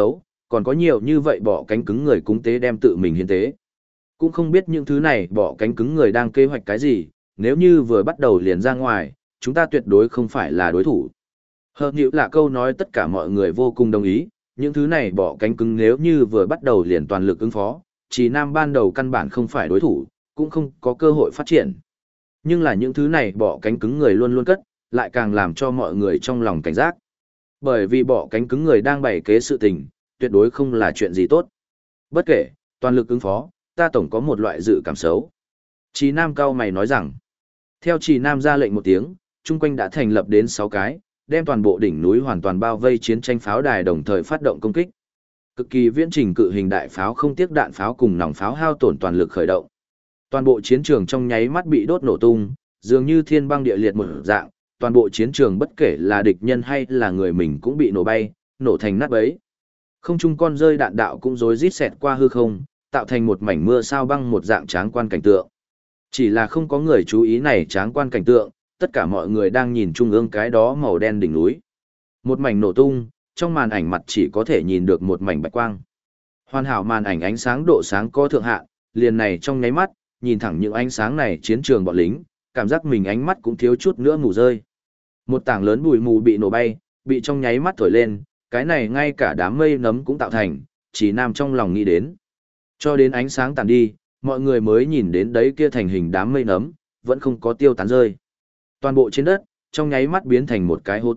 còn có nhiều như vậy bọ cánh cứng người cúng tế đem tự mình hiến tế. Cũng không biết những thứ này bọ cánh cứng người đang kế hoạch cái gì, nếu như vừa bắt đầu liền ra ngoài, chúng ta tuyệt đối không phải là đối thủ. Hợp nhữ là câu nói tất cả mọi người vô cùng đồng ý, những thứ này bọ cánh cứng nếu như vừa bắt đầu liền toàn lực ứng phó, Trì Nam ban đầu căn bản không phải đối thủ, cũng không có cơ hội phát triển. Nhưng là những thứ này bọ cánh cứng người luôn luôn cất, lại càng làm cho mọi người trong lòng cảnh giác. Bởi vì bọ cánh cứng người đang bày kế sự tình, tuyệt đối không là chuyện gì tốt. Bất kể, toàn lực ứng phó, ta tổng có một loại dự cảm xấu. Trì Nam cao mày nói rằng, theo Trì Nam ra lệnh một tiếng, chung quanh đã thành lập đến 6 cái, đem toàn bộ đỉnh núi hoàn toàn bao vây chiến tranh pháo đài đồng thời phát động công kích. Cực kỳ viễn trình cự hình đại pháo không tiếc đạn pháo cùng nòng pháo hao tổn toàn lực khởi động. Toàn bộ chiến trường trong nháy mắt bị đốt nổ tung, dường như thiên băng địa liệt một dạng, toàn bộ chiến trường bất kể là địch nhân hay là người mình cũng bị nổ bay, nổ thành nát bấy. Không trung con rơi đạn đạo cũng rối rít xẹt qua hư không, tạo thành một mảnh mưa sao băng một dạng tráng quan cảnh tượng. Chỉ là không có người chú ý này tráng quan cảnh tượng, tất cả mọi người đang nhìn trung ương cái đó màu đen đỉnh núi. Một mảnh nổ tung, trong màn ảnh mặt chỉ có thể nhìn được một mảnh bạch quang. Hoàn hảo màn ảnh ánh sáng độ sáng có thượng hạn, liền này trong nháy mắt, nhìn thẳng những ánh sáng này chiến trường bọn lính, cảm giác mình ánh mắt cũng thiếu chút nữa ngủ rơi. Một tảng lớn bụi mù bị nổ bay, bị trong nháy mắt thổi lên, cái này ngay cả đám mây nấm cũng tạo thành, Chỉ Nam trong lòng nghĩ đến. Cho đến ánh sáng tàn đi, mọi người mới nhìn đến đấy kia thành hình đám mây nấm, vẫn không có tiêu tán rơi. Toàn bộ trên đất, trong nháy mắt biến thành một cái hố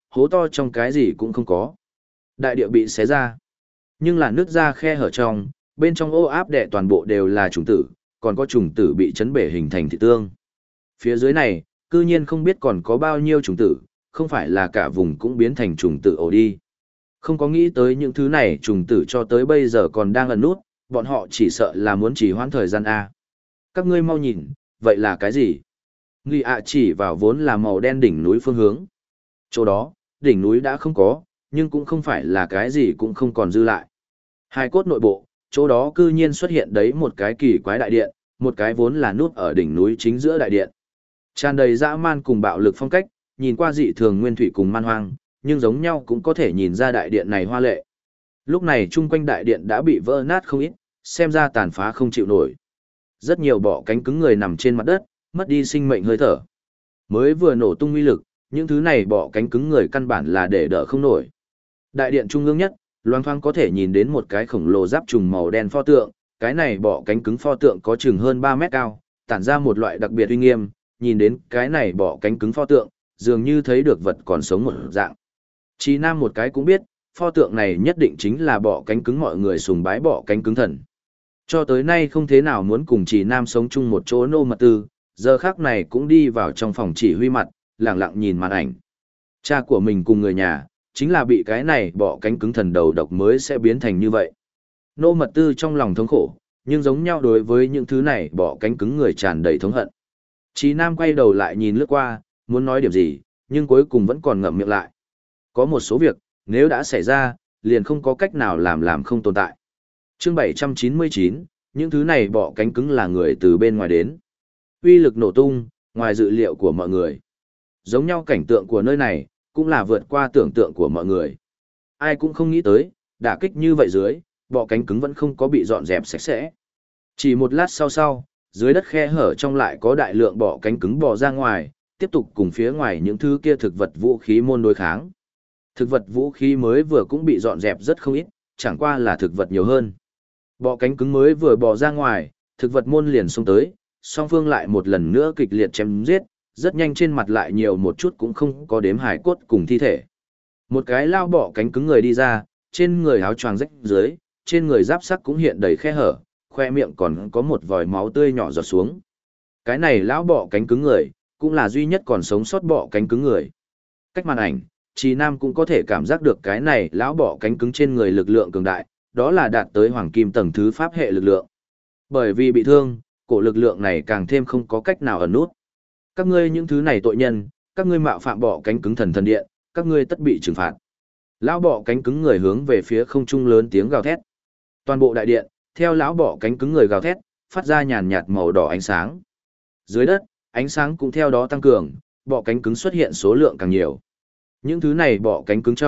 to trong cái gì cũng không có. Đại địa bị xé ra, nhưng là nước ra khe hở trong, bên trong ô áp đệ toàn bộ đều là trùng tử, còn có trùng tử bị chấn bể hình thành thị tương. Phía dưới này, cư nhiên không biết còn có bao nhiêu trùng tử, không phải là cả vùng cũng biến thành trùng tử ổ đi. Không có nghĩ tới những thứ này trùng tử cho tới bây giờ còn đang ẩn nút, bọn họ chỉ sợ là muốn trì hoãn thời gian A. Các ngươi mau nhìn, vậy là cái gì? Nghi ạ chỉ vào vốn là màu đen đỉnh núi phương hướng. Chỗ đó, đỉnh núi đã không có, nhưng cũng không phải là cái gì cũng không còn dư lại. Hai cốt nội bộ, chỗ đó cư nhiên xuất hiện đấy một cái kỳ quái đại điện, một cái vốn là nút ở đỉnh núi chính giữa đại điện. Tràn đầy dã man cùng bạo lực phong cách, nhìn qua dị thường nguyên thủy cùng man hoang, nhưng giống nhau cũng có thể nhìn ra đại điện này hoa lệ. Lúc này chung quanh đại điện đã bị vỡ nát không ít, xem ra tàn phá không chịu nổi. Rất nhiều bọ cánh cứng người nằm trên mặt đất, mất đi sinh mệnh hơi thở. Mới vừa nổ tung uy lực, những thứ này bọ cánh cứng người căn bản là để đỡ không nổi. Đại điện trung ương nhất, loang thoáng có thể nhìn đến một cái khổng lồ giáp trùng màu đen pho tượng, cái này bọ cánh cứng pho tượng có chừng hơn 3 mét cao, tản ra một loại đặc biệt uy nghiêm, nhìn đến cái này bọ cánh cứng pho tượng, dường như thấy được vật còn sống một dạng. Chí Nam một cái cũng biết, pho tượng này nhất định chính là bọ cánh cứng mọi người sùng bái bọ cánh cứng thần. Cho tới nay không thế nào muốn cùng Chí Nam sống chung một chỗ nô mật tư, giờ khắc này cũng đi vào trong phòng chỉ huy mặt, lặng lặng nhìn màn ảnh. Cha của mình cùng người nhà, chính là bị cái này bọ cánh cứng thần đầu độc mới sẽ biến thành như vậy. Nô mật tư trong lòng thống khổ, nhưng giống nhau đối với những thứ này bọ cánh cứng người tràn đầy thống hận. Chí Nam quay đầu lại nhìn lướt qua, muốn nói điểm gì, nhưng cuối cùng vẫn còn ngậm miệng lại. Có một số việc, nếu đã xảy ra, liền không có cách nào làm không tồn tại. Chương 799, những thứ này bọ cánh cứng là người từ bên ngoài đến. Uy lực nổ tung, ngoài dự liệu của mọi người. Giống nhau cảnh tượng của nơi này, cũng là vượt qua tưởng tượng của mọi người. Ai cũng không nghĩ tới, đả kích như vậy dưới, bọ cánh cứng vẫn không có bị dọn dẹp sạch sẽ. Chỉ một lát sau, dưới đất khe hở trong lại có đại lượng bọ cánh cứng bò ra ngoài, tiếp tục cùng phía ngoài những thứ kia thực vật vũ khí môn đối kháng. Thực vật vũ khí mới vừa cũng bị dọn dẹp rất không ít, chẳng qua là thực vật nhiều hơn. Bọ cánh cứng mới vừa bò ra ngoài, thực vật môn liền xông tới, song phương lại một lần nữa kịch liệt chém giết, rất nhanh trên mặt lại nhiều một chút cũng không có đếm hải cốt cùng thi thể. Một cái lao bọ cánh cứng người đi ra, trên người áo choàng rách dưới, trên người giáp sắt cũng hiện đầy khe hở, khoe miệng còn có một vòi máu tươi nhỏ giọt xuống. Cái này lão bọ cánh cứng người, cũng là duy nhất còn sống sót bọ cánh cứng người. Cách màn ảnh, Chí Nam cũng có thể cảm giác được cái này lão bọ cánh cứng trên người lực lượng cường đại, đó là đạt tới hoàng kim tầng thứ pháp hệ lực lượng. Bởi vì bị thương, cổ lực lượng này càng thêm không có cách nào ẩn nút. Các ngươi những thứ này tội nhân, các ngươi mạo phạm bọ cánh cứng thần điện, các ngươi tất bị trừng phạt. Lão bọ cánh cứng người hướng về phía không trung lớn tiếng gào thét. Toàn bộ đại điện, theo lão bọ cánh cứng người gào thét, phát ra nhàn nhạt màu đỏ ánh sáng. Dưới đất, ánh sáng cũng theo đó tăng cường, bọ cánh cứng xuất hiện số lượng càng nhiều. Những thứ này bọ cánh cứng trong,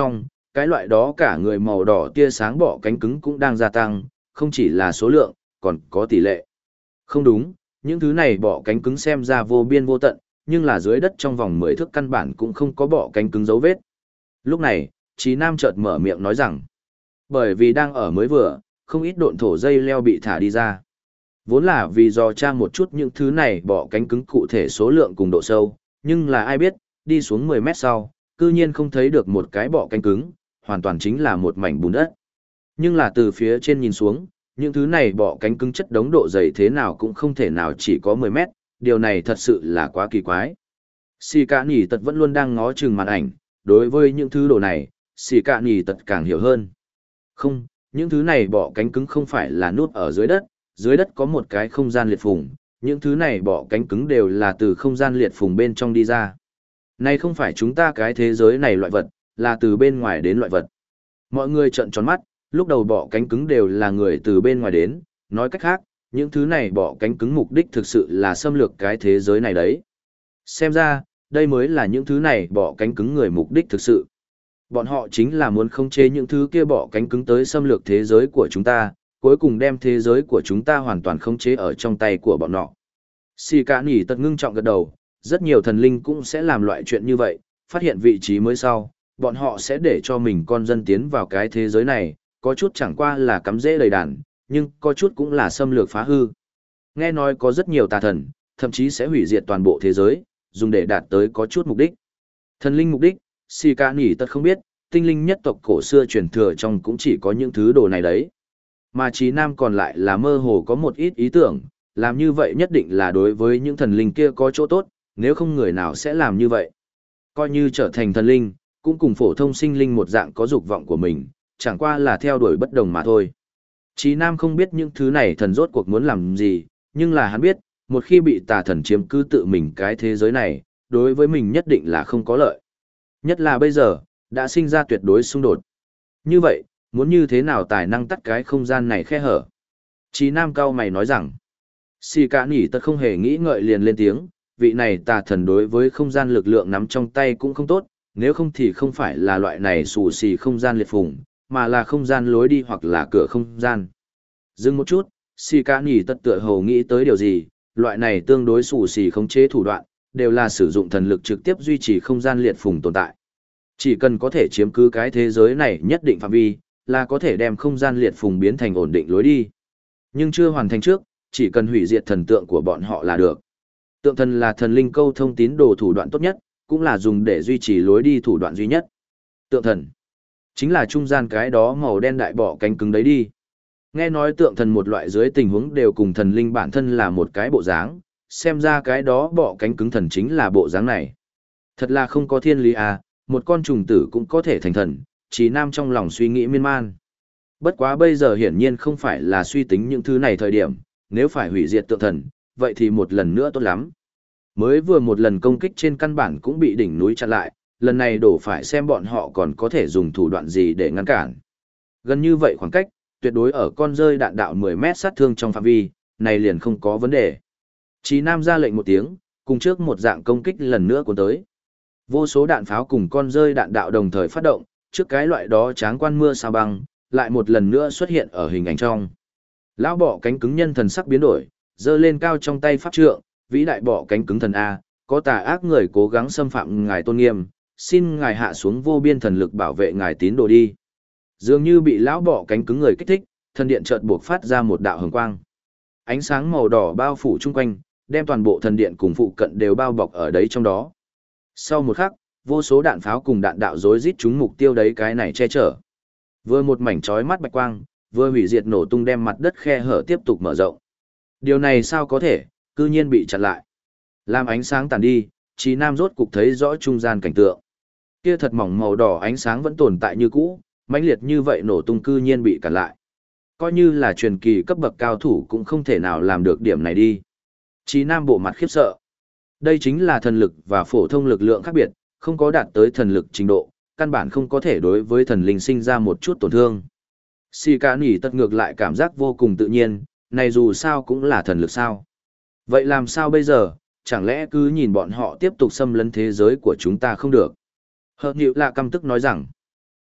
cái loại đó cả người màu đỏ tia sáng bọ cánh cứng cũng đang gia tăng, không chỉ là số lượng, còn có tỷ lệ. Không đúng, những thứ này bọ cánh cứng xem ra vô biên vô tận, nhưng là dưới đất trong vòng 10 thước căn bản cũng không có bọ cánh cứng dấu vết. Lúc này, Chí Nam chợt mở miệng nói rằng, bởi vì đang ở mới vừa, không ít độn thổ dây leo bị thả đi ra. Vốn là vì dò tra một chút những thứ này bọ cánh cứng cụ thể số lượng cùng độ sâu, nhưng là ai biết, đi xuống 10 mét sau, cư nhiên không thấy được một cái bọ cánh cứng, hoàn toàn chính là một mảnh bùn đất. Nhưng là từ phía trên nhìn xuống, những thứ này bọ cánh cứng chất đống độ dày thế nào cũng không thể nào chỉ có 10 mét, điều này thật sự là quá kỳ quái. Xì Cả Nỉ Tật vẫn luôn đang ngó chừng màn ảnh, đối với những thứ đồ này, Xì Cả Nỉ Tật càng hiểu hơn. Không, những thứ này bọ cánh cứng không phải là nút ở dưới đất có một cái không gian liệt phùng, những thứ này bọ cánh cứng đều là từ không gian liệt phùng bên trong đi ra. Này không phải chúng ta cái thế giới này loại vật, là từ bên ngoài đến loại vật. Mọi người trợn tròn mắt, lúc đầu bọ cánh cứng đều là người từ bên ngoài đến, nói cách khác, những thứ này bọ cánh cứng mục đích thực sự là xâm lược cái thế giới này đấy. Xem ra, đây mới là những thứ này bọ cánh cứng người mục đích thực sự. Bọn họ chính là muốn khống chế những thứ kia bọ cánh cứng tới xâm lược thế giới của chúng ta, cuối cùng đem thế giới của chúng ta hoàn toàn khống chế ở trong tay của bọn họ. Xì Cả Nỉ Tật ngưng trọng gật đầu, rất nhiều thần linh cũng sẽ làm loại chuyện như vậy, phát hiện vị trí mới sau, bọn họ sẽ để cho mình con dân tiến vào cái thế giới này, có chút chẳng qua là cắm rễ đầy đàn, nhưng có chút cũng là xâm lược phá hư. Nghe nói có rất nhiều tà thần, thậm chí sẽ hủy diệt toàn bộ thế giới, dùng để đạt tới có chút mục đích. Thần linh mục đích, Xì Cả Nỉ Tật không biết, tinh linh nhất tộc cổ xưa truyền thừa trong cũng chỉ có những thứ đồ này đấy. Mà Chí Nam còn lại là mơ hồ có một ít ý tưởng, làm như vậy nhất định là đối với những thần linh kia có chỗ tốt, nếu không người nào sẽ làm như vậy. Coi như trở thành thần linh, cũng cùng phổ thông sinh linh một dạng có dục vọng của mình, chẳng qua là theo đuổi bất đồng mà thôi. Chí Nam không biết những thứ này thần rốt cuộc muốn làm gì, nhưng là hắn biết, một khi bị tà thần chiếm cứ tự mình cái thế giới này, đối với mình nhất định là không có lợi. Nhất là bây giờ, đã sinh ra tuyệt đối xung đột. Như vậy, muốn như thế nào tài năng tắt cái không gian này khe hở? Chí Nam cao mày nói rằng, Xì Cả Nỉ Tật không hề nghĩ ngợi liền lên tiếng, vị này tà thần đối với không gian lực lượng nắm trong tay cũng không tốt, nếu không thì không phải là loại này xù xì không gian liệt phùng, mà là không gian lối đi hoặc là cửa không gian. Dừng một chút, Xì Cả Nỉ Tật tựa hồ nghĩ tới điều gì, loại này tương đối xù xì khống chế thủ đoạn, đều là sử dụng thần lực trực tiếp duy trì không gian liệt phùng tồn tại. Chỉ cần có thể chiếm cứ cái thế giới này nhất định phạm vi, là có thể đem không gian liệt phùng biến thành ổn định lối đi. Nhưng chưa hoàn thành trước, chỉ cần hủy diệt thần tượng của bọn họ là được. Tượng thần là thần linh câu thông tín đồ thủ đoạn tốt nhất, cũng là dùng để duy trì lối đi thủ đoạn duy nhất. Tượng thần chính là trung gian cái đó màu đen đại bọ cánh cứng đấy đi. Nghe nói tượng thần một loại dưới tình huống đều cùng thần linh bản thân là một cái bộ dáng, xem ra cái đó bọ cánh cứng thần chính là bộ dáng này. Thật là không có thiên lý à, một con trùng tử cũng có thể thành thần, Chí Nam trong lòng suy nghĩ miên man. Bất quá bây giờ hiển nhiên không phải là suy tính những thứ này thời điểm, nếu phải hủy diệt tượng thần, vậy thì một lần nữa tốt lắm. Mới vừa một lần công kích trên căn bản cũng bị đỉnh núi chặn lại, lần này đổ phải xem bọn họ còn có thể dùng thủ đoạn gì để ngăn cản. Gần như vậy khoảng cách, tuyệt đối ở con rơi đạn đạo 10 mét sát thương trong phạm vi, này liền không có vấn đề. Chí Nam ra lệnh một tiếng, cùng trước một dạng công kích lần nữa cuốn tới. Vô số đạn pháo cùng con rơi đạn đạo đồng thời phát động, trước cái loại đó tráng quan mưa sao băng, lại một lần nữa xuất hiện ở hình ảnh trong. Lão bọ cánh cứng nhân thần sắc biến đổi, giơ lên cao trong tay pháp trượng, vĩ đại bọ cánh cứng thần A, có tà ác người cố gắng xâm phạm ngài tôn nghiêm, xin ngài hạ xuống vô biên thần lực bảo vệ ngài tín đồ đi. Dường như bị lão bọ cánh cứng người kích thích, thần điện chợt buộc phát ra một đạo hồng quang. Ánh sáng màu đỏ bao phủ chung quanh, đem toàn bộ thần điện cùng phụ cận đều bao bọc ở đấy trong đó. Sau một khắc, vô số đạn pháo cùng đạn đạo rối rít trúng mục tiêu đấy cái này che chở. Vừa một mảnh chói mắt bạch quang, vừa hủy diệt nổ tung đem mặt đất khe hở tiếp tục mở rộng. Điều này sao có thể, cư nhiên bị chặn lại. Làm ánh sáng tàn đi, Chí Nam rốt cục thấy rõ trung gian cảnh tượng. Kia thật mỏng màu đỏ ánh sáng vẫn tồn tại như cũ, mãnh liệt như vậy nổ tung cư nhiên bị cản lại. Coi như là truyền kỳ cấp bậc cao thủ cũng không thể nào làm được điểm này đi. Chí Nam bộ mặt khiếp sợ. Đây chính là thần lực và phổ thông lực lượng khác biệt, không có đạt tới thần lực trình độ, căn bản không có thể đối với thần linh sinh ra một chút tổn thương. Xì Cả Nỉ Tật ngược lại cảm giác vô cùng tự nhiên, này dù sao cũng là thần lực sao. Vậy làm sao bây giờ, chẳng lẽ cứ nhìn bọn họ tiếp tục xâm lấn thế giới của chúng ta không được? Hợp Nhịu là căm tức nói rằng,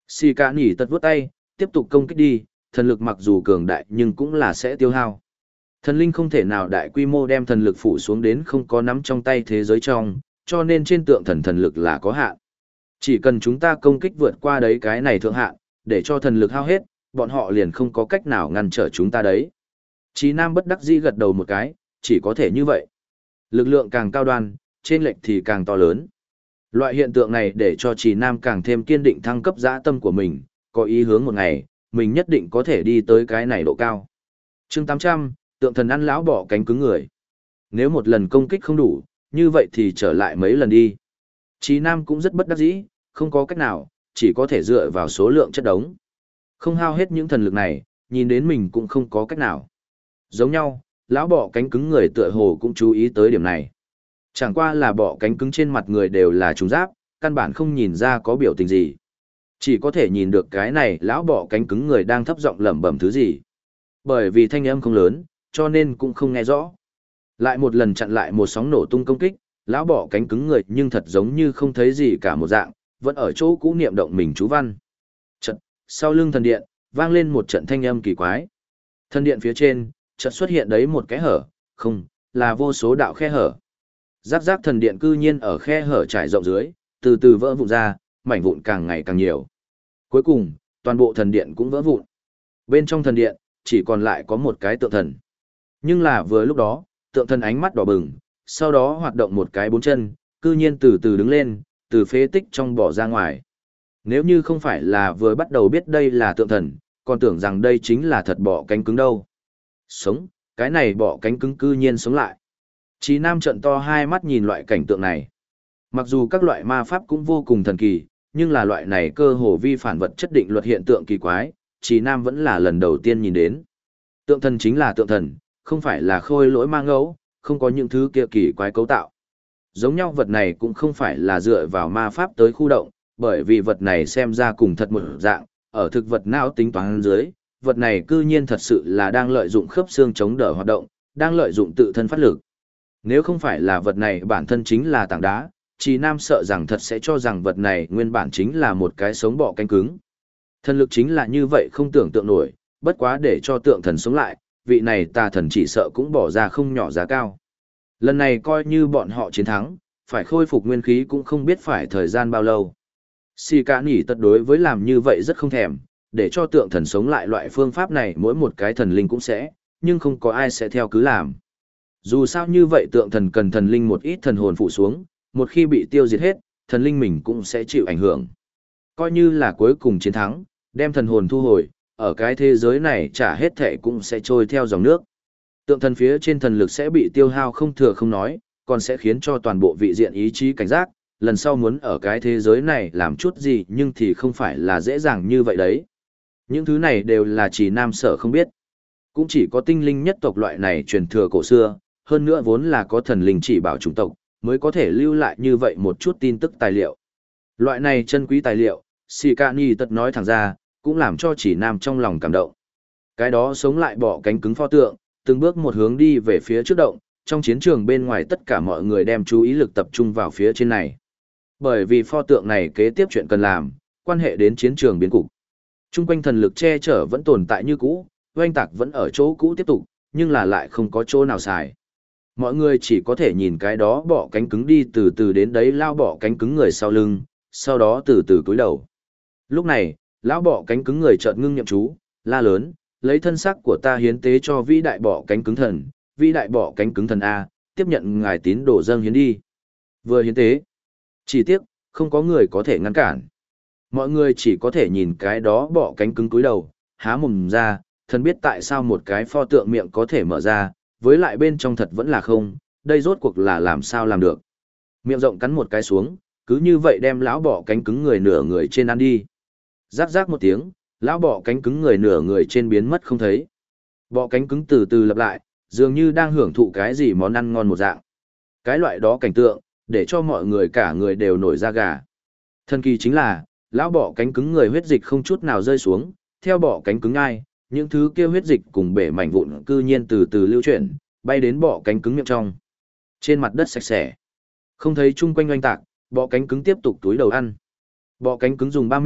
Xì cả nỉ tật vuốt tay, tiếp tục công kích đi, thần lực mặc dù cường đại nhưng cũng là sẽ tiêu hao. Thần linh không thể nào đại quy mô đem thần lực phủ xuống đến không có nắm trong tay thế giới trong, cho nên trên tượng thần lực là có hạn. Chỉ cần chúng ta công kích vượt qua đấy cái này thượng hạn, để cho thần lực hao hết, bọn họ liền không có cách nào ngăn trở chúng ta đấy. Chí Nam bất đắc dĩ gật đầu một cái, chỉ có thể như vậy. Lực lượng càng cao đoan, trên lệch thì càng to lớn. Loại hiện tượng này để cho Chí Nam càng thêm kiên định thăng cấp dã tâm của mình, có ý hướng một ngày, mình nhất định có thể đi tới cái này độ cao. Chương 800, tượng thần ăn lão bỏ cánh cứng người. Nếu một lần công kích không đủ, như vậy thì trở lại mấy lần đi. Chí Nam cũng rất bất đắc dĩ, không có cách nào, chỉ có thể dựa vào số lượng chất đống. Không hao hết những thần lực này, nhìn đến mình cũng không có cách nào. Giống nhau, lão bọ cánh cứng người tựa hồ cũng chú ý tới điểm này. Chẳng qua là bọ cánh cứng trên mặt người đều là trùng giáp, căn bản không nhìn ra có biểu tình gì. Chỉ có thể nhìn được cái này lão bọ cánh cứng người đang thấp giọng lẩm bẩm thứ gì. Bởi vì thanh âm không lớn, cho nên cũng không nghe rõ. Lại một lần chặn lại một sóng nổ tung công kích, lão bọ cánh cứng người nhưng thật giống như không thấy gì cả một dạng, vẫn ở chỗ cũ niệm động mình chú văn. Chợt, sau lưng thần điện, vang lên một trận thanh âm kỳ quái. Thần điện phía trên, chợt xuất hiện đấy một cái hở, không, là vô số đạo khe hở. Rác rác thần điện cư nhiên ở khe hở trải rộng dưới, từ từ vỡ vụn ra, mảnh vụn càng ngày càng nhiều. Cuối cùng, toàn bộ thần điện cũng vỡ vụn. Bên trong thần điện, chỉ còn lại có một cái tượng thần. Nhưng là vừa lúc đó, tượng thần ánh mắt đỏ bừng, sau đó hoạt động một cái bốn chân, cư nhiên từ từ đứng lên, từ phế tích trong bỏ ra ngoài. Nếu như không phải là vừa bắt đầu biết đây là tượng thần, còn tưởng rằng đây chính là thật bọ cánh cứng đâu. Sống, cái này bọ cánh cứng cư nhiên sống lại. Chí Nam trợn to hai mắt nhìn loại cảnh tượng này. Mặc dù các loại ma pháp cũng vô cùng thần kỳ, nhưng là loại này cơ hồ vi phản vật chất định luật hiện tượng kỳ quái, Chí Nam vẫn là lần đầu tiên nhìn đến. Tượng thần chính là tượng thần, không phải là khôi lỗi ma ngẫu, không có những thứ kia kỳ quái cấu tạo. Giống nhau vật này cũng không phải là dựa vào ma pháp tới khu động, bởi vì vật này xem ra cùng thật một dạng, ở thực vật não tính toán dưới, vật này cư nhiên thật sự là đang lợi dụng khớp xương chống đỡ hoạt động, đang lợi dụng tự thân phát lực. Nếu không phải là vật này bản thân chính là tảng đá, Chí Nam sợ rằng thật sẽ cho rằng vật này nguyên bản chính là một cái sống bọ cánh cứng. Thần lực chính là như vậy không tưởng tượng nổi, bất quá để cho tượng thần sống lại, vị này tà thần chỉ sợ cũng bỏ ra không nhỏ giá cao. Lần này coi như bọn họ chiến thắng, phải khôi phục nguyên khí cũng không biết phải thời gian bao lâu. Xì cả nỉ tật đối với làm như vậy rất không thèm, để cho tượng thần sống lại loại phương pháp này mỗi một cái thần linh cũng sẽ, nhưng không có ai sẽ theo cứ làm. Dù sao như vậy tượng thần cần thần linh một ít thần hồn phụ xuống, một khi bị tiêu diệt hết, thần linh mình cũng sẽ chịu ảnh hưởng. Coi như là cuối cùng chiến thắng, đem thần hồn thu hồi, ở cái thế giới này trả hết thệ cũng sẽ trôi theo dòng nước. Tượng thần phía trên thần lực sẽ bị tiêu hao không thừa không nói, còn sẽ khiến cho toàn bộ vị diện ý chí cảnh giác, lần sau muốn ở cái thế giới này làm chút gì nhưng thì không phải là dễ dàng như vậy đấy. Những thứ này đều là chỉ Nam Sở không biết. Cũng chỉ có tinh linh nhất tộc loại này truyền thừa cổ xưa, hơn nữa vốn là có thần linh chỉ bảo chủng tộc, mới có thể lưu lại như vậy một chút tin tức tài liệu. Loại này chân quý tài liệu, Sikani tật nói thẳng ra, cũng làm cho chỉ Nam trong lòng cảm động. Cái đó sống lại bỏ cánh cứng pho tượng, từng bước một hướng đi về phía trước động, trong chiến trường bên ngoài tất cả mọi người đem chú ý lực tập trung vào phía trên này. Bởi vì pho tượng này kế tiếp chuyện cần làm, quan hệ đến chiến trường biến cục. Trung quanh thần lực che chở vẫn tồn tại như cũ, oanh tạc vẫn ở chỗ cũ tiếp tục, nhưng là lại không có chỗ nào xài. Mọi người chỉ có thể nhìn cái đó bỏ cánh cứng đi từ từ đến đấy lao bỏ cánh cứng người sau lưng, sau đó từ từ cúi đầu. Lúc này, lão bỏ cánh cứng người chợt ngưng nhậm chú, la lớn, lấy thân xác của ta hiến tế cho vĩ đại bỏ cánh cứng thần, vĩ đại bỏ cánh cứng thần A, tiếp nhận ngài tín đồ dâng hiến đi. Vừa hiến tế, chỉ tiếc, không có người có thể ngăn cản. Mọi người chỉ có thể nhìn cái đó bỏ cánh cứng cúi đầu, há mồm ra, thần biết tại sao một cái pho tượng miệng có thể mở ra, với lại bên trong thật vẫn là không, đây rốt cuộc là làm sao làm được. Miệng rộng cắn một cái xuống, cứ như vậy đem lão bỏ cánh cứng người nửa người trên ăn đi. Rắc rắc một tiếng, lão bọ cánh cứng người nửa người trên biến mất không thấy. Bọ cánh cứng từ từ lập lại, dường như đang hưởng thụ cái gì món ăn ngon một dạng. Cái loại đó cảnh tượng, để cho mọi người cả người đều nổi da gà. Thần kỳ chính là, lão bọ cánh cứng người huyết dịch không chút nào rơi xuống, theo bọ cánh cứng ai, những thứ kia huyết dịch cùng bể mảnh vụn cư nhiên từ từ lưu chuyển, bay đến bọ cánh cứng miệng trong. Trên mặt đất sạch sẽ. Không thấy chung quanh oanh tạc, bọ cánh cứng tiếp tục túi đầu ăn. Bọ cánh cứng dùng ba miệng,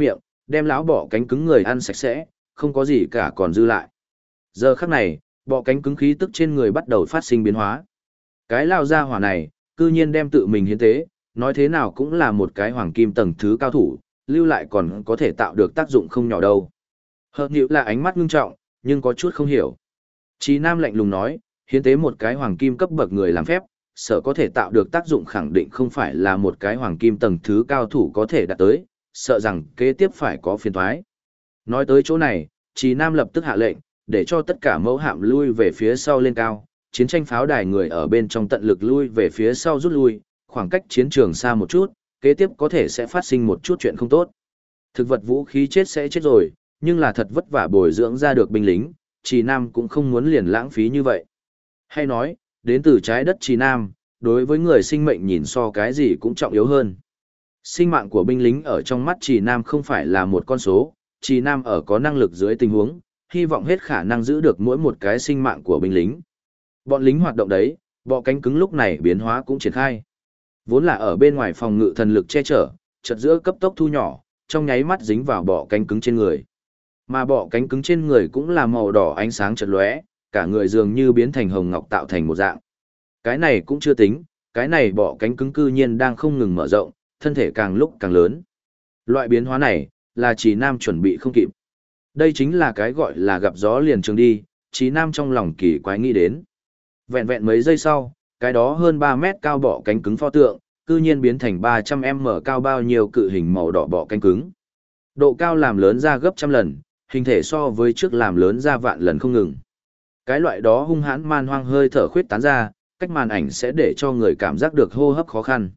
đem lão bọ cánh cứng người ăn sạch sẽ, không có gì cả còn dư lại. Giờ khắc này, bọ cánh cứng khí tức trên người bắt đầu phát sinh biến hóa. Cái lao ra hỏa này, cư nhiên đem tự mình hiến tế, nói thế nào cũng là một cái hoàng kim tầng thứ cao thủ, lưu lại còn có thể tạo được tác dụng không nhỏ đâu. Hợp nhịu là ánh mắt ngưng trọng, nhưng có chút không hiểu. Chí Nam lạnh lùng nói, hiến tế một cái hoàng kim cấp bậc người làm phép, sợ có thể tạo được tác dụng khẳng định không phải là một cái hoàng kim tầng thứ cao thủ có thể đạt tới, sợ rằng kế tiếp phải có phiền toái. Nói tới chỗ này, Chí Nam lập tức hạ lệnh, để cho tất cả mẫu hạm lui về phía sau lên cao, chiến tranh pháo đài người ở bên trong tận lực lui về phía sau rút lui, khoảng cách chiến trường xa một chút, kế tiếp có thể sẽ phát sinh một chút chuyện không tốt. Thực vật vũ khí chết sẽ chết rồi, nhưng là thật vất vả bồi dưỡng ra được binh lính, Trì Nam cũng không muốn liền lãng phí như vậy. Hay nói, đến từ trái đất Trì Nam, đối với người sinh mệnh nhìn so cái gì cũng trọng yếu hơn. Sinh mạng của binh lính ở trong mắt Trì Nam không phải là một con số, Trì Nam ở có năng lực dưới tình huống, hy vọng hết khả năng giữ được mỗi một cái sinh mạng của binh lính. Bọn lính hoạt động đấy, bọ cánh cứng lúc này biến hóa cũng triển khai. Vốn là ở bên ngoài phòng ngự thần lực che chở, chợt giữa cấp tốc thu nhỏ, trong nháy mắt dính vào bọ cánh cứng trên người. Mà bọ cánh cứng trên người cũng là màu đỏ ánh sáng chợt lóe, cả người dường như biến thành hồng ngọc tạo thành một dạng. Cái này cũng chưa tính, cái này bọ cánh cứng cư nhiên đang không ngừng mở rộng, thân thể càng lúc càng lớn. Loại biến hóa này, là Chí Nam chuẩn bị không kịp. Đây chính là cái gọi là gặp gió liền trường đi, Chí Nam trong lòng kỳ quái nghĩ đến. Vẹn vẹn mấy giây sau, cái đó hơn 3 mét cao bọ cánh cứng pho tượng, cư nhiên biến thành 300m cao bao nhiêu cự hình màu đỏ bọ cánh cứng. Độ cao làm lớn ra gấp trăm lần, hình thể so với trước làm lớn ra vạn lần không ngừng. Cái loại đó hung hãn man hoang hơi thở khuyết tán ra, cách màn ảnh sẽ để cho người cảm giác được hô hấp khó khăn.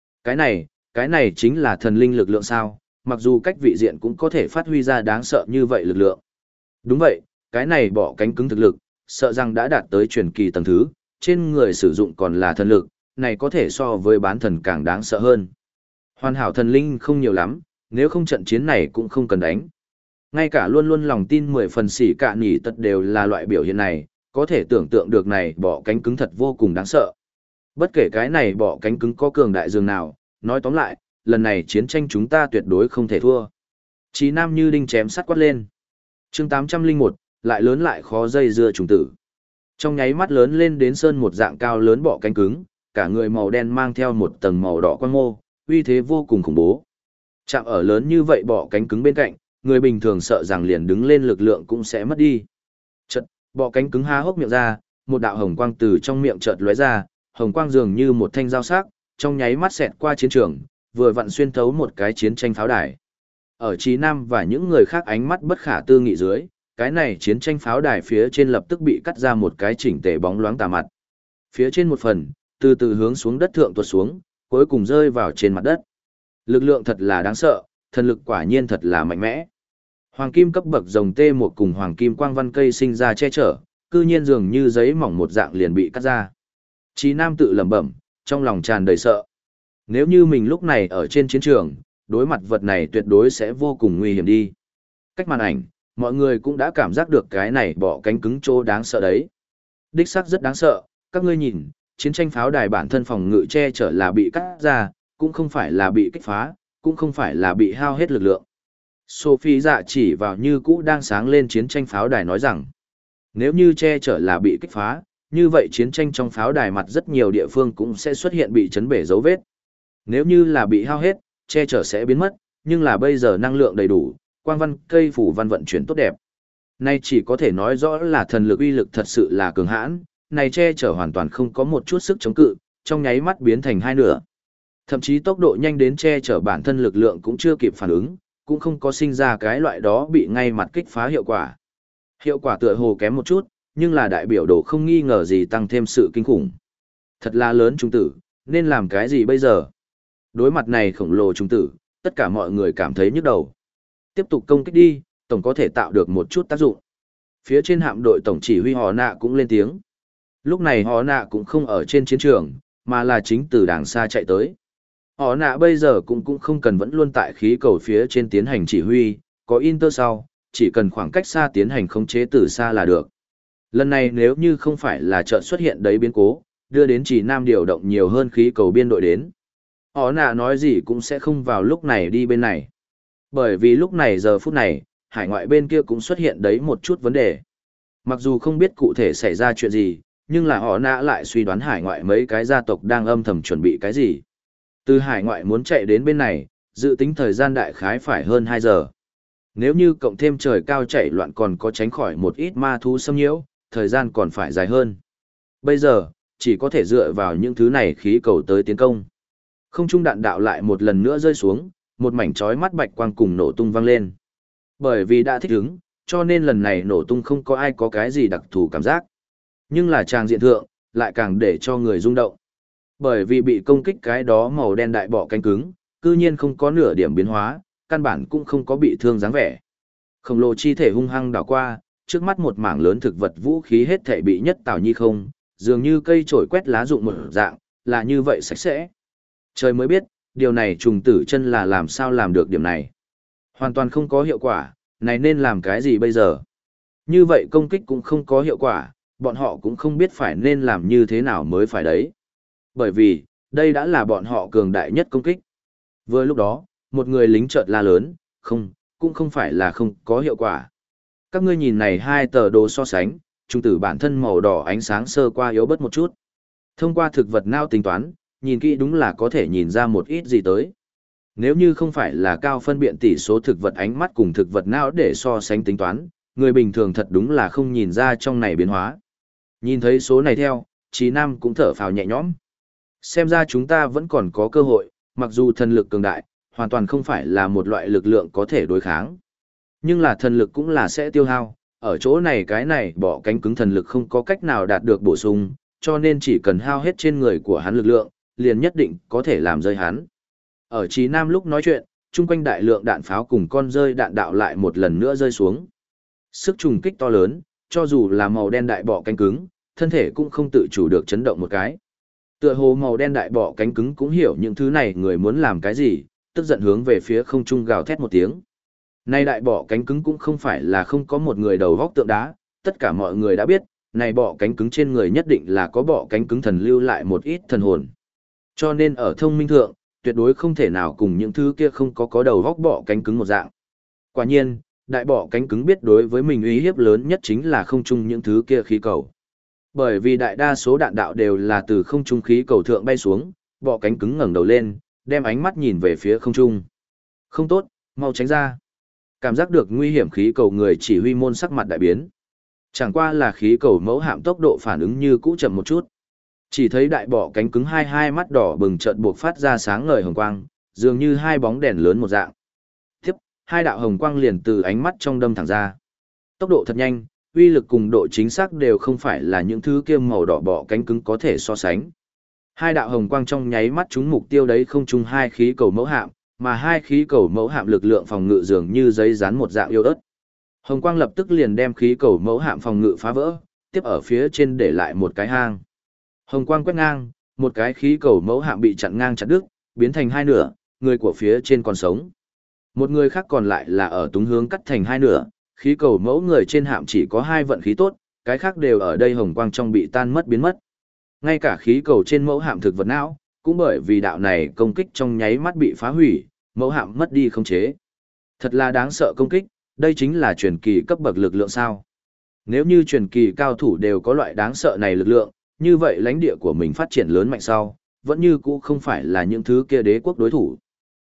Cái này chính là thần linh lực lượng sao, mặc dù cách vị diện cũng có thể phát huy ra đáng sợ như vậy lực lượng. Đúng vậy, cái này bọ cánh cứng thực lực, sợ rằng đã đạt tới truyền kỳ tầng thứ, trên người sử dụng còn là thần lực, này có thể so với bán thần càng đáng sợ hơn. Hoàn hảo thần linh không nhiều lắm, nếu không trận chiến này cũng không cần đánh. Ngay cả luôn luôn lòng tin 10 phần xỉ cả nỉ tật đều là loại biểu hiện này, có thể tưởng tượng được này bọ cánh cứng thật vô cùng đáng sợ. Bất kể cái này bọ cánh cứng có cường đại dường nào, nói tóm lại, lần này chiến tranh chúng ta tuyệt đối không thể thua. Chí Nam như đinh chém sắt quát lên. Chương 801, lại lớn lại khó dây dưa trùng tử. Trong nháy mắt lớn lên đến sơn một dạng cao lớn bọ cánh cứng, cả người màu đen mang theo một tầng màu đỏ quang mô, uy thế vô cùng khủng bố. Chạm ở lớn như vậy bọ cánh cứng bên cạnh, người bình thường sợ rằng liền đứng lên lực lượng cũng sẽ mất đi. Chợt, bọ cánh cứng há hốc miệng ra, một đạo hồng quang từ trong miệng chợt lóe ra, hồng quang dường như một thanh dao sắc, trong nháy mắt xẹt qua chiến trường, vừa vặn xuyên thấu một cái chiến tranh pháo đài. Ở Chí Nam và những người khác ánh mắt bất khả tư nghị dưới, cái này chiến tranh pháo đài phía trên lập tức bị cắt ra một cái chỉnh tề bóng loáng tà mặt. Phía trên một phần, từ từ hướng xuống đất thượng tuột xuống, cuối cùng rơi vào trên mặt đất. Lực lượng thật là đáng sợ, thần lực quả nhiên thật là mạnh mẽ. Hoàng kim cấp bậc rồng T1 cùng hoàng kim quang văn cây sinh ra che chở, cư nhiên dường như giấy mỏng một dạng liền bị cắt ra. Chí Nam tự lẩm bẩm, trong lòng tràn đầy sợ. Nếu như mình lúc này ở trên chiến trường, đối mặt vật này tuyệt đối sẽ vô cùng nguy hiểm đi. Cách màn ảnh, mọi người cũng đã cảm giác được cái này bọ cánh cứng chỗ đáng sợ đấy. Đích xác rất đáng sợ, các ngươi nhìn, chiến tranh pháo đài bản thân phòng ngự che chở là bị cắt ra, cũng không phải là bị kích phá, cũng không phải là bị hao hết lực lượng. Sophie dạ chỉ vào như cũ đang sáng lên chiến tranh pháo đài nói rằng, nếu như che chở là bị kích phá, như vậy chiến tranh trong pháo đài mặt rất nhiều địa phương cũng sẽ xuất hiện bị chấn bể dấu vết. Nếu như là bị hao hết, che chở sẽ biến mất, nhưng là bây giờ năng lượng đầy đủ, quang văn cây phủ văn vận chuyển tốt đẹp. Nay chỉ có thể nói rõ là thần lực uy lực thật sự là cường hãn, này che chở hoàn toàn không có một chút sức chống cự, trong nháy mắt biến thành hai nửa. Thậm chí tốc độ nhanh đến che chở bản thân lực lượng cũng chưa kịp phản ứng, cũng không có sinh ra cái loại đó bị ngay mặt kích phá hiệu quả. Hiệu quả tựa hồ kém một chút, nhưng là đại biểu đồ không nghi ngờ gì tăng thêm sự kinh khủng. Thật là lớn trung tử, nên làm cái gì bây giờ? Đối mặt này khổng lồ trung tử, tất cả mọi người cảm thấy nhức đầu. Tiếp tục công kích đi, tổng có thể tạo được một chút tác dụng. Phía trên hạm đội tổng chỉ huy họ nạ cũng lên tiếng. Lúc này họ nạ cũng không ở trên chiến trường, mà là chính từ đàng xa chạy tới. Họ nạ bây giờ cũng không cần vẫn luôn tại khí cầu phía trên tiến hành chỉ huy, có Inter sau, chỉ cần khoảng cách xa tiến hành khống chế từ xa là được. Lần này nếu như không phải là chợt xuất hiện đấy biến cố, đưa đến chỉ Nam điều động nhiều hơn khí cầu biên đội đến. Họ nạ nói gì cũng sẽ không vào lúc này đi bên này. Bởi vì lúc này giờ phút này, hải ngoại bên kia cũng xuất hiện đấy một chút vấn đề. Mặc dù không biết cụ thể xảy ra chuyện gì, nhưng là họ nã lại suy đoán hải ngoại mấy cái gia tộc đang âm thầm chuẩn bị cái gì. Từ hải ngoại muốn chạy đến bên này, dự tính thời gian đại khái phải hơn 2 giờ. Nếu như cộng thêm trời cao chạy loạn còn có tránh khỏi một ít ma thú xâm nhiễu, thời gian còn phải dài hơn. Bây giờ, chỉ có thể dựa vào những thứ này khí cầu tới tiến công. Không trung đạn đạo lại một lần nữa rơi xuống, một mảnh chói mắt bạch quang cùng nổ tung vang lên. Bởi vì đã thích ứng, cho nên lần này nổ tung không có ai có cái gì đặc thù cảm giác. Nhưng là tràng diện thượng, lại càng để cho người rung động. Bởi vì bị công kích cái đó màu đen đại bọ cánh cứng, cư nhiên không có nửa điểm biến hóa, căn bản cũng không có bị thương dáng vẻ. Khổng lồ chi thể hung hăng đảo qua, trước mắt một mảng lớn thực vật vũ khí hết thảy bị nhất tảo nhi không, dường như cây trổi quét lá rụng một dạng, là như vậy sạch sẽ. Trời mới biết, điều này trùng tử chân là làm sao làm được điểm này. Hoàn toàn không có hiệu quả, này nên làm cái gì bây giờ? Như vậy công kích cũng không có hiệu quả, bọn họ cũng không biết phải nên làm như thế nào mới phải đấy. Bởi vì, đây đã là bọn họ cường đại nhất công kích. Vừa lúc đó, một người lính chợt la lớn, không, cũng không phải là không có hiệu quả. Các ngươi nhìn này hai tờ đồ so sánh, trung tử bản thân màu đỏ ánh sáng sơ qua yếu bớt một chút. Thông qua thực vật não tính toán, nhìn kỹ đúng là có thể nhìn ra một ít gì tới. Nếu như không phải là cao phân biện tỷ số thực vật ánh mắt cùng thực vật não để so sánh tính toán, người bình thường thật đúng là không nhìn ra trong này biến hóa. Nhìn thấy số này theo, Chí Nam cũng thở phào nhẹ nhõm. Xem ra chúng ta vẫn còn có cơ hội, mặc dù thần lực cường đại, hoàn toàn không phải là một loại lực lượng có thể đối kháng. Nhưng là thần lực cũng là sẽ tiêu hao, ở chỗ này cái này bỏ cánh cứng thần lực không có cách nào đạt được bổ sung, cho nên chỉ cần hao hết trên người của hắn lực lượng, liền nhất định có thể làm rơi hắn. Ở Chí Nam lúc nói chuyện, chung quanh đại lượng đạn pháo cùng con rơi đạn đạo lại một lần nữa rơi xuống. Sức trùng kích to lớn, cho dù là màu đen đại bọ cánh cứng, thân thể cũng không tự chủ được chấn động một cái. Tựa hồ màu đen đại bọ cánh cứng cũng hiểu những thứ này người muốn làm cái gì, tức giận hướng về phía không trung gào thét một tiếng. Này đại bọ cánh cứng cũng không phải là không có một người đầu vóc tượng đá, tất cả mọi người đã biết, này bọ cánh cứng trên người nhất định là có bọ cánh cứng thần lưu lại một ít thần hồn. Cho nên ở thông minh thượng, tuyệt đối không thể nào cùng những thứ kia không có đầu vóc bọ cánh cứng một dạng. Quả nhiên, đại bọ cánh cứng biết đối với mình uy hiếp lớn nhất chính là không trung những thứ kia khí cầu. Bởi vì đại đa số đạn đạo đều là từ không trung khí cầu thượng bay xuống, bọ cánh cứng ngẩng đầu lên, đem ánh mắt nhìn về phía không trung. Không tốt, mau tránh ra. Cảm giác được nguy hiểm khí cầu người chỉ huy môn sắc mặt đại biến. Chẳng qua là khí cầu mẫu hạm tốc độ phản ứng như cũ chậm một chút. Chỉ thấy đại bọ cánh cứng hai mắt đỏ bừng chợt buộc phát ra sáng ngời hồng quang, dường như hai bóng đèn lớn một dạng. Tiếp, hai đạo hồng quang liền từ ánh mắt trong đâm thẳng ra. Tốc độ thật nhanh, uy lực cùng độ chính xác đều không phải là những thứ kia màu đỏ bọ cánh cứng có thể so sánh. Hai đạo hồng quang trong nháy mắt trúng mục tiêu đấy không chung hai khí cầu mẫu hạm, mà hai khí cầu mẫu hạm lực lượng phòng ngự dường như giấy dán một dạng yếu ớt. Hồng quang lập tức liền đem khí cầu mẫu hạm phòng ngự phá vỡ, tiếp ở phía trên để lại một cái hang. Hồng quang quét ngang, một cái khí cầu mẫu hạm bị chặn ngang chặt đứt, biến thành hai nửa, người của phía trên còn sống. Một người khác còn lại là ở túng hướng cắt thành hai nửa, khí cầu mẫu người trên hạm chỉ có hai vận khí tốt, cái khác đều ở đây hồng quang trong bị tan mất biến mất. Ngay cả khí cầu trên mẫu hạm thực vật não, cũng bởi vì đạo này công kích trong nháy mắt bị phá hủy, mẫu hạm mất đi khống chế. Thật là đáng sợ công kích, đây chính là truyền kỳ cấp bậc lực lượng sao. Nếu như truyền kỳ cao thủ đều có loại đáng sợ này lực lượng, như vậy lãnh địa của mình phát triển lớn mạnh sau, vẫn như cũ không phải là những thứ kia đế quốc đối thủ.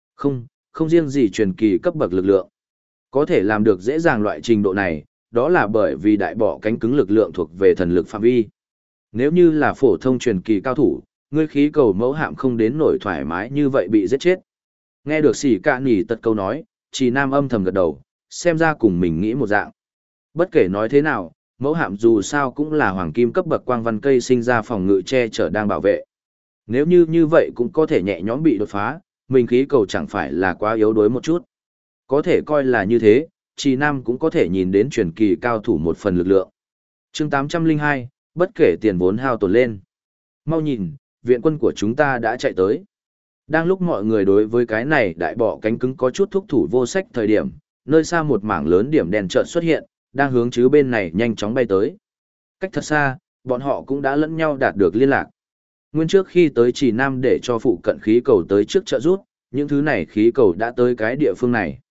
Không riêng gì truyền kỳ cấp bậc lực lượng. Có thể làm được dễ dàng loại trình độ này, đó là bởi vì đại bọ cánh cứng lực lượng thuộc về thần lực phạm vi. Nếu như là phổ thông truyền kỳ cao thủ, ngươi khí cầu mẫu hạm không đến nổi thoải mái như vậy bị giết chết. Nghe được Sĩ Cạ Nỉ tật câu nói, Trì Nam âm thầm gật đầu, xem ra cùng mình nghĩ một dạng. Bất kể nói thế nào, mẫu hạm dù sao cũng là hoàng kim cấp bậc quang văn cây sinh ra phòng ngự che chở đang bảo vệ. Nếu như vậy cũng có thể nhẹ nhõm bị đột phá, mình khí cầu chẳng phải là quá yếu đuối một chút. Có thể coi là như thế, Trì Nam cũng có thể nhìn đến truyền kỳ cao thủ một phần lực lượng. Chương 802, bất kể tiền vốn hao tổn lên. Mau nhìn, viện quân của chúng ta đã chạy tới. Đang lúc mọi người đối với cái này đại bọ cánh cứng có chút thúc thủ vô sách thời điểm, nơi xa một mảng lớn điểm đèn chợt xuất hiện, đang hướng chứ bên này nhanh chóng bay tới. Cách thật xa, bọn họ cũng đã lẫn nhau đạt được liên lạc. Nguyên trước khi tới Trì Nam để cho phụ cận khí cầu tới trước trợ rút, những thứ này khí cầu đã tới cái địa phương này.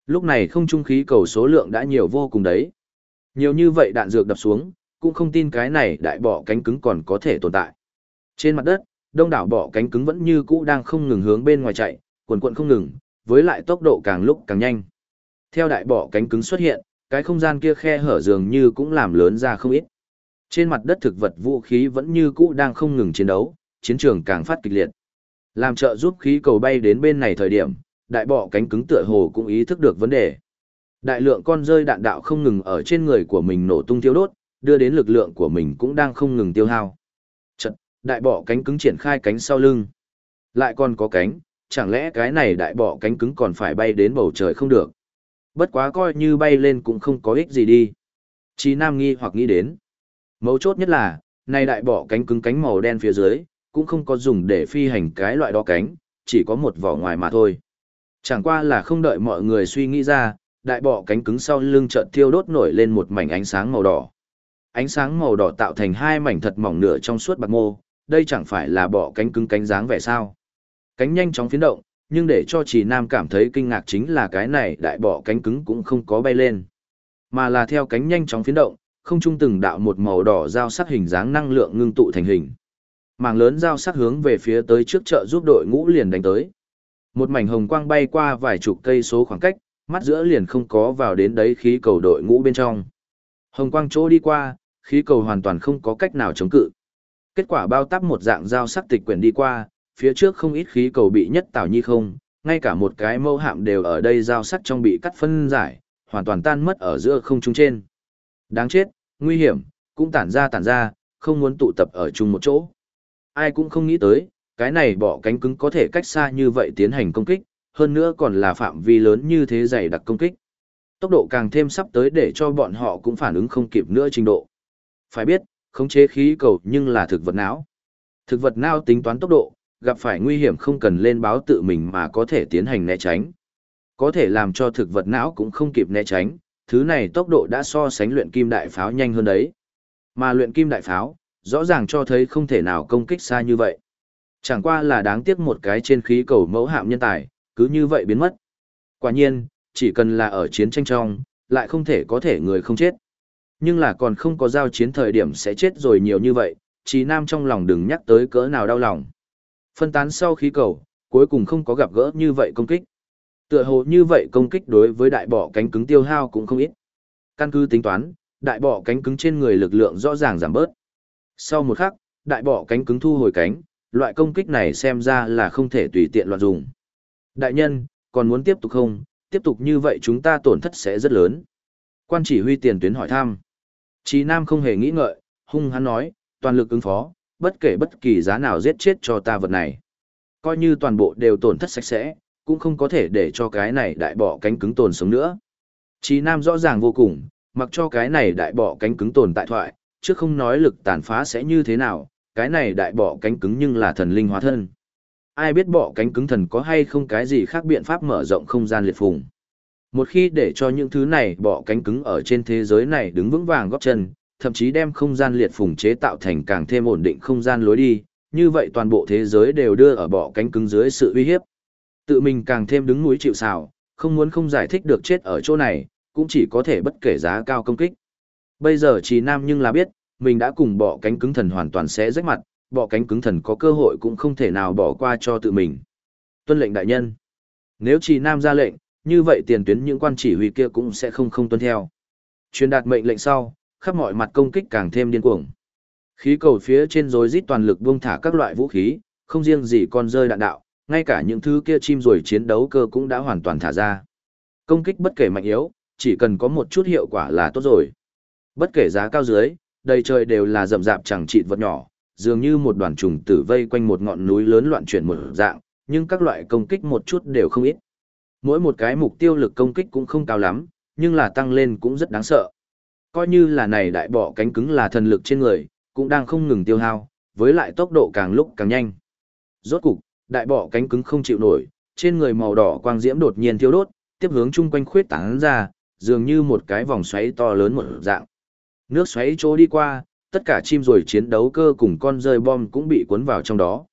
Lúc này không trung khí cầu số lượng đã nhiều vô cùng đấy. Nhiều như vậy đạn dược đập xuống, cũng không tin cái này đại bọ cánh cứng còn có thể tồn tại. Trên mặt đất, đông đảo bọ cánh cứng vẫn như cũ đang không ngừng hướng bên ngoài chạy, quần quần không ngừng, với lại tốc độ càng lúc càng nhanh. Theo đại bọ cánh cứng xuất hiện, cái không gian kia khe hở dường như cũng làm lớn ra không ít. Trên mặt đất thực vật vũ khí vẫn như cũ đang không ngừng chiến đấu, chiến trường càng phát kịch liệt. Làm trợ giúp khí cầu bay đến bên này thời điểm, đại bọ cánh cứng tựa hồ cũng ý thức được vấn đề. Đại lượng con rơi đạn đạo không ngừng ở trên người của mình nổ tung thiêu đốt, đưa đến lực lượng của mình cũng đang không ngừng tiêu hao. Chật, đại bọ cánh cứng triển khai cánh sau lưng. Lại còn có cánh, chẳng lẽ cái này đại bọ cánh cứng còn phải bay đến bầu trời không được? Bất quá coi như bay lên cũng không có ích gì đi. Chí Nam nghi hoặc nghĩ đến. Mấu chốt nhất là, này đại bọ cánh cứng cánh màu đen phía dưới, cũng không có dùng để phi hành cái loại đó cánh, chỉ có một vỏ ngoài mà thôi. Chẳng qua là không đợi mọi người suy nghĩ ra, đại bọ cánh cứng sau lưng chợt thiêu đốt nổi lên một mảnh ánh sáng màu đỏ. Ánh sáng màu đỏ tạo thành hai mảnh thật mỏng nửa trong suốt bạc mô, đây chẳng phải là bọ cánh cứng cánh dáng vẻ sao? Cánh nhanh chóng phiến động, nhưng để cho Trì Nam cảm thấy kinh ngạc chính là cái này đại bọ cánh cứng cũng không có bay lên, mà là theo cánh nhanh chóng phiến động, không trung từng đạo một màu đỏ dao sắc hình dáng năng lượng ngưng tụ thành hình. Mảng lớn dao sắc hướng về phía tới trước trợ giúp đội ngũ liền đánh tới. Một mảnh hồng quang bay qua vài chục cây số khoảng cách, mắt giữa liền không có vào đến đấy khí cầu đội ngũ bên trong. Hồng quang chỗ đi qua, khí cầu hoàn toàn không có cách nào chống cự. Kết quả bao táp một dạng dao sắc tịch quyển đi qua, phía trước không ít khí cầu bị nhất tảo nhi không, ngay cả một cái mâu hạm đều ở đây dao sắc trong bị cắt phân giải, hoàn toàn tan mất ở giữa không trung trên. Đáng chết, nguy hiểm, cũng tản ra, không muốn tụ tập ở chung một chỗ. Ai cũng không nghĩ tới, cái này bọ cánh cứng có thể cách xa như vậy tiến hành công kích, hơn nữa còn là phạm vi lớn như thế dày đặc công kích. Tốc độ càng thêm sắp tới để cho bọn họ cũng phản ứng không kịp nữa trình độ. Phải biết, khống chế khí cầu nhưng là thực vật não. Thực vật não tính toán tốc độ, gặp phải nguy hiểm không cần lên báo tự mình mà có thể tiến hành né tránh. Có thể làm cho thực vật não cũng không kịp né tránh, thứ này tốc độ đã so sánh luyện kim đại pháo nhanh hơn đấy. Mà luyện kim đại pháo, rõ ràng cho thấy không thể nào công kích xa như vậy. Chẳng qua là đáng tiếc một cái trên khí cầu mẫu hạm nhân tài, cứ như vậy biến mất. Quả nhiên, chỉ cần là ở chiến tranh trong, lại không thể có thể người không chết. Nhưng là còn không có giao chiến thời điểm sẽ chết rồi nhiều như vậy, Chí Nam trong lòng đừng nhắc tới cỡ nào đau lòng. Phân tán sau khí cầu, cuối cùng không có gặp gỡ như vậy công kích. Tựa hồ như vậy công kích đối với đại bọ cánh cứng tiêu hao cũng không ít. Căn cứ tính toán, đại bọ cánh cứng trên người lực lượng rõ ràng giảm bớt. Sau một khắc, đại bọ cánh cứng thu hồi cánh, loại công kích này xem ra là không thể tùy tiện loạn dùng. Đại nhân, còn muốn tiếp tục không? Tiếp tục như vậy chúng ta tổn thất sẽ rất lớn. Quan chỉ huy tiền tuyến hỏi thăm. Chí Nam không hề nghĩ ngợi, hung hăng nói, toàn lực ứng phó, bất kể bất kỳ giá nào giết chết cho ta vật này. Coi như toàn bộ đều tổn thất sạch sẽ, cũng không có thể để cho cái này đại bọ cánh cứng tồn sống nữa. Chí Nam rõ ràng vô cùng, mặc cho cái này đại bọ cánh cứng tồn tại thoại, chứ không nói lực tàn phá sẽ như thế nào, cái này đại bọ cánh cứng nhưng là thần linh hóa thân. Ai biết bọ cánh cứng thần có hay không cái gì khác biện pháp mở rộng không gian liệt phùng. Một khi để cho những thứ này bọ cánh cứng ở trên thế giới này đứng vững vàng góp chân, thậm chí đem không gian liệt phùng chế tạo thành càng thêm ổn định không gian lối đi, như vậy toàn bộ thế giới đều đưa ở bọ cánh cứng dưới sự uy hiếp. Tự mình càng thêm đứng núi chịu sào, không muốn không giải thích được chết ở chỗ này, cũng chỉ có thể bất kể giá cao công kích. Bây giờ Chí Nam nhưng là biết, mình đã cùng bọ cánh cứng thần hoàn toàn sẽ rách mặt, bọ cánh cứng thần có cơ hội cũng không thể nào bỏ qua cho tự mình. Tuân lệnh đại nhân. Nếu Chí Nam ra lệnh, như vậy tiền tuyến những quan chỉ huy kia cũng sẽ không tuân theo. Truyền đạt mệnh lệnh sau, khắp mọi mặt công kích càng thêm điên cuồng. Khí cầu phía trên rối rít toàn lực buông thả các loại vũ khí, không riêng gì con rơi đạn đạo, ngay cả những thứ kia chim ruồi chiến đấu cơ cũng đã hoàn toàn thả ra. Công kích bất kể mạnh yếu, chỉ cần có một chút hiệu quả là tốt rồi. Bất kể giá cao dưới, đầy trời đều là rậm rạp chẳng chịt vật nhỏ, dường như một đoàn trùng tử vây quanh một ngọn núi lớn loạn chuyển một dạng, nhưng các loại công kích một chút đều không ít. Mỗi một cái mục tiêu lực công kích cũng không cao lắm, nhưng là tăng lên cũng rất đáng sợ. Coi như là này đại bọ cánh cứng là thần lực trên người, cũng đang không ngừng tiêu hao, với lại tốc độ càng lúc càng nhanh. Rốt cục, đại bọ cánh cứng không chịu nổi, trên người màu đỏ quang diễm đột nhiên thiêu đốt, tiếp hướng chung quanh khuyết tán ra, dường như một cái vòng xoáy to lớn một dạng. Nước xoáy chỗ đi qua, tất cả chim ruồi chiến đấu cơ cùng con rơi bom cũng bị cuốn vào trong đó.